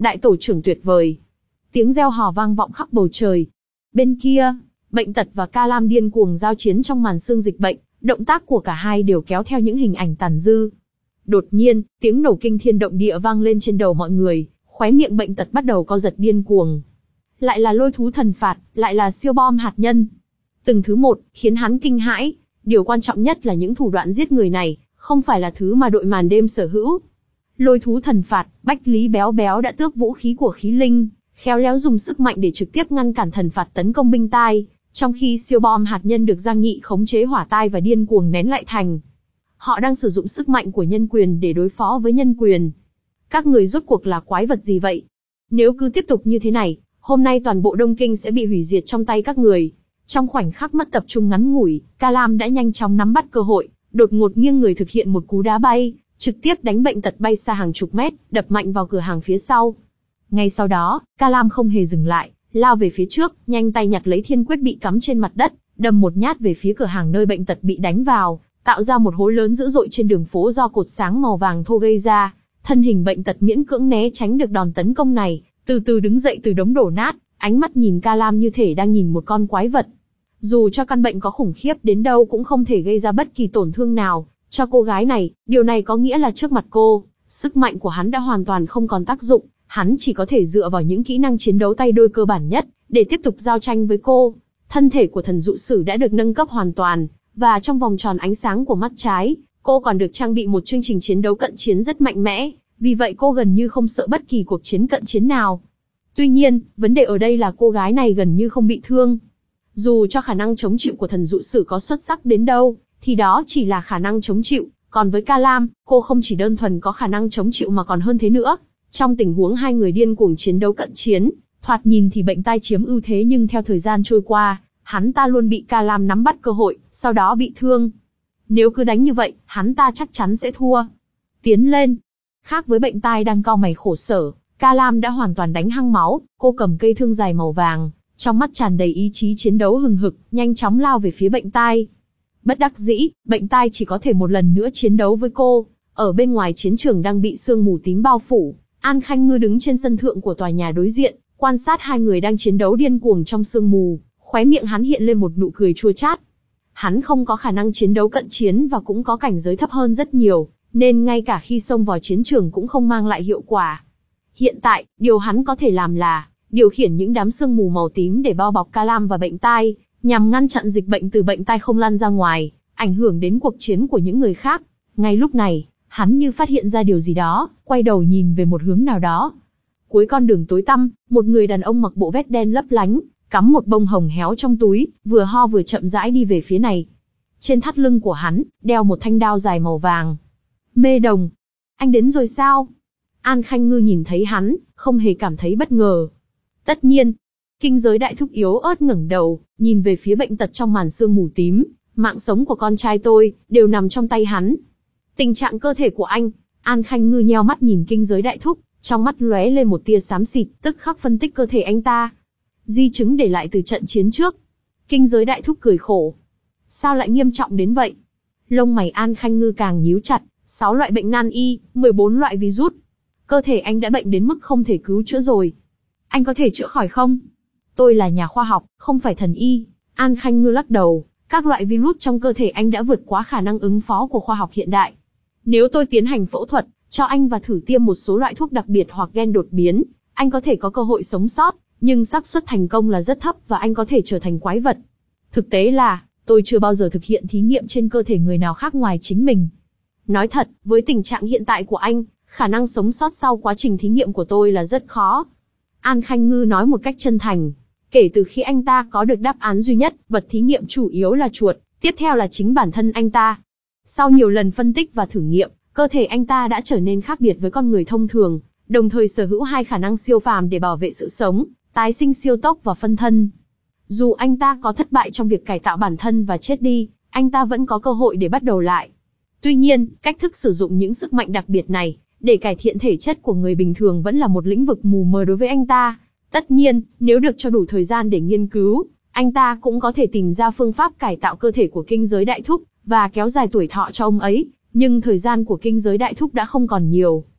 đại tổ trưởng tuyệt vời. Tiếng reo hò vang vọng khắp bầu trời. Bên kia, Bệnh Tật và Ca Lam điên cuồng giao chiến trong màn sương dịch bệnh, động tác của cả hai đều kéo theo những hình ảnh tàn dư. Đột nhiên, tiếng nổ kinh thiên động địa vang lên trên đầu mọi người, khóe miệng Bệnh Tật bắt đầu co giật điên cuồng. Lại là lôi thú thần phạt, lại là siêu bom hạt nhân. Từng thứ một, khiến hắn kinh hãi. Điều quan trọng nhất là những thủ đoạn giết người này, không phải là thứ mà đội màn đêm sở hữu. Lôi thú thần phạt, Bách Lý Béo Béo đã tước vũ khí của khí linh, khéo léo dùng sức mạnh để trực tiếp ngăn cản thần phạt tấn công binh tai, trong khi siêu bom hạt nhân được Giang Nghị khống chế hỏa tai và điên cuồng nén lại thành. Họ đang sử dụng sức mạnh của nhân quyền để đối phó với nhân quyền. Các người rốt cuộc là quái vật gì vậy? Nếu cứ tiếp tục như thế này, hôm nay toàn bộ Đông Kinh sẽ bị hủy diệt trong tay các người. Trong khoảnh khắc mất tập trung ngắn ngủi, Ca Lam đã nhanh chóng nắm bắt cơ hội, đột ngột nghiêng người thực hiện một cú đá bay, trực tiếp đánh Bệnh Tật bay xa hàng chục mét, đập mạnh vào cửa hàng phía sau. Ngay sau đó, Ca Lam không hề dừng lại, lao về phía trước, nhanh tay nhặt lấy thiên quyết bị cắm trên mặt đất, đâm một nhát về phía cửa hàng nơi Bệnh Tật bị đánh vào, tạo ra một hố lớn dữ dội trên đường phố do cột sáng màu vàng thô gây ra. Thân hình Bệnh Tật miễn cưỡng né tránh được đòn tấn công này, từ từ đứng dậy từ đống đổ nát, ánh mắt nhìn Ca Lam như thể đang nhìn một con quái vật. Dù cho căn bệnh có khủng khiếp đến đâu cũng không thể gây ra bất kỳ tổn thương nào cho cô gái này, điều này có nghĩa là trước mặt cô, sức mạnh của hắn đã hoàn toàn không còn tác dụng, hắn chỉ có thể dựa vào những kỹ năng chiến đấu tay đôi cơ bản nhất, để tiếp tục giao tranh với cô. Thân thể của thần dụ sử đã được nâng cấp hoàn toàn, và trong vòng tròn ánh sáng của mắt trái, cô còn được trang bị một chương trình chiến đấu cận chiến rất mạnh mẽ, vì vậy cô gần như không sợ bất kỳ cuộc chiến cận chiến nào. Tuy nhiên, vấn đề ở đây là cô gái này gần như không bị thương. Dù cho khả năng chống chịu của thần dụ sử có xuất sắc đến đâu, thì đó chỉ là khả năng chống chịu, còn với Ca Lam, cô không chỉ đơn thuần có khả năng chống chịu mà còn hơn thế nữa. Trong tình huống hai người điên cuồng chiến đấu cận chiến, thoạt nhìn thì Bệnh Tai chiếm ưu thế, nhưng theo thời gian trôi qua, hắn ta luôn bị Ca Lam nắm bắt cơ hội, sau đó bị thương. Nếu cứ đánh như vậy, hắn ta chắc chắn sẽ thua. Tiến lên. Khác với Bệnh Tai đang cau mày khổ sở, Ca Lam đã hoàn toàn đánh hăng máu, cô cầm cây thương dài màu vàng, trong mắt tràn đầy ý chí chiến đấu hừng hực, nhanh chóng lao về phía Bệnh Tai. Bất đắc dĩ, Bệnh Tai chỉ có thể một lần nữa chiến đấu với cô. Ở bên ngoài chiến trường đang bị sương mù tím bao phủ, An Khanh Ngư đứng trên sân thượng của tòa nhà đối diện, quan sát hai người đang chiến đấu điên cuồng trong sương mù, khóe miệng hắn hiện lên một nụ cười chua chát. Hắn không có khả năng chiến đấu cận chiến và cũng có cảnh giới thấp hơn rất nhiều, nên ngay cả khi xông vào chiến trường cũng không mang lại hiệu quả. Hiện tại, điều hắn có thể làm là điều khiển những đám sương mù màu tím để bao bọc Ca Lam và Bệnh Tai, nhằm ngăn chặn dịch bệnh từ Bệnh Tai không lan ra ngoài, ảnh hưởng đến cuộc chiến của những người khác. Ngay lúc này, hắn như phát hiện ra điều gì đó, quay đầu nhìn về một hướng nào đó. Cuối con đường tối tăm, một người đàn ông mặc bộ vest đen lấp lánh, cắm một bông hồng héo trong túi, vừa ho vừa chậm rãi đi về phía này. Trên thắt lưng của hắn, đeo một thanh đao dài màu vàng. Mê Đồng, anh đến rồi sao? An Khanh Ngư nhìn thấy hắn, không hề cảm thấy bất ngờ. Tất nhiên. Kinh Giới Đại Thúc yếu ớt ngẩng đầu, nhìn về phía Bệnh Tật trong màn sương mù tím. Mạng sống của con trai tôi, đều nằm trong tay hắn. Tình trạng cơ thể của anh, An Khanh Ngư nheo mắt nhìn Kinh Giới Đại Thúc, trong mắt lóe lên một tia xám xịt, tức khắc phân tích cơ thể anh ta. Di chứng để lại từ trận chiến trước. Kinh Giới Đại Thúc cười khổ. Sao lại nghiêm trọng đến vậy? Lông mày An Khanh Ngư càng nhíu chặt, sáu loại bệnh nan y, mười bốn loại virus. Cơ thể anh đã bệnh đến mức không thể cứu chữa rồi. Anh có thể chữa khỏi không? Tôi là nhà khoa học, không phải thần y. An Khanh Ngư lắc đầu, các loại virus trong cơ thể anh đã vượt quá khả năng ứng phó của khoa học hiện đại. Nếu tôi tiến hành phẫu thuật, cho anh và thử tiêm một số loại thuốc đặc biệt hoặc gen đột biến, anh có thể có cơ hội sống sót, nhưng xác suất thành công là rất thấp và anh có thể trở thành quái vật. Thực tế là, tôi chưa bao giờ thực hiện thí nghiệm trên cơ thể người nào khác ngoài chính mình. Nói thật, với tình trạng hiện tại của anh, khả năng sống sót sau quá trình thí nghiệm của tôi là rất khó. An Khanh Ngư nói một cách chân thành. Kể từ khi anh ta có được đáp án duy nhất, vật thí nghiệm chủ yếu là chuột, tiếp theo là chính bản thân anh ta. Sau nhiều lần phân tích và thử nghiệm, cơ thể anh ta đã trở nên khác biệt với con người thông thường, đồng thời sở hữu hai khả năng siêu phàm để bảo vệ sự sống, tái sinh siêu tốc và phân thân. Dù anh ta có thất bại trong việc cải tạo bản thân và chết đi, anh ta vẫn có cơ hội để bắt đầu lại. Tuy nhiên, cách thức sử dụng những sức mạnh đặc biệt này để cải thiện thể chất của người bình thường vẫn là một lĩnh vực mù mờ đối với anh ta. Tất nhiên, nếu được cho đủ thời gian để nghiên cứu, anh ta cũng có thể tìm ra phương pháp cải tạo cơ thể của Kinh Giới Đại Thúc và kéo dài tuổi thọ cho ông ấy, nhưng thời gian của Kinh Giới Đại Thúc đã không còn nhiều.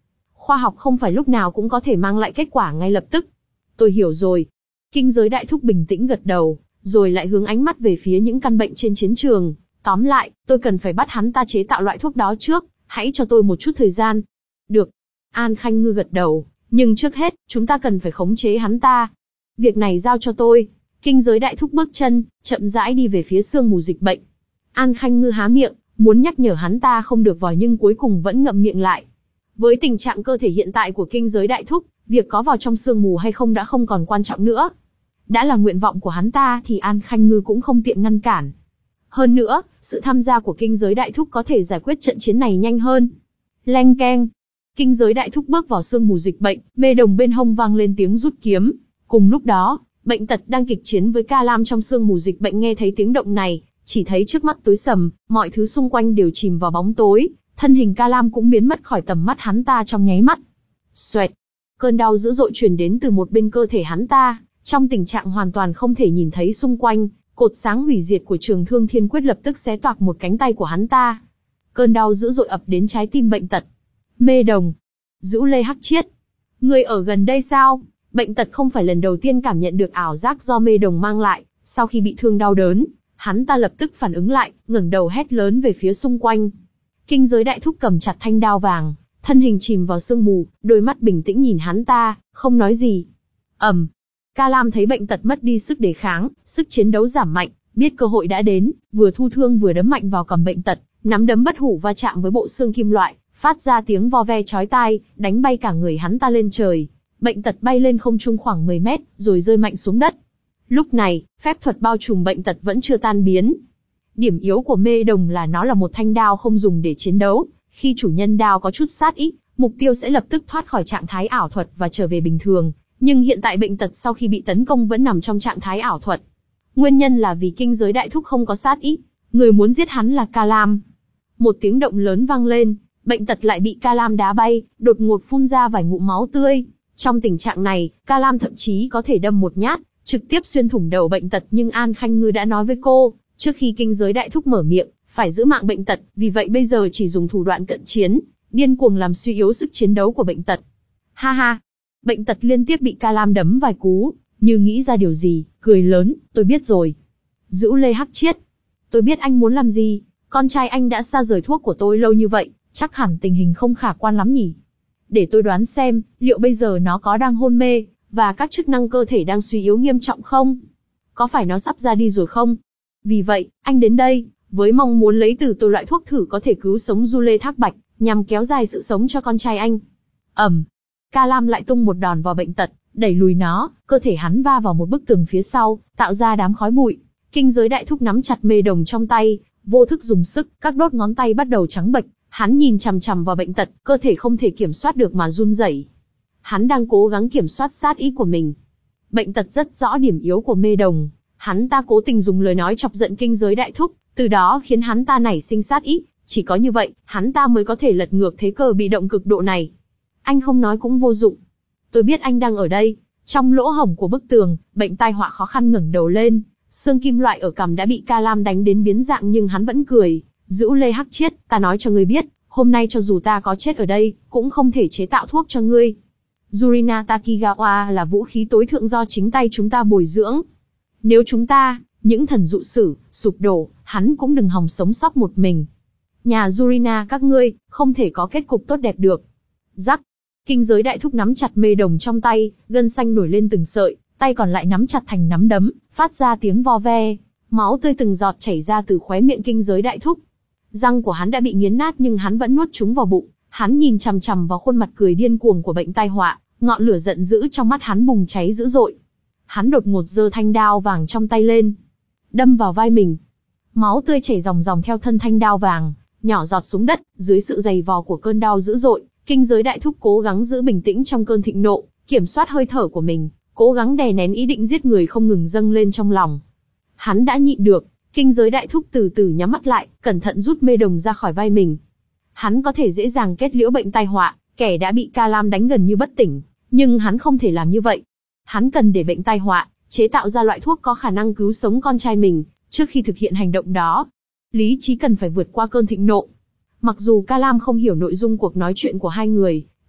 Khoa học không phải lúc nào cũng có thể mang lại kết quả ngay lập tức. Tôi hiểu rồi. Kinh giới đại thúc bình tĩnh gật đầu, rồi lại hướng ánh mắt về phía những căn bệnh trên chiến trường. Tóm lại, tôi cần phải bắt hắn ta chế tạo loại thuốc đó trước, hãy cho tôi một chút thời gian. Được. An Khanh Ngư gật đầu, nhưng trước hết, chúng ta cần phải khống chế hắn ta. Việc này giao cho tôi. Kinh giới đại thúc bước chân, chậm rãi đi về phía sương mù dịch bệnh. An Khanh Ngư há miệng, muốn nhắc nhở hắn ta không được vòi nhưng cuối cùng vẫn ngậm miệng lại. Với tình trạng cơ thể hiện tại của kinh giới đại thúc, việc có vào trong sương mù hay không đã không còn quan trọng nữa. Đã là nguyện vọng của hắn ta thì An Khanh Ngư cũng không tiện ngăn cản. Hơn nữa, sự tham gia của kinh giới đại thúc có thể giải quyết trận chiến này nhanh hơn. Leng keng. Kinh giới đại thúc bước vào sương mù dịch bệnh, mê đồng bên hông vang lên tiếng rút kiếm. Cùng lúc đó, bệnh tật đang kịch chiến với Ca Lam trong sương mù dịch bệnh nghe thấy tiếng động này, chỉ thấy trước mắt tối sầm, mọi thứ xung quanh đều chìm vào bóng tối, thân hình Ca Lam cũng biến mất khỏi tầm mắt hắn ta trong nháy mắt. Xoẹt. Cơn đau dữ dội truyền đến từ một bên cơ thể hắn ta, trong tình trạng hoàn toàn không thể nhìn thấy xung quanh, cột sáng hủy diệt của Trường Thương Thiên Quyết lập tức xé toạc một cánh tay của hắn ta. Cơn đau dữ dội ập đến trái tim bệnh tật. Mê đồng. Dữ Lê Hắc Chiết. Người ở gần đây sao? Bệnh tật không phải lần đầu tiên cảm nhận được ảo giác do mê đồng mang lại, sau khi bị thương đau đớn, hắn ta lập tức phản ứng lại, ngẩng đầu hét lớn về phía xung quanh. Kinh giới đại thúc cầm chặt thanh đao vàng, thân hình chìm vào sương mù, đôi mắt bình tĩnh nhìn hắn ta, không nói gì. Ầm. Ca Lam thấy bệnh tật mất đi sức đề kháng, sức chiến đấu giảm mạnh, biết cơ hội đã đến, vừa thu thương vừa đấm mạnh vào cầm bệnh tật, nắm đấm bất hủ va chạm với bộ xương kim loại, phát ra tiếng vo ve chói tai, đánh bay cả người hắn ta lên trời. Bệnh tật bay lên không trung khoảng mười mét, rồi rơi mạnh xuống đất. Lúc này, phép thuật bao trùm bệnh tật vẫn chưa tan biến. Điểm yếu của mê đồng là nó là một thanh đao không dùng để chiến đấu. Khi chủ nhân đao có chút sát ý, mục tiêu sẽ lập tức thoát khỏi trạng thái ảo thuật và trở về bình thường. Nhưng hiện tại bệnh tật sau khi bị tấn công vẫn nằm trong trạng thái ảo thuật. Nguyên nhân là vì kinh giới đại thúc không có sát ý. Người muốn giết hắn là Ca Lam. Một tiếng động lớn vang lên, bệnh tật lại bị Ca Lam đá bay, đột ngột phun ra vài ngụm máu tươi. Trong tình trạng này, Ca Lam thậm chí có thể đâm một nhát, trực tiếp xuyên thủng đầu bệnh tật, nhưng An Khanh Ngư đã nói với cô, trước khi kinh giới đại thúc mở miệng, phải giữ mạng bệnh tật, vì vậy bây giờ chỉ dùng thủ đoạn cận chiến, điên cuồng làm suy yếu sức chiến đấu của bệnh tật. Ha ha! Bệnh tật liên tiếp bị Ca Lam đấm vài cú, như nghĩ ra điều gì, cười lớn, tôi biết rồi. Dữ Lê Hắc Chiết. Tôi biết anh muốn làm gì, con trai anh đã xa rời thuốc của tôi lâu như vậy, chắc hẳn tình hình không khả quan lắm nhỉ. Để tôi đoán xem, liệu bây giờ nó có đang hôn mê, và các chức năng cơ thể đang suy yếu nghiêm trọng không? Có phải nó sắp ra đi rồi không? Vì vậy, anh đến đây, với mong muốn lấy từ tôi loại thuốc thử có thể cứu sống Du Lê Thác Bạch, nhằm kéo dài sự sống cho con trai anh. Ầm. Ca Lam lại tung một đòn vào bệnh tật, đẩy lùi nó, cơ thể hắn va vào một bức tường phía sau, tạo ra đám khói bụi. Kinh giới đại thúc nắm chặt mê đồng trong tay, vô thức dùng sức, các đốt ngón tay bắt đầu trắng bệch. Hắn nhìn chằm chằm vào bệnh tật, cơ thể không thể kiểm soát được mà run rẩy. Hắn đang cố gắng kiểm soát sát ý của mình. Bệnh tật rất rõ điểm yếu của mê đồng. Hắn ta cố tình dùng lời nói chọc giận kinh giới đại thúc, từ đó khiến hắn ta nảy sinh sát ý. Chỉ có như vậy, hắn ta mới có thể lật ngược thế cờ bị động cực độ này. Anh không nói cũng vô dụng. Tôi biết anh đang ở đây. Trong lỗ hổng của bức tường, bệnh tai họa khó khăn ngẩng đầu lên. Xương kim loại ở cằm đã bị Ca Lam đánh đến biến dạng nhưng hắn vẫn cười. Dữ Lê Hắc Chiết, ta nói cho ngươi biết, hôm nay cho dù ta có chết ở đây, cũng không thể chế tạo thuốc cho ngươi. Yurina Takigawa là vũ khí tối thượng do chính tay chúng ta bồi dưỡng. Nếu chúng ta, những thần dụ sử, sụp đổ, hắn cũng đừng hòng sống sót một mình. Nhà Yurina các ngươi, không thể có kết cục tốt đẹp được. Rắc. Kinh giới đại thúc nắm chặt mê đồng trong tay, gân xanh nổi lên từng sợi, tay còn lại nắm chặt thành nắm đấm, phát ra tiếng vo ve. Máu tươi từng giọt chảy ra từ khóe miệng kinh giới đại thúc. Răng của hắn đã bị nghiến nát nhưng hắn vẫn nuốt chúng vào bụng. Hắn nhìn chằm chằm vào khuôn mặt cười điên cuồng của bệnh tai họa, ngọn lửa giận dữ trong mắt hắn bùng cháy dữ dội. Hắn đột ngột giơ thanh đao vàng trong tay lên, đâm vào vai mình. Máu tươi chảy ròng ròng theo thân thanh đao vàng, nhỏ giọt xuống đất. Dưới sự giày vò của cơn đau dữ dội, kinh giới đại thúc cố gắng giữ bình tĩnh trong cơn thịnh nộ, kiểm soát hơi thở của mình, cố gắng đè nén ý định giết người không ngừng dâng lên trong lòng. Hắn đã nhịn được. Kinh giới đại thúc từ từ nhắm mắt lại, cẩn thận rút mê đồng ra khỏi vai mình. Hắn có thể dễ dàng kết liễu bệnh tai họa, kẻ đã bị Ca Lam đánh gần như bất tỉnh, nhưng hắn không thể làm như vậy. Hắn cần để bệnh tai họa chế tạo ra loại thuốc có khả năng cứu sống con trai mình. Trước khi thực hiện hành động đó, lý trí cần phải vượt qua cơn thịnh nộ. Mặc dù Ca Lam không hiểu nội dung cuộc nói chuyện của hai người,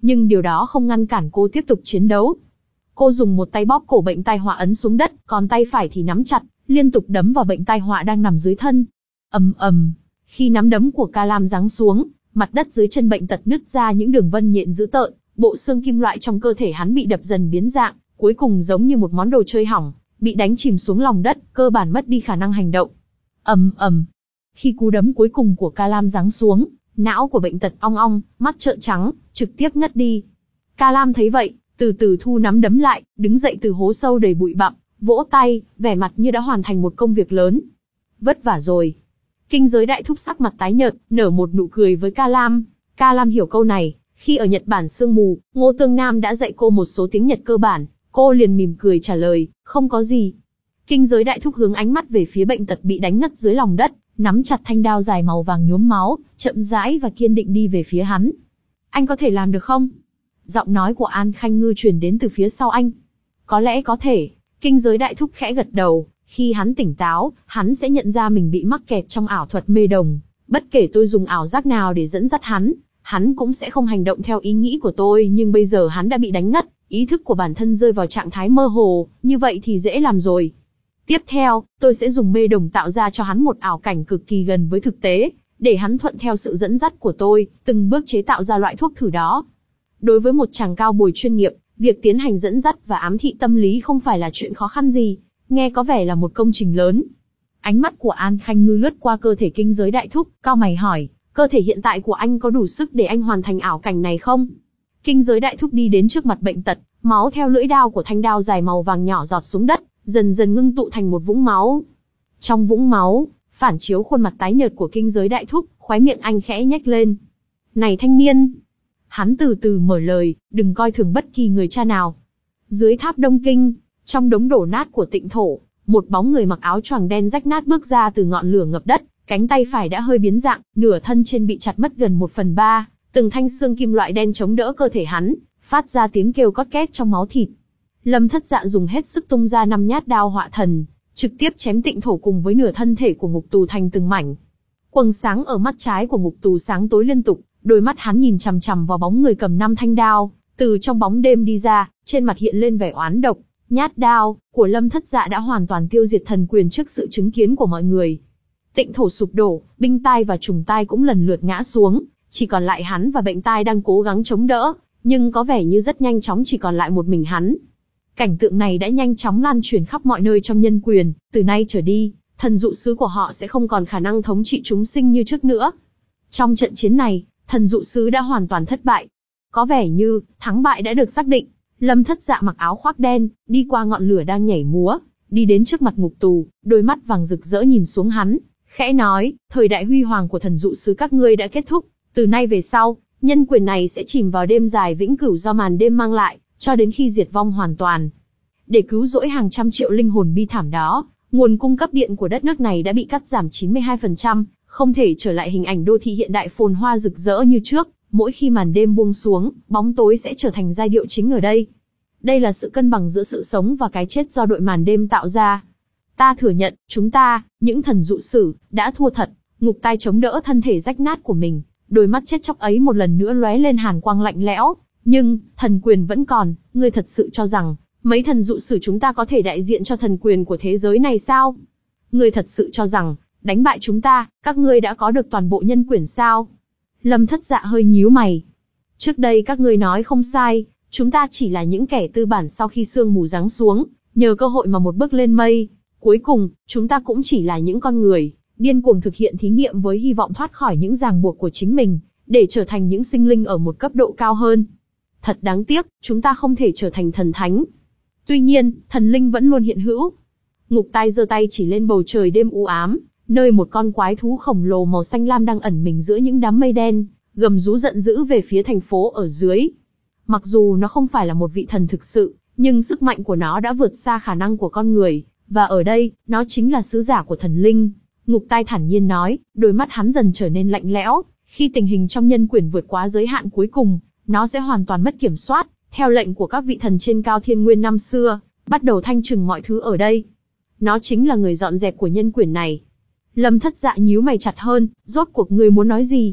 nhưng điều đó không ngăn cản cô tiếp tục chiến đấu. Cô dùng một tay bóp cổ bệnh tai họa ấn xuống đất, còn tay phải thì nắm chặt, liên tục đấm vào bệnh tai họa đang nằm dưới thân. Ầm ầm, khi nắm đấm của Ca Lam giáng xuống, mặt đất dưới chân bệnh tật nứt ra những đường vân nhện dữ tợn, bộ xương kim loại trong cơ thể hắn bị đập dần biến dạng, cuối cùng giống như một món đồ chơi hỏng, bị đánh chìm xuống lòng đất, cơ bản mất đi khả năng hành động. Ầm ầm, khi cú đấm cuối cùng của Ca Lam giáng xuống, não của bệnh tật ong ong, mắt trợn trắng, trực tiếp ngất đi. Ca Lam thấy vậy, từ từ thu nắm đấm lại, đứng dậy từ hố sâu đầy bụi bặm, vỗ tay, vẻ mặt như đã hoàn thành một công việc lớn. Vất vả rồi. Kinh giới đại thúc sắc mặt tái nhợt, nở một nụ cười với Ca Lam. Ca Lam hiểu câu này, khi ở Nhật Bản sương mù, Ngô Tương Nam đã dạy cô một số tiếng Nhật cơ bản, cô liền mỉm cười trả lời, không có gì. Kinh giới đại thúc hướng ánh mắt về phía bệnh tật bị đánh ngất dưới lòng đất, nắm chặt thanh đao dài màu vàng nhuốm máu, chậm rãi và kiên định đi về phía hắn. Anh có thể làm được không? Giọng nói của An Khanh Ngư truyền đến từ phía sau anh. Có lẽ có thể. Kinh giới đại thúc khẽ gật đầu. Khi hắn tỉnh táo, hắn sẽ nhận ra mình bị mắc kẹt trong ảo thuật mê đồng. Bất kể tôi dùng ảo giác nào để dẫn dắt hắn, hắn cũng sẽ không hành động theo ý nghĩ của tôi. Nhưng bây giờ hắn đã bị đánh ngất, ý thức của bản thân rơi vào trạng thái mơ hồ, như vậy thì dễ làm rồi. Tiếp theo, tôi sẽ dùng mê đồng tạo ra cho hắn một ảo cảnh cực kỳ gần với thực tế, để hắn thuận theo sự dẫn dắt của tôi, từng bước chế tạo ra loại thuốc thử đó. Đối với một chàng cao bồi chuyên nghiệp, việc tiến hành dẫn dắt và ám thị tâm lý không phải là chuyện khó khăn gì, nghe có vẻ là một công trình lớn. Ánh mắt của An Khanh Ngư lướt qua cơ thể kinh giới đại thúc, cau mày hỏi, cơ thể hiện tại của anh có đủ sức để anh hoàn thành ảo cảnh này không? Kinh giới đại thúc đi đến trước mặt bệnh tật, máu theo lưỡi đao của thanh đao dài màu vàng nhỏ giọt xuống đất, dần dần ngưng tụ thành một vũng máu. Trong vũng máu, phản chiếu khuôn mặt tái nhợt của kinh giới đại thúc, khóe miệng anh khẽ nhếch lên. Này thanh niên! Hắn từ từ mở lời, đừng coi thường bất kỳ người cha nào. Dưới tháp Đông Kinh, trong đống đổ nát của Tịnh Thổ, một bóng người mặc áo choàng đen rách nát bước ra từ ngọn lửa ngập đất, cánh tay phải đã hơi biến dạng, nửa thân trên bị chặt mất gần một phần ba, từng thanh xương kim loại đen chống đỡ cơ thể hắn, phát ra tiếng kêu cót két trong máu thịt. Lâm Thất Dạ dùng hết sức tung ra năm nhát đao họa thần, trực tiếp chém Tịnh Thổ cùng với nửa thân thể của ngục tù thành từng mảnh. Quầng sáng ở mắt trái của ngục tù sáng tối liên tục, đôi mắt hắn nhìn chằm chằm vào bóng người cầm năm thanh đao, từ trong bóng đêm đi ra, trên mặt hiện lên vẻ oán độc. Nhát đao của Lâm Thất Dạ đã hoàn toàn tiêu diệt thần quyền trước sự chứng kiến của mọi người. Tịnh Thổ sụp đổ, binh tai và trùng tai cũng lần lượt ngã xuống, chỉ còn lại hắn và bệnh tai đang cố gắng chống đỡ, nhưng có vẻ như rất nhanh chóng chỉ còn lại một mình hắn. Cảnh tượng này đã nhanh chóng lan truyền khắp mọi nơi trong nhân quyền, từ nay trở đi, thần dụ sứ của họ sẽ không còn khả năng thống trị chúng sinh như trước nữa. Trong trận chiến này, thần dụ sứ đã hoàn toàn thất bại. Có vẻ như, thắng bại đã được xác định. Lâm Thất Dạ mặc áo khoác đen, đi qua ngọn lửa đang nhảy múa, đi đến trước mặt ngục tù, đôi mắt vàng rực rỡ nhìn xuống hắn, khẽ nói, thời đại huy hoàng của thần dụ sứ các ngươi đã kết thúc, từ nay về sau, nhân quyền này sẽ chìm vào đêm dài vĩnh cửu do màn đêm mang lại, cho đến khi diệt vong hoàn toàn. Để cứu rỗi hàng trăm triệu linh hồn bi thảm đó, nguồn cung cấp điện của đất nước này đã bị cắt giảm chín mươi hai phần trăm, không thể trở lại hình ảnh đô thị hiện đại phồn hoa rực rỡ như trước. Mỗi khi màn đêm buông xuống, bóng tối sẽ trở thành giai điệu chính ở đây. Đây là sự cân bằng giữa sự sống và cái chết do đội màn đêm tạo ra. Ta thừa nhận, chúng ta, những thần dụ sử, đã thua thật. Ngục Tai chống đỡ thân thể rách nát của mình, đôi mắt chết chóc ấy một lần nữa lóe lên hàn quang lạnh lẽo. Nhưng, thần quyền vẫn còn, ngươi thật sự cho rằng, mấy thần dụ sử chúng ta có thể đại diện cho thần quyền của thế giới này sao? Ngươi thật sự cho rằng, đánh bại chúng ta, các ngươi đã có được toàn bộ nhân quyền sao? Lâm Thất Dạ hơi nhíu mày. Trước đây các ngươi nói không sai, chúng ta chỉ là những kẻ tư bản sau khi sương mù giáng xuống, nhờ cơ hội mà một bước lên mây. Cuối cùng, chúng ta cũng chỉ là những con người, điên cuồng thực hiện thí nghiệm với hy vọng thoát khỏi những ràng buộc của chính mình, để trở thành những sinh linh ở một cấp độ cao hơn. Thật đáng tiếc, chúng ta không thể trở thành thần thánh. Tuy nhiên, thần linh vẫn luôn hiện hữu. Ngục Tai giơ tay chỉ lên bầu trời đêm u ám, nơi một con quái thú khổng lồ màu xanh lam đang ẩn mình giữa những đám mây đen, gầm rú giận dữ về phía thành phố ở dưới. Mặc dù nó không phải là một vị thần thực sự, nhưng sức mạnh của nó đã vượt xa khả năng của con người, và ở đây, nó chính là sứ giả của thần linh. Ngục Tai thản nhiên nói, đôi mắt hắn dần trở nên lạnh lẽo, khi tình hình trong nhân quyền vượt quá giới hạn cuối cùng, nó sẽ hoàn toàn mất kiểm soát, theo lệnh của các vị thần trên cao thiên nguyên năm xưa, bắt đầu thanh trừng mọi thứ ở đây. Nó chính là người dọn dẹp của nhân quyền này. Lâm Thất Dạ nhíu mày chặt hơn, rốt cuộc ngươi muốn nói gì?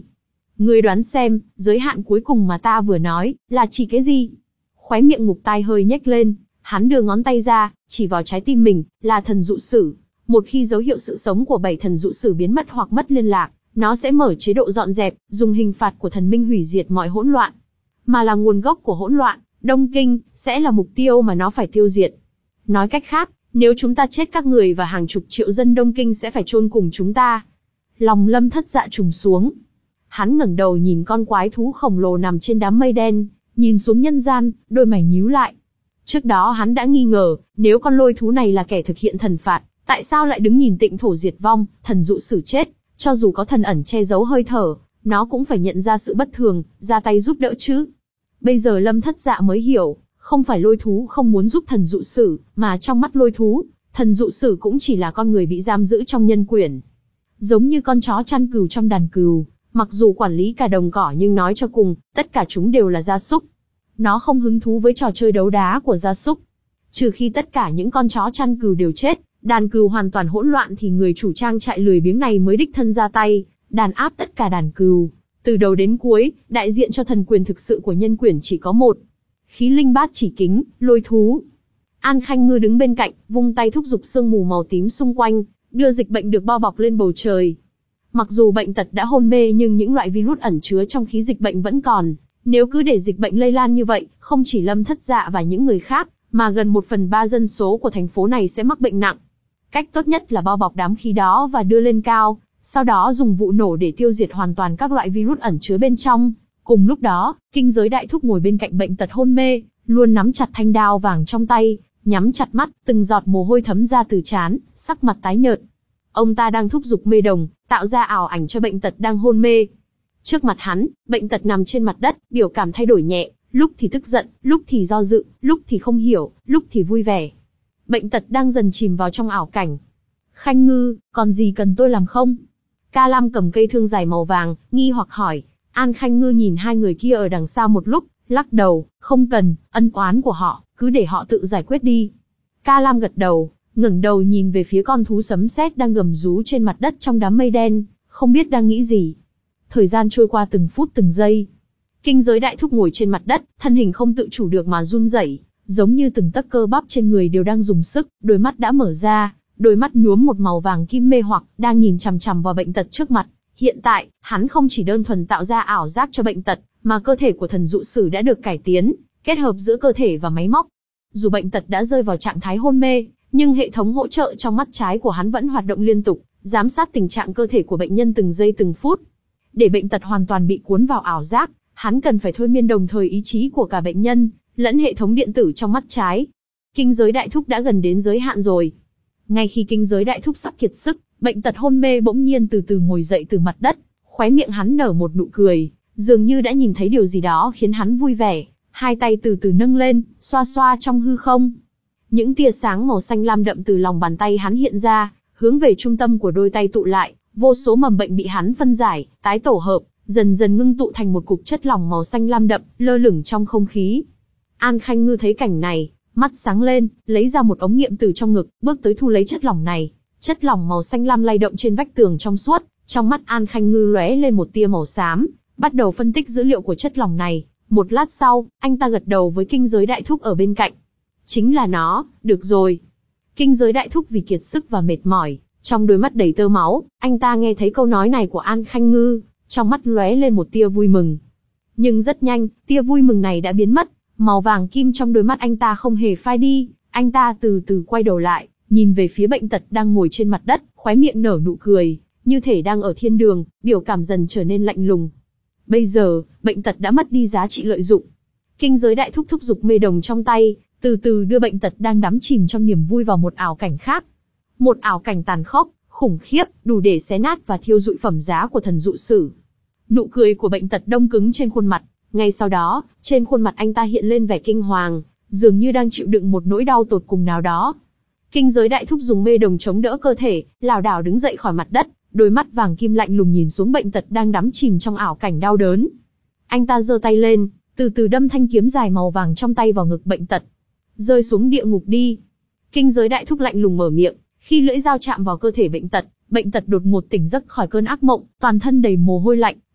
Ngươi đoán xem, giới hạn cuối cùng mà ta vừa nói, là chỉ cái gì? Khóe miệng Ngục Tai hơi nhếch lên, hắn đưa ngón tay ra, chỉ vào trái tim mình, là thần dụ sử. Một khi dấu hiệu sự sống của bảy thần dụ sử biến mất hoặc mất liên lạc, nó sẽ mở chế độ dọn dẹp, dùng hình phạt của thần minh hủy diệt mọi hỗn loạn. Mà là nguồn gốc của hỗn loạn, Đông Kinh, sẽ là mục tiêu mà nó phải tiêu diệt. Nói cách khác, nếu chúng ta chết các người và hàng chục triệu dân Đông Kinh sẽ phải chôn cùng chúng ta. Lòng Lâm Thất Dạ trùng xuống. Hắn ngẩng đầu nhìn con quái thú khổng lồ nằm trên đám mây đen, nhìn xuống nhân gian, đôi mày nhíu lại. Trước đó hắn đã nghi ngờ, nếu con lôi thú này là kẻ thực hiện thần phạt, tại sao lại đứng nhìn Tịnh Thổ diệt vong, thần dụ sử chết, cho dù có thần ẩn che giấu hơi thở, nó cũng phải nhận ra sự bất thường, ra tay giúp đỡ chứ. Bây giờ Lâm Thất Dạ mới hiểu, không phải lôi thú không muốn giúp thần dụ sử, mà trong mắt lôi thú, thần dụ sử cũng chỉ là con người bị giam giữ trong nhân quyển. Giống như con chó chăn cừu trong đàn cừu, mặc dù quản lý cả đồng cỏ nhưng nói cho cùng, tất cả chúng đều là gia súc. Nó không hứng thú với trò chơi đấu đá của gia súc. Trừ khi tất cả những con chó chăn cừu đều chết, đàn cừu hoàn toàn hỗn loạn thì người chủ trang trại lười biếng này mới đích thân ra tay, đàn áp tất cả đàn cừu. Từ đầu đến cuối, đại diện cho thần quyền thực sự của nhân quyển chỉ có một. Khí linh bát chỉ kính, lôi thú. An Khanh Ngư đứng bên cạnh, vung tay thúc giục sương mù màu tím xung quanh, đưa dịch bệnh được bao bọc lên bầu trời. Mặc dù bệnh tật đã hôn mê nhưng những loại virus ẩn chứa trong khí dịch bệnh vẫn còn. Nếu cứ để dịch bệnh lây lan như vậy, không chỉ Lâm Thất Dạ và những người khác, mà gần một phần ba dân số của thành phố này sẽ mắc bệnh nặng. Cách tốt nhất là bao bọc đám khí đó và đưa lên cao, sau đó dùng vụ nổ để tiêu diệt hoàn toàn các loại virus ẩn chứa bên trong. Cùng lúc đó, Kinh Giới Đại Thúc ngồi bên cạnh bệnh tật hôn mê, luôn nắm chặt thanh đao vàng trong tay, nhắm chặt mắt, từng giọt mồ hôi thấm ra từ trán, sắc mặt tái nhợt. Ông ta đang thúc giục mê đồng, tạo ra ảo ảnh cho bệnh tật đang hôn mê. Trước mặt hắn, bệnh tật nằm trên mặt đất, biểu cảm thay đổi nhẹ, lúc thì tức giận, lúc thì do dự, lúc thì không hiểu, lúc thì vui vẻ. Bệnh tật đang dần chìm vào trong ảo cảnh. Khanh Ngư, còn gì cần tôi làm không? Ca Lam cầm cây thương dài màu vàng, nghi hoặc hỏi. An Khanh Ngư nhìn hai người kia ở đằng xa một lúc, lắc đầu, không cần, ân oán của họ, cứ để họ tự giải quyết đi. Ca Lam gật đầu, ngẩng đầu nhìn về phía con thú sấm sét đang gầm rú trên mặt đất trong đám mây đen, không biết đang nghĩ gì. Thời gian trôi qua từng phút từng giây. Kinh Giới Đại Thúc ngồi trên mặt đất, thân hình không tự chủ được mà run rẩy, giống như từng tấc cơ bắp trên người đều đang dùng sức, đôi mắt đã mở ra, đôi mắt nhuốm một màu vàng kim mê hoặc, đang nhìn chằm chằm vào bệnh tật trước mặt. Hiện tại, hắn không chỉ đơn thuần tạo ra ảo giác cho bệnh tật, mà cơ thể của thần dụ sử đã được cải tiến, kết hợp giữa cơ thể và máy móc. Dù bệnh tật đã rơi vào trạng thái hôn mê, nhưng hệ thống hỗ trợ trong mắt trái của hắn vẫn hoạt động liên tục, giám sát tình trạng cơ thể của bệnh nhân từng giây từng phút. Để bệnh tật hoàn toàn bị cuốn vào ảo giác, hắn cần phải thôi miên đồng thời ý chí của cả bệnh nhân, lẫn hệ thống điện tử trong mắt trái. Kinh Giới Đại Thúc đã gần đến giới hạn rồi. Ngay khi Kinh Giới Đại Thúc sắp kiệt sức, bệnh tật hôn mê bỗng nhiên từ từ ngồi dậy từ mặt đất, khóe miệng hắn nở một nụ cười, dường như đã nhìn thấy điều gì đó khiến hắn vui vẻ, hai tay từ từ nâng lên, xoa xoa trong hư không. Những tia sáng màu xanh lam đậm từ lòng bàn tay hắn hiện ra, hướng về trung tâm của đôi tay tụ lại, vô số mầm bệnh bị hắn phân giải, tái tổ hợp, dần dần ngưng tụ thành một cục chất lỏng màu xanh lam đậm, lơ lửng trong không khí. An Khanh Ngư thấy cảnh này, mắt sáng lên, lấy ra một ống nghiệm từ trong ngực, bước tới thu lấy chất lỏng này. Chất lỏng màu xanh lam lay động trên vách tường trong suốt, trong mắt An Khanh Ngư lóe lên một tia màu xám, bắt đầu phân tích dữ liệu của chất lỏng này. Một lát sau, anh ta gật đầu với Kinh Giới Đại Thúc ở bên cạnh. Chính là nó, được rồi. Kinh Giới Đại Thúc vì kiệt sức và mệt mỏi, trong đôi mắt đầy tơ máu, anh ta nghe thấy câu nói này của An Khanh Ngư, trong mắt lóe lên một tia vui mừng. Nhưng rất nhanh, tia vui mừng này đã biến mất, màu vàng kim trong đôi mắt anh ta không hề phai đi, anh ta từ từ quay đầu lại, nhìn về phía bệnh tật đang ngồi trên mặt đất, khóe miệng nở nụ cười, như thể đang ở thiên đường, biểu cảm dần trở nên lạnh lùng. Bây giờ, bệnh tật đã mất đi giá trị lợi dụng. Kinh Giới Đại Thúc thúc giục mê đồng trong tay, từ từ đưa bệnh tật đang đắm chìm trong niềm vui vào một ảo cảnh khác. Một ảo cảnh tàn khốc, khủng khiếp, đủ để xé nát và thiêu rụi phẩm giá của thần dụ sử. Nụ cười của bệnh tật đông cứng trên khuôn mặt, ngay sau đó, trên khuôn mặt anh ta hiện lên vẻ kinh hoàng, dường như đang chịu đựng một nỗi đau tột cùng nào đó. Kinh Giới Đại Thúc dùng mê đồng chống đỡ cơ thể, lảo đảo đứng dậy khỏi mặt đất, đôi mắt vàng kim lạnh lùng nhìn xuống bệnh tật đang đắm chìm trong ảo cảnh đau đớn. Anh ta giơ tay lên, từ từ đâm thanh kiếm dài màu vàng trong tay vào ngực bệnh tật. Rơi xuống địa ngục đi. Kinh Giới Đại Thúc lạnh lùng mở miệng, khi lưỡi dao chạm vào cơ thể bệnh tật, bệnh tật đột ngột tỉnh giấc khỏi cơn ác mộng, toàn thân đầy mồ hôi lạnh,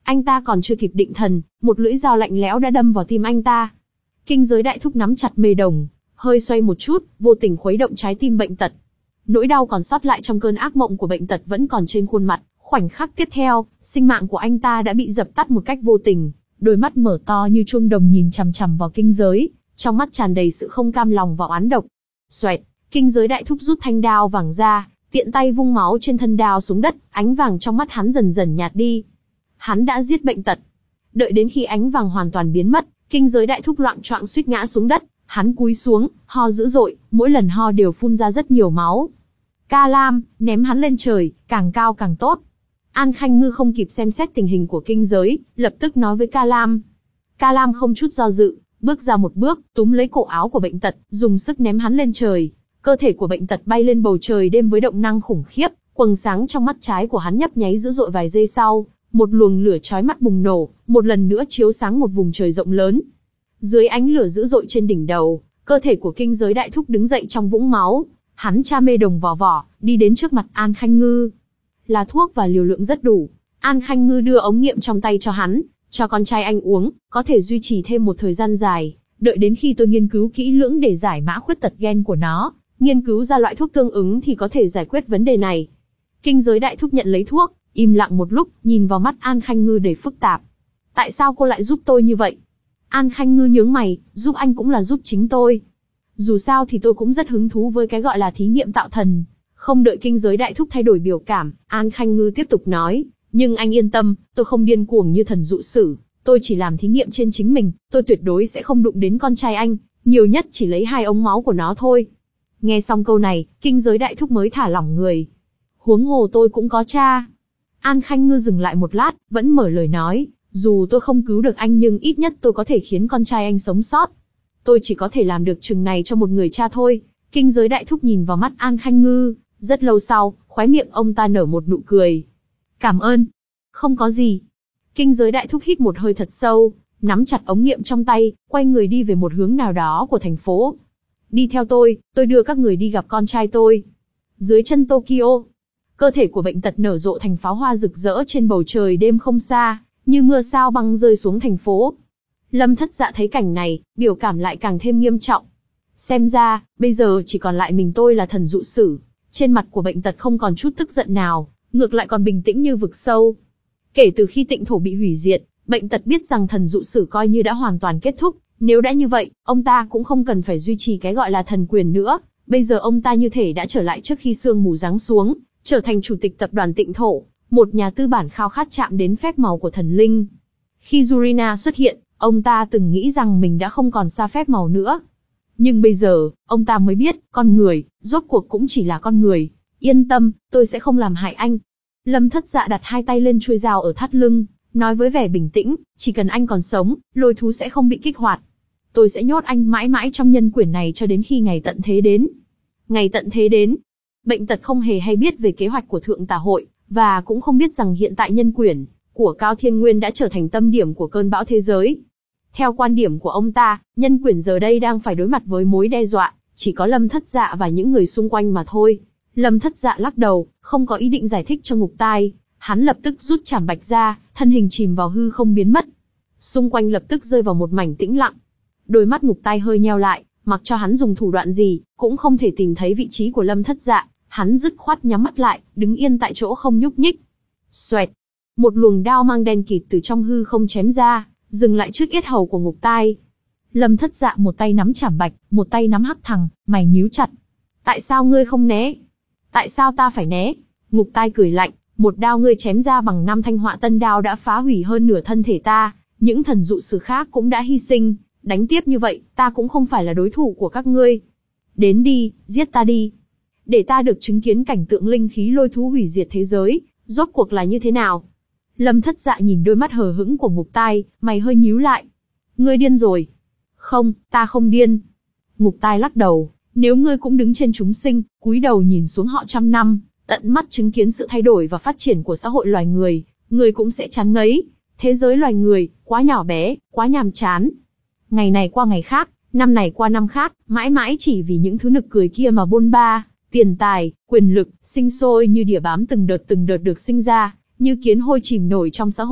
Anh ta còn chưa kịp định thần, một lưỡi dao lạnh lẽo đã đâm vào tim anh ta. Kinh giới đại thúc nắm chặt mê đồng, hơi xoay một chút, vô tình khuấy động trái tim Bệnh Tật. Nỗi đau còn sót lại trong cơn ác mộng của Bệnh Tật vẫn còn trên khuôn mặt, khoảnh khắc tiếp theo, sinh mạng của anh ta đã bị dập tắt một cách vô tình. Đôi mắt mở to như chuông đồng nhìn chằm chằm vào kinh giới, trong mắt tràn đầy sự không cam lòng và oán độc. Xoẹt, kinh giới đại thúc rút thanh đao vàng ra, tiện tay vung máu trên thân đao xuống đất, ánh vàng trong mắt hắn dần dần nhạt đi. Hắn đã giết Bệnh Tật. Đợi đến khi ánh vàng hoàn toàn biến mất, kinh giới đại thúc loạng choạng suýt ngã xuống đất, hắn cúi xuống, ho dữ dội, mỗi lần ho đều phun ra rất nhiều máu. Ca Lam, ném hắn lên trời, càng cao càng tốt. An Khanh Ngư không kịp xem xét tình hình của kinh giới, lập tức nói với Ca Lam. Ca Lam không chút do dự, bước ra một bước, túm lấy cổ áo của Bệnh Tật, dùng sức ném hắn lên trời. Cơ thể của Bệnh Tật bay lên bầu trời đêm với động năng khủng khiếp, quầng sáng trong mắt trái của hắn nhấp nháy dữ dội vài giây sau, một luồng lửa chói mắt bùng nổ, một lần nữa chiếu sáng một vùng trời rộng lớn. Dưới ánh lửa dữ dội trên đỉnh đầu, cơ thể của kinh giới đại thúc đứng dậy trong vũng máu. Hắn tra mê đồng vào vỏ, đi đến trước mặt An Khanh Ngư. Là thuốc và liều lượng rất đủ. An Khanh Ngư đưa ống nghiệm trong tay cho hắn, cho con trai anh uống, có thể duy trì thêm một thời gian dài, đợi đến khi tôi nghiên cứu kỹ lưỡng để giải mã khuyết tật gen của nó, nghiên cứu ra loại thuốc tương ứng thì có thể giải quyết vấn đề này. Kinh giới đại thúc nhận lấy thuốc, im lặng một lúc, nhìn vào mắt An Khanh Ngư đầy phức tạp. Tại sao cô lại giúp tôi như vậy? An Khanh Ngư nhướng mày, giúp anh cũng là giúp chính tôi. Dù sao thì tôi cũng rất hứng thú với cái gọi là thí nghiệm tạo thần. Không đợi kinh giới đại thúc thay đổi biểu cảm, An Khanh Ngư tiếp tục nói, nhưng anh yên tâm, tôi không điên cuồng như thần dụ sử, tôi chỉ làm thí nghiệm trên chính mình, tôi tuyệt đối sẽ không đụng đến con trai anh, nhiều nhất chỉ lấy hai ống máu của nó thôi. Nghe xong câu này, kinh giới đại thúc mới thả lỏng người. Huống hồ tôi cũng có cha. An Khanh Ngư dừng lại một lát, vẫn mở lời nói, dù tôi không cứu được anh nhưng ít nhất tôi có thể khiến con trai anh sống sót. Tôi chỉ có thể làm được chừng này cho một người cha thôi. Kinh giới đại thúc nhìn vào mắt An Khanh Ngư, rất lâu sau, khóe miệng ông ta nở một nụ cười. Cảm ơn. Không có gì. Kinh giới đại thúc hít một hơi thật sâu, nắm chặt ống nghiệm trong tay, quay người đi về một hướng nào đó của thành phố. Đi theo tôi, tôi đưa các người đi gặp con trai tôi. Dưới chân Tokyo, cơ thể của Bệnh Tật nở rộ thành pháo hoa rực rỡ trên bầu trời đêm không xa, như mưa sao băng rơi xuống thành phố. Lâm Thất Dạ thấy cảnh này, biểu cảm lại càng thêm nghiêm trọng. Xem ra, bây giờ chỉ còn lại mình tôi là thần dụ sử. Trên mặt của Bệnh Tật không còn chút tức giận nào, ngược lại còn bình tĩnh như vực sâu. Kể từ khi tịnh thổ bị hủy diệt, Bệnh Tật biết rằng thần dụ sử coi như đã hoàn toàn kết thúc. Nếu đã như vậy, ông ta cũng không cần phải duy trì cái gọi là thần quyền nữa. Bây giờ ông ta như thể đã trở lại trước khi sương mù giáng xuống, trở thành chủ tịch tập đoàn tịnh thổ, một nhà tư bản khao khát chạm đến phép màu của thần linh. Khi Yurina xuất hiện, ông ta từng nghĩ rằng mình đã không còn xa phép màu nữa. Nhưng bây giờ, ông ta mới biết, con người, rốt cuộc cũng chỉ là con người. Yên tâm, tôi sẽ không làm hại anh. Lâm Thất Dạ đặt hai tay lên chuôi dao ở thắt lưng, nói với vẻ bình tĩnh, chỉ cần anh còn sống, lôi thú sẽ không bị kích hoạt. Tôi sẽ nhốt anh mãi mãi trong nhân quyển này cho đến khi ngày tận thế đến. Ngày tận thế đến. Bệnh Tật không hề hay biết về kế hoạch của Thượng Tà Hội, và cũng không biết rằng hiện tại nhân quyển của Cao Thiên Nguyên đã trở thành tâm điểm của cơn bão thế giới. Theo quan điểm của ông ta, nhân quyển giờ đây đang phải đối mặt với mối đe dọa, chỉ có Lâm Thất Dạ và những người xung quanh mà thôi. Lâm Thất Dạ lắc đầu, không có ý định giải thích cho Ngục Tai, hắn lập tức rút chảm bạch ra, thân hình chìm vào hư không biến mất. Xung quanh lập tức rơi vào một mảnh tĩnh lặng. Đôi mắt Ngục Tai hơi nheo lại, mặc cho hắn dùng thủ đoạn gì, cũng không thể tìm thấy vị trí của Lâm Thất Dạ, hắn dứt khoát nhắm mắt lại, đứng yên tại chỗ không nhúc nhích. Xoẹt, một luồng đao mang đen kịt từ trong hư không chém ra, dừng lại trước yết hầu của Ngục Tai. Lâm Thất Dạ một tay nắm chảm bạch, một tay nắm hắc thằng, mày nhíu chặt. Tại sao ngươi không né? Tại sao ta phải né? Ngục Tai cười lạnh, một đao ngươi chém ra bằng năm thanh họa tân đao đã phá hủy hơn nửa thân thể ta, những thần dụ sử khác cũng đã hy sinh, đánh tiếp như vậy, ta cũng không phải là đối thủ của các ngươi. Đến đi, giết ta đi. Để ta được chứng kiến cảnh tượng linh khí lôi thú hủy diệt thế giới, rốt cuộc là như thế nào? Lâm Thất Dạ nhìn đôi mắt hờ hững của Ngục Tai, mày hơi nhíu lại. Ngươi điên rồi. Không, ta không điên. Ngục Tai lắc đầu, nếu ngươi cũng đứng trên chúng sinh, cúi đầu nhìn xuống họ trăm năm, tận mắt chứng kiến sự thay đổi và phát triển của xã hội loài người, ngươi cũng sẽ chán ngấy. Thế giới loài người, quá nhỏ bé, quá nhàm chán. Ngày này qua ngày khác, năm này qua năm khác, mãi mãi chỉ vì những thứ nực cười kia mà bôn ba, tiền tài, quyền lực, sinh sôi như đỉa bám từng đợt từng đợt được sinh ra, như kiến hôi chìm nổi trong xã hội,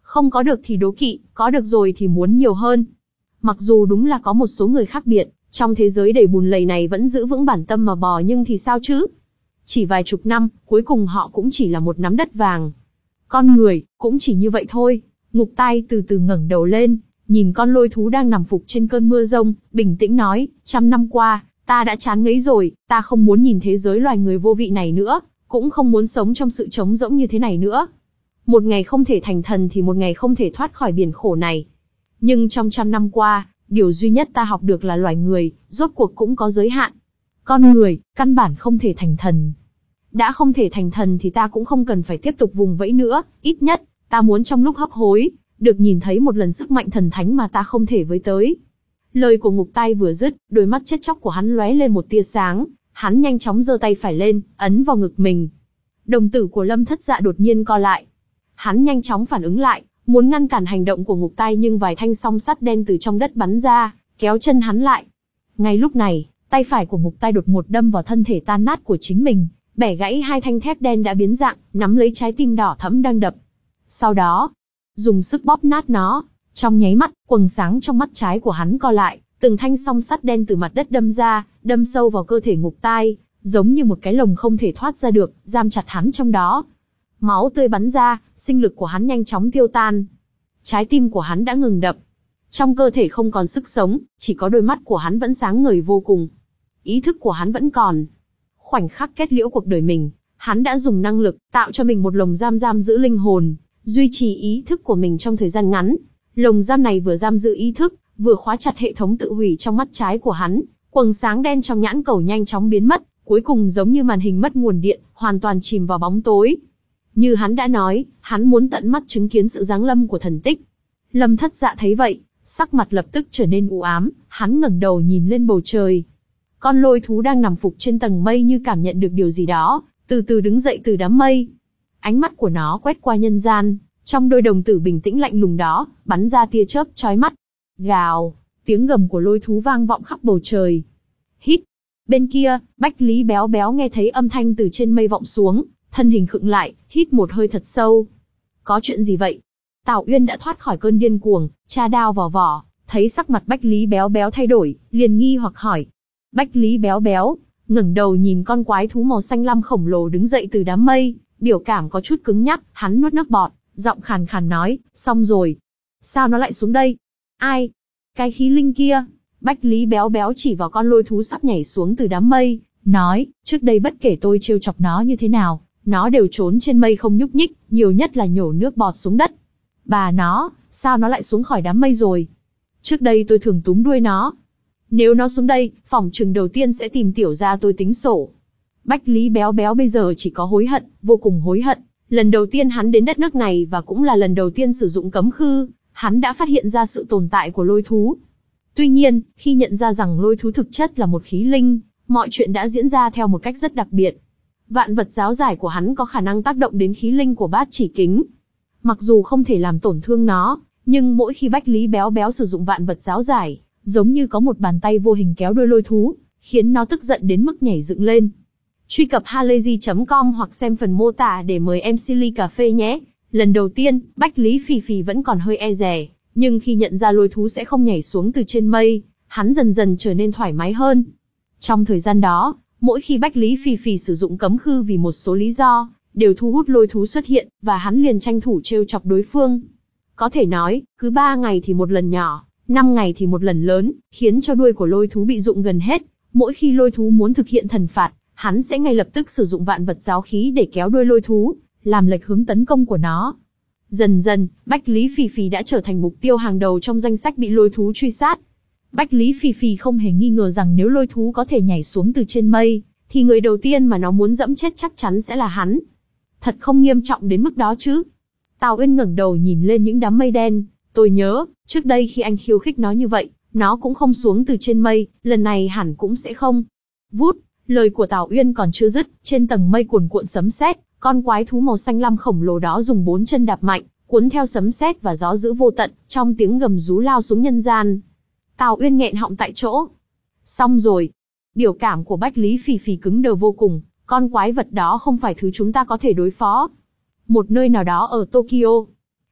Không có được thì đố kỵ, có được rồi thì muốn nhiều hơn. Mặc dù đúng là có một số người khác biệt, trong thế giới đầy bùn lầy này vẫn giữ vững bản tâm mà bò nhưng thì sao chứ? Chỉ vài chục năm, cuối cùng họ cũng chỉ là một nắm đất vàng. Con người, cũng chỉ như vậy thôi. Ngục Tai từ từ ngẩng đầu lên, nhìn con lôi thú đang nằm phục trên cơn mưa rông, bình tĩnh nói, trăm năm qua, ta đã chán ngấy rồi, ta không muốn nhìn thế giới loài người vô vị này nữa, cũng không muốn sống trong sự trống rỗng như thế này nữa. Một ngày không thể thành thần thì một ngày không thể thoát khỏi biển khổ này. Nhưng trong trăm năm qua, điều duy nhất ta học được là loài người, rốt cuộc cũng có giới hạn. Con người, căn bản không thể thành thần. Đã không thể thành thần thì ta cũng không cần phải tiếp tục vùng vẫy nữa, ít nhất, ta muốn trong lúc hấp hối, được nhìn thấy một lần sức mạnh thần thánh mà ta không thể với tới. Lời của Ngục Tai vừa dứt, đôi mắt chết chóc của hắn lóe lên một tia sáng, hắn nhanh chóng giơ tay phải lên, ấn vào ngực mình. Đồng tử của Lâm Thất Dạ đột nhiên co lại. Hắn nhanh chóng phản ứng lại, muốn ngăn cản hành động của Ngục Tai nhưng vài thanh song sắt đen từ trong đất bắn ra, kéo chân hắn lại. Ngay lúc này, tay phải của Ngục Tai đột ngột đâm vào thân thể tan nát của chính mình, bẻ gãy hai thanh thép đen đã biến dạng, nắm lấy trái tim đỏ thẫm đang đập. Sau đó, dùng sức bóp nát nó. Trong nháy mắt, quầng sáng trong mắt trái của hắn co lại, từng thanh song sắt đen từ mặt đất đâm ra, đâm sâu vào cơ thể Ngục Tai, giống như một cái lồng không thể thoát ra được, giam chặt hắn trong đó. Máu tươi bắn ra, sinh lực của hắn nhanh chóng tiêu tan. Trái tim của hắn đã ngừng đập. Trong cơ thể không còn sức sống, chỉ có đôi mắt của hắn vẫn sáng ngời vô cùng. Ý thức của hắn vẫn còn. Khoảnh khắc kết liễu cuộc đời mình, hắn đã dùng năng lực tạo cho mình một lồng giam giam giữ linh hồn, duy trì ý thức của mình trong thời gian ngắn. Lồng giam này vừa giam giữ ý thức, vừa khóa chặt hệ thống tự hủy trong mắt trái của hắn. Quầng sáng đen trong nhãn cầu nhanh chóng biến mất, cuối cùng giống như màn hình mất nguồn điện, hoàn toàn chìm vào bóng tối. Như hắn đã nói, hắn muốn tận mắt chứng kiến sự giáng lâm của thần tích. Lâm Thất Dạ thấy vậy, sắc mặt lập tức trở nên u ám, hắn ngẩng đầu nhìn lên bầu trời. Con lôi thú đang nằm phục trên tầng mây như cảm nhận được điều gì đó, từ từ đứng dậy từ đám mây. Ánh mắt của nó quét qua nhân gian, trong đôi đồng tử bình tĩnh lạnh lùng đó, bắn ra tia chớp chói mắt. Gào, tiếng gầm của lôi thú vang vọng khắp bầu trời. Hít. Bên kia, Bách Lý Béo Béo nghe thấy âm thanh từ trên mây vọng xuống, thân hình khựng lại, hít một hơi thật sâu. Có chuyện gì vậy? Tào Uyên đã thoát khỏi cơn điên cuồng, tra đao vào vỏ, thấy sắc mặt Bách Lý Béo Béo thay đổi, liền nghi hoặc hỏi. Bách Lý Béo Béo ngẩng đầu nhìn con quái thú màu xanh lam khổng lồ đứng dậy từ đám mây, biểu cảm có chút cứng nhắc, hắn nuốt nước bọt, giọng khàn khàn nói, xong rồi. Sao nó lại xuống đây? Ai? Cái khí linh kia. Bách Lý Béo Béo chỉ vào con lôi thú sắp nhảy xuống từ đám mây, nói, trước đây bất kể tôi trêu chọc nó như thế nào, nó đều trốn trên mây không nhúc nhích, nhiều nhất là nhổ nước bọt xuống đất. Bà nó, sao nó lại xuống khỏi đám mây rồi? Trước đây tôi thường túm đuôi nó. Nếu nó xuống đây, phỏng chừng đầu tiên sẽ tìm tiểu gia tôi tính sổ. Bách Lý Béo Béo bây giờ chỉ có hối hận, vô cùng hối hận. Lần đầu tiên hắn đến đất nước này và cũng là lần đầu tiên sử dụng cấm khư, hắn đã phát hiện ra sự tồn tại của lôi thú. Tuy nhiên, khi nhận ra rằng lôi thú thực chất là một khí linh, mọi chuyện đã diễn ra theo một cách rất đặc biệt. Vạn vật giáo giải của hắn có khả năng tác động đến khí linh của bát chỉ kính. Mặc dù không thể làm tổn thương nó, nhưng mỗi khi Bách Lý Béo Béo sử dụng vạn vật giáo giải, giống như có một bàn tay vô hình kéo đuôi lôi thú, khiến nó tức giận đến mức nhảy dựng lên. Truy cập halayzi chấm com hoặc xem phần mô tả để mời em xê ly cà phê nhé. Lần đầu tiên, Bách Lý Phì Phì vẫn còn hơi e dè, nhưng khi nhận ra lôi thú sẽ không nhảy xuống từ trên mây, hắn dần dần trở nên thoải mái hơn. Trong thời gian đó, mỗi khi Bách Lý Phì Phì sử dụng cấm khư vì một số lý do, đều thu hút lôi thú xuất hiện, và hắn liền tranh thủ trêu chọc đối phương. Có thể nói, cứ ba ngày thì một lần nhỏ, năm ngày thì một lần lớn, khiến cho đuôi của lôi thú bị rụng gần hết. Mỗi khi lôi thú muốn thực hiện thần phạt, hắn sẽ ngay lập tức sử dụng vạn vật giáo khí để kéo đuôi lôi thú, làm lệch hướng tấn công của nó. Dần dần, Bách Lý Phì Phì đã trở thành mục tiêu hàng đầu trong danh sách bị lôi thú truy sát. Bách Lý Phì Phì không hề nghi ngờ rằng nếu lôi thú có thể nhảy xuống từ trên mây, thì người đầu tiên mà nó muốn dẫm chết chắc chắn sẽ là hắn. Thật không nghiêm trọng đến mức đó chứ? Tào Uyên ngẩng đầu nhìn lên những đám mây đen. Tôi nhớ, trước đây khi anh khiêu khích nó như vậy, nó cũng không xuống từ trên mây, lần này hẳn cũng sẽ không. Vút, lời của Tào Uyên còn chưa dứt, trên tầng mây cuồn cuộn sấm sét, con quái thú màu xanh lam khổng lồ đó dùng bốn chân đạp mạnh, cuốn theo sấm sét và gió dữ vô tận, trong tiếng gầm rú lao xuống nhân gian. Tào Uyên nghẹn họng tại chỗ. Xong rồi. Biểu cảm của Bách Lý Phì Phì cứng đờ vô cùng, con quái vật đó không phải thứ chúng ta có thể đối phó. Một nơi nào đó ở Tokyo.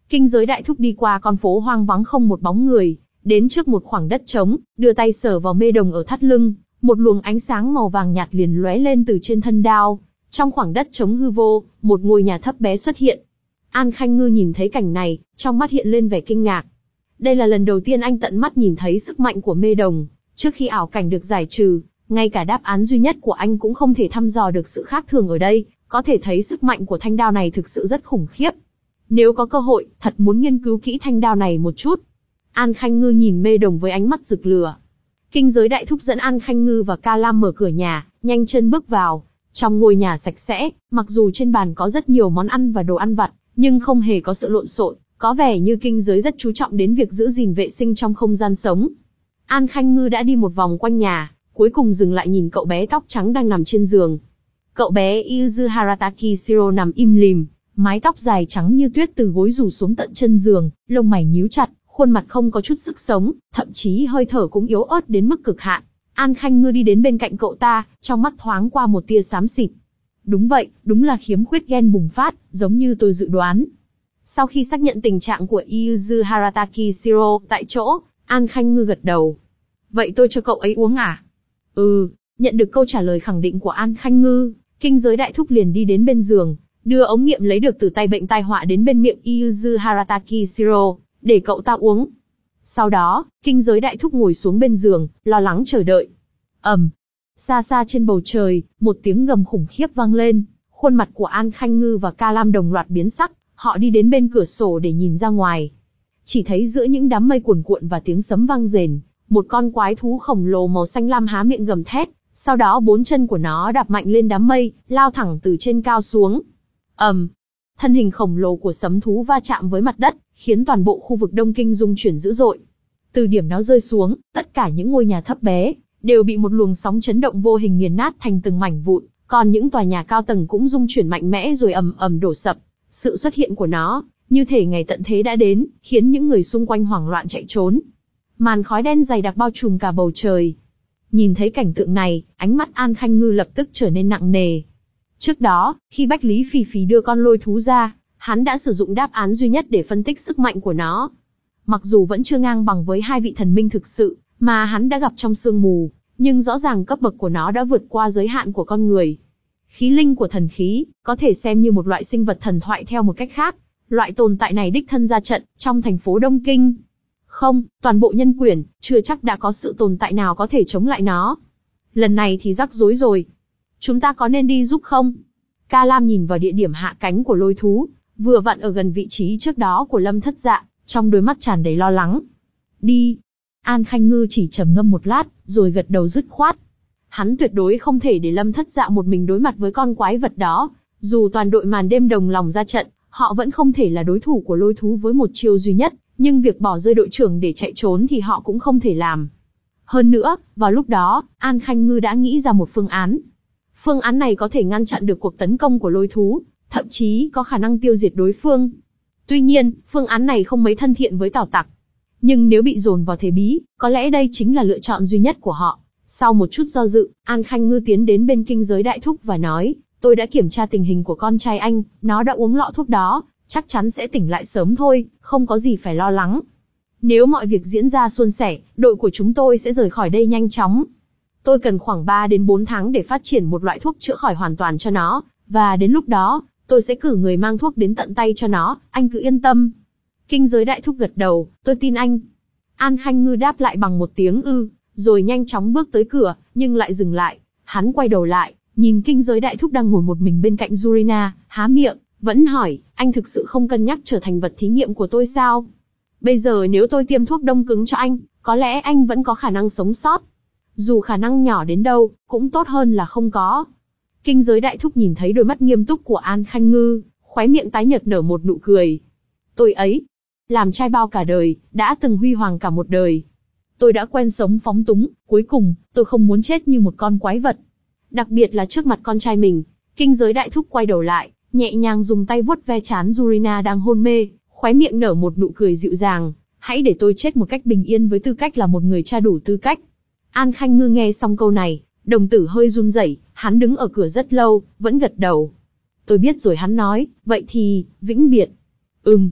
Kinh giới đại thúc đi qua con phố hoang vắng không một bóng người, đến trước một khoảng đất trống, đưa tay sờ vào mê đồng ở thắt lưng, một luồng ánh sáng màu vàng nhạt liền lóe lên từ trên thân đao. Trong khoảng đất trống hư vô, một ngôi nhà thấp bé xuất hiện. An Khanh Ngư nhìn thấy cảnh này, trong mắt hiện lên vẻ kinh ngạc. Đây là lần đầu tiên anh tận mắt nhìn thấy sức mạnh của mê đồng. Trước khi ảo cảnh được giải trừ, ngay cả đáp án duy nhất của anh cũng không thể thăm dò được sự khác thường ở đây, có thể thấy sức mạnh của thanh đao này thực sự rất khủng khiếp. Nếu có cơ hội, thật muốn nghiên cứu kỹ thanh đao này một chút. An Khanh Ngư nhìn mê đồng với ánh mắt rực lửa. Kinh giới đại thúc dẫn An Khanh Ngư và Ca Lam mở cửa nhà, nhanh chân bước vào. Trong ngôi nhà sạch sẽ, mặc dù trên bàn có rất nhiều món ăn và đồ ăn vặt, nhưng không hề có sự lộn xộn, có vẻ như kinh giới rất chú trọng đến việc giữ gìn vệ sinh trong không gian sống. An Khanh Ngư đã đi một vòng quanh nhà, cuối cùng dừng lại nhìn cậu bé tóc trắng đang nằm trên giường. Cậu bé Yuzu Harataki Shiro nằm im lìm, mái tóc dài trắng như tuyết từ gối rủ xuống tận chân giường, lông mày nhíu chặt, khuôn mặt không có chút sức sống, thậm chí hơi thở cũng yếu ớt đến mức cực hạn. An Khanh Ngư đi đến bên cạnh cậu ta, trong mắt thoáng qua một tia xám xịt. Đúng vậy, đúng là khiếm khuyết gen bùng phát, giống như tôi dự đoán. Sau khi xác nhận tình trạng của Yuzu Harataki Shiro tại chỗ, An Khanh Ngư gật đầu. Vậy tôi cho cậu ấy uống à? Ừ, nhận được câu trả lời khẳng định của An Khanh Ngư, kinh giới đại thúc liền đi đến bên giường, đưa ống nghiệm lấy được từ tay bệnh tai họa đến bên miệng Yuzu Harataki Shiro, để cậu ta uống. Sau đó, kinh giới đại thúc ngồi xuống bên giường, lo lắng chờ đợi. ầm, um, xa xa trên bầu trời, một tiếng gầm khủng khiếp vang lên, khuôn mặt của An Khanh Ngư và Ca Lam đồng loạt biến sắc, họ đi đến bên cửa sổ để nhìn ra ngoài. Chỉ thấy giữa những đám mây cuồn cuộn và tiếng sấm vang rền, một con quái thú khổng lồ màu xanh lam há miệng gầm thét, sau đó bốn chân của nó đạp mạnh lên đám mây, lao thẳng từ trên cao xuống. ầm, um, thân hình khổng lồ của sấm thú va chạm với mặt đất, khiến toàn bộ khu vực Đông Kinh rung chuyển dữ dội. Từ điểm nó rơi xuống, tất cả những ngôi nhà thấp bé đều bị một luồng sóng chấn động vô hình nghiền nát thành từng mảnh vụn, còn những tòa nhà cao tầng cũng rung chuyển mạnh mẽ rồi ầm ầm đổ sập. Sự xuất hiện của nó, như thể ngày tận thế đã đến, khiến những người xung quanh hoảng loạn chạy trốn. Màn khói đen dày đặc bao trùm cả bầu trời. Nhìn thấy cảnh tượng này, ánh mắt An Khanh Ngư lập tức trở nên nặng nề. Trước đó, khi Bách Lý Phì Phì đưa con lôi thú ra, hắn đã sử dụng đáp án duy nhất để phân tích sức mạnh của nó. Mặc dù vẫn chưa ngang bằng với hai vị thần minh thực sự mà hắn đã gặp trong sương mù, nhưng rõ ràng cấp bậc của nó đã vượt qua giới hạn của con người. Khí linh của thần khí, có thể xem như một loại sinh vật thần thoại theo một cách khác. Loại tồn tại này đích thân ra trận, trong thành phố Đông Kinh. Không, toàn bộ nhân quyển, chưa chắc đã có sự tồn tại nào có thể chống lại nó. Lần này thì rắc rối rồi. Chúng ta có nên đi giúp không? Ca Lam nhìn vào địa điểm hạ cánh của lôi thú, vừa vặn ở gần vị trí trước đó của Lâm Thất Dạ, trong đôi mắt tràn đầy lo lắng. Đi. An Khanh Ngư chỉ trầm ngâm một lát, rồi gật đầu dứt khoát. Hắn tuyệt đối không thể để Lâm Thất Dạ một mình đối mặt với con quái vật đó. Dù toàn đội màn đêm đồng lòng ra trận, họ vẫn không thể là đối thủ của lôi thú với một chiêu duy nhất, nhưng việc bỏ rơi đội trưởng để chạy trốn thì họ cũng không thể làm. Hơn nữa, vào lúc đó, An Khanh Ngư đã nghĩ ra một phương án. Phương án này có thể ngăn chặn được cuộc tấn công của lôi thú, thậm chí có khả năng tiêu diệt đối phương. Tuy nhiên, phương án này không mấy thân thiện với Tào Tặc. Nhưng nếu bị dồn vào thế bí, có lẽ đây chính là lựa chọn duy nhất của họ. Sau một chút do dự, An Khanh Ngư tiến đến bên kinh giới đại thúc và nói, tôi đã kiểm tra tình hình của con trai anh, nó đã uống lọ thuốc đó, chắc chắn sẽ tỉnh lại sớm thôi, không có gì phải lo lắng. Nếu mọi việc diễn ra suôn sẻ, đội của chúng tôi sẽ rời khỏi đây nhanh chóng. Tôi cần khoảng ba đến bốn tháng để phát triển một loại thuốc chữa khỏi hoàn toàn cho nó, và đến lúc đó, tôi sẽ cử người mang thuốc đến tận tay cho nó, anh cứ yên tâm. Kinh giới đại thúc gật đầu, tôi tin anh. An Khanh Ngư đáp lại bằng một tiếng ư, rồi nhanh chóng bước tới cửa, nhưng lại dừng lại. Hắn quay đầu lại, nhìn kinh giới đại thúc đang ngồi một mình bên cạnh Yurina, há miệng, vẫn hỏi, anh thực sự không cân nhắc trở thành vật thí nghiệm của tôi sao? Bây giờ nếu tôi tiêm thuốc đông cứng cho anh, có lẽ anh vẫn có khả năng sống sót. Dù khả năng nhỏ đến đâu, cũng tốt hơn là không có. Kinh giới đại thúc nhìn thấy đôi mắt nghiêm túc của An Khanh Ngư, khóe miệng tái nhợt nở một nụ cười. Tôi ấy, làm trai bao cả đời, đã từng huy hoàng cả một đời. Tôi đã quen sống phóng túng, cuối cùng, tôi không muốn chết như một con quái vật. Đặc biệt là trước mặt con trai mình. Kinh giới đại thúc quay đầu lại, nhẹ nhàng dùng tay vuốt ve trán Yurina đang hôn mê, khóe miệng nở một nụ cười dịu dàng. Hãy để tôi chết một cách bình yên với tư cách là một người cha đủ tư cách. An Khanh Ngư nghe xong câu này, đồng tử hơi run rẩy, hắn đứng ở cửa rất lâu, vẫn gật đầu. Tôi biết rồi, hắn nói, vậy thì, vĩnh biệt. Ừm.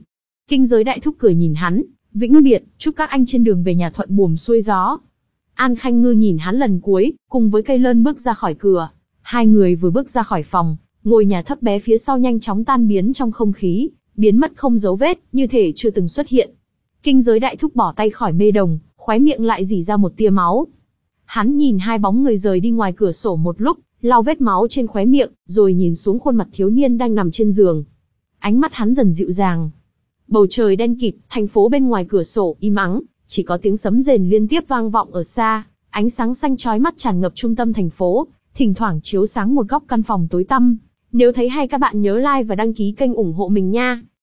Kinh giới đại thúc cười nhìn hắn, vĩnh biệt, chúc các anh trên đường về nhà thuận buồm xuôi gió. An Khanh Ngư nhìn hắn lần cuối, cùng với cây lơn bước ra khỏi cửa. Hai người vừa bước ra khỏi phòng, ngôi nhà thấp bé phía sau nhanh chóng tan biến trong không khí, biến mất không dấu vết, như thể chưa từng xuất hiện. Kinh giới đại thúc bỏ tay khỏi mê đồng, khóe miệng lại rỉ ra một tia máu. Hắn nhìn hai bóng người rời đi ngoài cửa sổ một lúc, lau vết máu trên khóe miệng, rồi nhìn xuống khuôn mặt thiếu niên đang nằm trên giường. Ánh mắt hắn dần dịu dàng. Bầu trời đen kịt, thành phố bên ngoài cửa sổ im ắng, chỉ có tiếng sấm rền liên tiếp vang vọng ở xa, ánh sáng xanh chói mắt tràn ngập trung tâm thành phố, thỉnh thoảng chiếu sáng một góc căn phòng tối tăm. Nếu thấy hay các bạn nhớ like và đăng ký kênh ủng hộ mình nha.